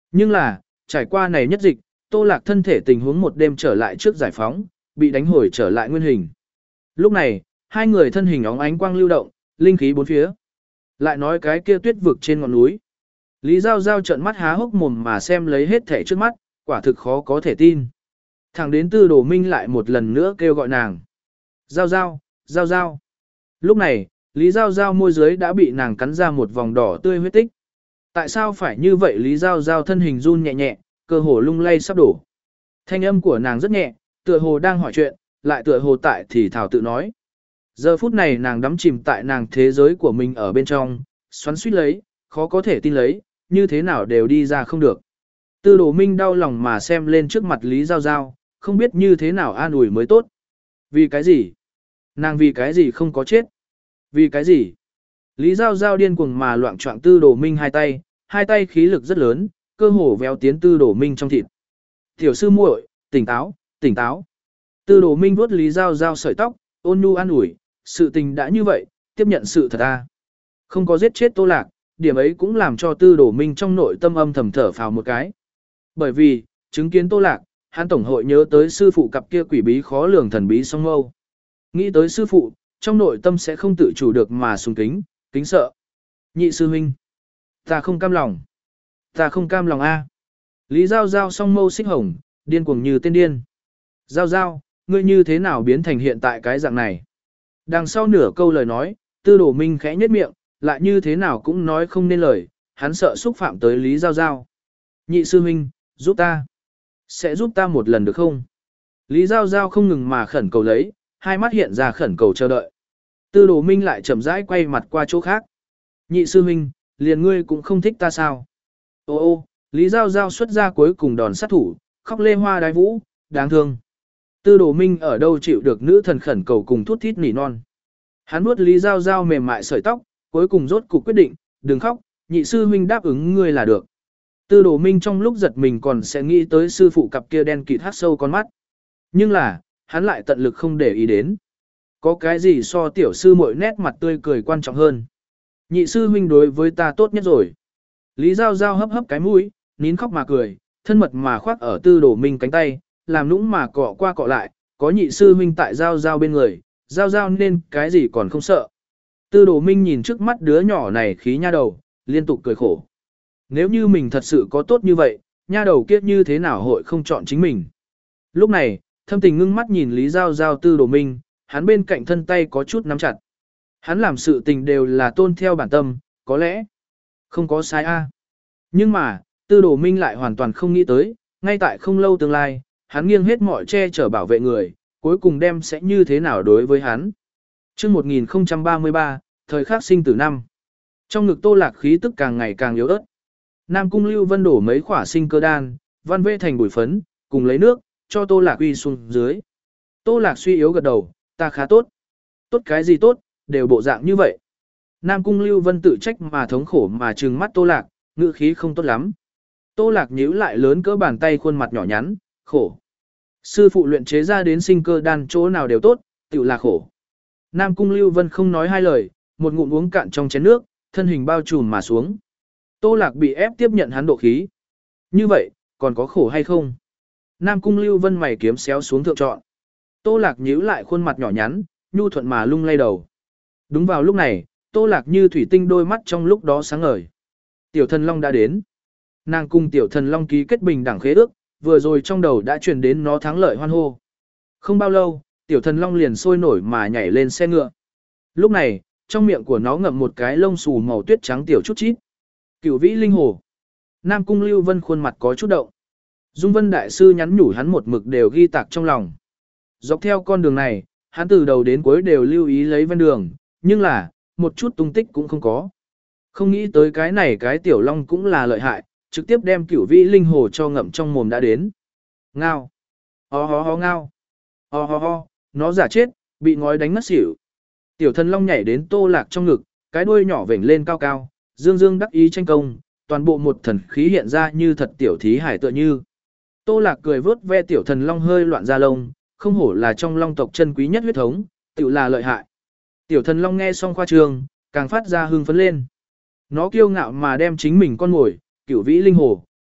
Nhưng là, trải qua này nhất dịch, Tô Lạc thân thể tình huống một đêm trở lại trước giải phóng, bị đánh hồi trở lại nguyên hình. Lúc này, hai người thân hình óng ánh quang lưu động, linh khí bốn phía. Lại nói cái kia tuyết vực trên ngọn núi. Lý Giao Giao trợn mắt há hốc mồm mà xem lấy hết thể trước mắt, quả thực khó có thể tin. Thẳng đến Tư Đồ Minh lại một lần nữa kêu gọi nàng. Giao Giao, Giao Giao. Lúc này, Lý Giao Giao môi dưới đã bị nàng cắn ra một vòng đỏ tươi huyết tích. Tại sao phải như vậy? Lý Giao Giao thân hình run nhẹ nhẹ, cơ hồ lung lay sắp đổ. Thanh âm của nàng rất nhẹ, tựa hồ đang hỏi chuyện, lại tựa hồ tại thì thảo tự nói. Giờ phút này nàng đắm chìm tại nàng thế giới của mình ở bên trong, xoắn suýt lấy, khó có thể tin lấy, như thế nào đều đi ra không được. Tư Đồ Minh đau lòng mà xem lên trước mặt Lý Giao Giao, không biết như thế nào an ủi mới tốt. Vì cái gì? Nàng vì cái gì không có chết? Vì cái gì? Lý Giao Giao điên cuồng mà loạn choạng Tư Đồ Minh hai tay, hai tay khí lực rất lớn, cơ hồ véo tiến Tư Đồ Minh trong thịt. Tiểu sư muội, tỉnh táo, tỉnh táo. Tư Đồ Minh vuốt Lý Giao Giao sợi tóc, ôn nhu an ủi, sự tình đã như vậy, tiếp nhận sự thật a. Không có giết chết Tô Lạc, điểm ấy cũng làm cho Tư Đồ Minh trong nội tâm âm thầm thở phào một cái. Bởi vì, chứng kiến Tô Lạc, hắn tổng hội nhớ tới sư phụ cặp kia quỷ bí khó lường thần bí song mâu. Nghĩ tới sư phụ, trong nội tâm sẽ không tự chủ được mà sùng kính, kính sợ. Nhị sư huynh, ta không cam lòng. Ta không cam lòng a. Lý Giao Giao song mâu xích hồng, điên cuồng như tên điên. Giao Giao, ngươi như thế nào biến thành hiện tại cái dạng này? Đằng sau nửa câu lời nói, Tư Đồ Minh khẽ nhếch miệng, lại như thế nào cũng nói không nên lời, hắn sợ xúc phạm tới Lý Giao Giao. Nhị sư huynh, giúp ta. Sẽ giúp ta một lần được không? Lý Giao Giao không ngừng mà khẩn cầu lấy, hai mắt hiện ra khẩn cầu chờ đợi. Tư Đồ Minh lại chậm rãi quay mặt qua chỗ khác. Nhị sư huynh, liền ngươi cũng không thích ta sao? Ô ô, Lý Giao Giao xuất ra cuối cùng đòn sát thủ, khóc lê hoa đái vũ, đáng thương. Tư Đồ Minh ở đâu chịu được nữ thần khẩn cầu cùng thút thít nỉ non. Hắn nuốt Lý Giao Giao mềm mại sợi tóc, cuối cùng rốt cục quyết định, đừng khóc, nhị sư huynh đáp ứng ngươi là được. Tư Đồ Minh trong lúc giật mình còn sẽ nghĩ tới sư phụ cặp kia đen kịt hắt sâu con mắt. Nhưng là, hắn lại tận lực không để ý đến. Có cái gì so tiểu sư muội nét mặt tươi cười quan trọng hơn. Nhị sư huynh đối với ta tốt nhất rồi. Lý Giao Giao hấp hấp cái mũi, nín khóc mà cười, thân mật mà khoác ở Tư Đồ Minh cánh tay, làm nũng mà cọ qua cọ lại, có nhị sư huynh tại Giao Giao bên người, Giao Giao nên cái gì còn không sợ. Tư Đồ Minh nhìn trước mắt đứa nhỏ này khí nha đầu, liên tục cười khổ. Nếu như mình thật sự có tốt như vậy, nha đầu kiếp như thế nào hội không chọn chính mình. Lúc này, thâm tình ngưng mắt nhìn Lý Giao Giao Tư Đồ Minh, hắn bên cạnh thân tay có chút nắm chặt. Hắn làm sự tình đều là tôn theo bản tâm, có lẽ không có sai a. Nhưng mà, Tư Đồ Minh lại hoàn toàn không nghĩ tới, ngay tại không lâu tương lai, hắn nghiêng hết mọi che chở bảo vệ người, cuối cùng đem sẽ như thế nào đối với hắn. Chương một nghìn không trăm ba mươi ba, thời khắc sinh tử năm. Trong ngực Tô Lạc khí tức càng ngày càng yếu ớt. Nam Cung Lưu Vân đổ mấy khỏa sinh cơ đan, văn vê thành bụi phấn, cùng lấy nước, cho Tô Lạc uy xuống dưới. Tô Lạc suy yếu gật đầu, ta khá tốt. Tốt cái gì tốt, đều bộ dạng như vậy. Nam Cung Lưu Vân tự trách mà thống khổ mà trừng mắt Tô Lạc, ngữ khí không tốt lắm. Tô Lạc nhíu lại lớn cỡ bàn tay khuôn mặt nhỏ nhắn, khổ. Sư phụ luyện chế ra đến sinh cơ đan chỗ nào đều tốt, tự là khổ. Nam Cung Lưu Vân không nói hai lời, một ngụm uống cạn trong chén nước, thân hình bao trùm mà xuống. Tô Lạc bị ép tiếp nhận hắn độ khí. Như vậy, còn có khổ hay không? Nam Cung Lưu Vân mày kiếm xéo xuống thượng trọn. Tô Lạc nhíu lại khuôn mặt nhỏ nhắn, nhu thuận mà lung lay đầu. Đúng vào lúc này, Tô Lạc như thủy tinh đôi mắt trong lúc đó sáng ngời. Tiểu Thần Long đã đến. Nàng cùng Tiểu Thần Long ký kết bình đẳng khế ước, vừa rồi trong đầu đã truyền đến nó thắng lợi hoan hô. Không bao lâu, Tiểu Thần Long liền sôi nổi mà nhảy lên xe ngựa. Lúc này, trong miệng của nó ngậm một cái lông xù màu tuyết trắng tiểu chút chít. Cửu Vĩ Linh Hồ. Nam Cung Lưu Vân khuôn mặt có chút động. Dung Vân Đại Sư nhắn nhủ hắn một mực đều ghi tạc trong lòng. Dọc theo con đường này, hắn từ đầu đến cuối đều lưu ý lấy ven đường, nhưng là, một chút tung tích cũng không có. Không nghĩ tới cái này cái tiểu long cũng là lợi hại, trực tiếp đem Cửu Vĩ Linh Hồ cho ngậm trong mồm đã đến. Ngao. Ho ho ho ngao. Ho ho ho, nó giả chết, bị ngói đánh ngất xỉu. Tiểu Thần Long nhảy đến Tô Lạc trong ngực, cái đuôi nhỏ vểnh lên cao cao, dương dương đắc ý tranh công, toàn bộ một thần khí hiện ra như thật tiểu thí hải tựa như. Tô Lạc cười vớt ve Tiểu Thần Long hơi loạn ra lông, không hổ là trong long tộc chân quý nhất huyết thống, tự là lợi hại. Tiểu Thần Long nghe xong khoa trương, càng phát ra hưng phấn lên. Nó kiêu ngạo mà đem chính mình con mồi, Cửu Vĩ Linh Hồ,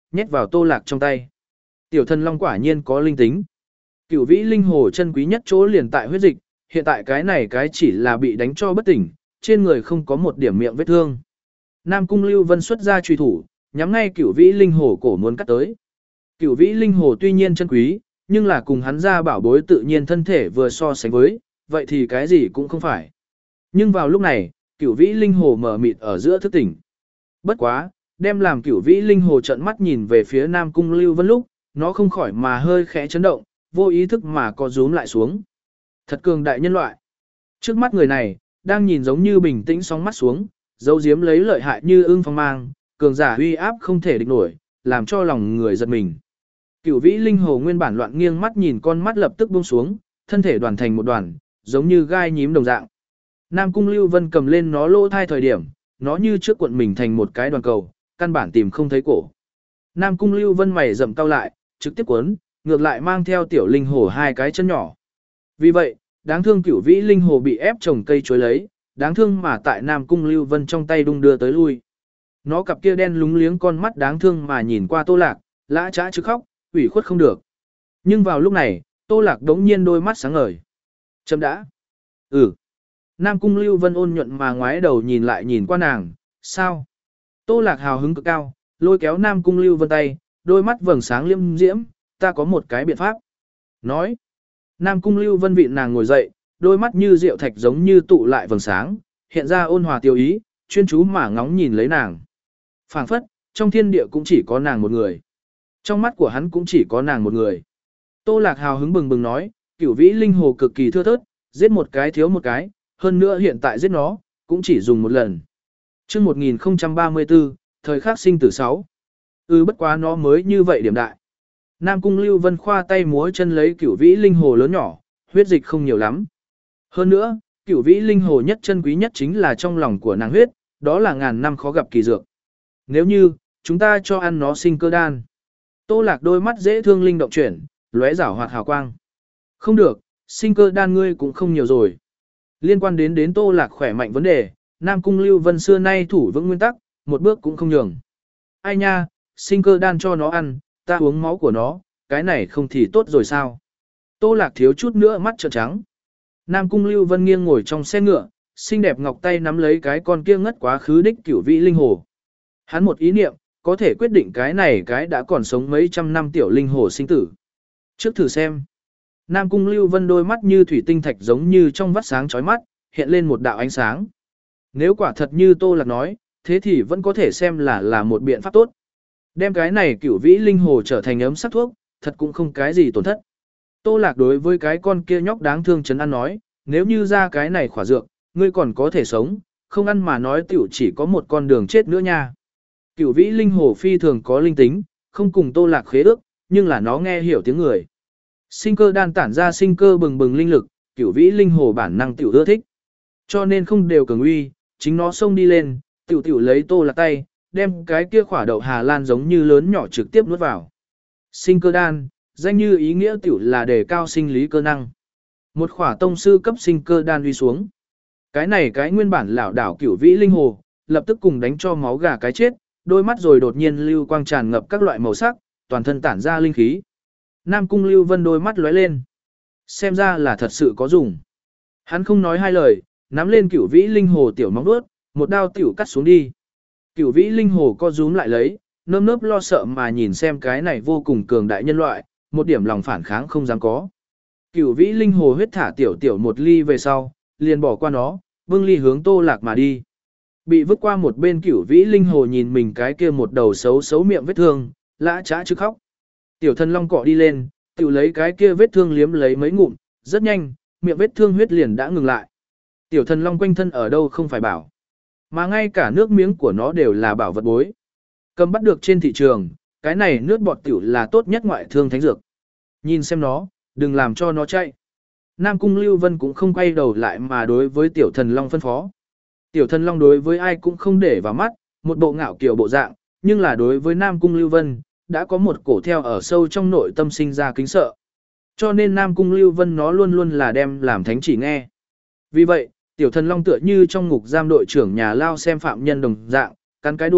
nhét vào Tô Lạc trong tay. Tiểu thần long quả nhiên có linh tính. Cửu vĩ linh hồ chân quý nhất chỗ liền tại huyết dịch, hiện tại cái này cái chỉ là bị đánh cho bất tỉnh, trên người không có một điểm miệng vết thương. Nam Cung Lưu Vân xuất ra truy thủ, nhắm ngay cửu vĩ linh hồ cổ muốn cắt tới. Cửu vĩ linh hồ tuy nhiên chân quý, nhưng là cùng hắn ra bảo bối tự nhiên thân thể vừa so sánh với, vậy thì cái gì cũng không phải. Nhưng vào lúc này, cửu vĩ linh hồ mở mịt ở giữa thức tỉnh. Bất quá, đem làm cửu vĩ linh hồ trợn mắt nhìn về phía Nam Cung Lưu Vân lúc, nó không khỏi mà hơi khẽ chấn động, vô ý thức mà co rúm lại xuống. Thật cường đại nhân loại. Trước mắt người này, đang nhìn giống như bình tĩnh sóng mắt xuống, dấu diếm lấy lợi hại như ưng phong mang, cường giả uy áp không thể địch nổi, làm cho lòng người giật mình. Cửu vĩ linh hồ nguyên bản loạn nghiêng mắt nhìn con mắt lập tức buông xuống, thân thể đoàn thành một đoàn, giống như gai nhím đồng dạng. Nam Cung Lưu Vân cầm lên nó lỗ thai thời điểm, nó như trước cuộn mình thành một cái đoàn cầu, căn bản tìm không thấy cổ. Nam Cung Lưu Vân mày rậm cau lại, trực tiếp cuốn, ngược lại mang theo tiểu linh hồ hai cái chân nhỏ. Vì vậy, đáng thương cửu vĩ linh hồ bị ép trồng cây chuối lấy, đáng thương mà tại Nam Cung Lưu Vân trong tay đung đưa tới lui. Nó cặp kia đen lúng liếng con mắt đáng thương mà nhìn qua Tô Lạc, lã chã chứ khóc, ủy khuất không được. Nhưng vào lúc này, Tô Lạc đống nhiên đôi mắt sáng ngời. Chấm đã. Ừ. Nam Cung Lưu Vân ôn nhuận mà ngoái đầu nhìn lại nhìn qua nàng, sao? Tô Lạc hào hứng cực cao, lôi kéo Nam Cung Lưu Vân tay, đôi mắt vầng sáng liêm diễm, ta có một cái biện pháp. Nói. Nam Cung Lưu Vân vịn nàng ngồi dậy, đôi mắt như rượu thạch giống như tụ lại vầng sáng, hiện ra ôn hòa tiêu ý, chuyên chú mà ngóng nhìn lấy nàng. Phảng phất, trong thiên địa cũng chỉ có nàng một người. Trong mắt của hắn cũng chỉ có nàng một người. Tô Lạc hào hứng bừng bừng nói, cửu vĩ linh hồ cực kỳ thưa thớt, giết một cái thiếu một cái, hơn nữa hiện tại giết nó, cũng chỉ dùng một lần. Trước một nghìn không trăm ba mươi tư, thời khắc sinh tử sáu. Ừ bất quá nó mới như vậy điểm đại. Nam Cung Lưu Vân khoa tay múa chân lấy cửu vĩ linh hồ lớn nhỏ, huyết dịch không nhiều lắm. Hơn nữa, cửu vĩ linh hồ nhất chân quý nhất chính là trong lòng của nàng huyết, đó là ngàn năm khó gặp kỳ dược. Nếu như, chúng ta cho ăn nó sinh cơ đan. Tô Lạc đôi mắt dễ thương linh động chuyển, lóe rảo hoạt hào quang. Không được, sinh cơ đan ngươi cũng không nhiều rồi. Liên quan đến đến Tô Lạc khỏe mạnh vấn đề, Nam Cung Lưu Vân xưa nay thủ vững nguyên tắc, một bước cũng không nhường. Ai nha, sinh cơ đan cho nó ăn, ta uống máu của nó, cái này không thì tốt rồi sao? Tô Lạc thiếu chút nữa mắt trợn trắng. Nam Cung Lưu Vân nghiêng ngồi trong xe ngựa, xinh đẹp ngọc tay nắm lấy cái con kia ngất quá khứ đích cửu vĩ linh hồ. Hắn một ý niệm, có thể quyết định cái này cái đã còn sống mấy trăm năm tiểu linh hồ sinh tử. Trước thử xem. Nam Cung Lưu Vân đôi mắt như thủy tinh thạch giống như trong vắt sáng chói mắt, hiện lên một đạo ánh sáng. Nếu quả thật như Tô Lạc nói, thế thì vẫn có thể xem là là một biện pháp tốt. Đem cái này cửu vĩ linh hồ trở thành ấm sắc thuốc, thật cũng không cái gì tổn thất. Tô Lạc đối với cái con kia nhóc đáng thương trấn an nói, nếu như ra cái này khỏa dược, ngươi còn có thể sống, không ăn mà nói tiểu chỉ có một con đường chết nữa nha. Cửu vĩ linh hồ phi thường có linh tính, không cùng Tô Lạc khế ước, nhưng là nó nghe hiểu tiếng người. Sinh cơ đan tản ra sinh cơ bừng bừng linh lực, cửu vĩ linh hồ bản năng tiểu ưa thích. Cho nên không đều cường uy, chính nó xông đi lên, tiểu tiểu lấy Tô Lạc tay, đem cái kia khỏa đậu Hà Lan giống như lớn nhỏ trực tiếp nuốt vào. Sinh cơ đan, danh như ý nghĩa tiểu là đề cao sinh lý cơ năng. Một khỏa tông sư cấp sinh cơ đan uy xuống. Cái này cái nguyên bản lảo đảo cửu vĩ linh hồ, lập tức cùng đánh cho máu gà cái chết, đôi mắt rồi đột nhiên lưu quang tràn ngập các loại màu sắc, toàn thân tản ra linh khí. Nam Cung Lưu Vân đôi mắt lóe lên. Xem ra là thật sự có dùng. Hắn không nói hai lời, nắm lên cửu vĩ linh hồ tiểu móng vuốt, một đao tiểu cắt xuống đi. Cửu vĩ linh hồ co rúm lại lấy, nơm nớp lo sợ mà nhìn xem cái này vô cùng cường đại nhân loại, một điểm lòng phản kháng không dám có. Cửu vĩ linh hồ huyết thả tiểu tiểu một ly về sau, liền bỏ qua nó, bưng ly hướng Tô Lạc mà đi. Bị vứt qua một bên cửu vĩ linh hồ nhìn mình cái kia một đầu xấu xấu miệng vết thương, lã chã chứ khóc. Tiểu thần long cọ đi lên, tiểu lấy cái kia vết thương liếm lấy mấy ngụm, rất nhanh, miệng vết thương huyết liền đã ngừng lại. Tiểu thần long quanh thân ở đâu không phải bảo, mà ngay cả nước miếng của nó đều là bảo vật bối. Cầm bắt được trên thị trường, cái này nước bọt tiểu là tốt nhất ngoại thương thánh dược. Nhìn xem nó, đừng làm cho nó chạy. Nam Cung Lưu Vân cũng không quay đầu lại mà đối với tiểu thần long phân phó. Tiểu thần long đối với ai cũng không để vào mắt, một bộ ngạo kiểu bộ dạng, nhưng là đối với Nam Cung Lưu Vân, đã có một cổ theo ở sâu trong nội tâm sinh ra kính sợ. Cho nên Nam Cung Lưu Vân nó luôn luôn là đem làm thánh chỉ nghe. Vì vậy, tiểu thần long tựa như trong ngục giam đội trưởng nhà lao xem phạm nhân đồng dạng, cắn cái đuôi,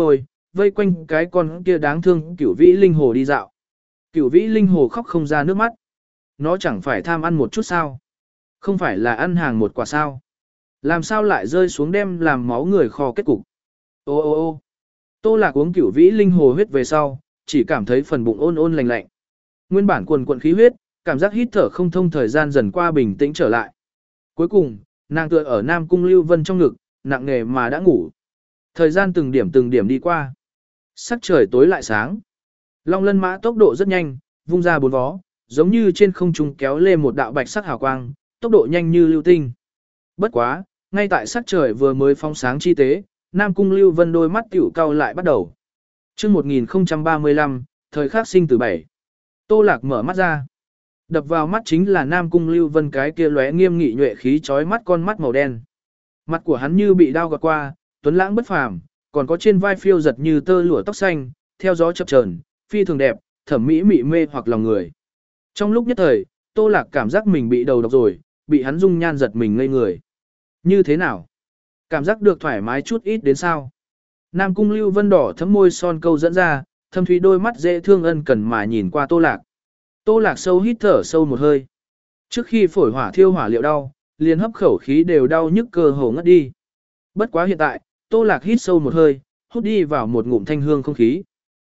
vây quanh cái con kia đáng thương Cửu Vĩ Linh Hồ đi dạo. Cửu Vĩ Linh Hồ khóc không ra nước mắt. Nó chẳng phải tham ăn một chút sao? Không phải là ăn hàng một quả sao? Làm sao lại rơi xuống đem làm máu người kho kết cục? Ô ô ô Tô Lạc uống Cửu Vĩ Linh Hồ huyết về sau, chỉ cảm thấy phần bụng ôn ôn lạnh lạnh. Nguyên bản quần quần khí huyết, cảm giác hít thở không thông thời gian dần qua bình tĩnh trở lại. Cuối cùng, nàng tựa ở Nam Cung Lưu Vân trong ngực, nặng nề mà đã ngủ. Thời gian từng điểm từng điểm đi qua. Sắc trời tối lại sáng. Long Lân Mã tốc độ rất nhanh, vung ra bốn vó, giống như trên không trung kéo lên một đạo bạch sắc hào quang, tốc độ nhanh như lưu tinh. Bất quá, ngay tại sắc trời vừa mới phong sáng chi tế, Nam Cung Lưu Vân đôi mắt tiểu cau lại bắt đầu. Chương một nghìn không trăm ba mươi lăm, thời khắc sinh tử bảy. Tô Lạc mở mắt ra. Đập vào mắt chính là Nam Cung Lưu Vân cái kia lóe nghiêm nghị nhuệ khí chói mắt con mắt màu đen. Mặt của hắn như bị đao gọt qua, tuấn lãng bất phàm, còn có trên vai phiêu giật như tơ lụa tóc xanh, theo gió chập chờn, phi thường đẹp, thẩm mỹ mị mê hoặc lòng người. Trong lúc nhất thời, Tô Lạc cảm giác mình bị đầu độc rồi, bị hắn dung nhan giật mình ngây người. Như thế nào? Cảm giác được thoải mái chút ít đến sao? Nam Cung Lưu Vân đỏ thấm môi son câu dẫn ra, thâm thúy đôi mắt dễ thương ân cần mà nhìn qua Tô Lạc. Tô Lạc sâu hít thở sâu một hơi. Trước khi phổi hỏa thiêu hỏa liệu đau, liền hấp khẩu khí đều đau nhức cơ hồ ngất đi. Bất quá hiện tại, Tô Lạc hít sâu một hơi, hút đi vào một ngụm thanh hương không khí.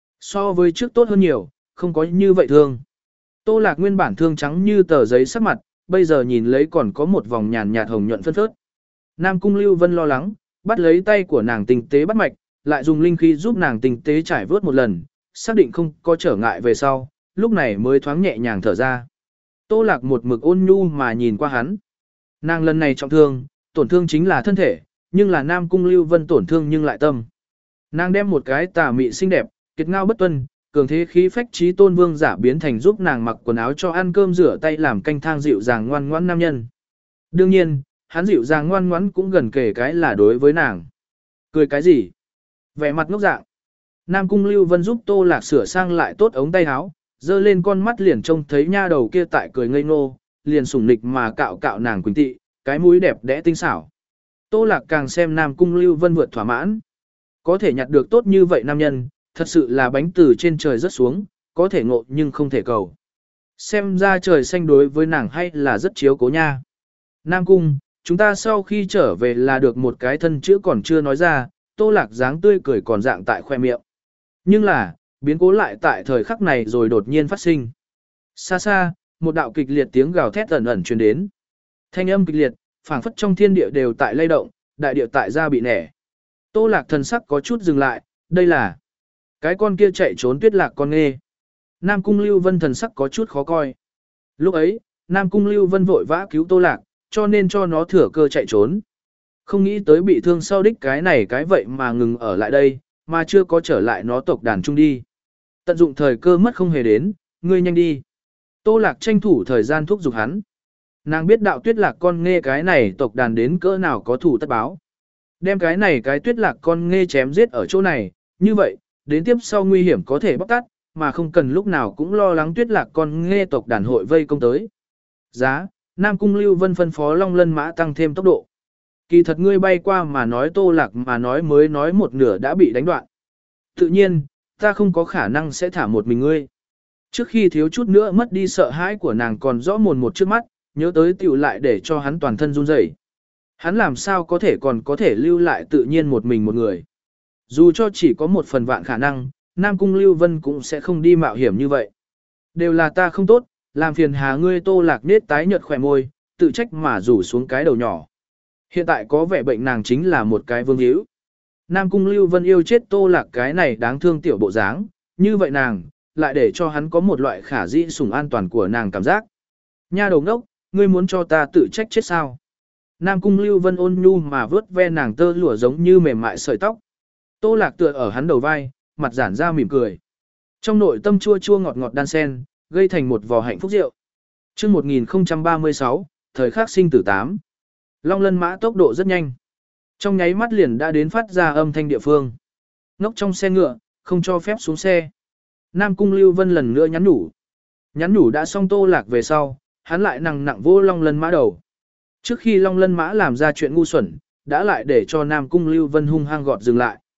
So với trước tốt hơn nhiều, không có như vậy thương. Tô Lạc nguyên bản thương trắng như tờ giấy sắc mặt, bây giờ nhìn lấy còn có một vòng nhàn nhạt hồng nhuận phân phớt. Nam Cung Lưu Vân lo lắng, bắt lấy tay của nàng tinh tế bắt mạch, lại dùng linh khí giúp nàng tinh tế trải vớt một lần, xác định không có trở ngại về sau, lúc này mới thoáng nhẹ nhàng thở ra. Tô Lạc một mực ôn nhu mà nhìn qua hắn. Nàng lần này trọng thương, tổn thương chính là thân thể, nhưng là Nam Cung Lưu Vân tổn thương nhưng lại tâm. Nàng đem một cái tà mị xinh đẹp, kiệt ngao bất tuân, cường thế khí phách trí tôn vương giả biến thành giúp nàng mặc quần áo cho ăn cơm rửa tay làm canh thang dịu dàng ngoan ngoãn nam nhân. Đương nhiên, hắn dịu dàng ngoan ngoãn cũng gần kể cái là đối với nàng. Cười cái gì? Vẻ mặt ngốc dạng. Nam Cung Lưu Vân giúp Tô Lạc sửa sang lại tốt ống tay áo, dơ lên con mắt liền trông thấy nha đầu kia tại cười ngây ngô, liền sủng nịch mà cạo cạo nàng quỳnh tị, cái mũi đẹp đẽ tinh xảo. Tô Lạc càng xem Nam Cung Lưu Vân vượt thỏa mãn. Có thể nhặt được tốt như vậy nam nhân, thật sự là bánh từ trên trời rớt xuống, có thể ngộ nhưng không thể cầu. Xem ra trời xanh đối với nàng hay là rất chiếu cố nha. Nam Cung, chúng ta sau khi trở về là được một cái thân chữ còn chưa nói ra, Tô Lạc dáng tươi cười còn dạng tại khoe miệng. Nhưng là, biến cố lại tại thời khắc này rồi đột nhiên phát sinh. Xa xa, một đạo kịch liệt tiếng gào thét ẩn ẩn truyền đến. Thanh âm kịch liệt, phảng phất trong thiên địa đều tại lay động, đại địa tại gia bị nẻ. Tô Lạc thần sắc có chút dừng lại, đây là cái con kia chạy trốn Tuyết Lạc con nghe. Nam Cung Lưu Vân thần sắc có chút khó coi. Lúc ấy, Nam Cung Lưu Vân vội vã cứu Tô Lạc, cho nên cho nó thừa cơ chạy trốn. Không nghĩ tới bị thương sau đích cái này cái vậy mà ngừng ở lại đây, mà chưa có trở lại nó tộc đàn chung đi. Tận dụng thời cơ mất không hề đến, ngươi nhanh đi. Tô Lạc tranh thủ thời gian thúc giục hắn. Nàng biết đạo Tuyết Lạc con nghe cái này tộc đàn đến cỡ nào có thủ tất báo. Đem cái này cái Tuyết Lạc con nghe chém giết ở chỗ này, như vậy, đến tiếp sau nguy hiểm có thể bóc tát, mà không cần lúc nào cũng lo lắng Tuyết Lạc con nghe tộc đàn hội vây công tới. Giá, Nam Cung Lưu Vân phân phó Long Lân Mã tăng thêm tốc độ. Kỳ thật ngươi bay qua mà nói Tô Lạc mà nói mới nói một nửa đã bị đánh đoạn. Tự nhiên, ta không có khả năng sẽ thả một mình ngươi. Trước khi thiếu chút nữa mất đi sợ hãi của nàng còn rõ mồn một trước mắt, nhớ tới tiểu lại để cho hắn toàn thân run rẩy. Hắn làm sao có thể còn có thể lưu lại tự nhiên một mình một người. Dù cho chỉ có một phần vạn khả năng, Nam Cung Lưu Vân cũng sẽ không đi mạo hiểm như vậy. Đều là ta không tốt, làm phiền hà ngươi. Tô Lạc nết tái nhợt khỏe môi, tự trách mà rủ xuống cái đầu nhỏ. Hiện tại có vẻ bệnh nàng chính là một cái vương hữu. Nam Cung Lưu Vân yêu chết Tô Lạc cái này đáng thương tiểu bộ dáng, như vậy nàng, lại để cho hắn có một loại khả dĩ sủng an toàn của nàng cảm giác. Nha đầu ngốc, ngươi muốn cho ta tự trách chết sao? Nam Cung Lưu Vân ôn nhu mà vớt ve nàng tơ lụa giống như mềm mại sợi tóc. Tô Lạc tựa ở hắn đầu vai, mặt giãn ra mỉm cười. Trong nội tâm chua chua ngọt ngọt đan sen, gây thành một vò hạnh phúc rượu. Chương một nghìn không trăm ba mươi sáu, thời khắc sinh tử tám. Long Lân Mã tốc độ rất nhanh. Trong nháy mắt liền đã đến phát ra âm thanh địa phương. Ngốc trong xe ngựa, không cho phép xuống xe. Nam Cung Lưu Vân lần nữa nhắn nhủ. Nhắn nhủ đã xong Tô Lạc về sau, hắn lại nặng nặng vô Long Lân Mã đầu. Trước khi Long Lân Mã làm ra chuyện ngu xuẩn, đã lại để cho Nam Cung Lưu Vân hung hăng gọt dừng lại.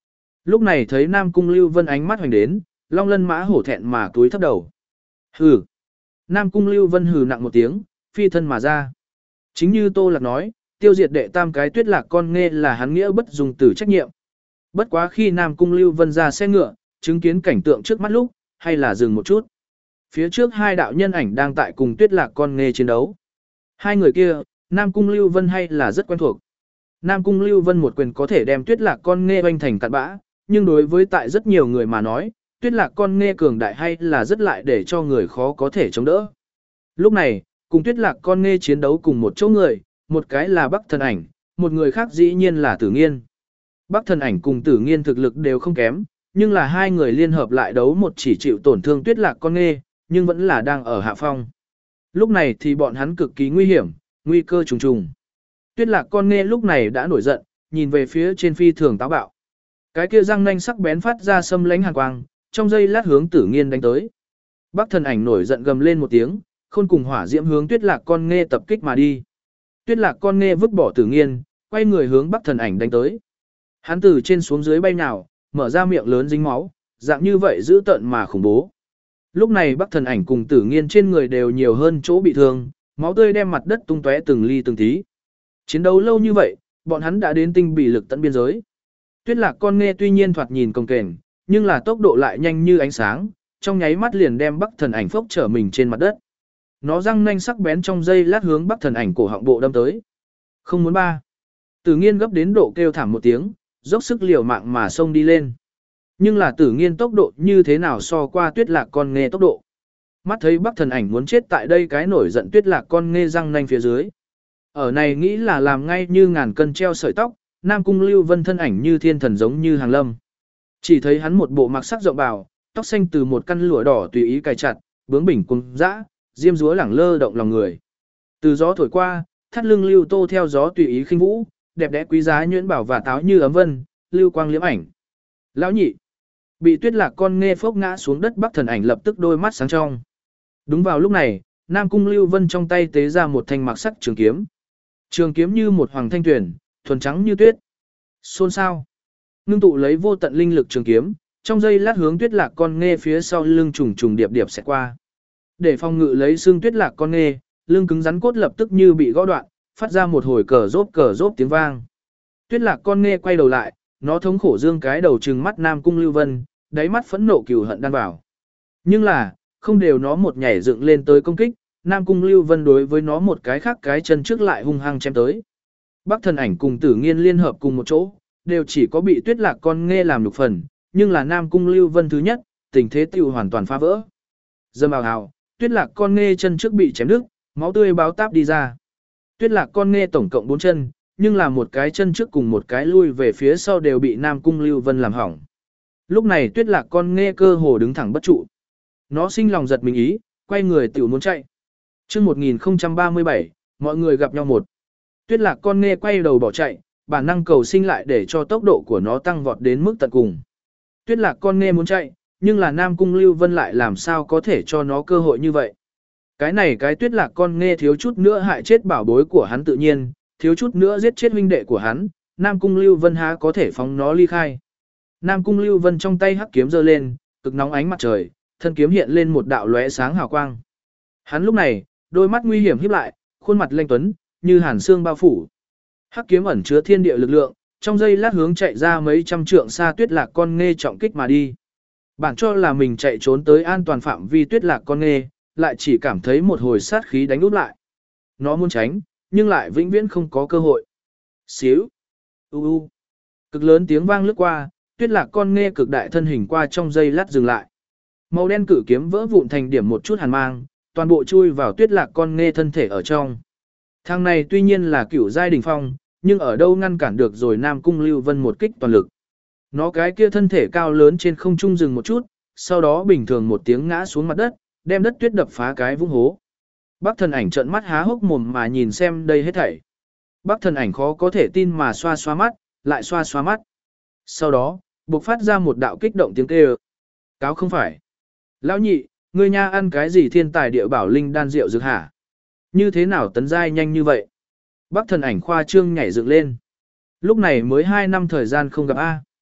Lúc này thấy Nam Cung Lưu Vân ánh mắt hoành đến, Long Lân Mã hổ thẹn mà túi thấp đầu. Hừ. Nam Cung Lưu Vân hừ nặng một tiếng, phi thân mà ra. Chính như Tô Lạc nói, tiêu diệt đệ tam cái Tuyết Lạc con nghe là hắn nghĩa bất dùng từ trách nhiệm. Bất quá khi Nam Cung Lưu Vân ra xe ngựa, chứng kiến cảnh tượng trước mắt lúc, hay là dừng một chút. Phía trước hai đạo nhân ảnh đang tại cùng Tuyết Lạc con nghe chiến đấu. Hai người kia, Nam Cung Lưu Vân hay là rất quen thuộc. Nam Cung Lưu Vân một quyền có thể đem Tuyết Lạc con nghe oanh thành cặn bã, nhưng đối với tại rất nhiều người mà nói, Tuyết Lạc con nghe cường đại hay là rất lại để cho người khó có thể chống đỡ. Lúc này, cùng Tuyết Lạc con nghe chiến đấu cùng một chỗ người, một cái là Bắc Thần Ảnh, một người khác dĩ nhiên là Tử Nghiên. Bắc Thần Ảnh cùng Tử Nghiên thực lực đều không kém, nhưng là hai người liên hợp lại đấu một chỉ chịu tổn thương Tuyết Lạc con nghe, nhưng vẫn là đang ở hạ phong. Lúc này thì bọn hắn cực kỳ nguy hiểm, nguy cơ trùng trùng. Tuyết Lạc con nghe lúc này đã nổi giận, nhìn về phía trên phi thường táo bạo. Cái kia răng nanh sắc bén phát ra xâm lánh hàn quang, trong giây lát hướng Tử Nghiên đánh tới. Bắc Thần Ảnh nổi giận gầm lên một tiếng, khôn cùng hỏa diễm hướng Tuyết Lạc con nghe tập kích mà đi. Tuyết Lạc con nghe vứt bỏ Tử Nghiên, quay người hướng Bắc Thần Ảnh đánh tới. Hắn từ trên xuống dưới bay nhào, mở ra miệng lớn dính máu, dạng như vậy dữ tợn mà khủng bố. Lúc này Bắc Thần Ảnh cùng Tử Nghiên trên người đều nhiều hơn chỗ bị thương, máu tươi đem mặt đất tung tóe từng ly từng tí. Chiến đấu lâu như vậy, bọn hắn đã đến tinh bị lực tận biên giới. Tuyết Lạc con nghe tuy nhiên thoạt nhìn cồng kềnh, nhưng là tốc độ lại nhanh như ánh sáng, trong nháy mắt liền đem Bắc Thần Ảnh phốc trở mình trên mặt đất. Nó răng nanh sắc bén trong dây lát hướng Bắc Thần Ảnh cổ họng bộ đâm tới. Không muốn ba. Tử Nghiên gấp đến độ kêu thảm một tiếng, dốc sức liều mạng mà xông đi lên. Nhưng là Tử Nghiên tốc độ như thế nào so qua Tuyết Lạc con nghe tốc độ. Mắt thấy Bắc Thần Ảnh muốn chết tại đây cái nổi giận Tuyết Lạc con nghe răng nanh phía dưới. Ở này nghĩ là làm ngay như ngàn cân treo sợi tóc, Nam Cung Lưu Vân thân ảnh như thiên thần giống như hàng lâm. Chỉ thấy hắn một bộ mặc sắc rộng bào, tóc xanh từ một căn lụa đỏ tùy ý cài chặt, bướng bỉnh cuồng dã, diêm dúa lẳng lơ động lòng người. Từ gió thổi qua, thắt lưng lưu tô theo gió tùy ý khinh vũ, đẹp đẽ quý giá nhuyễn bảo và táo như ấm vân, lưu quang liễm ảnh. Lão nhị, bị Tuyết Lạc con nghe phốc ngã xuống đất, Bắc Thần Ảnh lập tức đôi mắt sáng trong. Đúng vào lúc này, Nam Cung Lưu Vân trong tay tế ra một thanh mặc sắc trường kiếm. Trường kiếm như một hoàng thanh tuyển, thuần trắng như tuyết. Xôn xao. Ngưng tụ lấy vô tận linh lực trường kiếm, trong giây lát hướng Tuyết Lạc con nghe phía sau lưng trùng trùng điệp điệp sẽ qua. Để phòng ngự lấy xương Tuyết Lạc con nghe, lưng cứng rắn cốt lập tức như bị gõ đoạn, phát ra một hồi cờ rốp cờ rốp tiếng vang. Tuyết Lạc con nghe quay đầu lại, nó thống khổ dương cái đầu trừng mắt Nam Cung Lưu Vân, đáy mắt phẫn nộ cừu hận đan vào. Nhưng là, không đều nó một nhảy dựng lên tới công kích, Nam Cung Lưu Vân đối với nó một cái khác cái chân trước lại hung hăng chém tới. Bắc Thần Ảnh cùng Tử Nghiên liên hợp cùng một chỗ, đều chỉ có bị Tuyết Lạc con nghe làm nhục phần, nhưng là Nam Cung Lưu Vân thứ nhất, tình thế tiêu hoàn toàn phá vỡ. Dâm ào ào, Tuyết Lạc con nghe chân trước bị chém đứt, máu tươi báo táp đi ra. Tuyết Lạc con nghe tổng cộng bốn chân, nhưng là một cái chân trước cùng một cái lui về phía sau đều bị Nam Cung Lưu Vân làm hỏng. Lúc này Tuyết Lạc con nghe cơ hồ đứng thẳng bất trụ. Nó sinh lòng giật mình ý, quay người tiểu muốn chạy. Chương một nghìn không trăm ba mươi bảy, mọi người gặp nhau một. Tuyết Lạc con nghe quay đầu bỏ chạy, bản năng cầu sinh lại để cho tốc độ của nó tăng vọt đến mức tận cùng. Tuyết Lạc con nghe muốn chạy, nhưng là Nam Cung Lưu Vân lại làm sao có thể cho nó cơ hội như vậy. Cái này cái Tuyết Lạc con nghe thiếu chút nữa hại chết bảo bối của hắn tự nhiên, thiếu chút nữa giết chết huynh đệ của hắn, Nam Cung Lưu Vân há có thể phóng nó ly khai. Nam Cung Lưu Vân trong tay hắc kiếm giơ lên, cực nóng ánh mặt trời, thân kiếm hiện lên một đạo lóe sáng hào quang. Hắn lúc này, đôi mắt nguy hiểm híp lại, khuôn mặt lanh tuấn, như hàn xương bao phủ. Hắc kiếm ẩn chứa thiên địa lực lượng, trong giây lát hướng chạy ra mấy trăm trượng xa Tuyết Lạc con nghe trọng kích mà đi. Bản cho là mình chạy trốn tới an toàn phạm vi Tuyết Lạc con nghe, lại chỉ cảm thấy một hồi sát khí đánh úp lại. Nó muốn tránh, nhưng lại vĩnh viễn không có cơ hội. Xíu. U u. Cực lớn tiếng vang lướt qua, Tuyết Lạc con nghe cực đại thân hình qua trong giây lát dừng lại. Màu đen cử kiếm vỡ vụn thành điểm một chút hàn mang, toàn bộ chui vào Tuyết Lạc con nghe thân thể ở trong. Thằng này tuy nhiên là cửu giai đỉnh phong, nhưng ở đâu ngăn cản được rồi Nam Cung Lưu Vân một kích toàn lực. Nó cái kia thân thể cao lớn trên không trung dừng một chút, sau đó bình thường một tiếng ngã xuống mặt đất, đem đất tuyết đập phá cái vũng hố. Bắc Thần Ảnh trợn mắt há hốc mồm mà nhìn xem đây hết thảy. Bắc Thần Ảnh khó có thể tin mà xoa xoa mắt, lại xoa xoa mắt. Sau đó, bộc phát ra một đạo kích động tiếng kêu. Cáo không phải. Lão nhị, ngươi nha ăn cái gì thiên tài địa bảo linh đan rượu dược hả? Như thế nào tấn giai nhanh như vậy? Bắc Thần Ảnh khoa trương nhảy dựng lên. Lúc này mới hai năm thời gian không gặp A.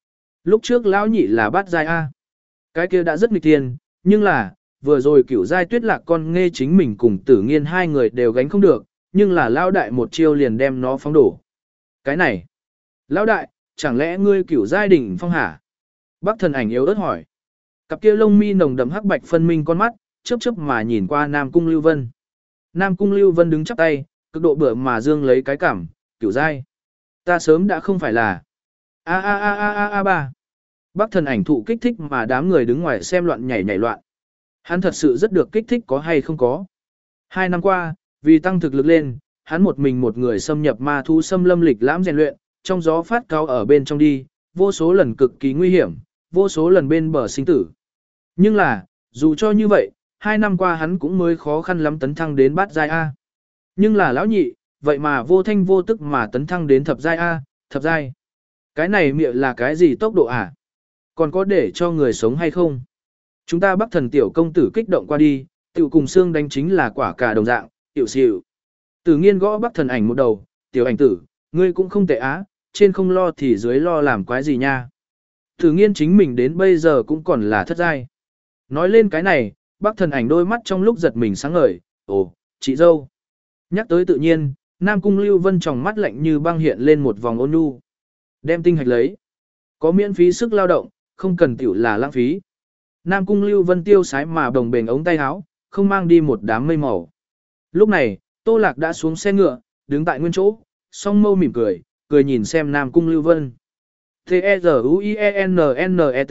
Lúc trước lão nhị là bát giai A. Cái kia đã rất nghịch tiền, nhưng là, vừa rồi cửu giai tuyết lạc con nghe chính mình cùng tử nghiên hai người đều gánh không được, nhưng là lão đại một chiêu liền đem nó phóng đổ. Cái này, lão đại, chẳng lẽ ngươi cửu giai đỉnh phong hả? Bắc thần ảnh yếu ớt hỏi. Cặp kia lông mi nồng đậm hắc bạch phân minh con mắt, chớp chớp mà nhìn qua Nam Cung Lưu Vân. Nam Cung Lưu Vân đứng chắp tay, cực độ bựa mà dương lấy cái cảm, cửu giai. Ta sớm đã không phải là. A a a a a a ba. Bắc thần ảnh thụ kích thích mà đám người đứng ngoài xem loạn nhảy nhảy loạn. Hắn thật sự rất được kích thích có hay không có. Hai năm qua, vì tăng thực lực lên, hắn một mình một người xâm nhập ma thú xâm lâm lịch lãm rèn luyện, trong gió phát cao ở bên trong đi, vô số lần cực kỳ nguy hiểm, vô số lần bên bờ sinh tử. Nhưng là, dù cho như vậy, hai năm qua hắn cũng mới khó khăn lắm tấn thăng đến bát giai A. Nhưng là lão nhị, vậy mà vô thanh vô tức mà tấn thăng đến thập giai A, thập giai. Cái này miệng là cái gì tốc độ à? Còn có để cho người sống hay không? Chúng ta Bắc thần tiểu công tử kích động qua đi, tiểu cùng xương đánh chính là quả cà đồng dạng, tiểu xỉu. Tử nghiên gõ Bắc thần ảnh một đầu, tiểu ảnh tử, ngươi cũng không tệ á, trên không lo thì dưới lo làm quái gì nha. Tử nghiên chính mình đến bây giờ cũng còn là thất giai. Nói lên cái này, Bắc thần ảnh đôi mắt trong lúc giật mình sáng ngời, ồ, chị dâu. Nhắc tới tự nhiên, Nam Cung Lưu Vân tròng mắt lạnh như băng hiện lên một vòng ôn nhu. Đem tinh hạch lấy. Có miễn phí sức lao động, không cần tiểu là lãng phí. Nam Cung Lưu Vân tiêu sái mà đồng bền ống tay áo, không mang đi một đám mây màu. Lúc này, Tô Lạc đã xuống xe ngựa, đứng tại nguyên chỗ, song mâu mỉm cười, cười nhìn xem Nam Cung Lưu Vân. T-E-Z-U-I-E-N-N-E-T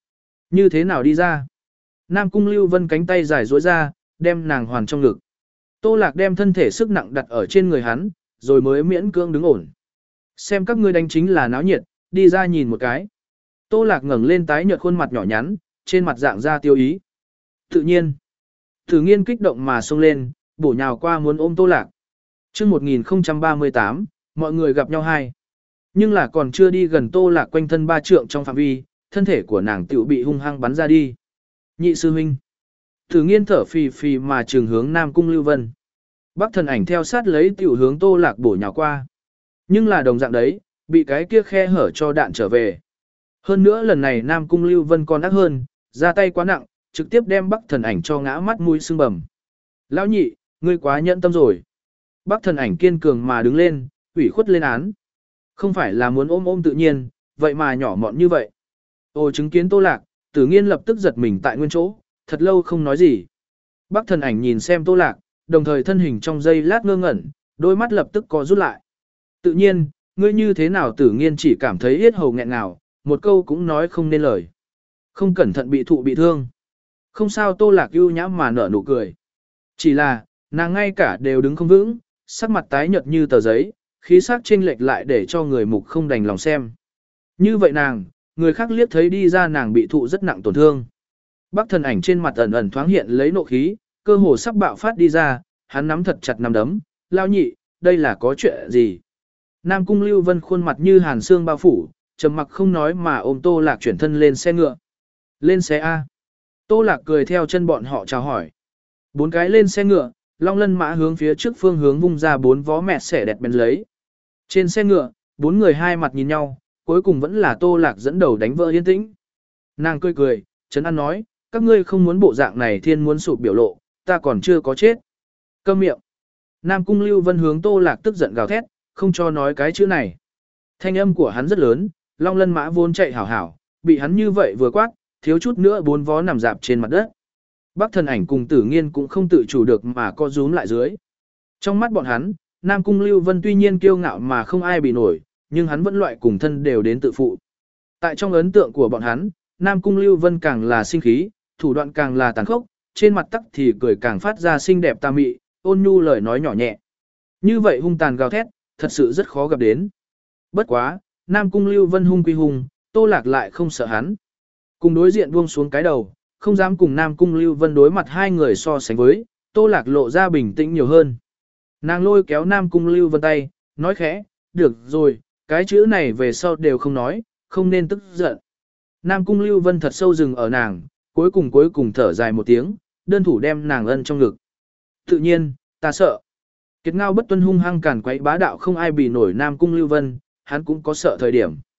Như thế nào đi ra? Nam Cung Lưu Vân cánh tay dài duỗi ra, đem nàng hoàn trong ngực. Tô Lạc đem thân thể sức nặng đặt ở trên người hắn, rồi mới miễn cưỡng đứng ổn. Xem các ngươi đánh chính là náo nhiệt, đi ra nhìn một cái. Tô Lạc ngẩng lên tái nhợt khuôn mặt nhỏ nhắn, trên mặt dạng ra tiêu ý. Tự nhiên, Tử Nghiên kích động mà xông lên, bổ nhào qua muốn ôm Tô Lạc. Chương một nghìn không trăm ba mươi tám, mọi người gặp nhau hai. Nhưng là còn chưa đi gần Tô Lạc quanh thân ba trượng trong phạm vi, thân thể của nàng tiểu bị hung hăng bắn ra đi. Nhị sư huynh. Tử Nghiên thở phì phì mà trường hướng Nam Cung Lưu Vân. Bắc thần ảnh theo sát lấy tiểu hướng Tô Lạc bổ nhào qua. Nhưng là đồng dạng đấy, bị cái kia khe hở cho đạn trở về. Hơn nữa lần này Nam Cung Lưu Vân còn ác hơn, ra tay quá nặng, trực tiếp đem Bắc thần ảnh cho ngã mắt mũi sưng bầm. Lão nhị, ngươi quá nhẫn tâm rồi. Bắc thần ảnh kiên cường mà đứng lên, ủy khuất lên án. Không phải là muốn ôm ôm tự nhiên, vậy mà nhỏ mọn như vậy. Ồ chứng kiến Tô Lạc, Tử Nghiên lập tức giật mình tại nguyên chỗ, thật lâu không nói gì. Bắc thần ảnh nhìn xem Tô Lạc, đồng thời thân hình trong giây lát ngơ ngẩn, đôi mắt lập tức co rút lại. Tự nhiên, ngươi như thế nào Tử Nghiên chỉ cảm thấy yết hầu nghẹn ngào, một câu cũng nói không nên lời. Không cẩn thận bị thụ bị thương. Không sao Tô Lạc ưu nhã mà nở nụ cười. Chỉ là, nàng ngay cả đều đứng không vững, sắc mặt tái nhợt như tờ giấy, khí sắc chênh lệch lại để cho người mục không đành lòng xem. Như vậy nàng, người khác liếc thấy đi ra nàng bị thụ rất nặng tổn thương. Bắc thần ảnh trên mặt ẩn ẩn thoáng hiện lấy nộ khí, cơ hồ sắp bạo phát đi ra, hắn nắm thật chặt nắm đấm, lao nhị, đây là có chuyện gì? Nam Cung Lưu Vân khuôn mặt như hàn xương bao phủ, trầm mặc không nói mà ôm Tô Lạc chuyển thân lên xe ngựa. Lên xe A. Tô Lạc cười theo chân bọn họ chào hỏi. Bốn cái lên xe ngựa, Long Lân mã hướng phía trước phương hướng vung ra bốn vó mẹ xẻ đẹp bén lấy. Trên xe ngựa, bốn người hai mặt nhìn nhau, cuối cùng vẫn là Tô Lạc dẫn đầu đánh vỡ yên tĩnh. Nàng cười cười, Trấn An nói, các ngươi không muốn bộ dạng này thiên muốn sụp biểu lộ, ta còn chưa có chết. Câm miệng. Nam Cung Lưu Vân hướng Tô Lạc tức giận gào thét, không cho nói cái chữ này. Thanh âm của hắn rất lớn, Long Lân mã vốn chạy hảo hảo, bị hắn như vậy vừa quát, thiếu chút nữa bốn vó nằm dạp trên mặt đất. Bắc thần ảnh cùng Tử Nghiên cũng không tự chủ được mà co rúm lại dưới. Trong mắt bọn hắn, Nam Cung Lưu Vân tuy nhiên kiêu ngạo mà không ai bị nổi, nhưng hắn vẫn loại cùng thân đều đến tự phụ. Tại trong ấn tượng của bọn hắn, Nam Cung Lưu Vân càng là sinh khí, thủ đoạn càng là tàn khốc, trên mặt tắc thì cười càng phát ra xinh đẹp tà mị, ôn nhu lời nói nhỏ nhẹ. Như vậy hung tàn gào thét, thật sự rất khó gặp đến. Bất quá, Nam Cung Lưu Vân hung quy hung, Tô Lạc lại không sợ hắn. Cùng đối diện buông xuống cái đầu, không dám cùng Nam Cung Lưu Vân đối mặt hai người so sánh với, Tô Lạc lộ ra bình tĩnh nhiều hơn. Nàng lôi kéo Nam Cung Lưu Vân tay, nói khẽ, được rồi, cái chữ này về sau đều không nói, không nên tức giận. Nam Cung Lưu Vân thật sâu dừng ở nàng, cuối cùng cuối cùng thở dài một tiếng, đơn thủ đem nàng ân trong ngực. Tự nhiên, ta sợ. Kiệt Ngao bất tuân hung hăng càn quấy bá đạo không ai bì nổi Nam Cung Lưu Vân, hắn cũng có sợ thời điểm.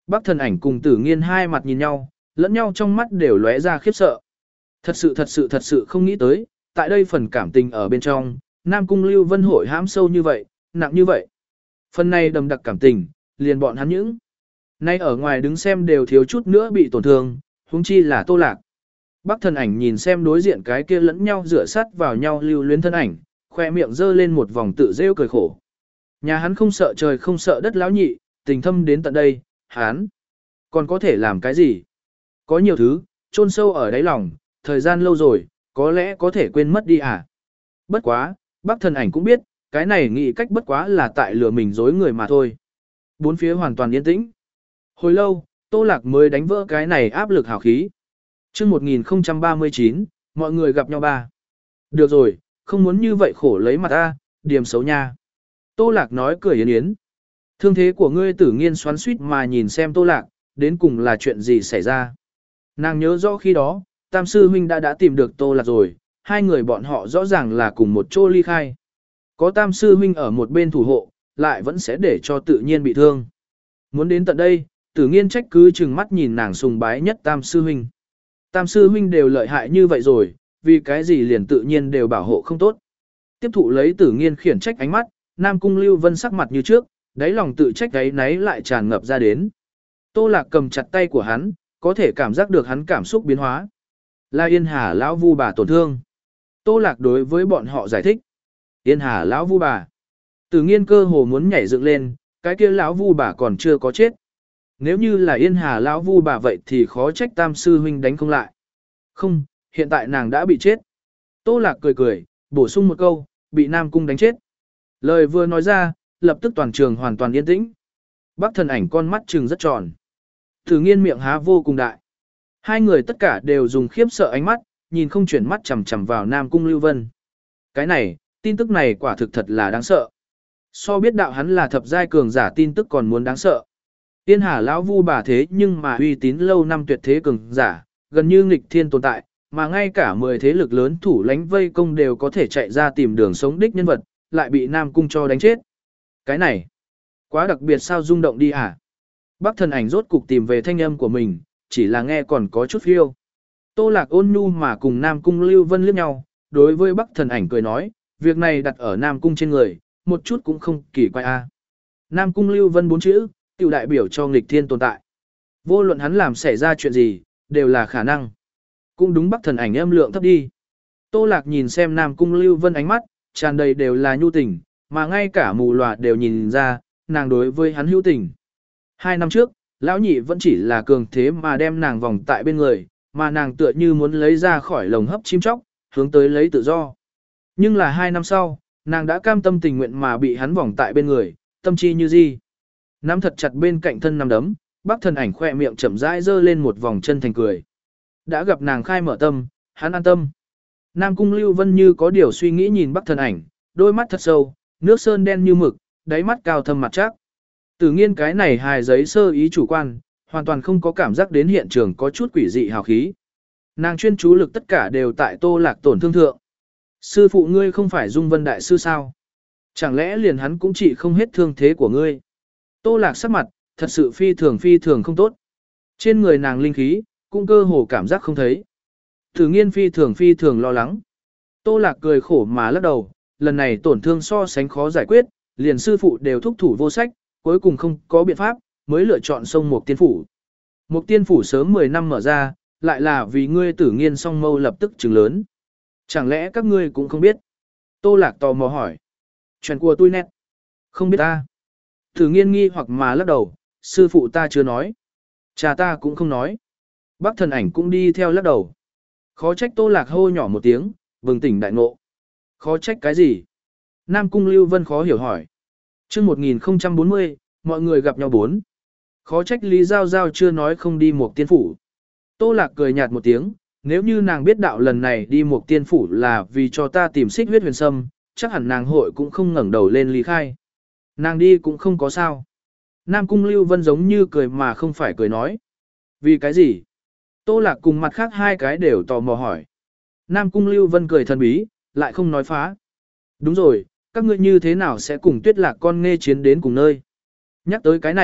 Bác thần ảnh cùng tử nghiên hai mặt nhìn nhau, lẫn nhau trong mắt đều lóe ra khiếp sợ. Thật sự thật sự thật sự không nghĩ tới, tại đây phần cảm tình ở bên trong, Nam Cung Lưu Vân hội hãm sâu như vậy, nặng như vậy. Phần này đầm đặc cảm tình, liền bọn hắn những. Nay ở ngoài đứng xem đều thiếu chút nữa bị tổn thương, huống chi là Tô Lạc. Bác thần ảnh nhìn xem đối diện cái kia lẫn nhau rửa sát vào nhau lưu luyến thân ảnh, khoe miệng dơ lên một vòng tự rêu cười khổ. Nhà hắn không sợ trời không sợ đất lão nhị, tình thâm đến tận đây, hắn còn có thể làm cái gì? Có nhiều thứ, chôn sâu ở đáy lòng, thời gian lâu rồi, có lẽ có thể quên mất đi à? Bất quá, bác thần ảnh cũng biết, cái này nghĩ cách bất quá là tại lừa mình dối người mà thôi. Bốn phía hoàn toàn yên tĩnh. Hồi lâu, Tô Lạc mới đánh vỡ cái này áp lực hào khí. chương một nghìn không trăm ba mươi chín, mọi người gặp nhau ba. Được rồi, không muốn như vậy khổ lấy mặt ta, điểm xấu nha. Tô Lạc nói cười yến yến. Thương thế của ngươi tử nghiên xoắn suýt mà nhìn xem Tô Lạc, đến cùng là chuyện gì xảy ra. Nàng nhớ rõ khi đó, Tam Sư Huynh đã đã tìm được Tô Lạc rồi, hai người bọn họ rõ ràng là cùng một chỗ ly khai. Có Tam Sư Huynh ở một bên thủ hộ, lại vẫn sẽ để cho tự nhiên bị thương. Muốn đến tận đây, tử nghiên trách cứ chừng mắt nhìn nàng sùng bái nhất Tam Sư Huynh. Tam Sư Huynh đều lợi hại như vậy rồi, vì cái gì liền tự nhiên đều bảo hộ không tốt. Tiếp thụ lấy tử nghiên khiển trách ánh mắt, Nam Cung Lưu Vân sắc mặt như trước, đáy lòng tự trách gáy náy lại tràn ngập ra đến. Tô Lạc cầm chặt tay của hắn, có thể cảm giác được hắn cảm xúc biến hóa. Là Yên Hà lão vu bà tổn thương. Tô Lạc đối với bọn họ giải thích. Yên Hà lão vu bà. Tử nghiên cơ hồ muốn nhảy dựng lên, cái kia lão vu bà còn chưa có chết. Nếu như là Yên Hà lão vu bà vậy thì khó trách Tam Sư Huynh đánh không lại. Không, hiện tại nàng đã bị chết. Tô Lạc cười cười, bổ sung một câu, bị Nam Cung đánh chết. Lời vừa nói ra, lập tức toàn trường hoàn toàn yên tĩnh. Bác thần ảnh con mắt trừng rất tròn. Tử nghiên miệng há vô cùng đại. Hai người tất cả đều dùng khiếp sợ ánh mắt, nhìn không chuyển mắt chằm chằm vào Nam Cung Lưu Vân. Cái này, tin tức này quả thực thật là đáng sợ. So biết đạo hắn là thập giai cường giả tin tức còn muốn đáng sợ. Yên Hà lão vu bà thế nhưng mà uy tín lâu năm tuyệt thế cường giả, gần như nghịch thiên tồn tại, mà ngay cả mười thế lực lớn thủ lãnh vây công đều có thể chạy ra tìm đường sống đích nhân vật, lại bị Nam Cung cho đánh chết. Cái này, quá đặc biệt sao rung động đi à? Bác thần ảnh rốt cục tìm về thanh âm của mình, chỉ là nghe còn có chút phiêu. Tô Lạc ôn nhu mà cùng Nam Cung Lưu Vân liếc nhau, đối với Bác thần ảnh cười nói, việc này đặt ở Nam Cung trên người, một chút cũng không kỳ quái a. Nam Cung Lưu Vân bốn chữ, tiểu đại biểu cho nghịch thiên tồn tại. Vô luận hắn làm xảy ra chuyện gì, đều là khả năng. Cũng đúng Bác thần ảnh âm lượng thấp đi. Tô Lạc nhìn xem Nam Cung Lưu Vân ánh mắt, tràn đầy đều là nhu tình, mà ngay cả mù lòa đều nhìn ra, nàng đối với hắn hữu tình. Hai năm trước, lão nhị vẫn chỉ là cường thế mà đem nàng vòng tại bên người, mà nàng tựa như muốn lấy ra khỏi lồng hấp chim chóc, hướng tới lấy tự do. Nhưng là hai năm sau, nàng đã cam tâm tình nguyện mà bị hắn vòng tại bên người, tâm chi như gì. Nắm thật chặt bên cạnh thân nắm đấm, Bác thần ảnh khoe miệng chậm rãi dơ lên một vòng chân thành cười. Đã gặp nàng khai mở tâm, hắn an tâm. Nam Cung Lưu Vân như có điều suy nghĩ nhìn Bác thần ảnh, đôi mắt thật sâu, nước sơn đen như mực, đáy mắt cao thâm mặt chắc. Tử nghiên cái này hài giấy sơ ý chủ quan, hoàn toàn không có cảm giác đến hiện trường có chút quỷ dị hào khí. Nàng chuyên chú lực tất cả đều tại Tô Lạc tổn thương thượng. Sư phụ ngươi không phải Dung Vân Đại Sư sao? Chẳng lẽ liền hắn cũng chỉ không hết thương thế của ngươi? Tô Lạc sắc mặt, thật sự phi thường phi thường không tốt. Trên người nàng linh khí, cũng cơ hồ cảm giác không thấy. Tử nghiên phi thường phi thường lo lắng. Tô Lạc cười khổ mà lắc đầu, lần này tổn thương so sánh khó giải quyết, liền sư phụ đều thúc thủ vô sách, cuối cùng không có biện pháp, mới lựa chọn sông Mộc Tiên Phủ. Mộc Tiên Phủ sớm mười năm mở ra, lại là vì ngươi tử nghiên song mâu lập tức trừng lớn. Chẳng lẽ các ngươi cũng không biết? Tô Lạc tò mò hỏi. Chuyện của tôi nét. Không biết ta. Tử nghiên nghi hoặc mà lắc đầu, sư phụ ta chưa nói. Cha ta cũng không nói. Bác thần ảnh cũng đi theo lắc đầu. Khó trách Tô Lạc hô nhỏ một tiếng, bừng tỉnh đại ngộ. Khó trách cái gì? Nam Cung Lưu Vân khó hiểu hỏi. chương một nghìn không trăm bốn mươi, mọi người gặp nhau bốn. Khó trách Lý Giao Giao chưa nói không đi Mộc Tiên Phủ. Tô Lạc cười nhạt một tiếng, nếu như nàng biết đạo lần này đi Mộc Tiên Phủ là vì cho ta tìm xích huyết huyền sâm, chắc hẳn nàng hội cũng không ngẩng đầu lên ly khai. Nàng đi cũng không có sao. Nam Cung Lưu Vân giống như cười mà không phải cười nói. Vì cái gì? Tô Lạc cùng mặt khác hai cái đều tò mò hỏi. Nam Cung Lưu Vân cười thần bí, lại không nói phá. Đúng rồi, các ngươi như thế nào sẽ cùng Tuyết Lạc con nghe chiến đến cùng nơi? Nhắc tới cái này,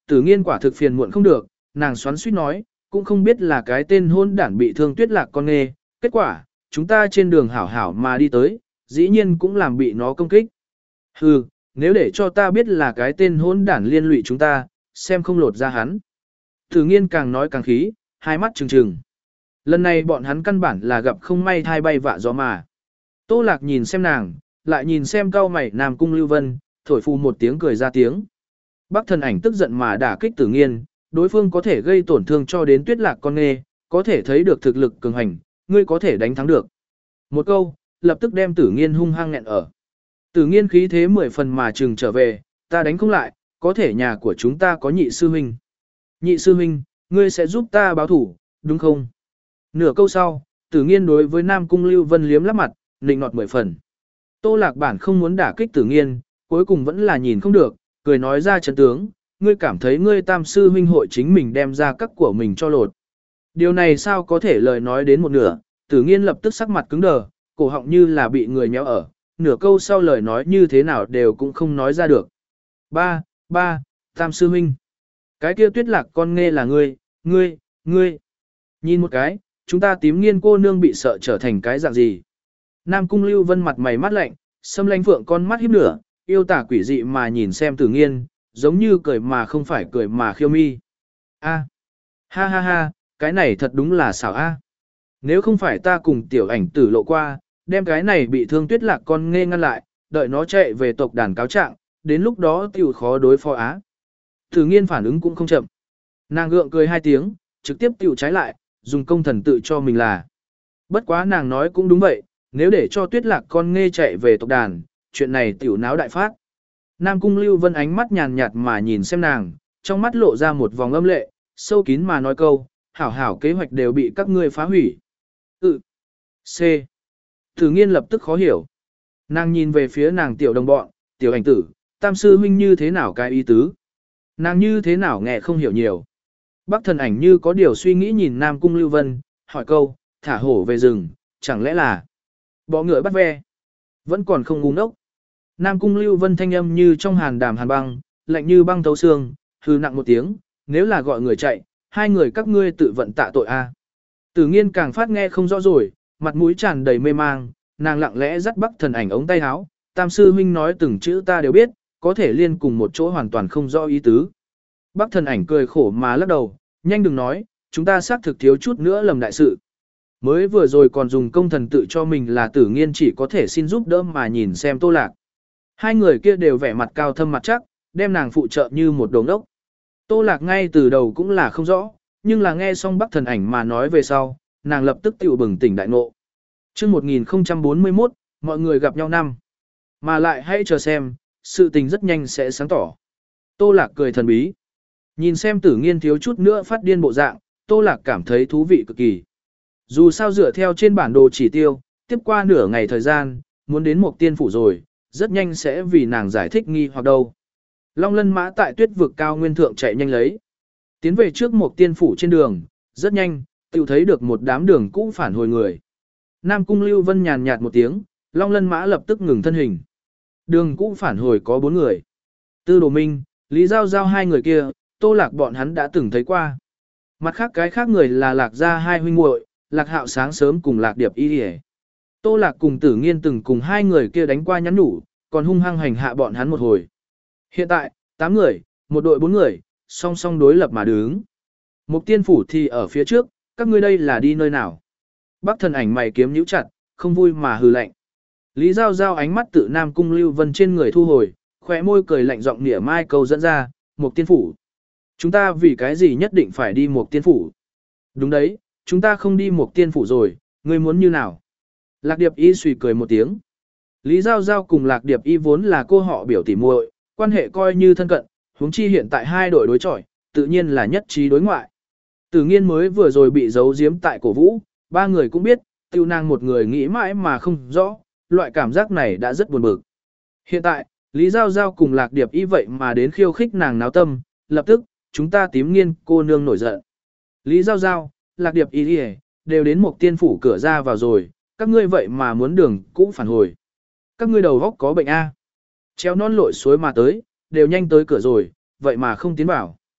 Tử Nghiên quả thực phiền muộn không được, nàng xoắn xuýt nói, cũng không biết là cái tên hôn đản bị thương Tuyết Lạc con nghê, kết quả, chúng ta trên đường hảo hảo mà đi tới, dĩ nhiên cũng làm bị nó công kích. Hừ, nếu để cho ta biết là cái tên hôn đản liên lụy chúng ta, xem không lột ra hắn. Tử Nghiên càng nói càng khí, hai mắt trừng trừng. Lần này bọn hắn căn bản là gặp không may thai bay vạ gió mà. Tô Lạc nhìn xem nàng, lại nhìn xem cao mày Nam Cung Lưu Vân, thổi phù một tiếng cười ra tiếng. Bắc Thần Ảnh tức giận mà đả kích Tử Nghiên, đối phương có thể gây tổn thương cho đến Tuyết Lạc con nghê, có thể thấy được thực lực cường hành, ngươi có thể đánh thắng được. Một câu, lập tức đem Tử Nghiên hung hăng nghẹn ở. Tử Nghiên khí thế mười phần mà trừng trở về, ta đánh không lại, có thể nhà của chúng ta có nhị sư huynh. Nhị sư huynh, ngươi sẽ giúp ta báo thủ, đúng không? Nửa câu sau, Tử Nghiên đối với Nam Cung Lưu Vân liếm lắp mặt, nịnh nọt mười phần. Tô Lạc bản không muốn đả kích Tử Nghiên, cuối cùng vẫn là nhìn không được, cười nói ra chân tướng, ngươi cảm thấy ngươi tam sư huynh hội chính mình đem ra các của mình cho lột. Điều này sao có thể lời nói đến một nửa, Tử Nghiên lập tức sắc mặt cứng đờ, cổ họng như là bị người méo ở, nửa câu sau lời nói như thế nào đều cũng không nói ra được. Ba, ba, tam sư huynh. Cái kia Tuyết Lạc con nghe là ngươi, ngươi, ngươi. Nhìn một cái, chúng ta Tím Nghiên cô nương bị sợ trở thành cái dạng gì. Nam Cung Lưu Vân mặt mày mắt lạnh, Sâm Lanh Phượng con mắt híp nửa, yêu tả quỷ dị mà nhìn xem Tử Nghiên, giống như cười mà không phải cười mà khiêu mi. A, ha ha ha, cái này thật đúng là xảo a. Nếu không phải ta cùng tiểu ảnh tử lộ qua, đem cái này bị thương Tuyết Lạc con nghe ngăn lại, đợi nó chạy về tộc đàn cáo trạng, đến lúc đó tiểu khó đối phó á. Tử Nghiên phản ứng cũng không chậm. Nàng gượng cười hai tiếng, trực tiếp tiểu trái lại, dùng công thần tự cho mình là. Bất quá nàng nói cũng đúng vậy, nếu để cho Tuyết Lạc con nghe chạy về tộc đàn, chuyện này tiểu náo đại phát. Nam Cung Lưu Vân ánh mắt nhàn nhạt mà nhìn xem nàng, trong mắt lộ ra một vòng âm lệ, sâu kín mà nói câu, hảo hảo kế hoạch đều bị các ngươi phá hủy. Ừ. C. Tử Nghiên lập tức khó hiểu. Nàng nhìn về phía nàng tiểu đồng bọn, tiểu ảnh tử, tam sư huynh như thế nào cái ý tứ. Nàng như thế nào nghe không hiểu nhiều. Bắc Thần Ảnh như có điều suy nghĩ nhìn Nam Cung Lưu Vân, hỏi câu, thả hổ về rừng, chẳng lẽ là bọ ngựa bắt ve. Vẫn còn không ngu ngốc. Nam Cung Lưu Vân thanh âm như trong hàn đàm hàn băng, lạnh như băng thấu xương, hừ nặng một tiếng, nếu là gọi người chạy, hai người các ngươi tự vận tạ tội a. Tử Nghiên càng phát nghe không rõ rồi, mặt mũi tràn đầy mê mang, nàng lặng lẽ dắt Bắc Thần Ảnh ống tay áo, tam sư huynh nói từng chữ ta đều biết, có thể liên cùng một chỗ hoàn toàn không rõ ý tứ. Bắc Thần Ảnh cười khổ mà lắc đầu, nhanh đừng nói, chúng ta xác thực thiếu chút nữa lầm đại sự. Mới vừa rồi còn dùng công thần tự cho mình là Tử Nghiên chỉ có thể xin giúp đỡ mà nhìn xem Tô Lạc. Hai người kia đều vẻ mặt cao thâm mặt chắc, đem nàng phụ trợ như một đồ ngốc. Tô Lạc ngay từ đầu cũng là không rõ, nhưng là nghe xong Bắc Thần Ảnh mà nói về sau, nàng lập tức tiểu bừng tỉnh đại ngộ. Chương một nghìn không trăm bốn mươi mốt, mọi người gặp nhau năm. Mà lại hãy chờ xem, sự tình rất nhanh sẽ sáng tỏ. Tô Lạc cười thần bí. Nhìn xem Tử Nghiên thiếu chút nữa phát điên bộ dạng, Tô Lạc cảm thấy thú vị cực kỳ. Dù sao dựa theo trên bản đồ chỉ tiêu, tiếp qua nửa ngày thời gian, muốn đến một tiên phủ rồi, rất nhanh sẽ vì nàng giải thích nghi hoặc đâu. Long Lân mã tại tuyết vực cao nguyên thượng chạy nhanh lấy. Tiến về trước một tiên phủ trên đường, rất nhanh, tự thấy được một đám đường cũ phản hồi người. Nam Cung Lưu Vân nhàn nhạt một tiếng, Long Lân mã lập tức ngừng thân hình. Đường cũ phản hồi có bốn người. Tư Đồ Minh, Lý Giao Giao hai người kia, Tô Lạc bọn hắn đã từng thấy qua. Mặt khác cái khác người là Lạc gia hai huynh muội, Lạc Hạo sáng sớm cùng Lạc Điệp Y Điệp. Tô Lạc cùng Tử Nghiên từng cùng hai người kia đánh qua nhắn nhủ, còn hung hăng hành hạ bọn hắn một hồi. Hiện tại, tám người, một đội bốn người, song song đối lập mà đứng. Mục tiên phủ thì ở phía trước, các ngươi đây là đi nơi nào? Bắc Thần Ảnh mày kiếm nhíu chặt, không vui mà hừ lạnh. Lý Giao Giao ánh mắt tự Nam Cung Lưu Vân trên người thu hồi, khóe môi cười lạnh giọng nịa mai câu dẫn ra, Mục tiên phủ. Chúng ta vì cái gì nhất định phải đi Mục tiên phủ? Đúng đấy, chúng ta không đi Mục tiên phủ rồi, ngươi muốn như nào? Lạc Điệp Y suy cười một tiếng. Lý Giao Giao cùng Lạc Điệp Y vốn là cô họ biểu tỉ muội, quan hệ coi như thân cận, huống chi hiện tại hai đội đối chọi, tự nhiên là nhất trí đối ngoại. Tử Nghiên mới vừa rồi bị giấu giếm tại cổ vũ, ba người cũng biết, tiêu nàng một người nghĩ mãi mà không rõ, loại cảm giác này đã rất buồn bực. Hiện tại, Lý Giao Giao cùng Lạc Điệp Y vậy mà đến khiêu khích nàng náo tâm, lập tức, chúng ta Tím Nghiên cô nương nổi giận. Lý Giao Giao, Lạc Điệp Y đều đến một tiên phủ cửa ra vào rồi, các ngươi vậy mà muốn đường cũ phản hồi. Các ngươi đầu góc có bệnh A. Treo non lội suối mà tới, đều nhanh tới cửa rồi, vậy mà không tiến vào.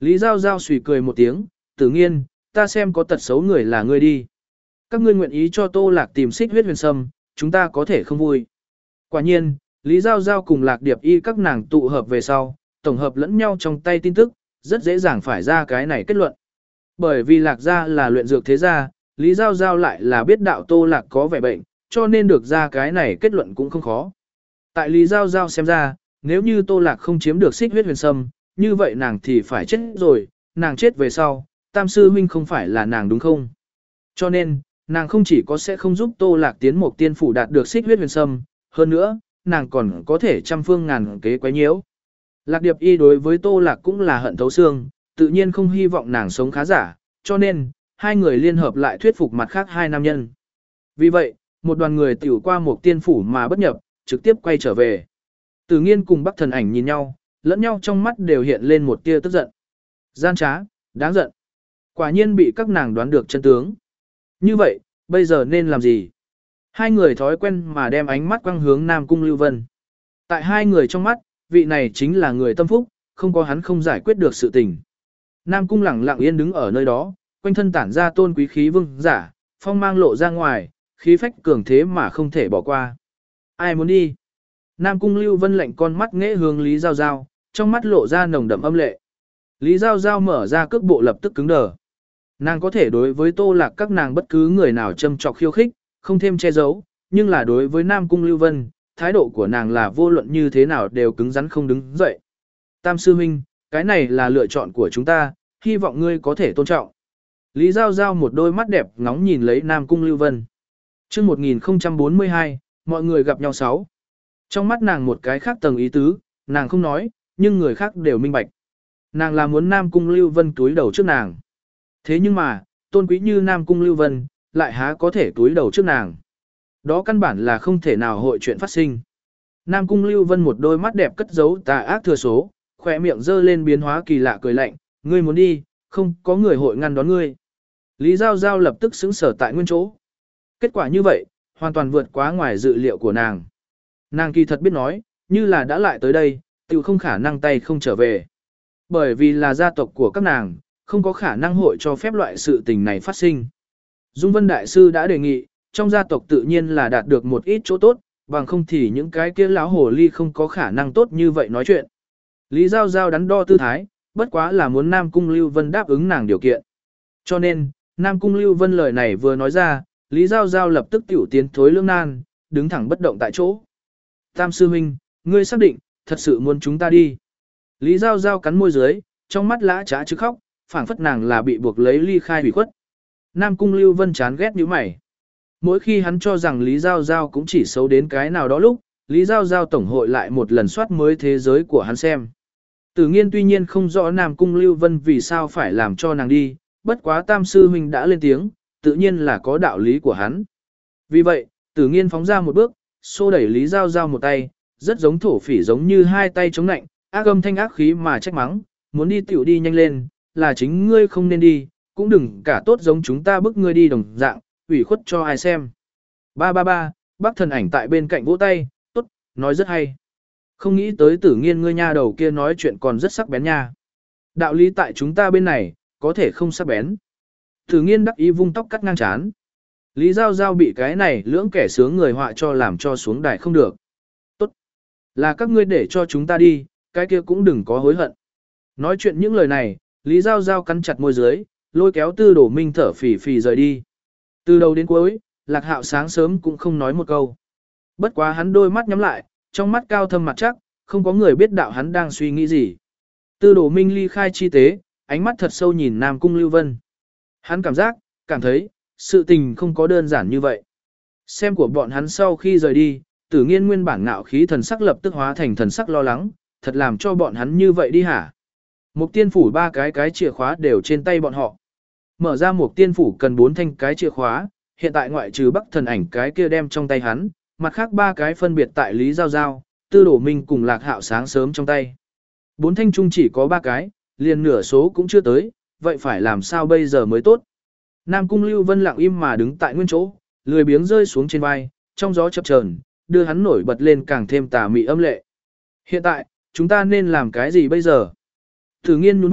Lý Giao Giao suy cười một tiếng, Tử Nghiên, ta xem có tật xấu người là ngươi đi. Các ngươi nguyện ý cho Tô Lạc tìm xích huyết huyền sâm, chúng ta có thể không vui. Quả nhiên, Lý Giao Giao cùng Lạc Điệp Y các nàng tụ hợp về sau, tổng hợp lẫn nhau trong tay tin tức, rất dễ dàng phải ra cái này kết luận. Bởi vì Lạc gia là luyện dược thế gia, Lý Giao Giao lại là biết đạo Tô Lạc có vẻ bệnh, cho nên được ra cái này kết luận cũng không khó. Tại Lý Giao Giao xem ra, nếu như Tô Lạc không chiếm được xích huyết huyền sâm, như vậy nàng thì phải chết rồi, nàng chết về sau, Tam sư huynh không phải là nàng đúng không? Cho nên, nàng không chỉ có sẽ không giúp Tô Lạc tiến một tiên phủ đạt được xích huyết huyền sâm, hơn nữa, nàng còn có thể trăm phương ngàn kế quấy nhiễu. Lạc Điệp Y đối với Tô Lạc cũng là hận thấu xương, tự nhiên không hy vọng nàng sống khá giả, cho nên, hai người liên hợp lại thuyết phục mặt khác hai nam nhân. Vì vậy, một đoàn người tiểu qua một tiên phủ mà bất nhập, trực tiếp quay trở về. Tử Nghiên cùng Bắc Thần Ảnh nhìn nhau, lẫn nhau trong mắt đều hiện lên một tia tức giận. Gian trá, đáng giận. Quả nhiên bị các nàng đoán được chân tướng. Như vậy, bây giờ nên làm gì? Hai người thói quen mà đem ánh mắt quăng hướng Nam Cung Lưu Vân. Tại hai người trong mắt, vị này chính là người tâm phúc, không có hắn không giải quyết được sự tình. Nam Cung lẳng lặng yên đứng ở nơi đó, quanh thân tản ra tôn quý khí vương giả, phong mang lộ ra ngoài, khí phách cường thế mà không thể bỏ qua. Ai muốn đi? Nam Cung Lưu Vân lạnh con mắt nghễ hướng Lý Giao Giao, trong mắt lộ ra nồng đậm âm lệ. Lý Giao Giao mở ra cước bộ lập tức cứng đờ. Nàng có thể đối với Tô Lạc các nàng bất cứ người nào châm chọc khiêu khích, không thêm che giấu, nhưng là đối với Nam Cung Lưu Vân, thái độ của nàng là vô luận như thế nào đều cứng rắn không đứng dậy. Tam sư huynh, cái này là lựa chọn của chúng ta, hy vọng ngươi có thể tôn trọng. Lý Giao Giao một đôi mắt đẹp ngóng nhìn lấy Nam Cung Lưu Vân. Chương một nghìn không trăm bốn mươi hai, mọi người gặp nhau sáu. Trong mắt nàng một cái khác tầng ý tứ, nàng không nói, nhưng người khác đều minh bạch. Nàng là muốn Nam Cung Lưu Vân túi đầu trước nàng. Thế nhưng mà, tôn quý như Nam Cung Lưu Vân, lại há có thể túi đầu trước nàng. Đó căn bản là không thể nào hội chuyện phát sinh. Nam Cung Lưu Vân một đôi mắt đẹp cất giấu tà ác thừa số, khỏe miệng dơ lên biến hóa kỳ lạ cười lạnh, ngươi muốn đi, không có người hội ngăn đón ngươi. Lý Giao Giao lập tức xứng sở tại nguyên chỗ. Kết quả như vậy, hoàn toàn vượt quá ngoài dự liệu của nàng. Nàng kỳ thật biết nói, như là đã lại tới đây, tự không khả năng tay không trở về. Bởi vì là gia tộc của các nàng, không có khả năng hội cho phép loại sự tình này phát sinh. Dung Vân Đại Sư đã đề nghị, trong gia tộc tự nhiên là đạt được một ít chỗ tốt, bằng không thì những cái kia lão hồ ly không có khả năng tốt như vậy nói chuyện. Lý Giao Giao đắn đo tư thái, bất quá là muốn Nam Cung Lưu Vân đáp ứng nàng điều kiện. Cho nên, Nam Cung Lưu Vân lời này vừa nói ra, Lý Giao Giao lập tức tiểu tiến thối lưỡng nan, đứng thẳng bất động tại chỗ. Tam sư huynh, ngươi xác định, thật sự muốn chúng ta đi. Lý Giao Giao cắn môi dưới, trong mắt lã trá chứ khóc, phảng phất nàng là bị buộc lấy ly khai hủy khuất. Nam Cung Lưu Vân chán ghét như mày. Mỗi khi hắn cho rằng Lý Giao Giao cũng chỉ xấu đến cái nào đó lúc, Lý Giao Giao tổng hội lại một lần soát mới thế giới của hắn xem. Tử Nghiên tuy nhiên không rõ Nam Cung Lưu Vân vì sao phải làm cho nàng đi, bất quá Tam sư huynh đã lên tiếng, tự nhiên là có đạo lý của hắn. Vì vậy, Tử Nghiên phóng ra một bước, xô đẩy Lý Giao Giao một tay, rất giống thổ phỉ giống như hai tay chống nạnh, ác âm thanh ác khí mà trách mắng, muốn đi tiểu đi nhanh lên, là chính ngươi không nên đi, cũng đừng cả tốt giống chúng ta bức ngươi đi đồng dạng, ủy khuất cho ai xem. Ba ba ba, Bác Thần Ảnh tại bên cạnh vỗ tay, tốt, nói rất hay. Không nghĩ tới Tử Nghiên ngươi nha đầu kia nói chuyện còn rất sắc bén nha. Đạo lý tại chúng ta bên này, có thể không sắc bén. Tử Nghiên đắc ý vung tóc cắt ngang chán. Lý Giao Giao bị cái này lưỡng kẻ sướng người họa cho làm cho xuống đài không được. Tốt, là các ngươi để cho chúng ta đi, cái kia cũng đừng có hối hận. Nói chuyện những lời này, Lý Giao Giao cắn chặt môi dưới, lôi kéo Tư Đổ Minh thở phì phì rời đi. Từ đầu đến cuối, Lạc Hạo sáng sớm cũng không nói một câu. Bất quá hắn đôi mắt nhắm lại, trong mắt cao thâm mặt chắc, không có người biết đạo hắn đang suy nghĩ gì. Tư Đổ Minh ly khai chi tế, ánh mắt thật sâu nhìn Nam Cung Lưu Vân. Hắn cảm giác, cảm thấy, sự tình không có đơn giản như vậy. Xem của bọn hắn sau khi rời đi, Tử Nghiên nguyên bản ngạo khí thần sắc lập tức hóa thành thần sắc lo lắng, thật làm cho bọn hắn như vậy đi hả? Mục tiên phủ ba cái cái chìa khóa đều trên tay bọn họ. Mở ra mục tiên phủ cần bốn thanh cái chìa khóa, hiện tại ngoại trừ Bắc Thần Ảnh cái kia đem trong tay hắn, mặt khác ba cái phân biệt tại Lý Giao Giao, Tư Đổ Minh cùng Lạc Hạo sáng sớm trong tay. Bốn thanh chung chỉ có ba cái, liền nửa số cũng chưa tới, vậy phải làm sao bây giờ mới tốt? Nam Cung Lưu Vân lặng im mà đứng tại nguyên chỗ, lười biếng rơi xuống trên vai, trong gió chập chờn, đưa hắn nổi bật lên càng thêm tà mị âm lệ. Hiện tại, chúng ta nên làm cái gì bây giờ? Tử Nghiên nhún vai,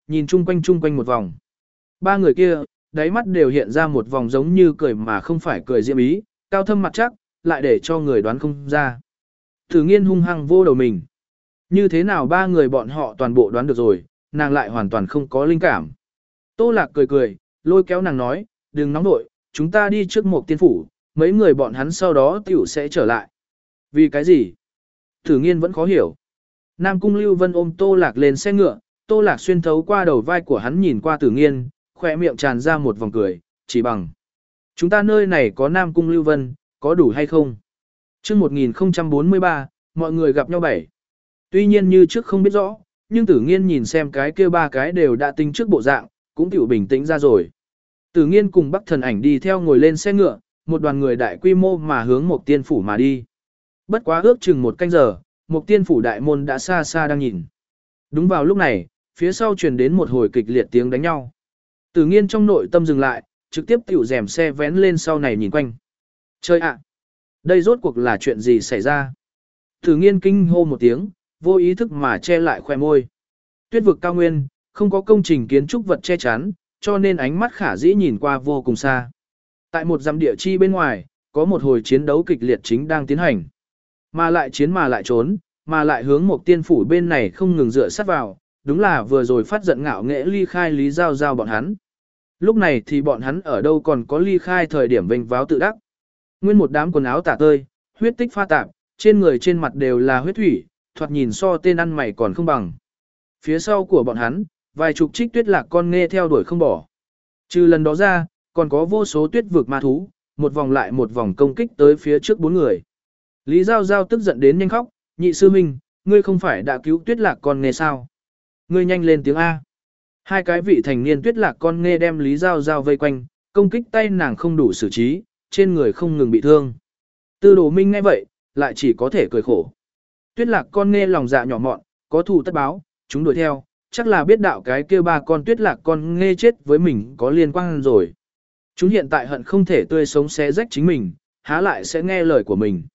nhìn chung quanh chung quanh một vòng. Ba người kia, đáy mắt đều hiện ra một vòng giống như cười mà không phải cười diễm ý, cao thâm mặt chắc, lại để cho người đoán không ra. Tử Nghiên hung hăng vô đầu mình. Như thế nào ba người bọn họ toàn bộ đoán được rồi, nàng lại hoàn toàn không có linh cảm. Tô Lạc cười cười, lôi kéo nàng nói, đừng nóng nội, chúng ta đi trước một tiên phủ, mấy người bọn hắn sau đó tiểu sẽ trở lại. Vì cái gì? Tử Nghiên vẫn khó hiểu. Nam Cung Lưu Vân ôm Tô Lạc lên xe ngựa, Tô Lạc xuyên thấu qua đầu vai của hắn nhìn qua Tử Nghiên, khỏe miệng tràn ra một vòng cười, chỉ bằng. Chúng ta nơi này có Nam Cung Lưu Vân, có đủ hay không? Trước một nghìn không trăm bốn mươi ba, mọi người gặp nhau bảy. Tuy nhiên như trước không biết rõ, nhưng Tử Nghiên nhìn xem cái kia ba cái đều đã tính trước bộ dạng, cũng tiểu bình tĩnh ra rồi. Tử Nghiên cùng Bắc Thần Ảnh đi theo ngồi lên xe ngựa, một đoàn người đại quy mô mà hướng một tiên phủ mà đi. Bất quá ước chừng một canh giờ, một tiên phủ đại môn đã xa xa đang nhìn. Đúng vào lúc này, phía sau truyền đến một hồi kịch liệt tiếng đánh nhau. Tử Nghiên trong nội tâm dừng lại, trực tiếp tiểu rèm xe vén lên sau này nhìn quanh. Chơi ạ! Đây rốt cuộc là chuyện gì xảy ra? Tử Nghiên kinh hô một tiếng, vô ý thức mà che lại khoe môi. Tuyết vực cao nguyên, không có công trình kiến trúc vật che chắn, cho nên ánh mắt khả dĩ nhìn qua vô cùng xa. Tại một dặm địa chi bên ngoài, có một hồi chiến đấu kịch liệt chính đang tiến hành. Mà lại chiến mà lại trốn, mà lại hướng một tiên phủ bên này không ngừng dựa sát vào, đúng là vừa rồi phát giận ngạo nghễ ly khai Lý Giao Giao bọn hắn. Lúc này thì bọn hắn ở đâu còn có ly khai thời điểm vênh váo tự đắc. Nguyên một đám quần áo tả tơi, huyết tích pha tạp, trên người trên mặt đều là huyết thủy, thoạt nhìn so tên ăn mày còn không bằng. Phía sau của bọn hắn, vài chục trích tuyết lạc con nghe theo đuổi không bỏ. Trừ lần đó ra, còn có vô số tuyết vực ma thú, một vòng lại một vòng công kích tới phía trước bốn người. Lý Giao Giao tức giận đến nhanh khóc, nhị sư minh, ngươi không phải đã cứu tuyết lạc con nghe sao? Ngươi nhanh lên tiếng A. Hai cái vị thành niên tuyết lạc con nghe đem Lý Giao Giao vây quanh, công kích tay nàng không đủ xử trí, trên người không ngừng bị thương. Tư Đồ Minh nghe vậy, lại chỉ có thể cười khổ. Tuyết lạc con nghe lòng dạ nhỏ mọn, có thù tất báo, chúng đuổi theo, chắc là biết đạo cái kia ba con tuyết lạc con nghe chết với mình có liên quan rồi. Chúng hiện tại hận không thể tươi sống xé rách chính mình, há lại sẽ nghe lời của mình.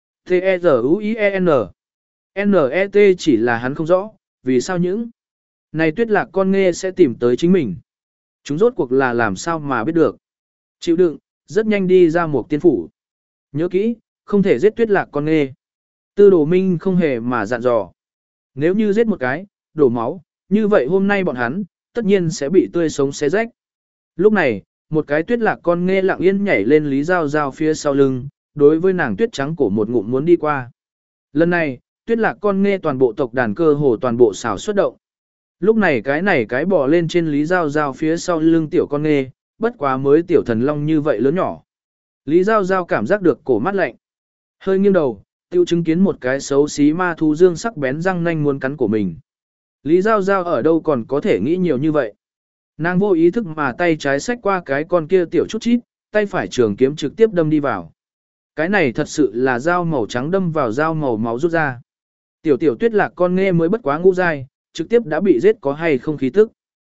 T-E-Z-U-I-E-N N-E-T chỉ là hắn không rõ, vì sao những này tuyết lạc con nghe sẽ tìm tới chính mình. Chúng rốt cuộc là làm sao mà biết được. Chịu đựng, rất nhanh đi ra một tiên phủ. Nhớ kỹ, không thể giết tuyết lạc con nghe. Tư Đồ Minh không hề mà dặn dò. Nếu như giết một cái, đổ máu, như vậy hôm nay bọn hắn, tất nhiên sẽ bị tươi sống xé rách. Lúc này, một cái tuyết lạc con nghe lặng yên nhảy lên Lý Giao Giao phía sau lưng, đối với nàng tuyết trắng cổ một ngụm muốn đi qua. Lần này, tuyết lạc con nghe toàn bộ tộc đàn cơ hồ toàn bộ xảo xuất động. Lúc này cái này cái bò lên trên Lý Giao Giao phía sau lưng tiểu con nghe, bất quá mới tiểu thần long như vậy lớn nhỏ. Lý Giao Giao cảm giác được cổ mắt lạnh. Hơi nghiêng đầu, tiêu chứng kiến một cái xấu xí ma thú dương sắc bén răng nanh muốn cắn của mình. Lý Giao Giao ở đâu còn có thể nghĩ nhiều như vậy. Nàng vô ý thức mà tay trái xách qua cái con kia tiểu chút chít, tay phải trường kiếm trực tiếp đâm đi vào. Cái này thật sự là dao màu trắng đâm vào dao màu máu rút ra. Tiểu tiểu tuyết lạc con nghe mới bất quá ngũ dai, trực tiếp đã bị giết có hay không khí tức.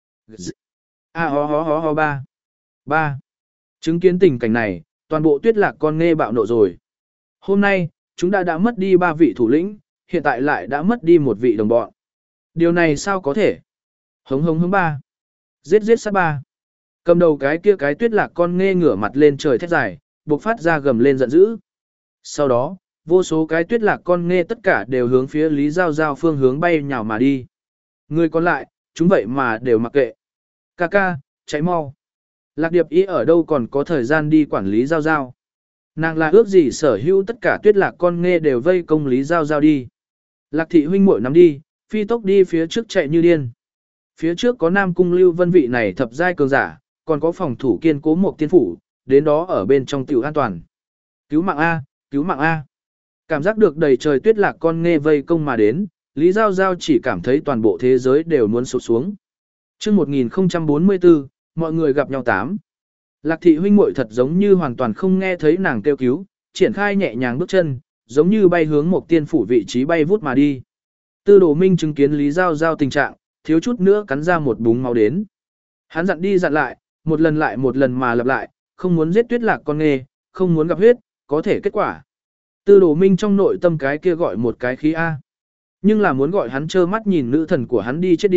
A ho ho ho ho ba. Ba. Chứng kiến tình cảnh này, toàn bộ tuyết lạc con nghe bạo nộ rồi. Hôm nay, chúng đã đã mất đi ba vị thủ lĩnh, hiện tại lại đã mất đi một vị đồng bọn. Điều này sao có thể? Hống hống hống ba. Giết giết sát ba. Cầm đầu cái kia cái tuyết lạc con nghe ngửa mặt lên trời thét dài, bộc phát ra gầm lên giận dữ. Sau đó, vô số cái tuyết lạc con nghe tất cả đều hướng phía Lý Giao Giao phương hướng bay nhào mà đi. Người còn lại, chúng vậy mà đều mặc kệ. Ca ca, cháy mau. Lạc Điệp ý ở đâu còn có thời gian đi quản lý Giao Giao. Nàng là ước gì sở hữu tất cả tuyết lạc con nghe đều vây công Lý Giao Giao đi. Lạc thị huynh muội nắm đi, phi tốc đi phía trước chạy như điên. Phía trước có Nam Cung Lưu Vân vị này thập giai cường giả, còn có phòng thủ kiên cố một tiên phủ, đến đó ở bên trong tiểu an toàn. Cứu mạng A, cứu mạng A. Cảm giác được đầy trời tuyết lạc con nghe vây công mà đến, Lý Giao Giao chỉ cảm thấy toàn bộ thế giới đều muốn sụp xuống. Chương một nghìn không trăm bốn mươi tư, mọi người gặp nhau tám. Lạc thị huynh muội thật giống như hoàn toàn không nghe thấy nàng kêu cứu, triển khai nhẹ nhàng bước chân, giống như bay hướng một tiên phủ vị trí bay vút mà đi. Tư Đồ Minh chứng kiến Lý Giao Giao tình trạng, thiếu chút nữa cắn ra một búng máu đến. Hắn dặn đi dặn lại, một lần lại một lần mà lặp lại, không muốn giết tuyết lạc con nghê, không muốn gặp huyết, có thể kết quả. Tư Đồ Minh trong nội tâm cái kia gọi một cái khí A. Nhưng là muốn gọi hắn trơ mắt nhìn nữ thần của hắn đi chết đi,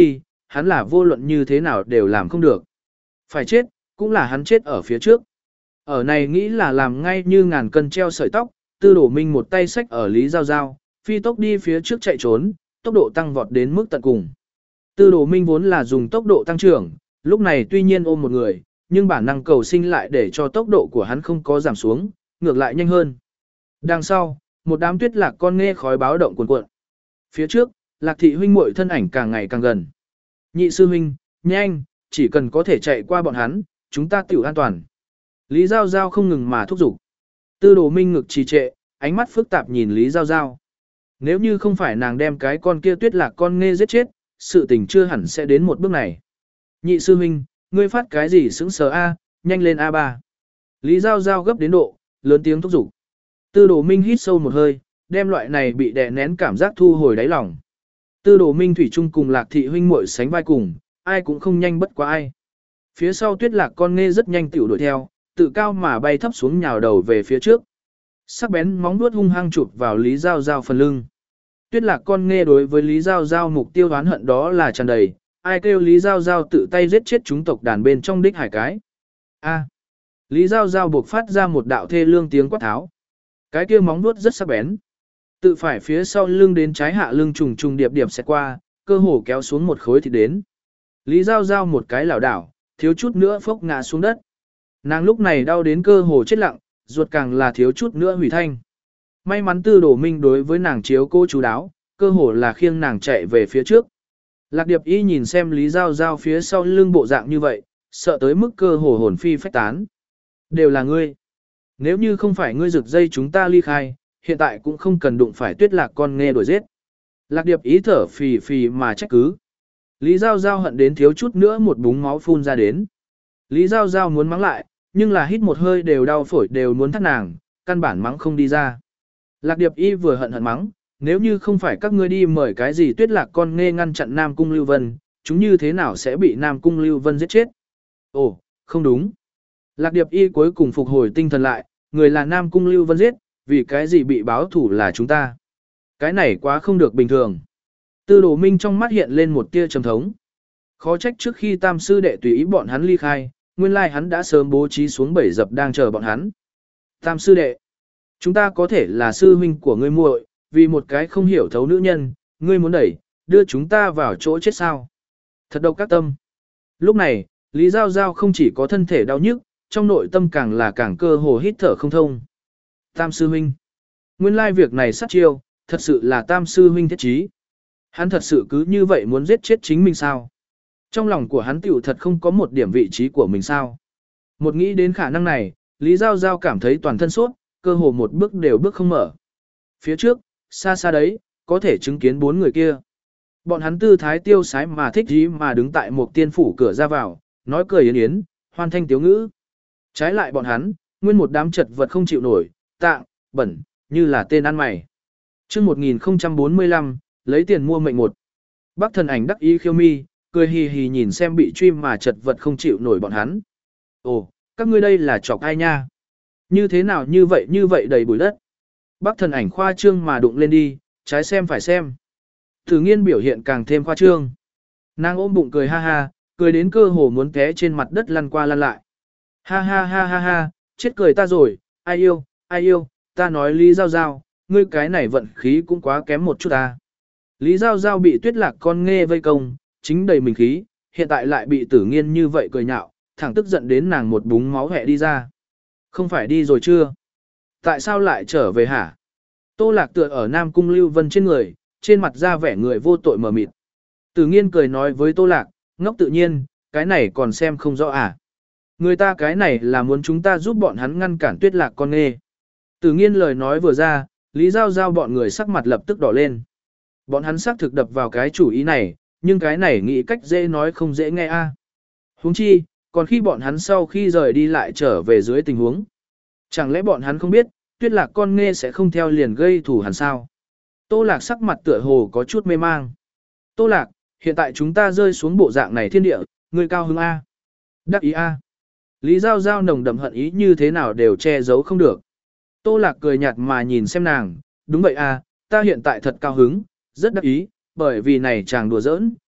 hắn là vô luận như thế nào đều làm không được. Phải chết, cũng là hắn chết ở phía trước. Ở này nghĩ là làm ngay như ngàn cân treo sợi tóc, Tư Đồ Minh một tay xách ở Lý Giao Giao, phi tốc đi phía trước chạy trốn, tốc độ tăng vọt đến mức tận cùng. Tư Đồ Minh vốn là dùng tốc độ tăng trưởng, lúc này tuy nhiên ôm một người, nhưng bản năng cầu sinh lại để cho tốc độ của hắn không có giảm xuống, ngược lại nhanh hơn. Đằng sau, một đám tuyết lạc con nghe khói báo động cuồn cuộn. Phía trước, Lạc thị huynh muội thân ảnh càng ngày càng gần. Nhị sư huynh, nhanh, chỉ cần có thể chạy qua bọn hắn, chúng ta tiểu an toàn. Lý Giao Giao không ngừng mà thúc giục. Tư Đồ Minh ngực trì trệ, ánh mắt phức tạp nhìn Lý Giao Giao. Nếu như không phải nàng đem cái con kia tuyết lạc con nghe giết chết, sự tình chưa hẳn sẽ đến một bước này. Nhị sư huynh, ngươi phát cái gì sững sờ a, nhanh lên a ba. Lý Giao Giao gấp đến độ, lớn tiếng thúc giục. Tư Đồ Minh hít sâu một hơi, đem loại này bị đè nén cảm giác thu hồi đáy lòng. Tư Đồ Minh thủy chung cùng Lạc thị huynh muội sánh vai cùng, ai cũng không nhanh bất quá ai. Phía sau tuyết lạc con nghe rất nhanh tiểu đuổi theo, tự cao mà bay thấp xuống nhào đầu về phía trước. Sắc bén móng vuốt hung hăng chụp vào Lý Giao Giao phần lưng. Tuyết lạc con nghe đối với Lý Giao Giao mục tiêu oán hận đó là tràn đầy, ai kêu Lý Giao Giao tự tay giết chết chúng tộc đàn bên trong đích hải cái. A. Lý Giao Giao buộc phát ra một đạo thê lương tiếng quát tháo. Cái kia móng vuốt rất sắc bén. Tự phải phía sau lưng đến trái hạ lưng trùng trùng điệp điệp xẹt qua, cơ hồ kéo xuống một khối thịt đến. Lý Giao Giao một cái lảo đảo, thiếu chút nữa phốc ngã xuống đất. Nàng lúc này đau đến cơ hồ chết lặng, ruột càng là thiếu chút nữa hủy thanh. May mắn Tư Đồ Minh đối với nàng chiếu cô chú đáo, cơ hồ là khiêng nàng chạy về phía trước. Lạc Điệp Y nhìn xem Lý Giao Giao phía sau lưng bộ dạng như vậy, sợ tới mức cơ hồ hồn phi phách tán. Đều là ngươi. Nếu như không phải ngươi rực dây chúng ta ly khai, hiện tại cũng không cần đụng phải tuyết lạc con nghe đuổi giết. Lạc Điệp ý thở phì phì mà trách cứ. Lý Giao Giao hận đến thiếu chút nữa một búng máu phun ra đến. Lý Giao Giao muốn mắng lại, nhưng là hít một hơi đều đau phổi đều muốn thắt nàng, căn bản mắng không đi ra. Lạc Điệp Y vừa hận hận mắng, nếu như không phải các ngươi đi mời cái gì tuyết lạc con nghe ngăn chặn Nam Cung Lưu Vân, chúng như thế nào sẽ bị Nam Cung Lưu Vân giết chết? Ồ, không đúng. Lạc Điệp Y cuối cùng phục hồi tinh thần lại, người là Nam Cung Lưu Vân giết, vì cái gì bị báo thủ là chúng ta. Cái này quá không được bình thường. Tư Đồ Minh trong mắt hiện lên một tia trầm thống. Khó trách trước khi tam sư đệ tùy ý bọn hắn ly khai, nguyên lai hắn đã sớm bố trí xuống bẫy dập đang chờ bọn hắn. Tam sư đệ, chúng ta có thể là sư huynh của ngươi muội, vì một cái không hiểu thấu nữ nhân, ngươi muốn đẩy, đưa chúng ta vào chỗ chết sao. Thật độc các tâm. Lúc này, Lý Giao Giao không chỉ có thân thể đau nhức, trong nội tâm càng là càng cơ hồ hít thở không thông. Tam sư huynh. Nguyên lai việc này sát chiêu, thật sự là tam sư huynh thiết trí. Hắn thật sự cứ như vậy muốn giết chết chính mình sao? Trong lòng của hắn tiểu thật không có một điểm vị trí của mình sao? Một nghĩ đến khả năng này, Lý Giao Giao cảm thấy toàn thân sốt, cơ hồ một bước đều bước không mở. Phía trước, xa xa đấy, có thể chứng kiến bốn người kia. Bọn hắn tư thái tiêu sái mà thích gì mà đứng tại một tiên phủ cửa ra vào, nói cười yến yến, hoan thanh tiếu ngữ. Trái lại bọn hắn, nguyên một đám chật vật không chịu nổi, tạng, bẩn, như là tên ăn mày. Trước một nghìn không trăm bốn mươi lăm, lấy tiền mua mệnh một. Bác thần ảnh đắc ý khiêu mi, cười hì hì nhìn xem bị truy mà chật vật không chịu nổi bọn hắn. Ồ, các ngươi đây là chọc ai nha? Như thế nào như vậy như vậy đầy bụi đất? Bác thần ảnh khoa trương mà đụng lên đi, trái xem phải xem. Thử nghiên biểu hiện càng thêm khoa trương. Nàng ôm bụng cười ha ha, cười đến cơ hồ muốn té trên mặt đất lăn qua lăn lại. Ha ha ha ha ha, chết cười ta rồi, ai yêu, ai yêu, ta nói Lý Giao Giao, ngươi cái này vận khí cũng quá kém một chút ta. Lý Giao Giao bị tuyết lạc con nghe vây công, chính đầy mình khí, hiện tại lại bị tử nghiên như vậy cười nhạo, thẳng tức giận đến nàng một búng máu hẹ đi ra. Không phải đi rồi chưa? Tại sao lại trở về hả? Tô Lạc tựa ở Nam Cung Lưu Vân trên người, trên mặt ra vẻ người vô tội mờ mịt. Tử nghiên cười nói với Tô Lạc, ngốc tự nhiên, cái này còn xem không rõ à? Người ta cái này là muốn chúng ta giúp bọn hắn ngăn cản tuyết lạc con nghe. Tử nghiên lời nói vừa ra, Lý Giao Giao bọn người sắc mặt lập tức đỏ lên. Bọn hắn xác thực đập vào cái chủ ý này, nhưng cái này nghĩ cách dễ nói không dễ nghe a. À. Huống chi, còn khi bọn hắn sau khi rời đi lại trở về dưới tình huống. Chẳng lẽ bọn hắn không biết, tuyết lạc con nghe sẽ không theo liền gây thủ hẳn sao? Tô Lạc sắc mặt tựa hồ có chút mê mang. Tô Lạc, hiện tại chúng ta rơi xuống bộ dạng này thiên địa, người cao hứng A. Đắc ý A. Lý Giao Giao nồng đậm hận ý như thế nào đều che giấu không được. Tô Lạc cười nhạt mà nhìn xem nàng, đúng vậy A, ta hiện tại thật cao hứng, rất đắc ý, bởi vì này chàng đùa giỡn,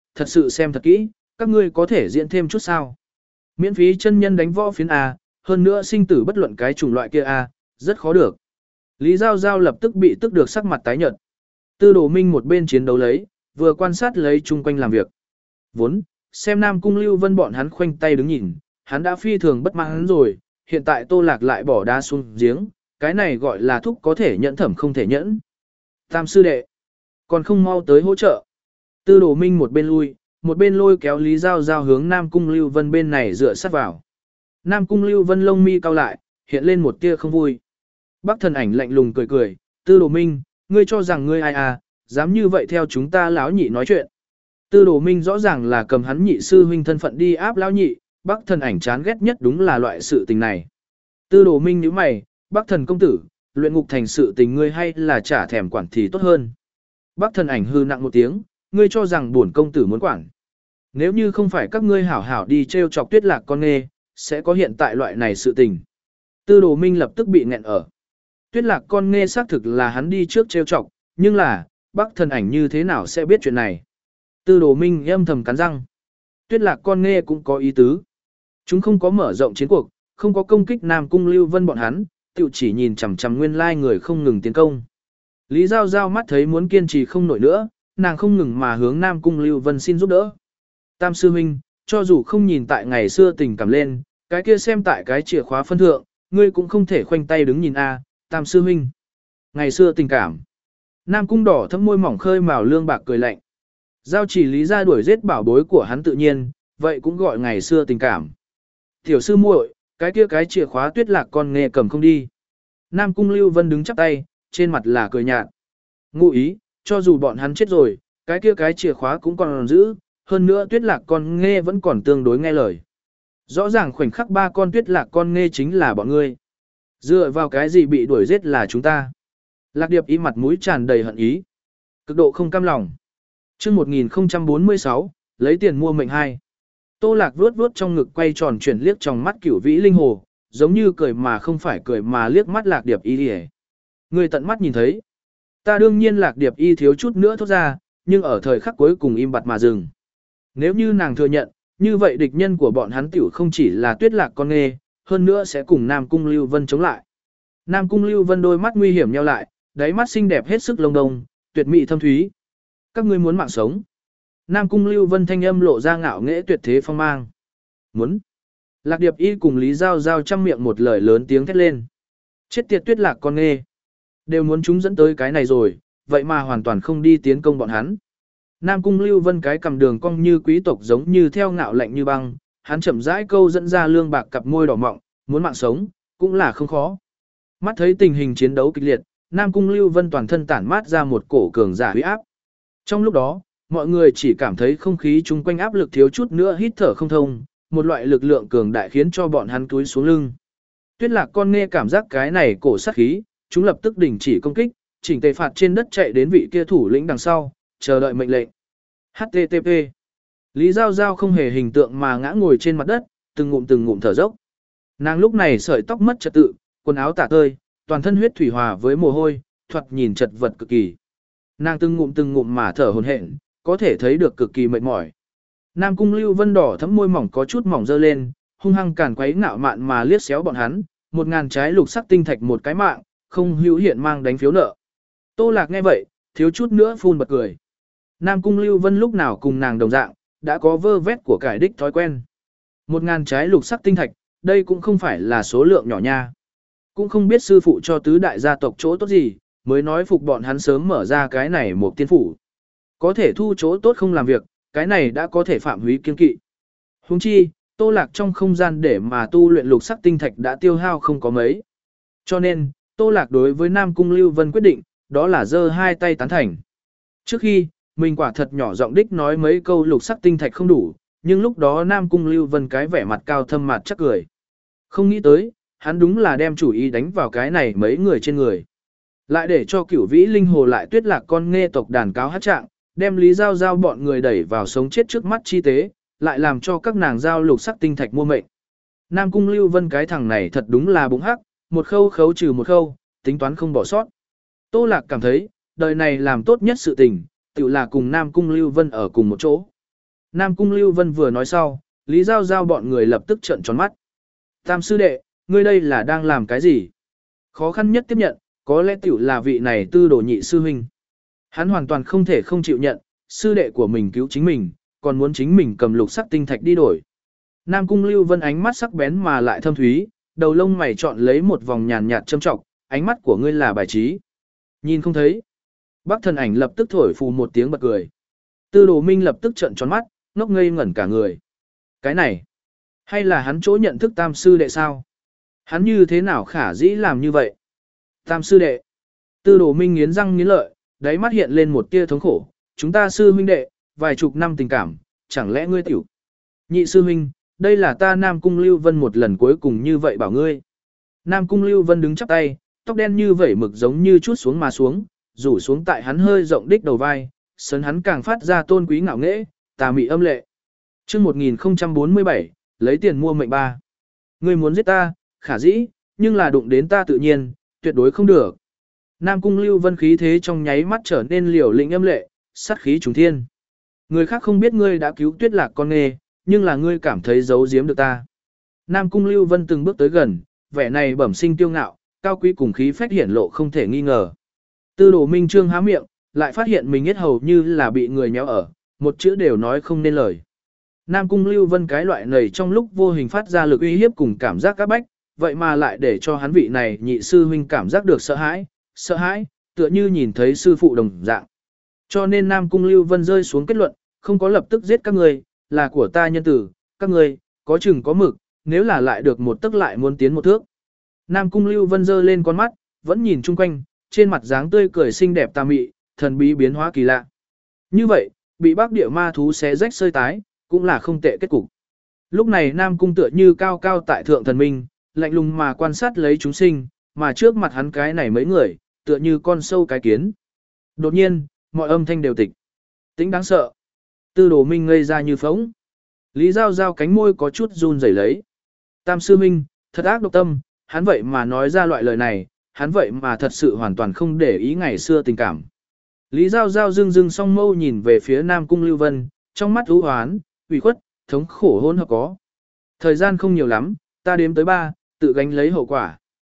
thật sự xem thật kỹ, các ngươi có thể diễn thêm chút sao. Miễn phí chân nhân đánh võ phiến A, hơn nữa sinh tử bất luận cái chủng loại kia A, rất khó được. Lý Giao Giao lập tức bị tức được sắc mặt tái nhợt. Tư Đồ Minh một bên chiến đấu lấy, vừa quan sát lấy chung quanh làm việc. Vốn, xem Nam Cung Lưu Vân bọn hắn khoanh tay đứng nhìn, hắn đã phi thường bất mãn rồi, hiện tại Tô Lạc lại bỏ đá xuống giếng, cái này gọi là thúc có thể nhẫn thẩm không thể nhẫn. Tam sư đệ, còn không mau tới hỗ trợ. Tư Đồ Minh một bên lui, một bên lôi kéo Lý Giao Giao hướng Nam Cung Lưu Vân bên này dựa sát vào. Nam Cung Lưu Vân lông mi cau lại, hiện lên một tia không vui. Bắc Thần Ảnh lạnh lùng cười cười, Tư Đồ Minh, ngươi cho rằng ngươi ai à, dám như vậy theo chúng ta lão nhị nói chuyện. Tư Đồ Minh rõ ràng là cầm hắn nhị sư huynh thân phận đi áp lão nhị, Bắc Thần Ảnh chán ghét nhất đúng là loại sự tình này. Tư Đồ Minh nhíu mày, Bắc Thần công tử, luyện ngục thành sự tình ngươi hay là trả thèm quản thì tốt hơn. Bắc Thần Ảnh hư nặng một tiếng, ngươi cho rằng bổn công tử muốn quản. Nếu như không phải các ngươi hảo hảo đi treo chọc Tuyết Lạc con nghê, sẽ có hiện tại loại này sự tình. Tư Đồ Minh lập tức bị nghẹn ở. Tuyết Lạc con nghê xác thực là hắn đi trước treo chọc, nhưng là, Bắc Thần Ảnh như thế nào sẽ biết chuyện này. Tư Đồ Minh âm thầm cắn răng. Tuyết Lạc con nghê cũng có ý tứ. Chúng không có mở rộng chiến cuộc, không có công kích Nam Cung Lưu Vân bọn hắn, tự chỉ nhìn chằm chằm nguyên lai người không ngừng tiến công. Lý Giao Giao mắt thấy muốn kiên trì không nổi nữa, nàng không ngừng mà hướng Nam Cung Lưu Vân xin giúp đỡ. Tam sư huynh, cho dù không nhìn tại ngày xưa tình cảm lên, cái kia xem tại cái chìa khóa phân thượng, ngươi cũng không thể khoanh tay đứng nhìn a, Tam sư huynh. Ngày xưa tình cảm. Nam Cung đỏ thấm môi mỏng khơi mào lương bạc cười lạnh. Giao chỉ Lý ra đuổi giết bảo bối của hắn tự nhiên, vậy cũng gọi ngày xưa tình cảm. Tiểu sư muội, cái kia cái chìa khóa Tuyết Lạc con nghe cầm không đi. Nam Cung Lưu Vân đứng chắp tay, trên mặt là cười nhạt. Ngụ ý, cho dù bọn hắn chết rồi, cái kia cái chìa khóa cũng còn giữ, hơn nữa Tuyết Lạc con nghe vẫn còn tương đối nghe lời. Rõ ràng khoảnh khắc ba con Tuyết Lạc con nghe chính là bọn ngươi. Dựa vào cái gì bị đuổi giết là chúng ta. Lạc Điệp ý mặt mũi tràn đầy hận ý. Cực độ không cam lòng. Trước một nghìn không trăm bốn mươi sáu, lấy tiền mua mệnh hai. Tô Lạc vuốt vuốt trong ngực quay tròn chuyển liếc trong mắt Cửu Vĩ Linh Hồ, giống như cười mà không phải cười mà liếc mắt Lạc Điệp y. Người tận mắt nhìn thấy. Ta đương nhiên Lạc Điệp y thiếu chút nữa thốt ra, nhưng ở thời khắc cuối cùng im bặt mà dừng. Nếu như nàng thừa nhận, như vậy địch nhân của bọn hắn tiểu không chỉ là Tuyết Lạc con nghê, hơn nữa sẽ cùng Nam Cung Lưu Vân chống lại. Nam Cung Lưu Vân đôi mắt nguy hiểm nheo lại, đáy mắt xinh đẹp hết sức lông đông, tuyệt mỹ thâm thúy. Các ngươi muốn mạng sống. Nam Cung Lưu Vân thanh âm lộ ra ngạo nghễ tuyệt thế phong mang. Muốn. Lạc Điệp y cùng Lý Giao Giao trăm miệng một lời lớn tiếng thét lên. Chết tiệt Tuyết Lạc con nghê. Đều muốn chúng dẫn tới cái này rồi, vậy mà hoàn toàn không đi tiến công bọn hắn. Nam Cung Lưu Vân cái cầm đường cong như quý tộc giống như theo ngạo lạnh như băng, hắn chậm rãi câu dẫn ra lương bạc cặp môi đỏ mọng, muốn mạng sống, cũng là không khó. Mắt thấy tình hình chiến đấu kịch liệt, Nam Cung Lưu Vân toàn thân tản mát ra một cổ cường giả uy áp. Trong lúc đó, mọi người chỉ cảm thấy không khí chung quanh áp lực thiếu chút nữa hít thở không thông, một loại lực lượng cường đại khiến cho bọn hắn túi xuống lưng. Tuyết Lạc con nghe cảm giác cái này cổ sát khí, chúng lập tức đình chỉ công kích, chỉnh tề phạt trên đất chạy đến vị kia thủ lĩnh đằng sau, chờ đợi mệnh lệnh. hát tê tê pê Lý Giao Giao không hề hình tượng mà ngã ngồi trên mặt đất, từng ngụm từng ngụm thở dốc. Nàng lúc này sợi tóc mất trật tự, quần áo tả tơi, toàn thân huyết thủy hòa với mồ hôi, thoạt nhìn chật vật cực kỳ. Nàng từng ngụm từng ngụm mà thở hổn hển, có thể thấy được cực kỳ mệt mỏi. Nam Cung Lưu Vân đỏ thấm môi mỏng có chút mỏng dơ lên, hung hăng càn quấy ngạo mạn mà liếc xéo bọn hắn, một ngàn trái lục sắc tinh thạch một cái mạng, không hữu hiện mang đánh phiếu nợ. Tô Lạc nghe vậy, thiếu chút nữa phun bật cười. Nam Cung Lưu Vân lúc nào cùng nàng đồng dạng, đã có vơ vét của cải đích thói quen. Một ngàn trái lục sắc tinh thạch, đây cũng không phải là số lượng nhỏ nha. Cũng không biết sư phụ cho tứ đại gia tộc chỗ tốt gì, mới nói phục bọn hắn sớm mở ra cái này một tiên phủ. Có thể thu chỗ tốt không làm việc, cái này đã có thể phạm húy kiên kỵ. Huống chi, Tô Lạc trong không gian để mà tu luyện lục sắc tinh thạch đã tiêu hao không có mấy. Cho nên, Tô Lạc đối với Nam Cung Lưu Vân quyết định, đó là giơ hai tay tán thành. Trước khi, mình quả thật nhỏ giọng đích nói mấy câu lục sắc tinh thạch không đủ, nhưng lúc đó Nam Cung Lưu Vân cái vẻ mặt cao thâm mặt chắc cười. Không nghĩ tới, hắn đúng là đem chủ ý đánh vào cái này mấy người trên người. Lại để cho Cửu Vĩ Linh Hồ lại Tuyết Lạc con nghe tộc đàn cáo hát trạng, đem Lý Giao Giao bọn người đẩy vào sống chết trước mắt chi tế, lại làm cho các nàng giao lục sắc tinh thạch mua mệnh. Nam Cung Lưu Vân cái thằng này thật đúng là bụng hắc, một khâu khấu trừ một khâu, tính toán không bỏ sót. Tô Lạc cảm thấy, đời này làm tốt nhất sự tình, tự là cùng Nam Cung Lưu Vân ở cùng một chỗ. Nam Cung Lưu Vân vừa nói sau, Lý Giao Giao bọn người lập tức trợn tròn mắt. Tam sư đệ, ngươi đây là đang làm cái gì? Khó khăn nhất tiếp nhận, có lẽ tiểu là vị này tư đồ nhị sư huynh. Hắn hoàn toàn không thể không chịu nhận, sư đệ của mình cứu chính mình, còn muốn chính mình cầm lục sắc tinh thạch đi đổi. Nam Cung Lưu Vân ánh mắt sắc bén mà lại thâm thúy, đầu lông mày chọn lấy một vòng nhàn nhạt châm trọng, ánh mắt của ngươi là bài trí. Nhìn không thấy. Bác thần ảnh lập tức thổi phù một tiếng bật cười. Tư đồ minh lập tức trợn tròn mắt, ngốc ngây ngẩn cả người. Cái này, hay là hắn chỗ nhận thức tam sư đệ sao? Hắn như thế nào khả dĩ làm như vậy? Tam sư đệ. Tư đồ minh nghiến răng nghiến lợi, đáy mắt hiện lên một tia thống khổ. Chúng ta sư huynh đệ, vài chục năm tình cảm, chẳng lẽ ngươi tiểu? Nhị sư huynh, đây là ta Nam Cung Lưu Vân một lần cuối cùng như vậy bảo ngươi. Nam Cung Lưu Vân đứng chắp tay, tóc đen như vẩy mực giống như chút xuống mà xuống, rủ xuống tại hắn hơi rộng đích đầu vai, sấn hắn càng phát ra tôn quý ngạo nghễ, tà mị âm lệ. Chương một nghìn không trăm bốn mươi bảy, lấy tiền mua mệnh ba. Ngươi muốn giết ta, khả dĩ, nhưng là đụng đến ta tự nhiên, tuyệt đối không được. Nam Cung Lưu Vân khí thế trong nháy mắt trở nên liều lĩnh âm lệ, sát khí trùng thiên. Người khác không biết ngươi đã cứu Tuyết Lạc con nghê, nhưng là ngươi cảm thấy giấu giếm được ta. Nam Cung Lưu Vân từng bước tới gần, vẻ này bẩm sinh tiêu ngạo, cao quý cùng khí phách hiển lộ không thể nghi ngờ. Tư đồ minh trương há miệng, lại phát hiện mình hết hầu như là bị người nhéo ở, một chữ đều nói không nên lời. Nam Cung Lưu Vân cái loại này trong lúc vô hình phát ra lực uy hiếp cùng cảm giác các bách, vậy mà lại để cho hắn vị này nhị sư huynh cảm giác được sợ hãi, sợ hãi, tựa như nhìn thấy sư phụ đồng dạng. Cho nên Nam Cung Lưu Vân rơi xuống kết luận, không có lập tức giết các người, là của ta nhân tử, các người, có chừng có mực, nếu là lại được một tức lại muốn tiến một thước. Nam Cung Lưu Vân giơ lên con mắt, vẫn nhìn chung quanh, trên mặt dáng tươi cười xinh đẹp tà mị, thần bí biến hóa kỳ lạ. Như vậy, bị bác địa ma thú xé rách sơi tái, cũng là không tệ kết cục. Lúc này Nam Cung tựa như cao cao tại thượng thần minh, lạnh lùng mà quan sát lấy chúng sinh, mà trước mặt hắn cái này mấy người, tựa như con sâu cái kiến. Đột nhiên, mọi âm thanh đều tịch. Tính đáng sợ. Tư đồ minh ngây ra như phóng. Lý Giao Giao cánh môi có chút run rẩy lấy. Tam sư minh, thật ác độc tâm, hắn vậy mà nói ra loại lời này, hắn vậy mà thật sự hoàn toàn không để ý ngày xưa tình cảm. Lý Giao Giao dưng dưng song mâu nhìn về phía Nam Cung Lưu Vân, trong mắt u hoán, ủy khuất, thống khổ hôn hợp có. Thời gian không nhiều lắm, ta đếm tới ba, tự gánh lấy hậu quả.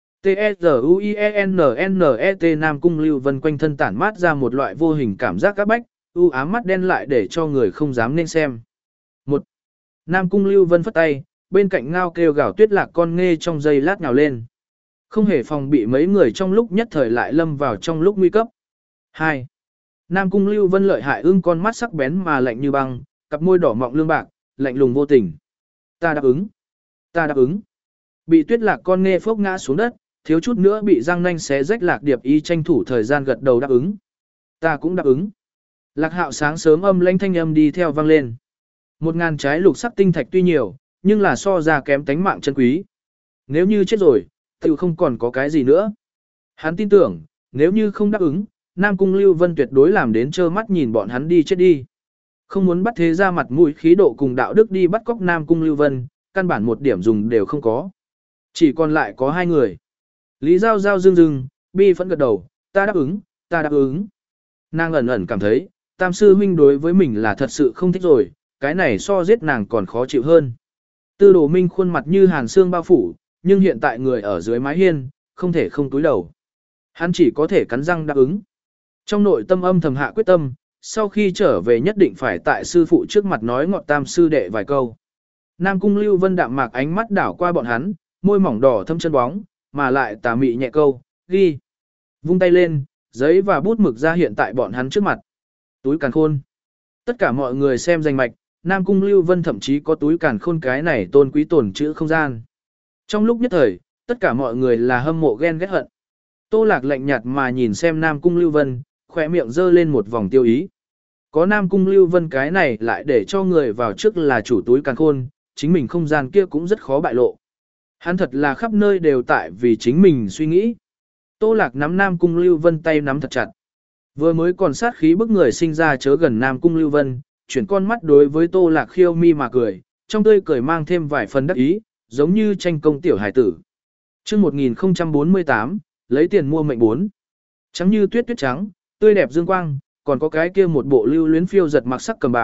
T-S-U-I-E-N-N-E-T Nam Cung Lưu Vân quanh thân tản mát ra một loại vô hình cảm giác các bách, u ám mắt đen lại để cho người không dám nên xem. Một. Nam Cung Lưu Vân phất tay, bên cạnh ngao kêu gào Tuyết Lạc con nghê trong giây lát nhào lên. Không hề phòng bị mấy người trong lúc nhất thời lại lâm vào trong lúc nguy cấp. Hai. Nam Cung Lưu Vân lợi hại ưng con mắt sắc bén mà lạnh như băng, cặp môi đỏ mọng lương bạc, lạnh lùng vô tình. Ta đáp ứng. Ta đáp ứng. Bị Tuyết Lạc con nghê phốc ngã xuống đất, thiếu chút nữa bị răng nanh xé rách Lạc Điệp y tranh thủ thời gian gật đầu đáp ứng. Ta cũng đáp ứng. Lạc Hạo sáng sớm âm lãnh thanh âm đi theo vang lên. Một ngàn trái lục sắc tinh thạch tuy nhiều, nhưng là so ra kém tánh mạng chân quý. Nếu như chết rồi, tự không còn có cái gì nữa. Hắn tin tưởng, nếu như không đáp ứng, Nam Cung Lưu Vân tuyệt đối làm đến trơ mắt nhìn bọn hắn đi chết đi. Không muốn bắt thế ra mặt mũi khí độ cùng đạo đức đi bắt cóc Nam Cung Lưu Vân, căn bản một điểm dùng đều không có. Chỉ còn lại có hai người. Lý Giao Giao rưng rưng, bi phẫn gật đầu, ta đáp ứng, ta đáp ứng. Nàng ẩn ẩn cảm thấy, Tam sư huynh đối với mình là thật sự không thích rồi, cái này so giết nàng còn khó chịu hơn. Tư đồ minh khuôn mặt như hàn xương bao phủ, nhưng hiện tại người ở dưới mái hiên, không thể không túi đầu. Hắn chỉ có thể cắn răng đáp ứng. Trong nội tâm âm thầm hạ quyết tâm, sau khi trở về nhất định phải tại sư phụ trước mặt nói ngọt Tam sư đệ vài câu. Nam Cung Lưu Vân đạm mạc ánh mắt đảo qua bọn hắn, môi mỏng đỏ thâm chân bóng, mà lại tà mị nhẹ câu, ghi. Vung tay lên, giấy và bút mực ra hiện tại bọn hắn trước mặt. Túi càn khôn. Tất cả mọi người xem danh mạch, Nam Cung Lưu Vân thậm chí có túi càn khôn cái này tôn quý tồn chữ không gian. Trong lúc nhất thời, tất cả mọi người là hâm mộ ghen ghét hận. Tô Lạc lạnh nhạt mà nhìn xem Nam Cung Lưu Vân, khỏe miệng giơ lên một vòng tiêu ý. Có Nam Cung Lưu Vân cái này lại để cho người vào trước là chủ túi càn khôn, chính mình không gian kia cũng rất khó bại lộ. Hắn thật là khắp nơi đều tại vì chính mình suy nghĩ. Tô Lạc nắm Nam Cung Lưu Vân tay nắm thật chặt. Vừa mới còn sát khí bức người sinh ra chớ gần Nam Cung Lưu Vân, chuyển con mắt đối với Tô Lạc khiêu mi mà cười, trong tươi cười mang thêm vài phần đắc ý, giống như tranh công tiểu hải tử. Chương một nghìn không trăm bốn mươi tám, lấy tiền mua mệnh bốn. Trắng như tuyết tuyết trắng, tươi đẹp dương quang, còn có cái kia một bộ lưu luyến phiêu giật mặc sắc cầm bào,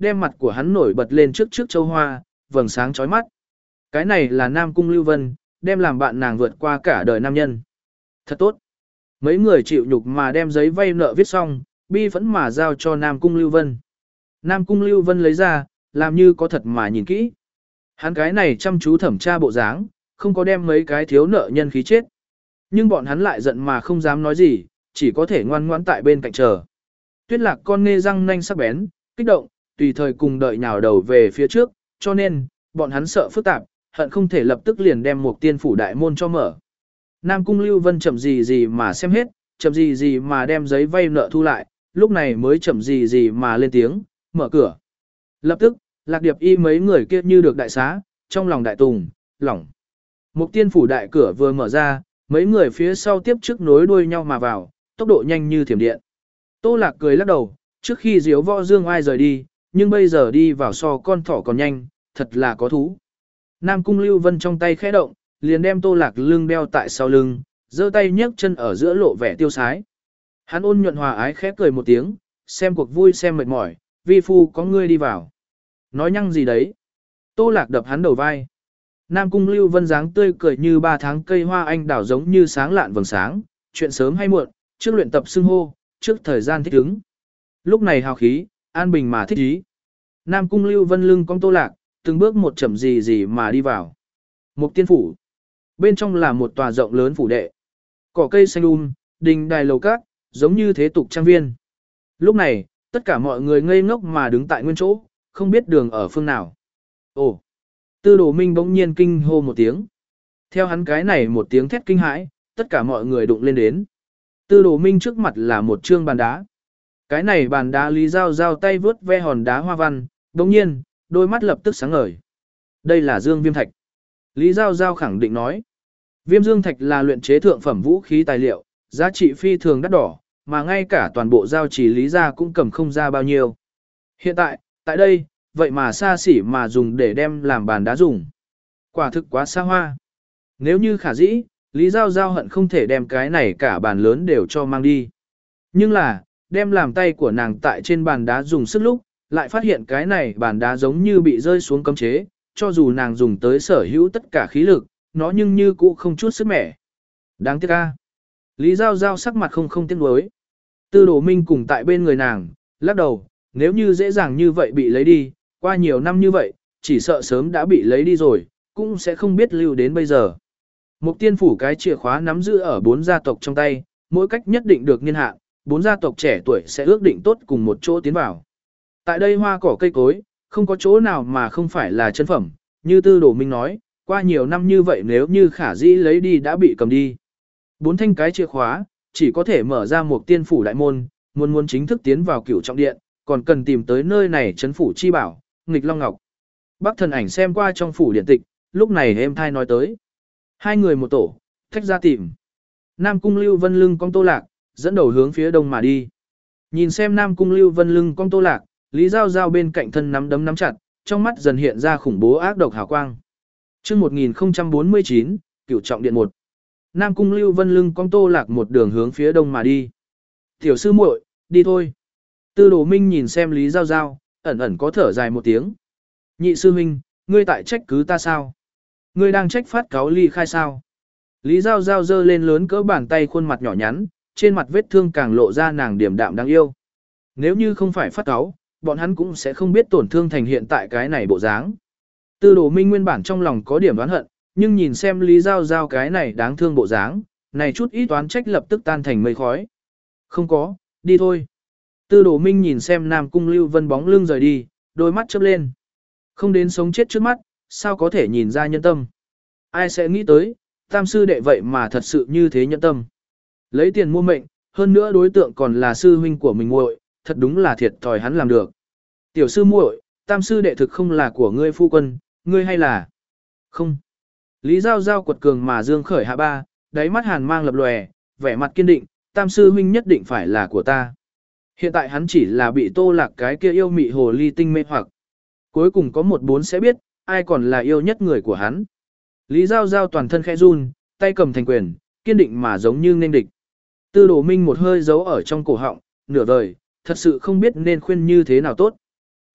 đem mặt của hắn nổi bật lên trước trước châu hoa, vầng sáng chói mắt. Cái này là Nam Cung Lưu Vân, đem làm bạn nàng vượt qua cả đời nam nhân. Thật tốt. Mấy người chịu nhục mà đem giấy vay nợ viết xong, bi phẫn mà giao cho Nam Cung Lưu Vân. Nam Cung Lưu Vân lấy ra, làm như có thật mà nhìn kỹ. Hắn cái này chăm chú thẩm tra bộ dáng, không có đem mấy cái thiếu nợ nhân khí chết. Nhưng bọn hắn lại giận mà không dám nói gì, chỉ có thể ngoan ngoãn tại bên cạnh chờ. Tuyết Lạc con nghe răng nanh sắc bén, kích động, tùy thời cùng đợi nhào đầu về phía trước, cho nên, bọn hắn sợ phức tạp, hận không thể lập tức liền đem một tiên phủ đại môn cho mở. Nam Cung Lưu Vân chậm gì gì mà xem hết, chậm gì gì mà đem giấy vay nợ thu lại, lúc này mới chậm gì gì mà lên tiếng, mở cửa. Lập tức, Lạc Điệp Y mấy người kia như được đại xá, trong lòng đại tùng, lỏng. Một tiên phủ đại cửa vừa mở ra, mấy người phía sau tiếp trước nối đuôi nhau mà vào, tốc độ nhanh như thiểm điện. Tô Lạc cười lắc đầu, trước khi diếu võ dương ai rời đi, nhưng bây giờ đi vào so con thỏ còn nhanh, thật là có thú. Nam Cung Lưu Vân trong tay khẽ động, liền đem Tô Lạc lưng đeo tại sau lưng, giơ tay nhấc chân ở giữa lộ vẻ tiêu sái. Hắn ôn nhuận hòa ái khẽ cười một tiếng, xem cuộc vui xem mệt mỏi, vi phu có ngươi đi vào. Nói nhăng gì đấy? Tô Lạc đập hắn đầu vai. Nam Cung Lưu Vân dáng tươi cười như ba tháng cây hoa anh đào giống như sáng lạn vầng sáng, chuyện sớm hay muộn, trước luyện tập xưng hô, trước thời gian thích ứng. Lúc này hào khí, an bình mà thích ý. Nam Cung Lưu Vân lưng cong Tô Lạc, từng bước một chậm gì gì mà đi vào. Một tiên phủ. Bên trong là một tòa rộng lớn phủ đệ. Cỏ cây xanh um, đình đài lầu cát, giống như thế tục trang viên. Lúc này, tất cả mọi người ngây ngốc mà đứng tại nguyên chỗ, không biết đường ở phương nào. Ồ! Tư Đồ Minh bỗng nhiên kinh hô một tiếng. Theo hắn cái này một tiếng thét kinh hãi, tất cả mọi người đụng lên đến. Tư Đồ Minh trước mặt là một trương bàn đá. Cái này bàn đá Lý Giao Giao tay vướt ve hòn đá hoa văn, bỗng nhiên, đôi mắt lập tức sáng ngời. Đây là Dương Viêm Thạch. Lý Giao Giao khẳng định nói. Viêm Dương Thạch là luyện chế thượng phẩm vũ khí tài liệu, giá trị phi thường đắt đỏ, mà ngay cả toàn bộ giao chỉ Lý gia cũng cầm không ra bao nhiêu. Hiện tại, tại đây, vậy mà xa xỉ mà dùng để đem làm bàn đá dùng. Quả thực quá xa hoa. Nếu như khả dĩ, Lý Giao Giao hận không thể đem cái này cả bàn lớn đều cho mang đi. Nhưng là, đem làm tay của nàng tại trên bàn đá dùng sức lúc, lại phát hiện cái này bàn đá giống như bị rơi xuống cấm chế, cho dù nàng dùng tới sở hữu tất cả khí lực, nó nhưng như cũ không chút sức mẻ. Đáng tiếc a. Lý Giao Giao sắc mặt không không tiếc nuối. Tư Đồ Minh cùng tại bên người nàng, lắc đầu, nếu như dễ dàng như vậy bị lấy đi, qua nhiều năm như vậy, chỉ sợ sớm đã bị lấy đi rồi, cũng sẽ không biết lưu đến bây giờ. Một tiên phủ cái chìa khóa nắm giữ ở bốn gia tộc trong tay, mỗi cách nhất định được niên hạn, bốn gia tộc trẻ tuổi sẽ ước định tốt cùng một chỗ tiến vào. Tại đây hoa cỏ cây cối, không có chỗ nào mà không phải là chân phẩm, như Tư Đồ Minh nói, qua nhiều năm như vậy nếu như khả dĩ lấy đi đã bị cầm đi. Bốn thanh cái chìa khóa, chỉ có thể mở ra một tiên phủ đại môn, muốn muốn chính thức tiến vào cửu trọng điện, còn cần tìm tới nơi này trấn phủ chi bảo, nghịch long ngọc. Bác thần ảnh xem qua trong phủ điện tịch, lúc này êm thai nói tới. Hai người một tổ, thách ra tìm. Nam Cung Lưu Vân lưng cong Tô Lạc, dẫn đầu hướng phía đông mà đi. Nhìn xem Nam Cung Lưu Vân lưng cong Tô Lạc, Lý Giao Giao bên cạnh thân nắm đấm nắm chặt, trong mắt dần hiện ra khủng bố ác độc hào quang. Chương một nghìn không trăm bốn mươi chín, Cửu trọng điện một. Nam Cung Lưu Vân lưng cong Tô Lạc một đường hướng phía đông mà đi. Tiểu sư muội, đi thôi. Tư Đồ Minh nhìn xem Lý Giao Giao, ẩn ẩn có thở dài một tiếng. Nhị sư huynh, ngươi tại trách cứ ta sao? Ngươi đang trách phát cáo ly khai sao? Lý Giao Giao giơ lên lớn cỡ bàn tay khuôn mặt nhỏ nhắn, trên mặt vết thương càng lộ ra nàng điềm đạm đáng yêu. Nếu như không phải phát cáo, bọn hắn cũng sẽ không biết tổn thương thành hiện tại cái này bộ dáng. Tư Đồ Minh nguyên bản trong lòng có điểm đoán hận, nhưng nhìn xem Lý Giao Giao cái này đáng thương bộ dáng, này chút ít toán trách lập tức tan thành mây khói. Không có, đi thôi. Tư Đồ Minh nhìn xem Nam Cung Lưu Vân bóng lưng rời đi, đôi mắt chớp lên. Không đến sống chết trước mắt, sao có thể nhìn ra nhân tâm. Ai sẽ nghĩ tới, tam sư đệ vậy mà thật sự như thế nhẫn tâm. Lấy tiền mua mệnh, hơn nữa đối tượng còn là sư huynh của mình muội, thật đúng là thiệt thòi hắn làm được. Tiểu sư muội, tam sư đệ thực không là của ngươi phu quân, ngươi hay là... Không. Lý Giao Giao quật cường mà dương khởi hạ ba, đáy mắt hàn mang lập lòe, vẻ mặt kiên định, tam sư huynh nhất định phải là của ta. Hiện tại hắn chỉ là bị Tô Lạc cái kia yêu mị hồ ly tinh mê hoặc. Cuối cùng có một bốn sẽ biết, ai còn là yêu nhất người của hắn. Lý Giao Giao toàn thân khẽ run, tay cầm thành quyền, kiên định mà giống như nên địch. Tư Đồ Minh một hơi giấu ở trong cổ họng, nửa vời, thật sự không biết nên khuyên như thế nào tốt.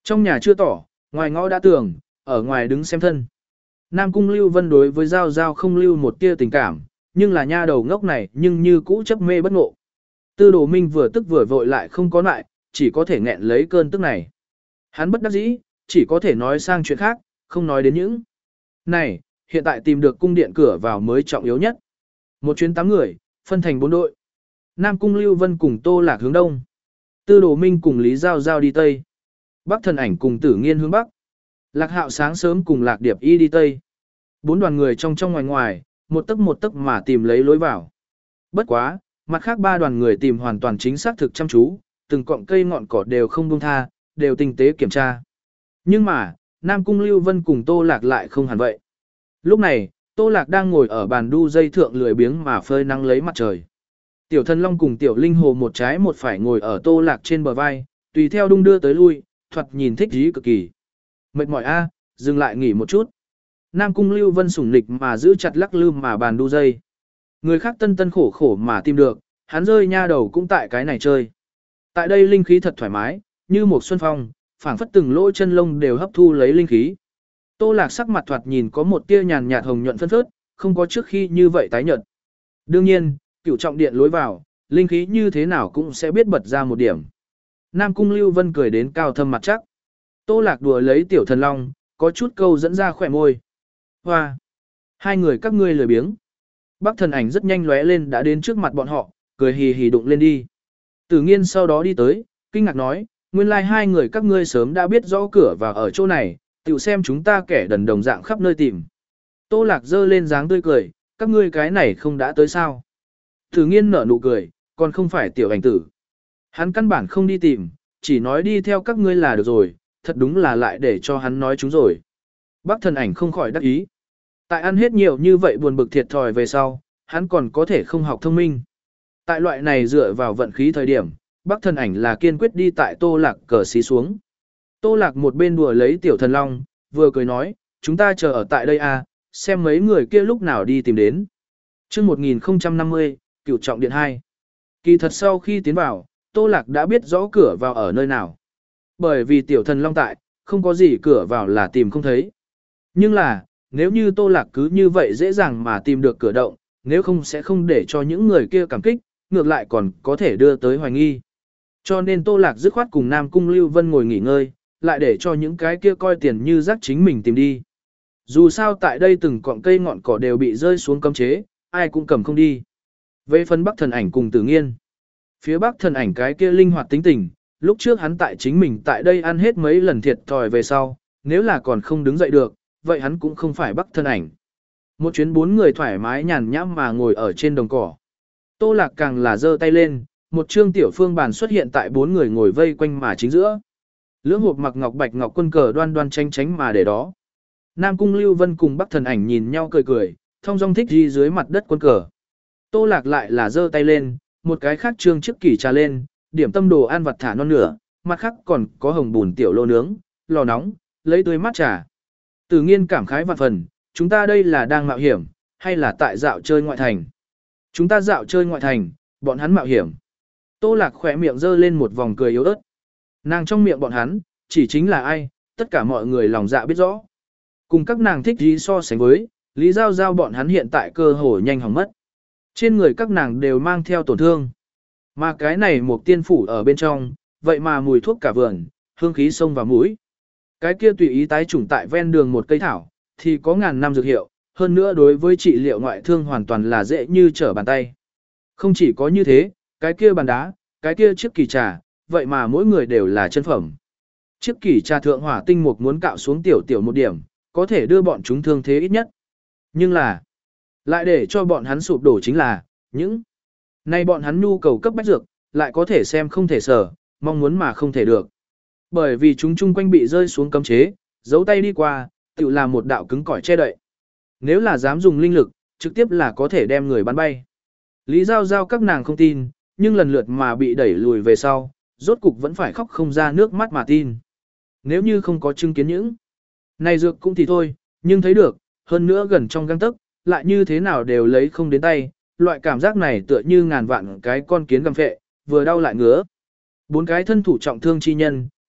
Trong nhà chưa tỏ, ngoài ngõ đã tường, ở ngoài đứng xem thân. Nam Cung Lưu Vân đối với Giao Giao không lưu một tia tình cảm, nhưng là nha đầu ngốc này nhưng như cũ chấp mê bất ngộ. Tư Đồ Minh vừa tức vừa vội lại không có lại, chỉ có thể nghẹn lấy cơn tức này. Hắn bất đắc dĩ, chỉ có thể nói sang chuyện khác, không nói đến những. Này, hiện tại tìm được cung điện cửa vào mới trọng yếu nhất. Một chuyến tám người, phân thành bốn đội. Nam Cung Lưu Vân cùng Tô Lạc hướng đông. Tư Đồ Minh cùng Lý Giao Giao đi tây. Bắc Thần Ảnh cùng Tử Nghiên hướng bắc. Lạc Hạo sáng sớm cùng Lạc Điệp Y đi tây. Bốn đoàn người trong trong ngoài ngoài, một tấc một tấc mà tìm lấy lối vào. Bất quá, mặt khác ba đoàn người tìm hoàn toàn chính xác thực chăm chú, từng cọng cây ngọn cỏ đều không buông tha, đều tinh tế kiểm tra. Nhưng mà, Nam Cung Lưu Vân cùng Tô Lạc lại không hẳn vậy. Lúc này, Tô Lạc đang ngồi ở bàn đu dây thượng lười biếng mà phơi nắng lấy mặt trời. Tiểu Thần Long cùng Tiểu Linh Hồ một trái một phải ngồi ở Tô Lạc trên bờ vai, tùy theo đung đưa tới lui, thoạt nhìn thích dí cực kỳ. Mệt mỏi a, dừng lại nghỉ một chút. Nam Cung Lưu Vân sủng nịch mà giữ chặt lắc lư mà bàn đu dây. Người khác tân tân khổ khổ mà tìm được, hắn rơi nha đầu cũng tại cái này chơi. Tại đây linh khí thật thoải mái, như một xuân phong, phảng phất từng lỗ chân lông đều hấp thu lấy linh khí. Tô Lạc sắc mặt thoạt nhìn có một tia nhàn nhạt hồng nhuận phân phớt, không có trước khi như vậy tái nhợt. Đương nhiên, cửu trọng điện lối vào, linh khí như thế nào cũng sẽ biết bật ra một điểm. Nam Cung Lưu Vân cười đến cao thâm mặt chắc. Tô Lạc đùa lấy Tiểu Thần Long, có chút câu dẫn ra khỏe môi. Hoa! Hai người các ngươi lười biếng. Bắc Thần Ảnh rất nhanh lóe lên đã đến trước mặt bọn họ, cười hì hì đụng lên đi. Tử Nghiên sau đó đi tới, kinh ngạc nói, nguyên lai like hai người các ngươi sớm đã biết rõ cửa và ở chỗ này, tiểu xem chúng ta kẻ đần đồng dạng khắp nơi tìm. Tô Lạc giơ lên dáng tươi cười, các ngươi cái này không đã tới sao. Tử Nghiên nở nụ cười, còn không phải Tiểu Ảnh tử. Hắn căn bản không đi tìm, chỉ nói đi theo các ngươi là được rồi, thật đúng là lại để cho hắn nói chúng rồi. Bắc Thần Ảnh không khỏi đắc ý. Tại ăn hết nhiều như vậy buồn bực thiệt thòi về sau, hắn còn có thể không học thông minh. Tại loại này dựa vào vận khí thời điểm, Bắc Thần Ảnh là kiên quyết đi tại Tô Lạc cờ xí xuống. Tô Lạc một bên đùa lấy Tiểu Thần Long, vừa cười nói, chúng ta chờ ở tại đây à, xem mấy người kia lúc nào đi tìm đến. chương một nghìn không trăm năm mươi, Cửu Trọng Điện hai. Kỳ thật sau khi tiến vào, Tô Lạc đã biết rõ cửa vào ở nơi nào. Bởi vì Tiểu Thần Long tại, không có gì cửa vào là tìm không thấy. Nhưng là, nếu như Tô Lạc cứ như vậy dễ dàng mà tìm được cửa động, nếu không sẽ không để cho những người kia cảm kích, ngược lại còn có thể đưa tới hoài nghi. Cho nên Tô Lạc dứt khoát cùng Nam Cung Lưu Vân ngồi nghỉ ngơi, lại để cho những cái kia coi tiền như rác chính mình tìm đi. Dù sao tại đây từng cọng cây ngọn cỏ đều bị rơi xuống cấm chế, ai cũng cầm không đi. Về phần Bắc Thần Ảnh cùng Tử Nghiên. Phía Bắc Thần Ảnh cái kia linh hoạt tính tình, lúc trước hắn tại chính mình tại đây ăn hết mấy lần thiệt thòi về sau, nếu là còn không đứng dậy được, vậy hắn cũng không phải Bắc Thần Ảnh. Một chuyến bốn người thoải mái nhàn nhãm mà ngồi ở trên đồng cỏ. Tô Lạc càng là giơ tay lên, một trương tiểu phương bàn xuất hiện tại bốn người ngồi vây quanh mà chính giữa. Lưỡng hộp mặc ngọc bạch ngọc quân cờ đoan đoan tranh tránh mà để đó. Nam Cung Lưu Vân cùng Bắc Thần Ảnh nhìn nhau cười cười, thông dong thích đi dưới mặt đất quân cờ. Tô Lạc lại là giơ tay lên, một cái khác trương chiếc kỷ trà lên, điểm tâm đồ ăn vặt thả non nửa, mặt khác còn có hồng bùn tiểu lô nướng, lò nóng, lấy tươi mát trà. Tử Nghiên cảm khái vạn phần, chúng ta đây là đang mạo hiểm, hay là tại dạo chơi ngoại thành? Chúng ta dạo chơi ngoại thành, bọn hắn mạo hiểm. Tô Lạc khỏe miệng giơ lên một vòng cười yếu ớt. Nàng trong miệng bọn hắn, chỉ chính là ai, tất cả mọi người lòng dạ biết rõ. Cùng các nàng thích gì so sánh với, Lý Giao Giao bọn hắn hiện tại cơ hồ nhanh hỏng mất. Trên người các nàng đều mang theo tổn thương. Mà cái này một tiên phủ ở bên trong, vậy mà mùi thuốc cả vườn, hương khí xông vào mũi. Cái kia tùy ý tái trùng tại ven đường một cây thảo, thì có ngàn năm dược hiệu, hơn nữa đối với trị liệu ngoại thương hoàn toàn là dễ như trở bàn tay. Không chỉ có như thế, cái kia bàn đá, cái kia chiếc kỳ trà, vậy mà mỗi người đều là chân phẩm. Chiếc kỳ trà thượng hỏa tinh mục muốn cạo xuống tiểu tiểu một điểm, có thể đưa bọn chúng thương thế ít nhất. Nhưng là, lại để cho bọn hắn sụp đổ chính là, những nay bọn hắn nhu cầu cấp bách dược, lại có thể xem không thể sở, mong muốn mà không thể được. Bởi vì chúng chung quanh bị rơi xuống cấm chế, giấu tay đi qua, tự là một đạo cứng cỏi che đậy. Nếu là dám dùng linh lực, trực tiếp là có thể đem người bắn bay. Lý Giao Giao các nàng không tin, nhưng lần lượt mà bị đẩy lùi về sau, rốt cục vẫn phải khóc không ra nước mắt mà tin. Nếu như không có chứng kiến những này dược cũng thì thôi, nhưng thấy được, hơn nữa gần trong gang tấc, lại như thế nào đều lấy không đến tay, loại cảm giác này tựa như ngàn vạn cái con kiến găm phệ, vừa đau lại ngứa. Bốn cái thân thủ trọng thương chi nhân,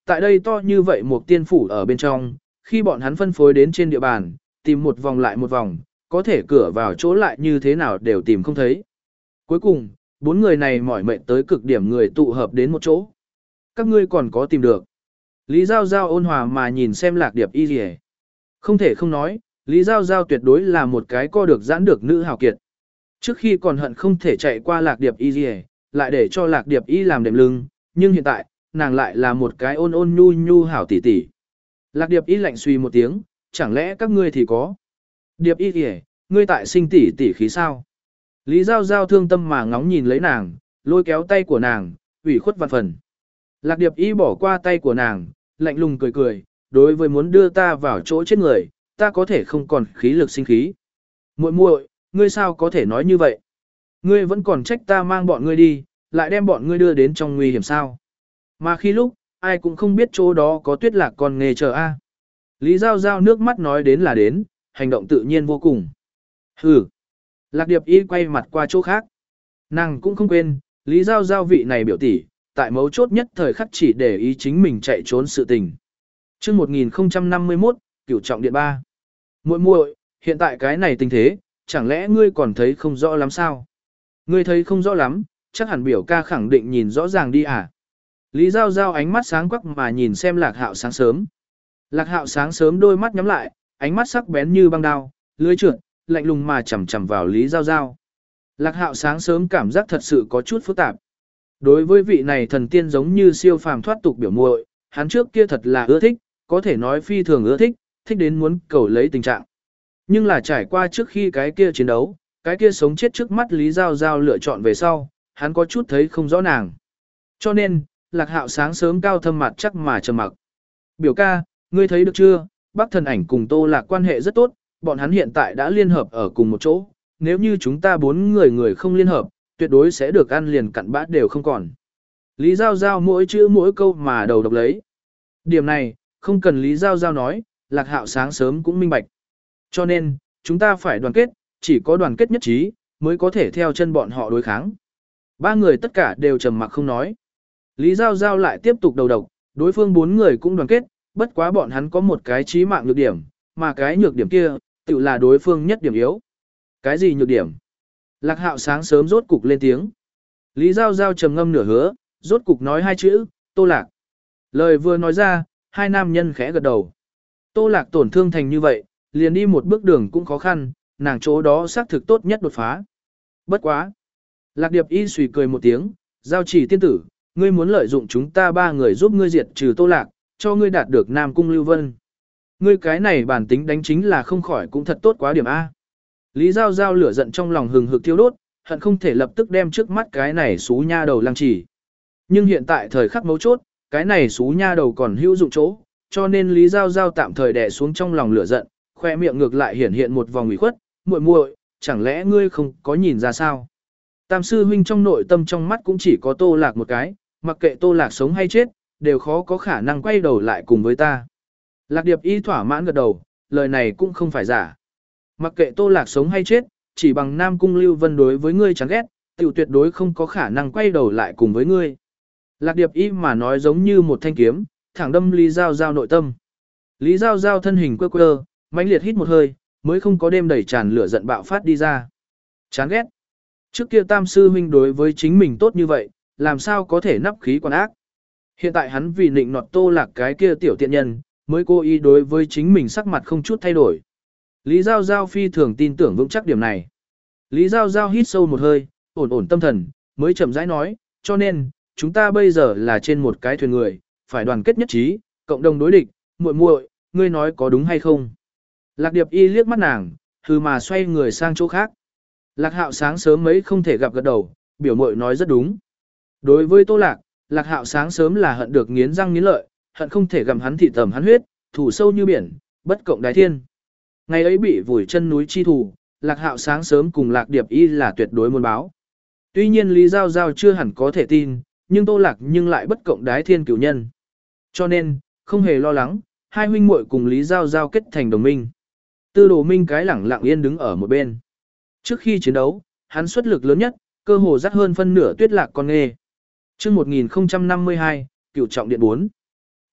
tại đây to như vậy một tiên phủ ở bên trong, khi bọn hắn phân phối đến trên địa bàn, tìm một vòng lại một vòng, có thể cửa vào chỗ lại như thế nào đều tìm không thấy. Cuối cùng, bốn người này mỏi mệt tới cực điểm người tụ hợp đến một chỗ. Các ngươi còn có tìm được. Lý Giao Giao ôn hòa mà nhìn xem Lạc Điệp Y Lìa. Không thể không nói, Lý Giao Giao tuyệt đối là một cái co được giãn được nữ hào kiệt. Trước khi còn hận không thể chạy qua Lạc Điệp Y Lìa, lại để cho Lạc Điệp Y làm đệm lưng, nhưng hiện tại, nàng lại là một cái ôn ôn nhu nhu hảo tỷ tỷ. Lạc Điệp Y lạnh suy một tiếng, chẳng lẽ các ngươi thì có? Điệp Y Lìa, ngươi tại sinh tỷ tỷ khí sao? Lý Giao Giao thương tâm mà ngóng nhìn lấy nàng, lôi kéo tay của nàng, ủy khuất vạn phần. Lạc Điệp Y bỏ qua tay của nàng, lạnh lùng cười cười, đối với muốn đưa ta vào chỗ chết người, ta có thể không còn khí lực sinh khí. Muội muội, ngươi sao có thể nói như vậy? Ngươi vẫn còn trách ta mang bọn ngươi đi, lại đem bọn ngươi đưa đến trong nguy hiểm sao? Mà khi lúc, ai cũng không biết chỗ đó có Tuyết Lạc còn nghề chờ a. Lý Giao Giao nước mắt nói đến là đến, hành động tự nhiên vô cùng. Hừ. Lạc Điệp Y quay mặt qua chỗ khác. Nàng cũng không quên, Lý Giao Giao vị này biểu tỷ, tại mấu chốt nhất thời khắc chỉ để ý chính mình chạy trốn sự tình. Chương một nghìn không trăm năm mươi mốt, Cửu Trọng Điện ba. Muội muội, hiện tại cái này tình thế, chẳng lẽ ngươi còn thấy không rõ lắm sao? Ngươi thấy không rõ lắm, chắc hẳn biểu ca khẳng định nhìn rõ ràng đi à? Lý Giao Giao ánh mắt sáng quắc mà nhìn xem Lạc Hạo sáng sớm. Lạc Hạo sáng sớm đôi mắt nhắm lại, ánh mắt sắc bén như băng đao, lưỡi trượt, lạnh lùng mà chằm chằm vào Lý Giao Giao. Lạc Hạo sáng sớm cảm giác thật sự có chút phức tạp. Đối với vị này thần tiên giống như siêu phàm thoát tục biểu muội, hắn trước kia thật là ưa thích, có thể nói phi thường ưa thích, thích đến muốn cầu lấy tình trạng. Nhưng là trải qua trước khi cái kia chiến đấu, cái kia sống chết trước mắt Lý Giao Giao lựa chọn về sau, hắn có chút thấy không rõ nàng. Cho nên, Lạc Hạo sáng sớm cao thâm mặt chắc mà trầm mặc. Biểu ca, ngươi thấy được chưa, Bắc Thần Ảnh cùng Tô Lạc quan hệ rất tốt, bọn hắn hiện tại đã liên hợp ở cùng một chỗ, nếu như chúng ta bốn người người không liên hợp, tuyệt đối sẽ được ăn liền cặn bã đều không còn. Lý Giao Giao mỗi chữ mỗi câu mà đầu độc lấy. Điểm này, không cần Lý Giao Giao nói, Lạc Hạo sáng sớm cũng minh bạch. Cho nên, chúng ta phải đoàn kết, chỉ có đoàn kết nhất trí, mới có thể theo chân bọn họ đối kháng. Ba người tất cả đều trầm mặc không nói. Lý Giao Giao lại tiếp tục đầu độc, đối phương bốn người cũng đoàn kết, bất quá bọn hắn có một cái chí mạng nhược điểm, mà cái nhược điểm kia, tự là đối phương nhất điểm yếu. Cái gì nhược điểm? Lạc Hạo sáng sớm rốt cục lên tiếng. Lý Giao Giao trầm ngâm nửa hứa, rốt cục nói hai chữ, Tô Lạc. Lời vừa nói ra, hai nam nhân khẽ gật đầu. Tô Lạc tổn thương thành như vậy, liền đi một bước đường cũng khó khăn, nàng chỗ đó xác thực tốt nhất đột phá. Bất quá. Lạc Điệp Y suy cười một tiếng, Giao Chỉ tiên tử, ngươi muốn lợi dụng chúng ta ba người giúp ngươi diệt trừ Tô Lạc, cho ngươi đạt được Nam Cung Lưu Vân. Ngươi cái này bản tính đánh chính là không khỏi cũng thật tốt quá điểm A. Lý Giao Giao lửa giận trong lòng hừng hực thiêu đốt, hận không thể lập tức đem trước mắt cái này xú nha đầu lăng trì. Nhưng hiện tại thời khắc mấu chốt, cái này xú nha đầu còn hữu dụng chỗ, cho nên Lý Giao Giao tạm thời đè xuống trong lòng lửa giận, khoe miệng ngược lại hiển hiện một vòng ủy khuất, muội muội, chẳng lẽ ngươi không có nhìn ra sao? Tam sư huynh trong nội tâm trong mắt cũng chỉ có Tô Lạc một cái, mặc kệ Tô Lạc sống hay chết, đều khó có khả năng quay đầu lại cùng với ta. Lạc Điệp Y thỏa mãn gật đầu, lời này cũng không phải giả. Mặc kệ Tô Lạc sống hay chết, chỉ bằng Nam Cung Lưu Vân đối với ngươi chán ghét, tiểu tuyệt đối không có khả năng quay đầu lại cùng với ngươi. Lạc Điệp Y mà nói giống như một thanh kiếm, thẳng đâm Lý Giao Giao nội tâm. Lý Giao Giao thân hình quơ quơ, mãnh liệt hít một hơi, mới không có đêm đẩy tràn lửa giận bạo phát đi ra. Chán ghét. Trước kia Tam sư huynh đối với chính mình tốt như vậy, làm sao có thể nắp khí còn ác. Hiện tại hắn vì nịnh nọt Tô Lạc cái kia tiểu tiện nhân, mới cố ý đối với chính mình sắc mặt không chút thay đổi. Lý Giao Giao phi thường tin tưởng vững chắc điểm này. Lý Giao Giao hít sâu một hơi, ổn ổn tâm thần, mới chậm rãi nói, cho nên, chúng ta bây giờ là trên một cái thuyền người, phải đoàn kết nhất trí, cộng đồng đối địch, muội muội, ngươi nói có đúng hay không? Lạc Điệp Y liếc mắt nàng, hừ mà xoay người sang chỗ khác. Lạc Hạo sáng sớm mấy không thể gặp gật đầu, biểu muội nói rất đúng. Đối với Tô Lạc, Lạc Hạo sáng sớm là hận được nghiến răng nghiến lợi, hận không thể gặm hắn thị tầm hắn huyết, thủ sâu như biển, bất cộng đái thiên. Ngày ấy bị vùi chân núi chi thủ, Lạc Hạo sáng sớm cùng Lạc Điệp Y là tuyệt đối muốn báo. Tuy nhiên Lý Giao Giao chưa hẳn có thể tin, nhưng Tô Lạc nhưng lại bất cộng đái thiên cửu nhân. Cho nên, không hề lo lắng, hai huynh muội cùng Lý Giao Giao kết thành đồng minh. Tư Đồ Minh cái lẳng lặng yên đứng ở một bên. Trước khi chiến đấu, hắn xuất lực lớn nhất, cơ hồ dắt hơn phân nửa Tuyết Lạc con nghê. Chương một nghìn không trăm năm mươi hai, Cửu Trọng Điện bốn.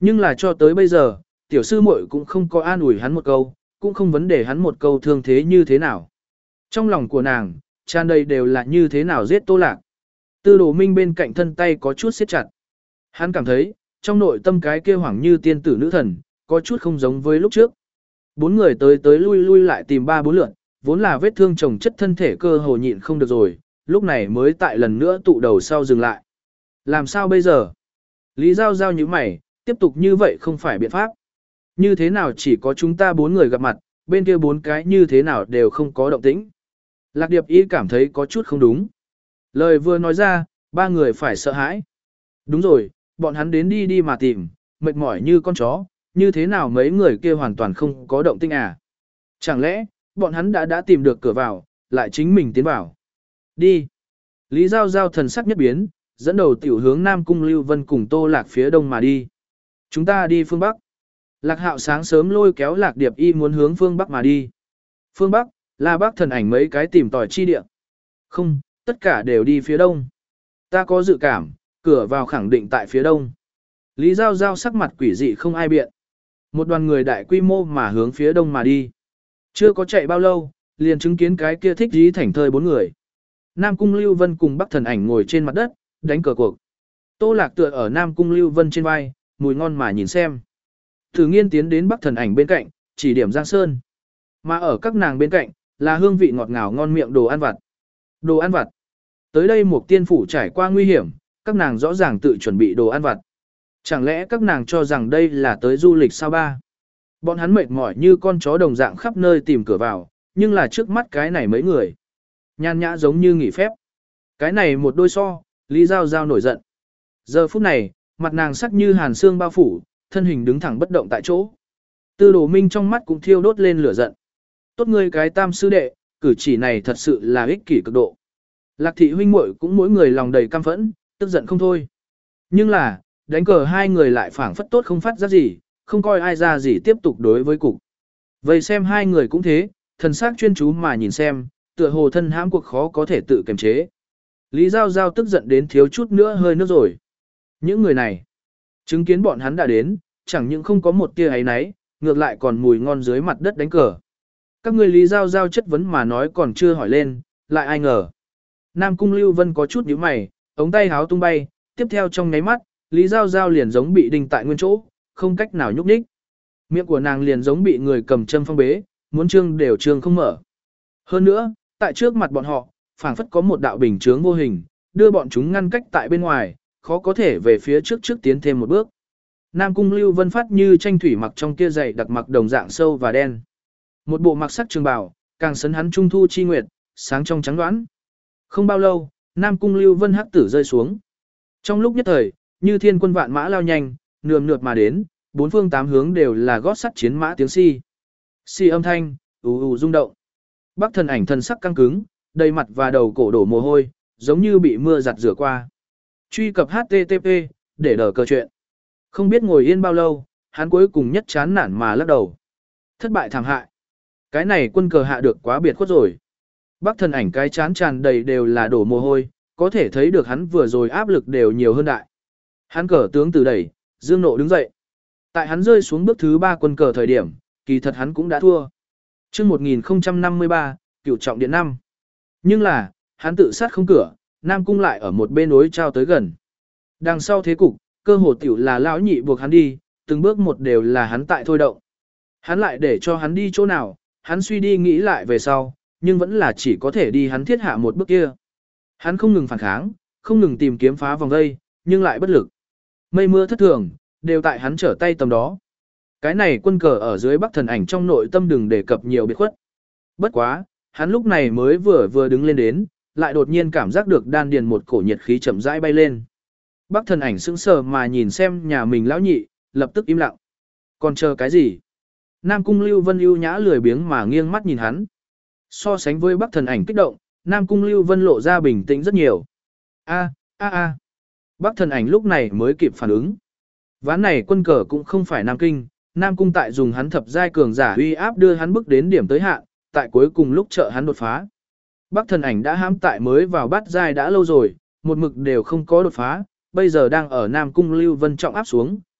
Nhưng là cho tới bây giờ, tiểu sư muội cũng không có an ủi hắn một câu, cũng không vấn đề hắn một câu thương thế như thế nào. Trong lòng của nàng, tràn đầy đều là như thế nào giết Tô Lạc. Tư Đồ Minh bên cạnh thân tay có chút siết chặt. Hắn cảm thấy, trong nội tâm cái kia hoảng như tiên tử nữ thần, có chút không giống với lúc trước. Bốn người tới tới lui lui lại tìm ba bốn lượt, vốn là vết thương chồng chất thân thể cơ hồ nhịn không được rồi, lúc này mới tại lần nữa tụ đầu sau dừng lại. Làm sao bây giờ? Lý Giao Giao như mày, tiếp tục như vậy không phải biện pháp. Như thế nào chỉ có chúng ta bốn người gặp mặt, bên kia bốn cái như thế nào đều không có động tĩnh. Lạc Điệp Y cảm thấy có chút không đúng. Lời vừa nói ra, ba người phải sợ hãi. Đúng rồi, bọn hắn đến đi đi mà tìm, mệt mỏi như con chó, như thế nào mấy người kia hoàn toàn không có động tĩnh à? Chẳng lẽ, bọn hắn đã đã tìm được cửa vào, lại chính mình tiến vào. Đi. Lý Giao Giao thần sắc nhất biến, dẫn đầu tiểu hướng Nam Cung Lưu Vân cùng Tô Lạc phía đông mà đi. Chúng ta đi phương Bắc. Lạc Hạo sáng sớm lôi kéo Lạc Điệp Y muốn hướng phương Bắc mà đi. Phương Bắc, là Bắc thần ảnh mấy cái tìm tòi chi địa. Không, tất cả đều đi phía đông. Ta có dự cảm, cửa vào khẳng định tại phía đông. Lý Giao Giao sắc mặt quỷ dị không ai biện. Một đoàn người đại quy mô mà hướng phía đông mà đi. Chưa có chạy bao lâu, liền chứng kiến cái kia thích dí thảnh thơi bốn người. Nam Cung Lưu Vân cùng Bắc thần ảnh ngồi trên mặt đất, đánh cờ cuộc. Tô Lạc tựa ở Nam Cung Lưu Vân trên vai, mùi ngon mà nhìn xem. Thử nghiên tiến đến Bắc thần ảnh bên cạnh, chỉ điểm Giang Sơn. Mà ở các nàng bên cạnh, là hương vị ngọt ngào ngon miệng đồ ăn vặt. Đồ ăn vặt. Tới đây một tiên phủ trải qua nguy hiểm, các nàng rõ ràng tự chuẩn bị đồ ăn vặt. Chẳng lẽ các nàng cho rằng đây là tới du lịch sao ba? Bọn hắn mệt mỏi như con chó đồng dạng khắp nơi tìm cửa vào, nhưng là trước mắt cái này mấy người. Nhan nhã giống như nghỉ phép. Cái này một đôi so, Lý Giao Giao nổi giận. Giờ phút này, mặt nàng sắc như hàn xương bao phủ, thân hình đứng thẳng bất động tại chỗ. Tư Đồ Minh trong mắt cũng thiêu đốt lên lửa giận. Tốt ngươi cái tam sư đệ, cử chỉ này thật sự là ích kỷ cực độ. Lạc thị huynh muội cũng mỗi người lòng đầy căm phẫn, tức giận không thôi. Nhưng là, đánh cờ hai người lại phảng phất tốt không phát ra gì, không coi ai ra gì tiếp tục đối với cục. Vậy xem hai người cũng thế, thần sắc chuyên chú mà nhìn xem, tựa hồ thân hãm cuộc khó có thể tự kiềm chế. Lý Giao Giao tức giận đến thiếu chút nữa hơi nước rồi. Những người này, chứng kiến bọn hắn đã đến, chẳng những không có một tia ấy náy, ngược lại còn mùi ngon dưới mặt đất đánh cờ. Các người Lý Giao Giao chất vấn mà nói còn chưa hỏi lên, lại ai ngờ. Nam Cung Lưu Vân có chút nhíu mày, ống tay háo tung bay, tiếp theo trong nháy mắt, Lý Giao Giao liền giống bị đinh tại nguyên chỗ, không cách nào nhúc nhích. Miệng của nàng liền giống bị người cầm châm phong bế, muốn trương đều trương không mở. Hơn nữa, tại trước mặt bọn họ, phảng phất có một đạo bình chướng vô hình, đưa bọn chúng ngăn cách tại bên ngoài, khó có thể về phía trước trước tiến thêm một bước. Nam Cung Lưu Vân phát như tranh thủy mặc trong kia dày đặc mặc đồng dạng sâu và đen. Một bộ mặc sắc trường bào, càng sấn hắn trung thu chi nguyệt, sáng trong trắng đoán. Không bao lâu, Nam Cung Lưu Vân hắc tử rơi xuống. Trong lúc nhất thời, như thiên quân vạn mã lao nhanh, nườm nượp mà đến, bốn phương tám hướng đều là gót sắt chiến mã tiếng si. Si âm thanh, ù ù rung động. Bắc thần ảnh thần sắc căng cứng, đầy mặt và đầu cổ đổ mồ hôi, giống như bị mưa giặt rửa qua. Truy cập H T T P, để đỡ cờ chuyện. Không biết ngồi yên bao lâu, hắn cuối cùng nhất chán nản mà lắc đầu. Thất bại thảm hại. Cái này quân cờ hạ được quá biệt khuất rồi. Bắc thần ảnh cái chán tràn đầy đều là đổ mồ hôi, có thể thấy được hắn vừa rồi áp lực đều nhiều hơn đại. Hắn cờ tướng từ đẩy, dương nộ đứng dậy. Tại hắn rơi xuống bước thứ ba quân cờ thời điểm, kỳ thật hắn cũng đã thua. Chương một nghìn không trăm năm mươi ba, cửu trọng điện năm. Nhưng là, hắn tự sát không cửa, Nam Cung lại ở một bên đối trao tới gần. Đằng sau thế cục, cơ hồ tiểu là lão nhị buộc hắn đi, từng bước một đều là hắn tại thôi động. Hắn lại để cho hắn đi chỗ nào, hắn suy đi nghĩ lại về sau, nhưng vẫn là chỉ có thể đi hắn thiết hạ một bước kia. Hắn không ngừng phản kháng, không ngừng tìm kiếm phá vòng vây, nhưng lại bất lực. Mây mưa thất thường, đều tại hắn trở tay tầm đó. Cái này quân cờ ở dưới Bắc thần ảnh trong nội tâm đừng đề cập nhiều biệt khuất. Bất quá, hắn lúc này mới vừa vừa đứng lên đến, lại đột nhiên cảm giác được đan điền một cổ nhiệt khí chậm rãi bay lên. Bắc thần ảnh sững sờ mà nhìn xem nhà mình lão nhị, lập tức im lặng. Còn chờ cái gì? Nam Cung Lưu Vân ưu nhã lười biếng mà nghiêng mắt nhìn hắn. So sánh với Bắc thần ảnh kích động, Nam Cung Lưu Vân lộ ra bình tĩnh rất nhiều. A, a a. Bắc thần ảnh lúc này mới kịp phản ứng. Ván này quân cờ cũng không phải Nam Kinh, Nam Cung tại dùng hắn thập giai cường giả uy áp đưa hắn bước đến điểm tới hạn, tại cuối cùng lúc trợ hắn đột phá. Bắc thần ảnh đã hãm tại mới vào bát giai đã lâu rồi, một mực đều không có đột phá, bây giờ đang ở Nam Cung Lưu Vân trọng áp xuống,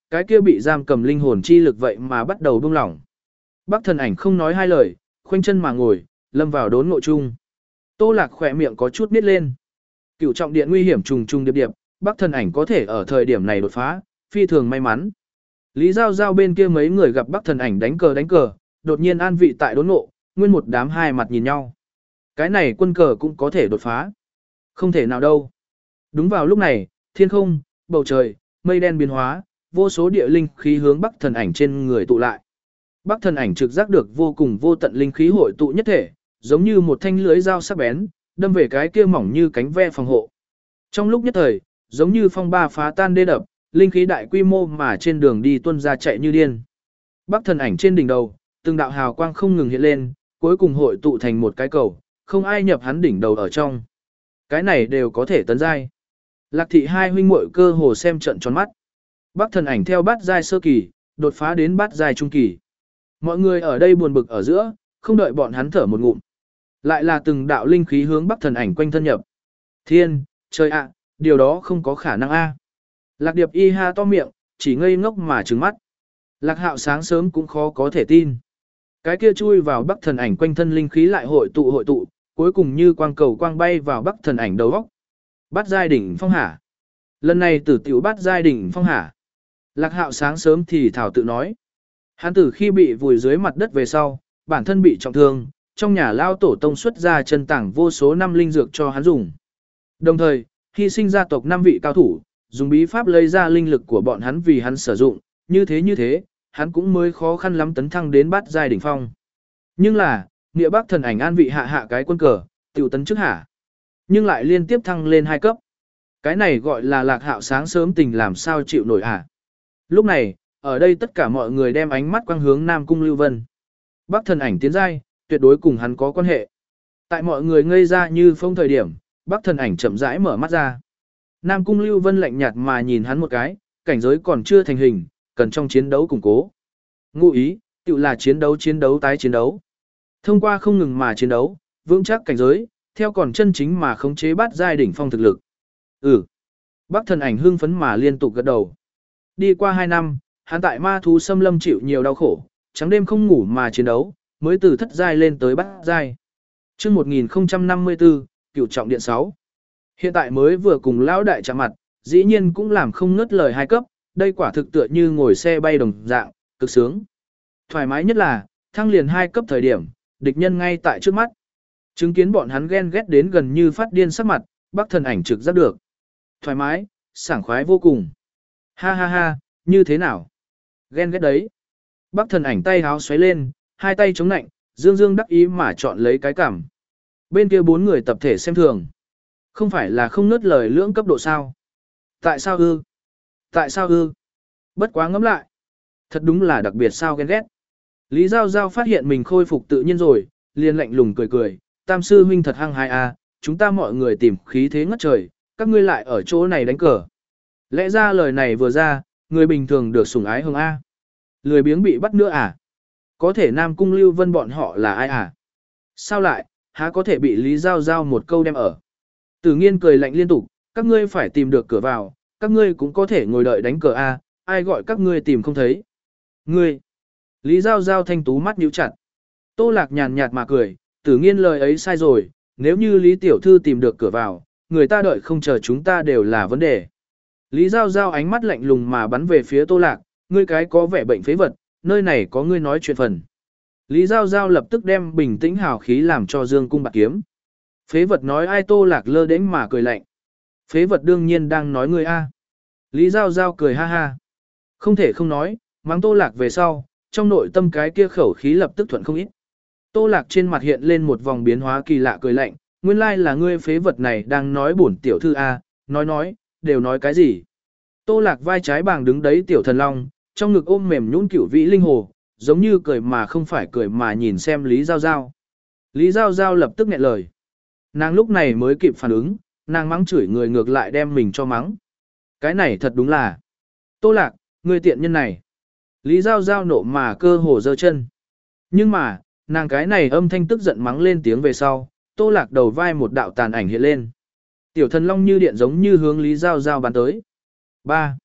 cái kia bị giam cầm linh hồn chi lực vậy mà bắt đầu buông lỏng. Bắc thần ảnh không nói hai lời, khoanh chân mà ngồi, lâm vào đốn ngộ chung. Tô Lạc khỏe miệng có chút nít lên. Cửu trọng điện nguy hiểm trùng trùng điệp điệp, Bắc thần ảnh có thể ở thời điểm này đột phá, phi thường may mắn. Lý Giao Giao bên kia mấy người gặp Bắc thần ảnh đánh cờ đánh cờ, đột nhiên an vị tại đốn ngộ, nguyên một đám hai mặt nhìn nhau. Cái này quân cờ cũng có thể đột phá. Không thể nào đâu. Đúng vào lúc này, thiên không, bầu trời, mây đen biến hóa, vô số địa linh khí hướng Bắc thần ảnh trên người tụ lại. Bắc thần ảnh trực giác được vô cùng vô tận linh khí hội tụ nhất thể, giống như một thanh lưới dao sắc bén, đâm về cái kia mỏng như cánh ve phòng hộ. Trong lúc nhất thời, giống như phong ba phá tan đê đập, linh khí đại quy mô mà trên đường đi tuôn ra chạy như điên. Bắc thần ảnh trên đỉnh đầu, từng đạo hào quang không ngừng hiện lên, cuối cùng hội tụ thành một cái cầu, không ai nhập hắn đỉnh đầu ở trong. Cái này đều có thể tấn giai. Lạc thị hai huynh muội cơ hồ xem trận tròn mắt. Bắc thần ảnh theo bát giai sơ kỳ, đột phá đến bát giai trung kỳ. Mọi người ở đây buồn bực ở giữa, không đợi bọn hắn thở một ngụm. Lại là từng đạo linh khí hướng Bắc thần ảnh quanh thân nhập. Thiên, trời ạ, điều đó không có khả năng a. Lạc Điệp y ha to miệng, chỉ ngây ngốc mà trừng mắt. Lạc Hạo sáng sớm cũng khó có thể tin. Cái kia chui vào Bắc thần ảnh quanh thân linh khí lại hội tụ hội tụ, cuối cùng như quang cầu quang bay vào Bắc thần ảnh đầu óc. Bát giai đỉnh phong hả? Lần này tử tiểu bát giai đỉnh phong hả? Lạc Hạo sáng sớm thì thảo tự nói. Hắn từ khi bị vùi dưới mặt đất về sau, bản thân bị trọng thương, trong nhà lao tổ tông xuất ra chân tảng vô số năm linh dược cho hắn dùng. Đồng thời, hy sinh gia tộc năm vị cao thủ, dùng bí pháp lấy ra linh lực của bọn hắn vì hắn sử dụng, như thế như thế, hắn cũng mới khó khăn lắm tấn thăng đến bát giai đỉnh phong. Nhưng là, nghĩa Bắc thần ảnh an vị hạ hạ cái quân cờ, tiểu tấn trước hả? Nhưng lại liên tiếp thăng lên hai cấp. Cái này gọi là Lạc Hạo sáng sớm tình làm sao chịu nổi hả? Lúc này, ở đây tất cả mọi người đem ánh mắt quang hướng Nam Cung Lưu Vân. Bắc thần ảnh tiến giai, tuyệt đối cùng hắn có quan hệ. Tại mọi người ngây ra như phong thời điểm, Bắc thần ảnh chậm rãi mở mắt ra. Nam Cung Lưu Vân lạnh nhạt mà nhìn hắn một cái, cảnh giới còn chưa thành hình, cần trong chiến đấu củng cố. Ngụ ý, tự là chiến đấu chiến đấu tái chiến đấu. Thông qua không ngừng mà chiến đấu, vững chắc cảnh giới, theo còn chân chính mà khống chế bát giai đỉnh phong thực lực. Ừ. Bắc thần ảnh hưng phấn mà liên tục gật đầu. Đi qua hai năm, hắn tại ma thú xâm lâm chịu nhiều đau khổ, trắng đêm không ngủ mà chiến đấu, mới từ thất giai lên tới bát giai. Chương một nghìn không trăm năm mươi tư, Cửu trọng điện sáu. Hiện tại mới vừa cùng lão đại chạm mặt, dĩ nhiên cũng làm không ngớt lời hai cấp, đây quả thực tựa như ngồi xe bay đồng dạng, cực sướng. Thoải mái nhất là, thăng liền hai cấp thời điểm, địch nhân ngay tại trước mắt. Chứng kiến bọn hắn ghen ghét đến gần như phát điên sắc mặt, Bắc thần ảnh trực giác được. Thoải mái, sảng khoái vô cùng. Ha ha ha, như thế nào? Ghen ghét đấy. Bắc thần ảnh tay háo xoáy lên, hai tay chống nạnh, dương dương đắc ý mà chọn lấy cái cảm. Bên kia bốn người tập thể xem thường. Không phải là không nớt lời lưỡng cấp độ sao? Tại sao ư? Tại sao ư? Bất quá ngẫm lại. Thật đúng là đặc biệt sao ghen ghét. Lý Giao Giao phát hiện mình khôi phục tự nhiên rồi, liền lạnh lùng cười cười. Tam sư huynh thật hăng hai a, chúng ta mọi người tìm khí thế ngất trời, các ngươi lại ở chỗ này đánh cờ. Lẽ ra lời này vừa ra, người bình thường được sủng ái hơn a. Lười biếng bị bắt nữa à? Có thể Nam Cung Lưu Vân bọn họ là ai à? Sao lại, há có thể bị Lý Giao Giao một câu đem ở? Tử Nghiên cười lạnh liên tục, các ngươi phải tìm được cửa vào, các ngươi cũng có thể ngồi đợi đánh cờ a, ai gọi các ngươi tìm không thấy. Ngươi! Lý Giao Giao thanh tú mắt nhíu chặt. Tô Lạc nhàn nhạt mà cười, Tử Nghiên lời ấy sai rồi, nếu như Lý Tiểu Thư tìm được cửa vào, người ta đợi không chờ chúng ta đều là vấn đề. Lý Giao Giao ánh mắt lạnh lùng mà bắn về phía Tô Lạc, ngươi cái có vẻ bệnh phế vật, nơi này có ngươi nói chuyện phần. Lý Giao Giao lập tức đem bình tĩnh hào khí làm cho Dương Cung bạc kiếm. Phế vật nói ai? Tô Lạc lơ đễnh mà cười lạnh. Phế vật đương nhiên đang nói ngươi a. Lý Giao Giao cười ha ha. Không thể không nói, mắng Tô Lạc về sau, trong nội tâm cái kia khẩu khí lập tức thuận không ít. Tô Lạc trên mặt hiện lên một vòng biến hóa kỳ lạ cười lạnh, nguyên lai là ngươi phế vật này đang nói bổn tiểu thư a, nói nói, đều nói cái gì? Tô Lạc vai trái bàng đứng đấy tiểu thần long, trong ngực ôm mềm nhũn cửu vĩ linh hồ, giống như cười mà không phải cười mà nhìn xem Lý Giao Giao. Lý Giao Giao lập tức nghẹn lời. Nàng lúc này mới kịp phản ứng, nàng mắng chửi người ngược lại đem mình cho mắng. Cái này thật đúng là. Tô Lạc, ngươi tiện nhân này. Lý Giao Giao nộ mà cơ hồ giơ chân. Nhưng mà, nàng cái này âm thanh tức giận mắng lên tiếng về sau, Tô Lạc đầu vai một đạo tàn ảnh hiện lên. Tiểu thần long như điện giống như hướng Lý Giao Giao bắn tới. ba.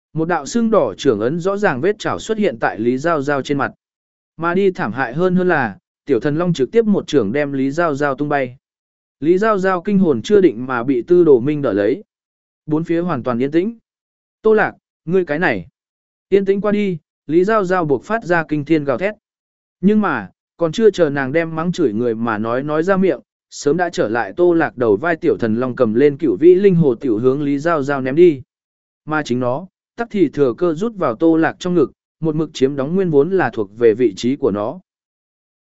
Một đạo xương đỏ trưởng ấn rõ ràng vết chảo xuất hiện tại Lý Giao Giao trên mặt. Mà đi thảm hại hơn hơn là, tiểu thần long trực tiếp một trưởng đem Lý Giao Giao tung bay. Lý Giao Giao kinh hồn chưa định mà bị Tư Đồ Minh đỡ lấy. Bốn phía hoàn toàn yên tĩnh. Tô Lạc, ngươi cái này. Yên tĩnh qua đi, Lý Giao Giao buộc phát ra kinh thiên gào thét. Nhưng mà, còn chưa chờ nàng đem mắng chửi người mà nói nói ra miệng, sớm đã trở lại Tô Lạc đầu vai tiểu thần long cầm lên cửu vĩ linh hồ tiểu hướng Lý Giao Giao ném đi. Mà chính nó, tắc thì thừa cơ rút vào Tô Lạc trong ngực, một mực chiếm đóng nguyên vốn là thuộc về vị trí của nó.